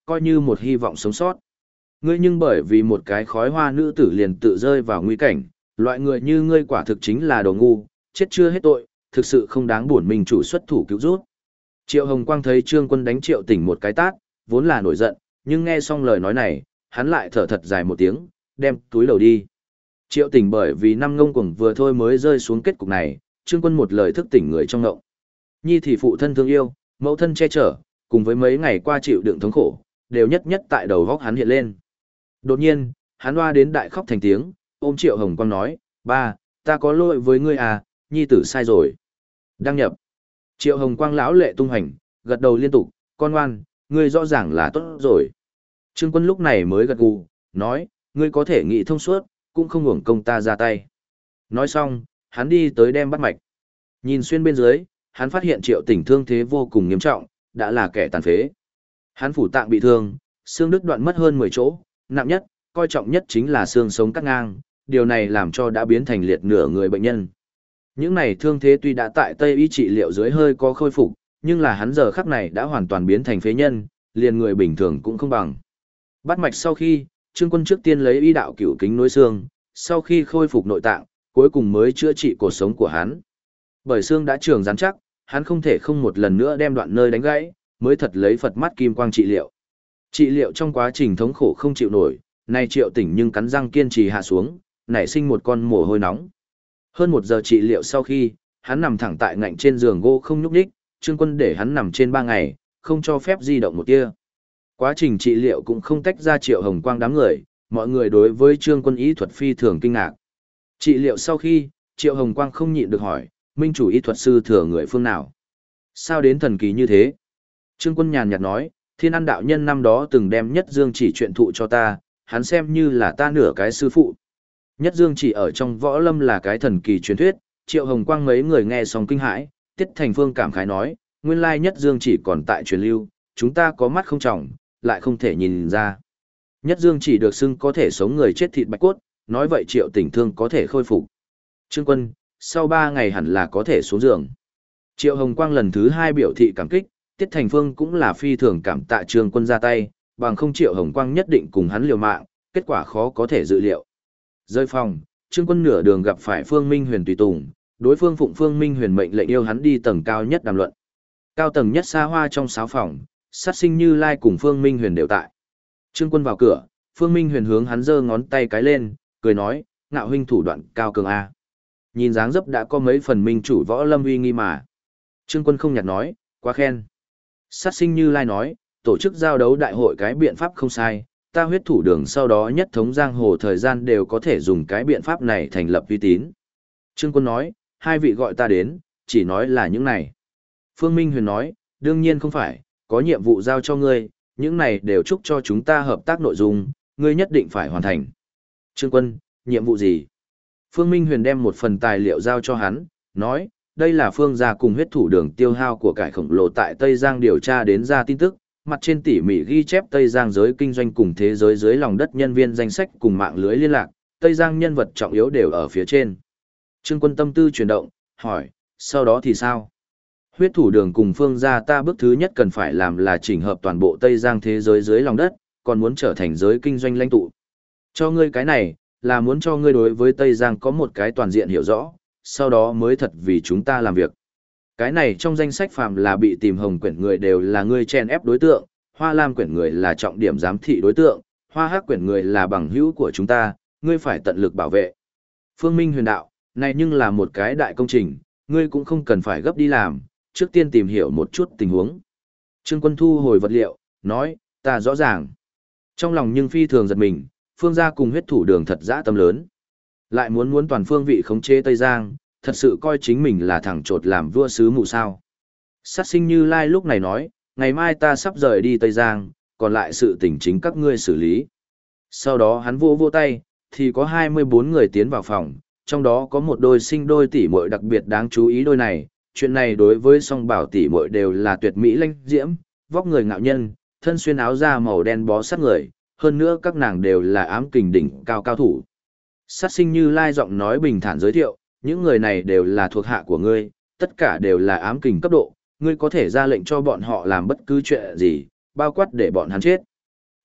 coi như một hy vọng sống sót. Ngươi nhưng bởi vì một cái khói hoa nữ tử liền tự rơi vào nguy cảnh, loại người như ngươi quả thực chính là đồ ngu, chết chưa hết tội, thực sự không đáng buồn mình chủ xuất thủ cứu rút. Triệu Hồng Quang thấy Trương Quân đánh Triệu Tỉnh một cái tát, vốn là nổi giận, nhưng nghe xong lời nói này, hắn lại thở thật dài một tiếng, đem túi đầu đi. Triệu Tỉnh bởi vì năm ngông cuồng vừa thôi mới rơi xuống kết cục này, Trương Quân một lời thức tỉnh người trong ngộng. Nhi thì phụ thân thương yêu, mẫu thân che chở, cùng với mấy ngày qua chịu đựng thống khổ, đều nhất nhất tại đầu góc hắn hiện lên. Đột nhiên, hắn hoa đến đại khóc thành tiếng, ôm Triệu Hồng Quang nói, ba, ta có lỗi với ngươi à, nhi tử sai rồi. Đăng nhập. Triệu Hồng Quang lão lệ tung hành, gật đầu liên tục, con ngoan, ngươi rõ ràng là tốt rồi. Trương Quân lúc này mới gật gù, nói, ngươi có thể nghĩ thông suốt, cũng không uổng công ta ra tay. Nói xong, hắn đi tới đem bắt mạch. Nhìn xuyên bên dưới, hắn phát hiện Triệu Tỉnh thương thế vô cùng nghiêm trọng, đã là kẻ tàn phế. Hắn phủ tạng bị thương, xương đứt đoạn mất hơn 10 chỗ, nặng nhất, coi trọng nhất chính là xương sống cắt ngang, điều này làm cho đã biến thành liệt nửa người bệnh nhân. Những này thương thế tuy đã tại Tây y trị liệu dưới hơi có khôi phục, nhưng là hắn giờ khắc này đã hoàn toàn biến thành phế nhân, liền người bình thường cũng không bằng. Bắt mạch sau khi, Trương Quân trước tiên lấy y đạo cửu kính nối xương, sau khi khôi phục nội tạng, cuối cùng mới chữa trị cuộc sống của hắn. Bởi xương đã trường rắn chắc, hắn không thể không một lần nữa đem đoạn nơi đánh gãy, mới thật lấy Phật mắt kim quang trị liệu. Trị liệu trong quá trình thống khổ không chịu nổi, nay Triệu Tỉnh nhưng cắn răng kiên trì hạ xuống, nảy sinh một con mồ hôi nóng. Hơn 1 giờ trị liệu sau khi, hắn nằm thẳng tại ngạnh trên giường gỗ không nhúc nhích, Trương Quân để hắn nằm trên 3 ngày, không cho phép di động một tia. Quá trình trị liệu cũng không tách ra Triệu Hồng Quang đám người, mọi người đối với Trương Quân y thuật phi thường kinh ngạc. Trị liệu sau khi, Triệu Hồng Quang không nhịn được hỏi, minh chủ y thuật sư thừa người phương nào? Sao đến thần kỳ như thế? Trương Quân nhàn nhạt nói, Thiên An đạo nhân năm đó từng đem Nhất Dương Chỉ chuyện thụ cho ta, hắn xem như là ta nửa cái sư phụ. Nhất Dương Chỉ ở trong võ lâm là cái thần kỳ truyền thuyết, Triệu Hồng Quang mấy người nghe xong kinh hãi, Tiết Thành Phương cảm khái nói, nguyên lai Nhất Dương Chỉ còn tại truyền lưu, chúng ta có mắt không trọng, lại không thể nhìn ra. Nhất Dương Chỉ được xưng có thể sống người chết thịt bạch cốt, nói vậy Triệu Tỉnh thương có thể khôi phục. Trương Quân, sau 3 ngày hẳn là có thể xuống giường. Triệu Hồng Quang lần thứ 2 biểu thị cảm kích, Tiết Thành Phương cũng là phi thường cảm tạ Trương Quân ra tay, bằng không Triệu Hồng Quang nhất định cùng hắn liều mạng, kết quả khó có thể dự liệu. Rơi phòng, Trương Quân nửa đường gặp phải Phương Minh Huyền tùy tùng, đối phương phụng Phương Minh Huyền mệnh lệnh yêu hắn đi tầng cao nhất đàm luận. Cao tầng nhất xa hoa trong sáo phòng, sát sinh Như Lai cùng Phương Minh Huyền đều tại. Trương Quân vào cửa, Phương Minh Huyền hướng hắn giơ ngón tay cái lên, cười nói, ngạo huynh thủ đoạn cao cường a. Nhìn dáng dấp đã có mấy phần minh chủ võ lâm uy nghi mà. Trương Quân không nhạt nói, quá khen. Sát sinh Như Lai nói, tổ chức giao đấu đại hội cái biện pháp không sai, ta huyết thủ đường sau đó nhất thống giang hồ thời gian đều có thể dùng cái biện pháp này thành lập uy tín. Trương Quân nói, 2 vị gọi ta đến, chỉ nói là những này. Phương Minh Huyền nói, đương nhiên không phải, có nhiệm vụ giao cho ngươi, những này đều chúc cho chúng ta hợp tác nội dung, ngươi nhất định phải hoàn thành. Trương Quân, nhiệm vụ gì? Phương Minh Huyền đem một phần tài liệu giao cho hắn, nói, đây là Phương gia cùng huyết thủ đường tiêu hao của cải khổng lồ tại Tây Giang điều tra đến ra tin tức, mặt trên tỉ mỉ ghi chép Tây Giang giới kinh doanh cùng thế giới dưới lòng đất nhân viên danh sách cùng mạng lưới liên lạc, Tây Giang nhân vật trọng yếu đều ở phía trên. Trương Quân tâm tư chuyển động, hỏi, sau đó thì sao? Huyết thủ đường cùng Phương gia ta bước thứ nhất cần phải làm là chỉnh hợp toàn bộ Tây Giang thế giới dưới lòng đất, còn muốn trở thành giới kinh doanh lãnh tụ. Cho ngươi cái này, là muốn cho ngươi đối với Tây Giang có một cái toàn diện hiểu rõ, sau đó mới thật vì chúng ta làm việc. Cái này trong danh sách phàm là bị tìm hồng quyển người đều là ngươi chen ép đối tượng, hoa lam quyển người là trọng điểm giám thị đối tượng, hoa hắc quyển người là bằng hữu của chúng ta, ngươi phải tận lực bảo vệ. Phương Minh Huyền đạo, này nhưng là một cái đại công trình, ngươi cũng không cần phải gấp đi làm, trước tiên tìm hiểu một chút tình huống. Trương Quân thu hồi vật liệu, nói, ta rõ ràng. Trong lòng nhưng phi thường giật mình, Phương gia cùng huyết thủ đường thật dã tâm lớn. Lại muốn toàn phương vị khống chế Tây Giang, thật sự coi chính mình là thằng chột làm vua sứ mù sao. Sát sinh Như Lai lúc này nói, ngày mai ta sắp rời đi Tây Giang, còn lại sự tình chính các ngươi xử lý. Sau đó hắn vỗ tay, thì có 24 người tiến vào phòng, trong đó có một đôi sinh đôi tỷ muội đặc biệt đáng chú ý đôi này. Chuyện này đối với song bảo tỷ muội đều là tuyệt mỹ lanh diễm, vóc người ngạo nhân, thân xuyên áo da màu đen bó sát người, hơn nữa các nàng đều là ám kình đỉnh cao cao thủ. Sát sinh Như Lai giọng nói bình thản giới thiệu, những người này đều là thuộc hạ của ngươi, tất cả đều là ám kình cấp độ, ngươi có thể ra lệnh cho bọn họ làm bất cứ chuyện gì, bao quát để bọn hắn chết,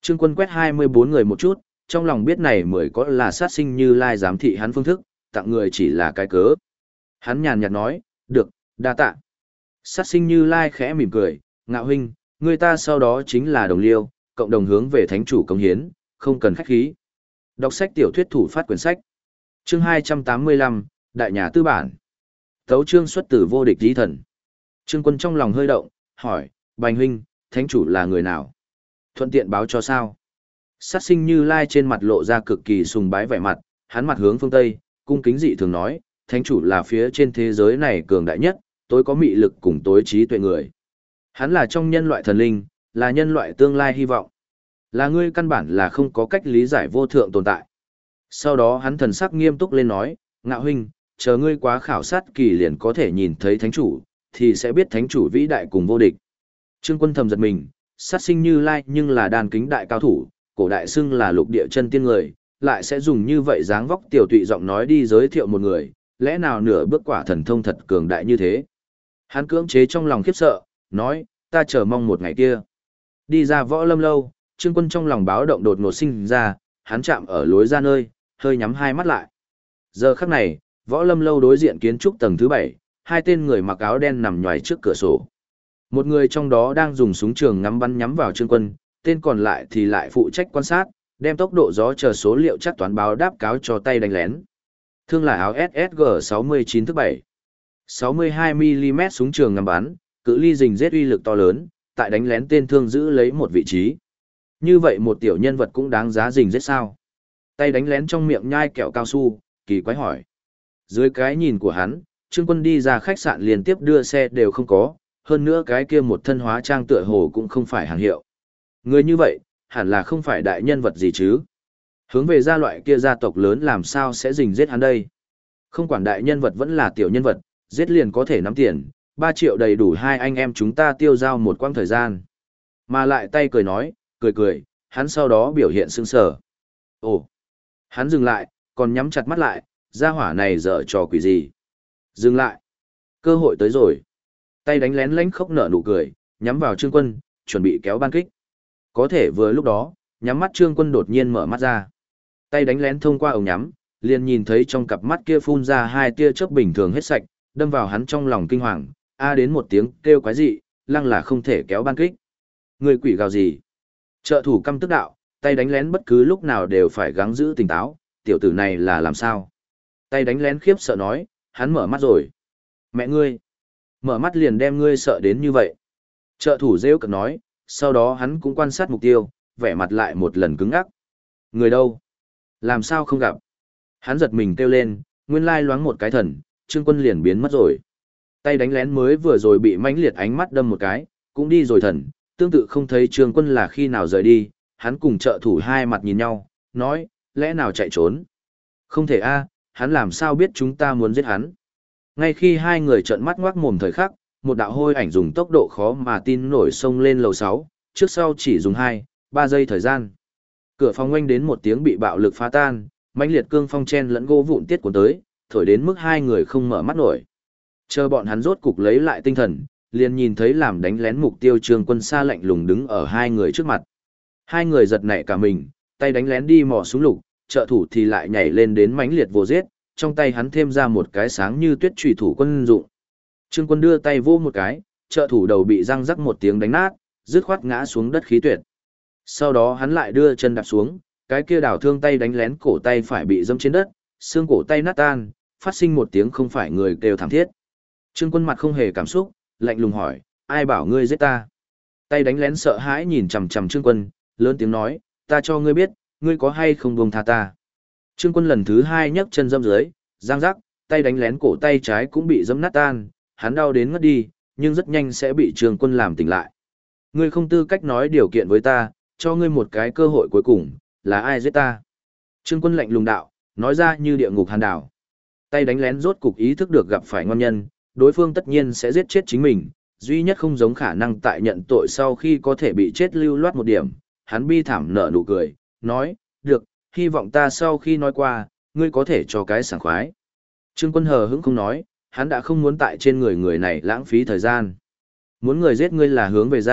Trương Quân quét 24 người một chút, trong lòng biết này mới có là sát sinh Như Lai giám thị hắn phương thức, tặng người chỉ là cái cớ. Hắn nhàn nhạt nói, được, đa tạ. Sát sinh Như Lai khẽ mỉm cười, Ngạo huynh, người ta sau đó chính là đồng liêu, cộng đồng hướng về thánh chủ công hiến, không cần khách khí. Đọc sách tiểu thuyết thủ phát quyển sách. Chương 285, Đại nhà tư bản. Tấu chương xuất từ vô địch chí thần. Trương Quân trong lòng hơi động, hỏi, Bành huynh, thánh chủ là người nào? Thuận tiện báo cho sao? Sát sinh Như Lai trên mặt lộ ra cực kỳ sùng bái vẻ mặt, hắn mặt hướng phương Tây, cung kính dị thường nói, thánh chủ là phía trên thế giới này cường đại nhất, tối có mị lực cùng tối trí tuệ người. Hắn là trong nhân loại thần linh, là nhân loại tương lai hy vọng. Là ngươi căn bản là không có cách lý giải vô thượng tồn tại. Sau đó hắn thần sắc nghiêm túc lên nói, Ngạo huynh, chờ ngươi quá khảo sát kỳ liền có thể nhìn thấy thánh chủ, thì sẽ biết thánh chủ vĩ đại cùng vô địch. Trương Quân thầm giật mình, sát sinh Như Lai nhưng là đàn kính đại cao thủ, cổ đại xưng là lục địa chân tiên người, lại sẽ dùng như vậy dáng vóc tiểu tụy giọng nói đi giới thiệu một người, lẽ nào nửa bước quả thần thông thật cường đại như thế. Hắn cưỡng chế trong lòng khiếp sợ, nói, ta chờ mong một ngày kia. Đi ra Võ Lâm lâu, Trương Quân trong lòng báo động đột ngột sinh ra, hắn chạm ở lối ra nơi, hơi nhắm hai mắt lại. Giờ khắc này, Võ Lâm lâu đối diện kiến trúc tầng thứ 7, hai tên người mặc áo đen nằm nhoài trước cửa sổ. Một người trong đó đang dùng súng trường ngắm bắn nhắm vào Trương Quân, tên còn lại thì lại phụ trách quan sát, đem tốc độ gió chờ số liệu chắc toán báo đáp cáo cho tay đánh lén. Thương là áo SSG69 thứ 7. 62mm súng trường ngắm bắn, cự ly rình giết uy lực to lớn, tại đánh lén tên thương giữ lấy một vị trí. Như vậy một tiểu nhân vật cũng đáng giá rình giết sao? Tay đánh lén trong miệng nhai kẹo cao su, kỳ quái hỏi. Dưới cái nhìn của hắn, Trương Quân đi ra khách sạn liên tiếp đưa xe đều không có, hơn nữa cái kia một thân hóa trang tựa hồ cũng không phải hàng hiệu. Người như vậy, hẳn là không phải đại nhân vật gì chứ. Hướng về gia loại kia gia tộc lớn làm sao sẽ rình giết hắn đây. Không quản đại nhân vật vẫn là tiểu nhân vật, giết liền có thể nắm tiền, 3 triệu đầy đủ hai anh em chúng ta tiêu giao một quãng thời gian. Mà lại tay cười nói, cười, hắn sau đó biểu hiện sững sờ. Ồ, hắn dừng lại, còn nhắm chặt mắt lại, gia hỏa này dở trò quỷ gì. Dừng lại, cơ hội tới rồi. Tay đánh lén lánh khóc nở nụ cười, nhắm vào Trương Quân, chuẩn bị kéo ban kích. Có thể vừa lúc đó, nhắm mắt Trương Quân đột nhiên mở mắt ra. Tay đánh lén thông qua ống nhắm, liền nhìn thấy trong cặp mắt kia phun ra hai tia chớp bình thường hết sạch, đâm vào hắn trong lòng kinh hoàng, đến một tiếng kêu quái dị, lăng là không thể kéo ban kích. Người quỷ gào gì? Trợ thủ căm tức đạo, tay đánh lén bất cứ lúc nào đều phải gắng giữ tỉnh táo, tiểu tử này là làm sao? Tay đánh lén khiếp sợ nói, hắn mở mắt rồi. Mẹ ngươi! Mở mắt liền đem ngươi sợ đến như vậy. Trợ thủ rêu cực nói, sau đó hắn cũng quan sát mục tiêu, vẻ mặt lại một lần cứng ngắc. Người đâu? Làm sao không gặp? Hắn giật mình kêu lên, nguyên lai loáng một cái thần, Trương Quân liền biến mất rồi. Tay đánh lén mới vừa rồi bị mãnh liệt ánh mắt đâm một cái, cũng đi rồi thần, tương tự không thấy Trương Quân là khi nào rời đi, hắn cùng trợ thủ hai mặt nhìn nhau, nói, lẽ nào chạy trốn? Không thể a, hắn làm sao biết chúng ta muốn giết hắn? Ngay khi hai người trợn mắt ngoác mồm thời khắc, một đạo hôi ảnh dùng tốc độ khó mà tin nổi xông lên lầu 6, trước sau chỉ dùng 2-3 giây thời gian. Cửa phòng oanh đến một tiếng bị bạo lực phá tan, mãnh liệt cương phong chen lẫn gỗ vụn tiết cuốn tới, thổi đến mức hai người không mở mắt nổi. Chờ bọn hắn rốt cục lấy lại tinh thần, liền nhìn thấy làm đánh lén mục tiêu Trương Quân xa lạnh lùng đứng ở hai người trước mặt. Hai người giật nảy cả mình, tay đánh lén đi mò súng lục, trợ thủ thì lại nhảy lên đến mãnh liệt vô giết, trong tay hắn thêm ra một cái sáng như tuyết chủy thủ quân dụng. Trương Quân đưa tay vô một cái, trợ thủ đầu bị răng rắc một tiếng đánh nát, dứt khoát ngã xuống đất khí tuyệt. Sau đó hắn lại đưa chân đạp xuống, cái kia đảo thương tay đánh lén cổ tay phải bị dẫm trên đất, xương cổ tay nát tan, phát sinh một tiếng không phải người kêu thảm thiết. Trương Quân mặt không hề cảm xúc, lạnh lùng hỏi, ai bảo ngươi giết ta? Tay đánh lén sợ hãi nhìn chằm chằm Trương Quân, lớn tiếng nói, ta cho ngươi biết, ngươi có hay không buông tha ta. Trương Quân lần thứ hai nhấc chân dâm dưới, giang rắc, tay đánh lén cổ tay trái cũng bị dẫm nát tan, hắn đau đến ngất đi, nhưng rất nhanh sẽ bị Trương Quân làm tỉnh lại. Ngươi không tư cách nói điều kiện với ta, cho ngươi một cái cơ hội cuối cùng, là ai giết ta? Trương Quân lạnh lùng đạo, nói ra như địa ngục hàn đảo. Tay đánh lén rốt cục ý thức được gặp phải ngon nhân, đối phương tất nhiên sẽ giết chết chính mình, duy nhất không giống khả năng tại nhận tội sau khi có thể bị chết lưu loát một điểm, hắn bi thảm nở nụ cười, nói, được, hy vọng ta sau khi nói qua, ngươi có thể cho cái sảng khoái. Trương Quân hờ hững không nói, hắn đã không muốn tại trên người người này lãng phí thời gian. Muốn người giết ngươi là hướng về ra,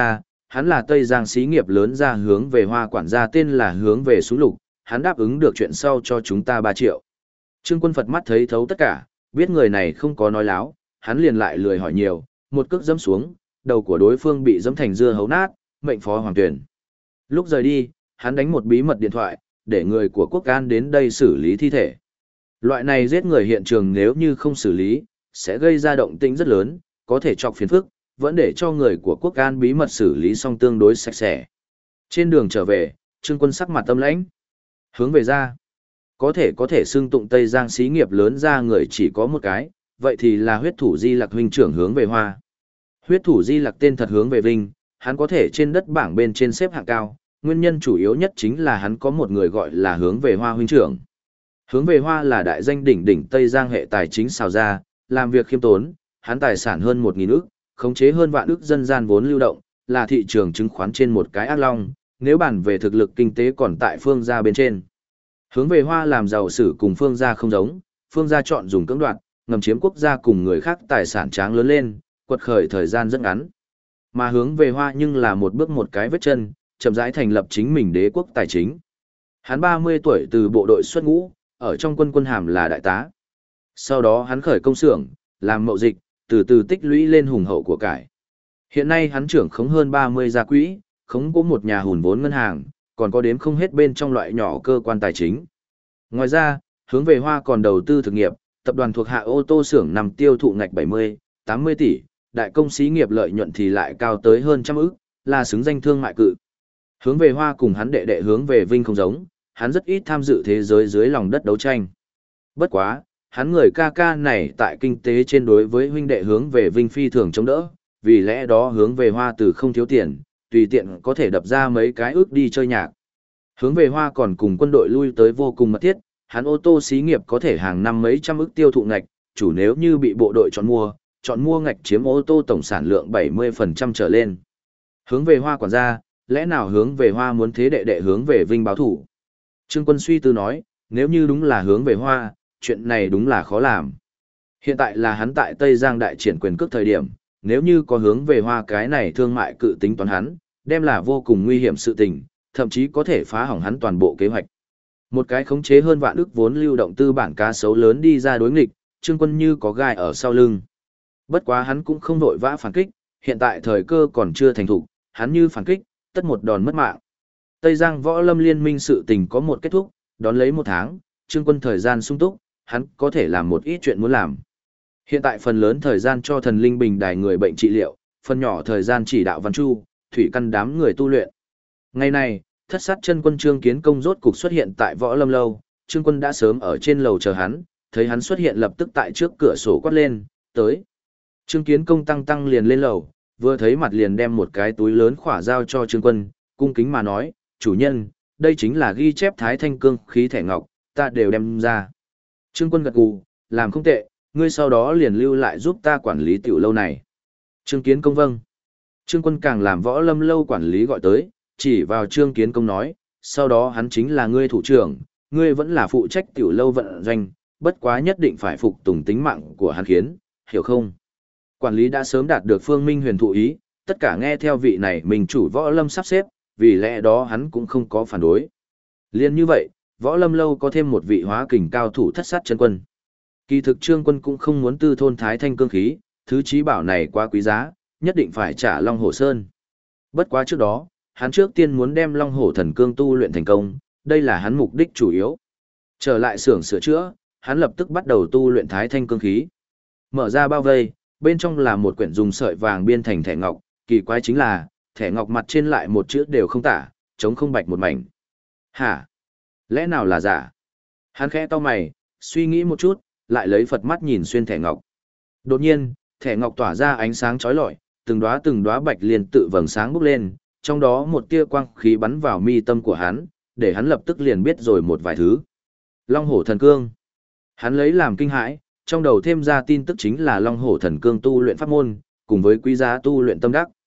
hắn là Tây Giang xí nghiệp lớn ra hướng về Hoa quản gia tên là hướng về Súng Lục, hắn đáp ứng được chuyện sau cho chúng ta 3 triệu. Trương Quân Phật mắt thấy thấu tất cả, biết người này không có nói láo, hắn liền lại lười hỏi nhiều, một cước dẫm xuống, đầu của đối phương bị dẫm thành dưa hấu nát, mệnh phó hoàng tuyển. Lúc rời đi, hắn đánh một bí mật điện thoại, để người của quốc an đến đây xử lý thi thể. Loại này giết người hiện trường nếu như không xử lý, sẽ gây ra động tĩnh rất lớn, có thể chọc phiền phức, vẫn để cho người của quốc an bí mật xử lý xong tương đối sạch sẽ. Trên đường trở về, Trương Quân sắc mặt tâm lãnh. Hướng về ra, có thể xưng tụng Tây Giang xí nghiệp lớn ra người chỉ có một cái, vậy thì là huyết thủ Di Lặc huynh trưởng Hướng về Hoa. Huyết thủ Di Lặc tên thật Hướng về Vinh, hắn có thể trên đất bảng bên trên xếp hạng cao, nguyên nhân chủ yếu nhất chính là hắn có một người gọi là Hướng về Hoa huynh trưởng. Hướng về Hoa là đại danh đỉnh đỉnh Tây Giang hệ tài chính xào ra, làm việc khiêm tốn, hắn tài sản hơn 1.000 ức, khống chế hơn vạn ức dân gian vốn lưu động, là thị trường chứng khoán trên một cái ác long, nếu bàn về thực lực kinh tế còn tại Phương gia bên trên. Hướng về Hoa làm giàu sử cùng Phương gia không giống, Phương gia chọn dùng cưỡng đoạt, ngầm chiếm quốc gia cùng người khác tài sản tráng lớn lên, quật khởi thời gian rất ngắn. Mà Hướng về Hoa nhưng là một bước một cái vết chân, chậm rãi thành lập chính mình đế quốc tài chính. Hắn 30 tuổi từ bộ đội xuất ngũ, ở trong quân hàm là đại tá. Sau đó hắn khởi công xưởng, làm mậu dịch, từ từ tích lũy lên hùng hậu của cải. Hiện nay hắn trưởng khống hơn 30 gia quỹ, khống có một nhà hùn vốn ngân hàng, còn có đếm không hết bên trong loại nhỏ cơ quan tài chính. Ngoài ra, Hướng về Hoa còn đầu tư thực nghiệp, tập đoàn thuộc hạ ô tô xưởng nằm tiêu thụ ngạch 70, 80 tỷ, đại công xí nghiệp lợi nhuận thì lại cao tới hơn trăm ức, là xứng danh thương mại cự. Hướng về Hoa cùng hắn đệ đệ Hướng về Vinh không giống, hắn rất ít tham dự thế giới dưới lòng đất đấu tranh. Bất quá, hắn người ca ca này tại kinh tế trên đối với huynh đệ Hướng về Vinh phi thường chống đỡ, vì lẽ đó Hướng về Hoa từ không thiếu tiền, tùy tiện có thể đập ra mấy cái ước đi chơi nhạc. Hướng về Hoa còn cùng quân đội lui tới vô cùng mật thiết, hắn ô tô xí nghiệp có thể hàng năm mấy trăm ức tiêu thụ ngạch, chủ nếu như bị bộ đội chọn mua ngạch chiếm ô tô tổng sản lượng 70% trở lên. Hướng về Hoa quản gia, lẽ nào Hướng về Hoa muốn thế đệ đệ Hướng về Vinh báo thủ? Trương Quân suy tư nói, nếu như đúng là Hướng về Hoa, chuyện này đúng là khó làm. Hiện tại là hắn tại Tây Giang đại triển quyền cước thời điểm, nếu như có Hướng về Hoa cái này thương mại cự tính toán hắn, đem là vô cùng nguy hiểm sự tình, thậm chí có thể phá hỏng hắn toàn bộ kế hoạch. Một cái khống chế hơn vạn ức vốn lưu động tư bản cá sấu lớn đi ra đối nghịch, Trương Quân như có gai ở sau lưng. Bất quá hắn cũng không vội vã phản kích, hiện tại thời cơ còn chưa thành thục, hắn như phản kích, tất một đòn mất mạng. Tây Giang Võ Lâm Liên minh sự tình có một kết thúc, đón lấy 1 tháng, Trương Quân thời gian sung túc, hắn có thể làm một ít chuyện muốn làm. Hiện tại phần lớn thời gian cho thần linh bình đài người bệnh trị liệu, phần nhỏ thời gian chỉ đạo văn chu, thủy căn đám người tu luyện. Ngày này, thất sát chân quân Trương Kiến Công rốt cục xuất hiện tại Võ Lâm lâu, Trương Quân đã sớm ở trên lầu chờ hắn, thấy hắn xuất hiện lập tức tại trước cửa sổ quát lên, tới. Trương Kiến Công tăng liền lên lầu, vừa thấy mặt liền đem một cái túi lớn khỏa giao cho Trương Quân, cung kính mà nói, chủ nhân, đây chính là ghi chép Thái Thanh Cương khí thẻ ngọc, ta đều đem ra. Trương Quân gật gù, làm không tệ, ngươi sau đó liền lưu lại giúp ta quản lý tiểu lâu này. Trương Kiến Công vâng. Trương Quân càng làm Võ Lâm lâu quản lý gọi tới, chỉ vào Trương Kiến Công nói, sau đó hắn chính là ngươi thủ trưởng, ngươi vẫn là phụ trách tiểu lâu vận doanh, bất quá nhất định phải phục tùng tính mạng của hắn khiến, hiểu không? Quản lý đã sớm đạt được Phương Minh Huyền thụ ý, tất cả nghe theo vị này mình chủ Võ Lâm sắp xếp, vì lẽ đó hắn cũng không có phản đối. Liên như vậy, Võ Lâm lâu có thêm một vị hóa kình cao thủ thất sát chân quân. Kỳ thực Trương Quân cũng không muốn tư thôn Thái Thanh Cương khí, thứ chí bảo này quá quý giá, nhất định phải trả Long Hổ Sơn. Bất quá trước đó, hắn trước tiên muốn đem Long Hổ Thần Cương tu luyện thành công, đây là hắn mục đích chủ yếu. Trở lại xưởng sửa chữa, hắn lập tức bắt đầu tu luyện Thái Thanh Cương khí. Mở ra bao vây, bên trong là một quyển dùng sợi vàng biên thành thẻ ngọc, kỳ quái chính là, thẻ ngọc mặt trên lại một chữ đều không tả, trống không bạch một mảnh. Hả? Lẽ nào là giả? Hắn khẽ to mày, suy nghĩ một chút, lại lấy Phật mắt nhìn xuyên thẻ ngọc. Đột nhiên, thẻ ngọc tỏa ra ánh sáng chói lọi, từng đóa bạch liên tự vầng sáng bốc lên, trong đó một tia quang khí bắn vào mi tâm của hắn, để hắn lập tức liền biết rồi một vài thứ. Long Hổ Thần Cương. Hắn lấy làm kinh hãi, trong đầu thêm ra tin tức chính là Long Hổ Thần Cương tu luyện pháp môn, cùng với quý giá tu luyện tâm đắc.